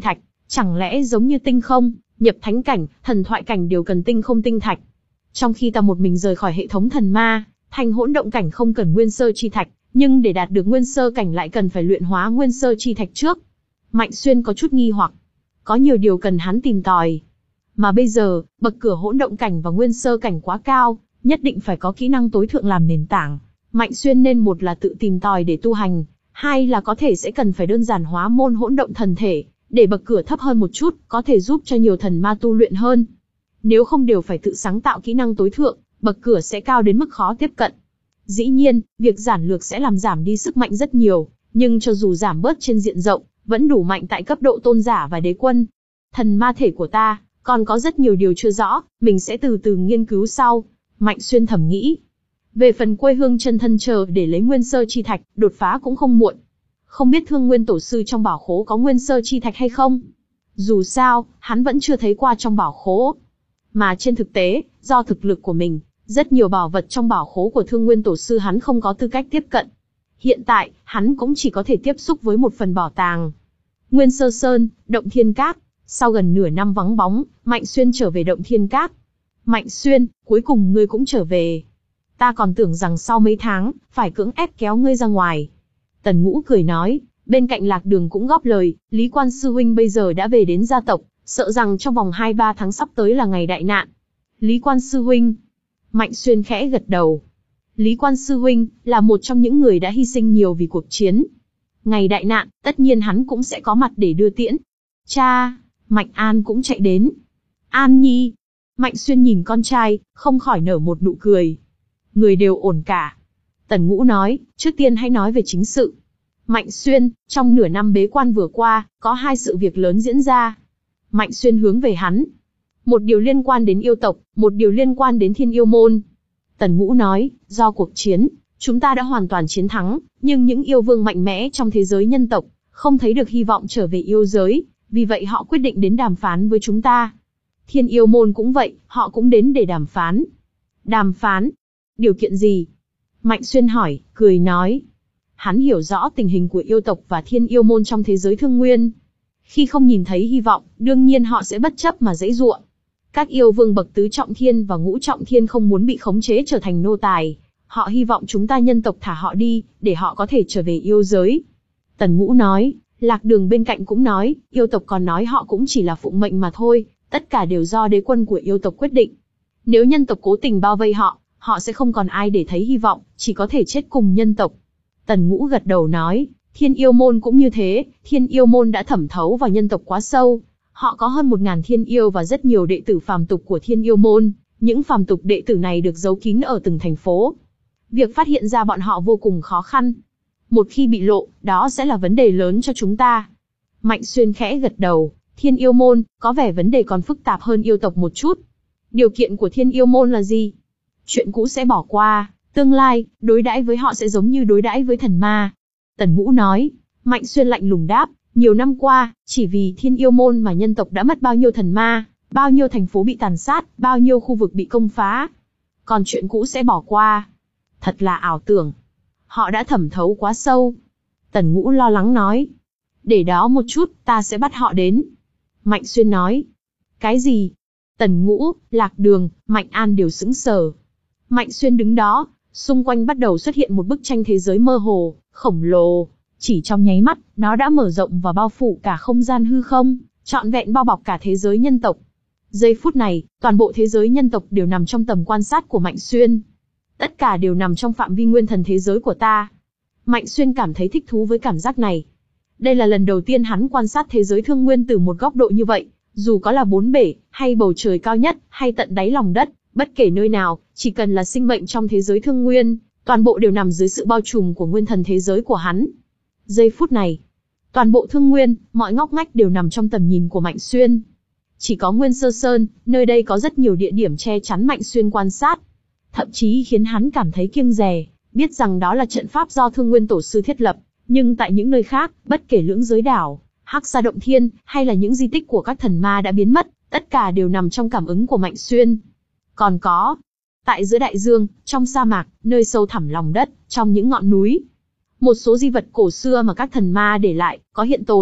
Chẳng lẽ giống như tinh không, nhập thánh cảnh, thần thoại cảnh đều cần tinh không tinh thạch. Trong khi ta một mình rời khỏi hệ thống thần ma, thành hỗn động cảnh không cần nguyên sơ chi thạch, nhưng để đạt được nguyên sơ cảnh lại cần phải luyện hóa nguyên sơ chi thạch trước. Mạnh Xuyên có chút nghi hoặc. Có nhiều điều cần hắn tìm tòi. Mà bây giờ, bậc cửa hỗn động cảnh và nguyên sơ cảnh quá cao, nhất định phải có kỹ năng tối thượng làm nền tảng. Mạnh Xuyên nên một là tự tìm tòi để tu hành, hai là có thể sẽ cần phải đơn giản hóa môn hỗn động thần thể, để bậc cửa thấp hơn một chút, có thể giúp cho nhiều thần ma tu luyện hơn. Nếu không đều phải tự sáng tạo kỹ năng tối thượng, bậc cửa sẽ cao đến mức khó tiếp cận. Dĩ nhiên, việc giản lược sẽ làm giảm đi sức mạnh rất nhiều, nhưng cho dù giảm bớt trên diện rộng, vẫn đủ mạnh tại cấp độ tôn giả và đế quân. Thần ma thể của ta, còn có rất nhiều điều chưa rõ, mình sẽ từ từ nghiên cứu sau. Mạnh Xuyên thầm nghĩ. Về phần quê hương chân thân chờ để lấy nguyên sơ chi thạch, đột phá cũng không muộn. Không biết Thương Nguyên Tổ sư trong bảo khố có nguyên sơ chi thạch hay không? Dù sao, hắn vẫn chưa thấy qua trong bảo khố. Mà trên thực tế, do thực lực của mình, rất nhiều bảo vật trong bảo khố của Thương Nguyên Tổ sư hắn không có tư cách tiếp cận. Hiện tại, hắn cũng chỉ có thể tiếp xúc với một phần bảo tàng. Nguyên Sơ Sơn, Động Thiên Các. Sau gần nửa năm vắng bóng, Mạnh Xuyên trở về Động Thiên Các. Mạnh Xuyên, cuối cùng ngươi cũng trở về. Ta còn tưởng rằng sau mấy tháng, phải cưỡng ép kéo ngươi ra ngoài. Tần Ngũ cười nói, bên cạnh Lạc Đường cũng góp lời, Lý Quan sư huynh bây giờ đã về đến gia tộc, sợ rằng trong vòng hai ba tháng sắp tới là ngày đại nạn. Lý Quan sư huynh. Mạnh Xuyên khẽ gật đầu. Lý Quan sư huynh là một trong những người đã hy sinh nhiều vì cuộc chiến. Ngày đại nạn, tất nhiên hắn cũng sẽ có mặt để đưa tiễn. Cha, Mạnh An cũng chạy đến. An Nhi. Mạnh Xuyên nhìn con trai, không khỏi nở một nụ cười. Người đều ổn cả. Tần Ngũ nói, trước tiên hãy nói về chính sự. Mạnh Xuyên, trong nửa năm bế quan vừa qua, có hai sự việc lớn diễn ra. Mạnh Xuyên hướng về hắn. Một điều liên quan đến yêu tộc, một điều liên quan đến Thiên Yêu Môn. Tần Ngũ nói, do cuộc chiến, chúng ta đã hoàn toàn chiến thắng, nhưng những yêu vương mạnh mẽ trong thế giới nhân tộc, không thấy được hy vọng trở về yêu giới, vì vậy họ quyết định đến đàm phán với chúng ta. Thiên Yêu Môn cũng vậy, họ cũng đến để đàm phán. Đàm phán? Điều kiện gì? Mạnh Xuyên hỏi, cười nói. Hắn hiểu rõ tình hình của yêu tộc và Thiên Yêu Môn trong thế giới Thương Nguyên. Khi không nhìn thấy hy vọng, đương nhiên họ sẽ bất chấp mà giãy giụa. Các yêu vương bậc tứ trọng thiên và ngũ trọng thiên không muốn bị khống chế trở thành nô tài. Họ hy vọng chúng ta nhân tộc thả họ đi, để họ có thể trở về yêu giới. Tần Ngũ nói, Lạc Đường bên cạnh cũng nói, yêu tộc còn nói họ cũng chỉ là phụng mệnh mà thôi, tất cả đều do đế quân của yêu tộc quyết định. Nếu nhân tộc cố tình bao vây họ, họ sẽ không còn ai để thấy hy vọng, chỉ có thể chết cùng nhân tộc. Tần Ngũ gật đầu nói, Thiên Yêu Môn cũng như thế, Thiên Yêu Môn đã thẩm thấu vào nhân tộc quá sâu. Họ có hơn một ngàn thiên yêu và rất nhiều đệ tử phàm tục của Thiên Yêu Môn, những phàm tục đệ tử này được giấu kín ở từng thành phố. Việc phát hiện ra bọn họ vô cùng khó khăn. Một khi bị lộ, đó sẽ là vấn đề lớn cho chúng ta. Mạnh Xuyên khẽ gật đầu, Thiên Yêu Môn, có vẻ vấn đề còn phức tạp hơn yêu tộc một chút. Điều kiện của Thiên Yêu Môn là gì? Chuyện cũ sẽ bỏ qua, tương lai, đối đãi với họ sẽ giống như đối đãi với thần ma. Tần Ngũ nói, Mạnh Xuyên lạnh lùng đáp, nhiều năm qua, chỉ vì Thiên Yêu Môn mà nhân tộc đã mất bao nhiêu thần ma, bao nhiêu thành phố bị tàn sát, bao nhiêu khu vực bị công phá. Còn chuyện cũ sẽ bỏ qua. Thật là ảo tưởng. Họ đã thẩm thấu quá sâu. Tần Ngũ lo lắng nói. Để đó một chút, ta sẽ bắt họ đến. Mạnh Xuyên nói. Cái gì? Tần Ngũ, Lạc Đường, Mạnh An đều sững sờ. Mạnh Xuyên đứng đó, xung quanh bắt đầu xuất hiện một bức tranh thế giới mơ hồ, khổng lồ. Chỉ trong nháy mắt, nó đã mở rộng và bao phủ cả không gian hư không, trọn vẹn bao bọc cả thế giới nhân tộc. Giây phút này, toàn bộ thế giới nhân tộc đều nằm trong tầm quan sát của Mạnh Xuyên. Tất cả đều nằm trong phạm vi nguyên thần thế giới của ta. Mạnh Xuyên cảm thấy thích thú với cảm giác này. Đây là lần đầu tiên hắn quan sát thế giới Thương Nguyên từ một góc độ như vậy, dù có là bốn bể, hay bầu trời cao nhất, hay tận đáy lòng đất, bất kể nơi nào, chỉ cần là sinh mệnh trong thế giới Thương Nguyên, toàn bộ đều nằm dưới sự bao trùm của nguyên thần thế giới của hắn. Giây phút này, toàn bộ Thương Nguyên, mọi ngóc ngách đều nằm trong tầm nhìn của Mạnh Xuyên. Chỉ có Nguyên Sơ Sơn, nơi đây có rất nhiều địa điểm che chắn Mạnh Xuyên quan sát. Thậm chí khiến hắn cảm thấy kiêng dè, biết rằng đó là trận pháp do Thương Nguyên Tổ sư thiết lập, nhưng tại những nơi khác, bất kể Lưỡng Giới Đảo, Hắc Sa Động Thiên, hay là những di tích của các thần ma đã biến mất, tất cả đều nằm trong cảm ứng của Mạnh Xuyên. Còn có, tại giữa đại dương, trong sa mạc, nơi sâu thẳm lòng đất, trong những ngọn núi, một số di vật cổ xưa mà các thần ma để lại, có hiện tồn,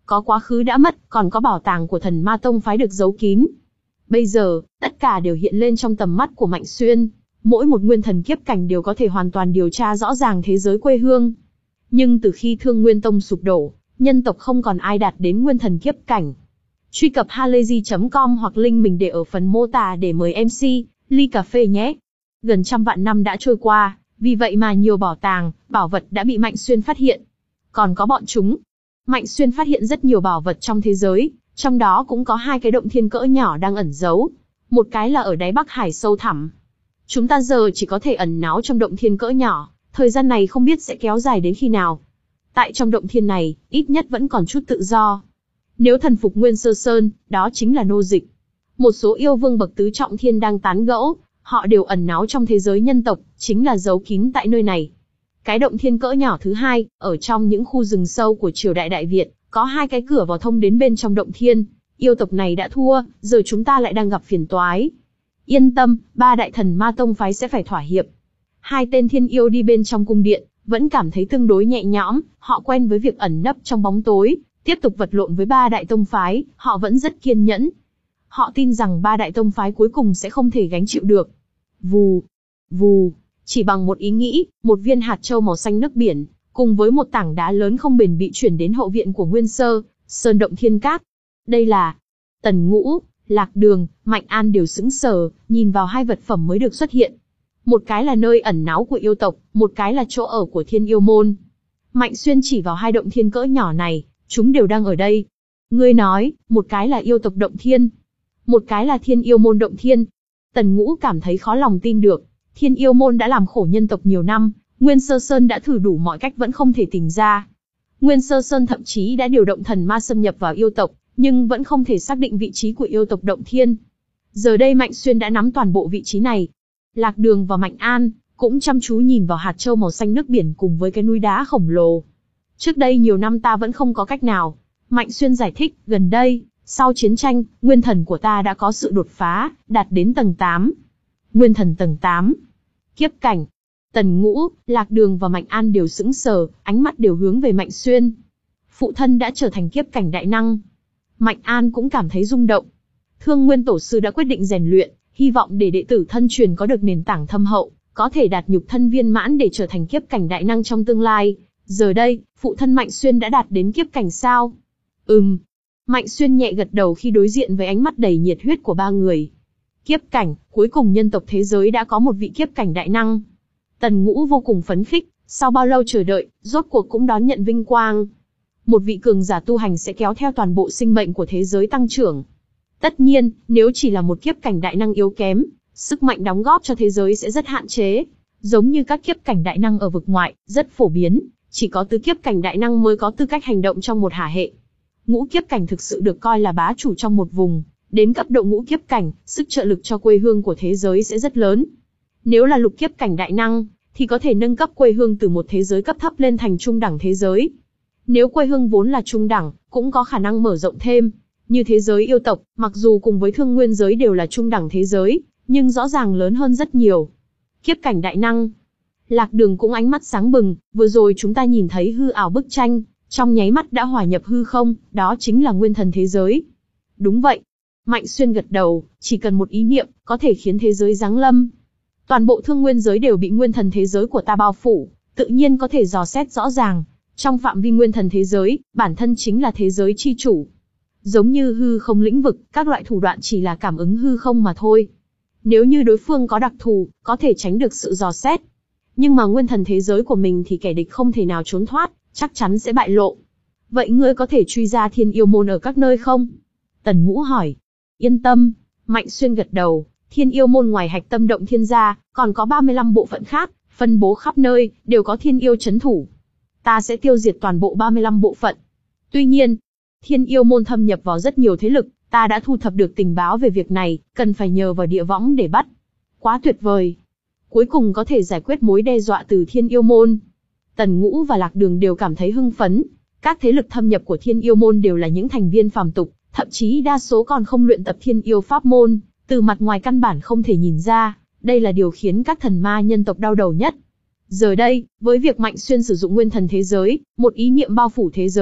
có quá khứ đã mất, còn có bảo tàng của thần ma tông phái được giấu kín. Bây giờ, tất cả đều hiện lên trong tầm mắt của Mạnh Xuyên. Mỗi một nguyên thần kiếp cảnh đều có thể hoàn toàn điều tra rõ ràng thế giới quê hương. Nhưng từ khi Thương Nguyên Tông sụp đổ, nhân tộc không còn ai đạt đến nguyên thần kiếp cảnh. Truy cập halayzi chấm com hoặc link mình để ở phần mô tả để mời em xê, ly cà phê nhé. Gần trăm vạn năm đã trôi qua, vì vậy mà nhiều bảo tàng, bảo vật đã bị Mạnh Xuyên phát hiện. Còn có bọn chúng. Mạnh Xuyên phát hiện rất nhiều bảo vật trong thế giới, trong đó cũng có hai cái động thiên cỡ nhỏ đang ẩn giấu. Một cái là ở đáy Bắc Hải sâu thẳm. Chúng ta giờ chỉ có thể ẩn náu trong động thiên cỡ nhỏ, thời gian này không biết sẽ kéo dài đến khi nào. Tại trong động thiên này, ít nhất vẫn còn chút tự do. Nếu thần phục Nguyên Sơ Sơn, đó chính là nô dịch. Một số yêu vương bậc tứ trọng thiên đang tán gẫu, họ đều ẩn náu trong thế giới nhân tộc, chính là giấu kín tại nơi này. Cái động thiên cỡ nhỏ thứ hai, ở trong những khu rừng sâu của triều đại Đại Việt, có hai cái cửa vào thông đến bên trong động thiên. Yêu tộc này đã thua, giờ chúng ta lại đang gặp phiền toái. Yên tâm, ba đại thần ma tông phái sẽ phải thỏa hiệp. Hai tên thiên yêu đi bên trong cung điện, vẫn cảm thấy tương đối nhẹ nhõm, họ quen với việc ẩn nấp trong bóng tối, tiếp tục vật lộn với ba đại tông phái, họ vẫn rất kiên nhẫn. Họ tin rằng ba đại tông phái cuối cùng sẽ không thể gánh chịu được. Vù, vù, chỉ bằng một ý nghĩ, một viên hạt châu màu xanh nước biển, cùng với một tảng đá lớn không bền bị chuyển đến hậu viện của Nguyên Sơ Sơn động thiên cát. Đây là Tần Ngũ, Lạc Đường, Mạnh An đều sững sờ, nhìn vào hai vật phẩm mới được xuất hiện. Một cái là nơi ẩn náu của yêu tộc, một cái là chỗ ở của Thiên Yêu Môn. Mạnh Xuyên chỉ vào hai động thiên cỡ nhỏ này, chúng đều đang ở đây. Ngươi nói, một cái là yêu tộc động thiên, một cái là Thiên Yêu Môn động thiên. Tần Ngũ cảm thấy khó lòng tin được. Thiên Yêu Môn đã làm khổ nhân tộc nhiều năm, Nguyên Sơ Sơn đã thử đủ mọi cách vẫn không thể tìm ra. Nguyên Sơ Sơn thậm chí đã điều động thần ma xâm nhập vào yêu tộc, nhưng vẫn không thể xác định vị trí của yêu tộc động thiên. Giờ đây Mạnh Xuyên đã nắm toàn bộ vị trí này. Lạc Đường và Mạnh An cũng chăm chú nhìn vào hạt châu màu xanh nước biển cùng với cái núi đá khổng lồ. Trước đây nhiều năm ta vẫn không có cách nào. Mạnh Xuyên giải thích, gần đây, sau chiến tranh, nguyên thần của ta đã có sự đột phá, đạt đến tầng tám. Nguyên thần tầng tám. Kiếp cảnh. Tần Ngũ, Lạc Đường và Mạnh An đều sững sờ, ánh mắt đều hướng về Mạnh Xuyên. Phụ thân đã trở thành kiếp cảnh đại năng. Mạnh An cũng cảm thấy rung động. Thương Nguyên Tổ sư đã quyết định rèn luyện, hy vọng để đệ tử thân truyền có được nền tảng thâm hậu, có thể đạt nhục thân viên mãn để trở thành kiếp cảnh đại năng trong tương lai. Giờ đây, phụ thân Mạnh Xuyên đã đạt đến kiếp cảnh sao? Ừm. Mạnh Xuyên nhẹ gật đầu khi đối diện với ánh mắt đầy nhiệt huyết của ba người. Kiếp cảnh, cuối cùng nhân tộc thế giới đã có một vị kiếp cảnh đại năng. Tần Ngũ vô cùng phấn khích, sau bao lâu chờ đợi, rốt cuộc cũng đón nhận vinh quang. Một vị cường giả tu hành sẽ kéo theo toàn bộ sinh mệnh của thế giới tăng trưởng. Tất nhiên, nếu chỉ là một kiếp cảnh đại năng yếu kém, sức mạnh đóng góp cho thế giới sẽ rất hạn chế. Giống như các kiếp cảnh đại năng ở vực ngoại, rất phổ biến, chỉ có tứ kiếp cảnh đại năng mới có tư cách hành động trong một hả hệ. Ngũ kiếp cảnh thực sự được coi là bá chủ trong một vùng, đến cấp độ ngũ kiếp cảnh, sức trợ lực cho quê hương của thế giới sẽ rất lớn. Nếu là lục kiếp cảnh đại năng, thì có thể nâng cấp quê hương từ một thế giới cấp thấp lên thành trung đẳng thế giới. Nếu quê hương vốn là trung đẳng, cũng có khả năng mở rộng thêm. Như thế giới yêu tộc, mặc dù cùng với thương nguyên giới đều là trung đẳng thế giới, nhưng rõ ràng lớn hơn rất nhiều. Kiếp cảnh đại năng. Lạc Đường cũng ánh mắt sáng bừng, vừa rồi chúng ta nhìn thấy hư ảo bức tranh, trong nháy mắt đã hòa nhập hư không, đó chính là nguyên thần thế giới. Đúng vậy. Mạnh Xuyên gật đầu, chỉ cần một ý niệm, có thể khiến thế giới giáng lâm. Toàn bộ thương nguyên giới đều bị nguyên thần thế giới của ta bao phủ, tự nhiên có thể dò xét rõ ràng. Trong phạm vi nguyên thần thế giới, bản thân chính là thế giới chi chủ. Giống như hư không lĩnh vực, các loại thủ đoạn chỉ là cảm ứng hư không mà thôi. Nếu như đối phương có đặc thù, có thể tránh được sự dò xét. Nhưng mà nguyên thần thế giới của mình thì kẻ địch không thể nào trốn thoát, chắc chắn sẽ bại lộ. Vậy ngươi có thể truy ra Thiên Yêu Môn ở các nơi không? Tần Ngũ hỏi. Yên tâm. Mạnh Xuyên gật đầu. Thiên Yêu Môn ngoài hạch tâm động thiên ra, còn có ba mươi lăm bộ phận khác, phân bố khắp nơi, đều có thiên yêu chấn thủ. Ta sẽ tiêu diệt toàn bộ ba mươi lăm bộ phận. Tuy nhiên, Thiên Yêu Môn thâm nhập vào rất nhiều thế lực, ta đã thu thập được tình báo về việc này, cần phải nhờ vào địa võng để bắt. Quá tuyệt vời. Cuối cùng có thể giải quyết mối đe dọa từ Thiên Yêu Môn. Tần Ngũ và Lạc Đường đều cảm thấy hưng phấn. Các thế lực thâm nhập của Thiên Yêu Môn đều là những thành viên phàm tục, thậm chí đa số còn không luyện tập Thiên Yêu Pháp môn, từ mặt ngoài căn bản không thể nhìn ra. Đây là điều khiến các thần ma nhân tộc đau đầu nhất. Giờ đây, với việc Mạnh Xuyên sử dụng nguyên thần thế giới, một ý niệm bao phủ thế giới,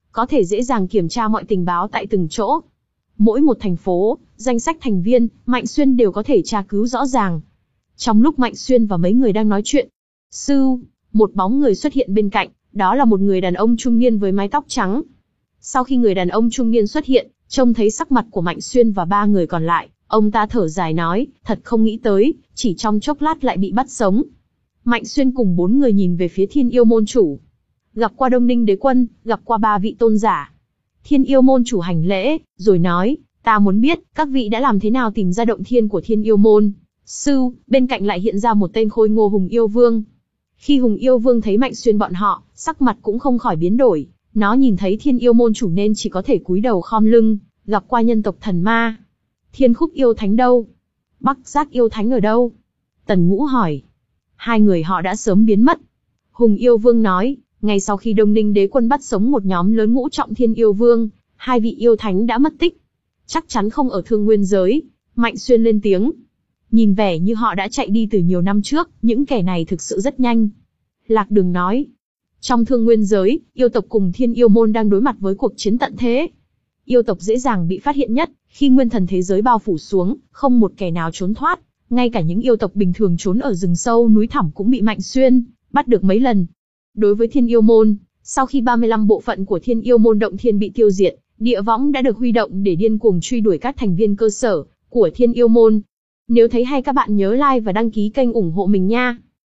có thể dễ dàng kiểm tra mọi tình báo tại từng chỗ. Mỗi một thành phố, danh sách thành viên, Mạnh Xuyên đều có thể tra cứu rõ ràng. Trong lúc Mạnh Xuyên và mấy người đang nói chuyện, sư, một bóng người xuất hiện bên cạnh, đó là một người đàn ông trung niên với mái tóc trắng. Sau khi người đàn ông trung niên xuất hiện, trông thấy sắc mặt của Mạnh Xuyên và ba người còn lại, ông ta thở dài nói, thật không nghĩ tới, chỉ trong chốc lát lại bị bắt sống. Mạnh Xuyên cùng bốn người nhìn về phía Thiên Yêu môn chủ. Gặp qua Đông Ninh đế quân, gặp qua ba vị tôn giả. Thiên Yêu môn chủ hành lễ, rồi nói, ta muốn biết, các vị đã làm thế nào tìm ra động thiên của Thiên Yêu môn. Sư, bên cạnh lại hiện ra một tên khôi ngô Hùng Yêu Vương. Khi Hùng Yêu Vương thấy Mạnh Xuyên bọn họ, sắc mặt cũng không khỏi biến đổi. Nó nhìn thấy Thiên Yêu môn chủ nên chỉ có thể cúi đầu khom lưng, gặp qua nhân tộc thần ma. Thiên Khúc yêu thánh đâu? Bắc Giác yêu thánh ở đâu? Tần Ngũ hỏi. Hai người họ đã sớm biến mất. Hùng Yêu Vương nói, ngay sau khi Đông Ninh đế quân bắt sống một nhóm lớn ngũ trọng Thiên Yêu Vương, hai vị yêu thánh đã mất tích. Chắc chắn không ở Thương Nguyên giới. Mạnh Xuyên lên tiếng. Nhìn vẻ như họ đã chạy đi từ nhiều năm trước, những kẻ này thực sự rất nhanh. Lạc Đường nói. Trong Thương Nguyên giới, yêu tộc cùng Thiên Yêu môn đang đối mặt với cuộc chiến tận thế. Yêu tộc dễ dàng bị phát hiện nhất, khi nguyên thần thế giới bao phủ xuống, không một kẻ nào trốn thoát. Ngay cả những yêu tộc bình thường trốn ở rừng sâu núi thẳm cũng bị Mạnh Xuyên bắt được mấy lần. Đối với Thiên Yêu môn, sau khi ba mươi lăm bộ phận của Thiên Yêu môn động thiên bị tiêu diệt, địa võng đã được huy động để điên cuồng truy đuổi các thành viên cơ sở của Thiên Yêu môn. Nếu thấy hay các bạn nhớ like và đăng ký kênh ủng hộ mình nha.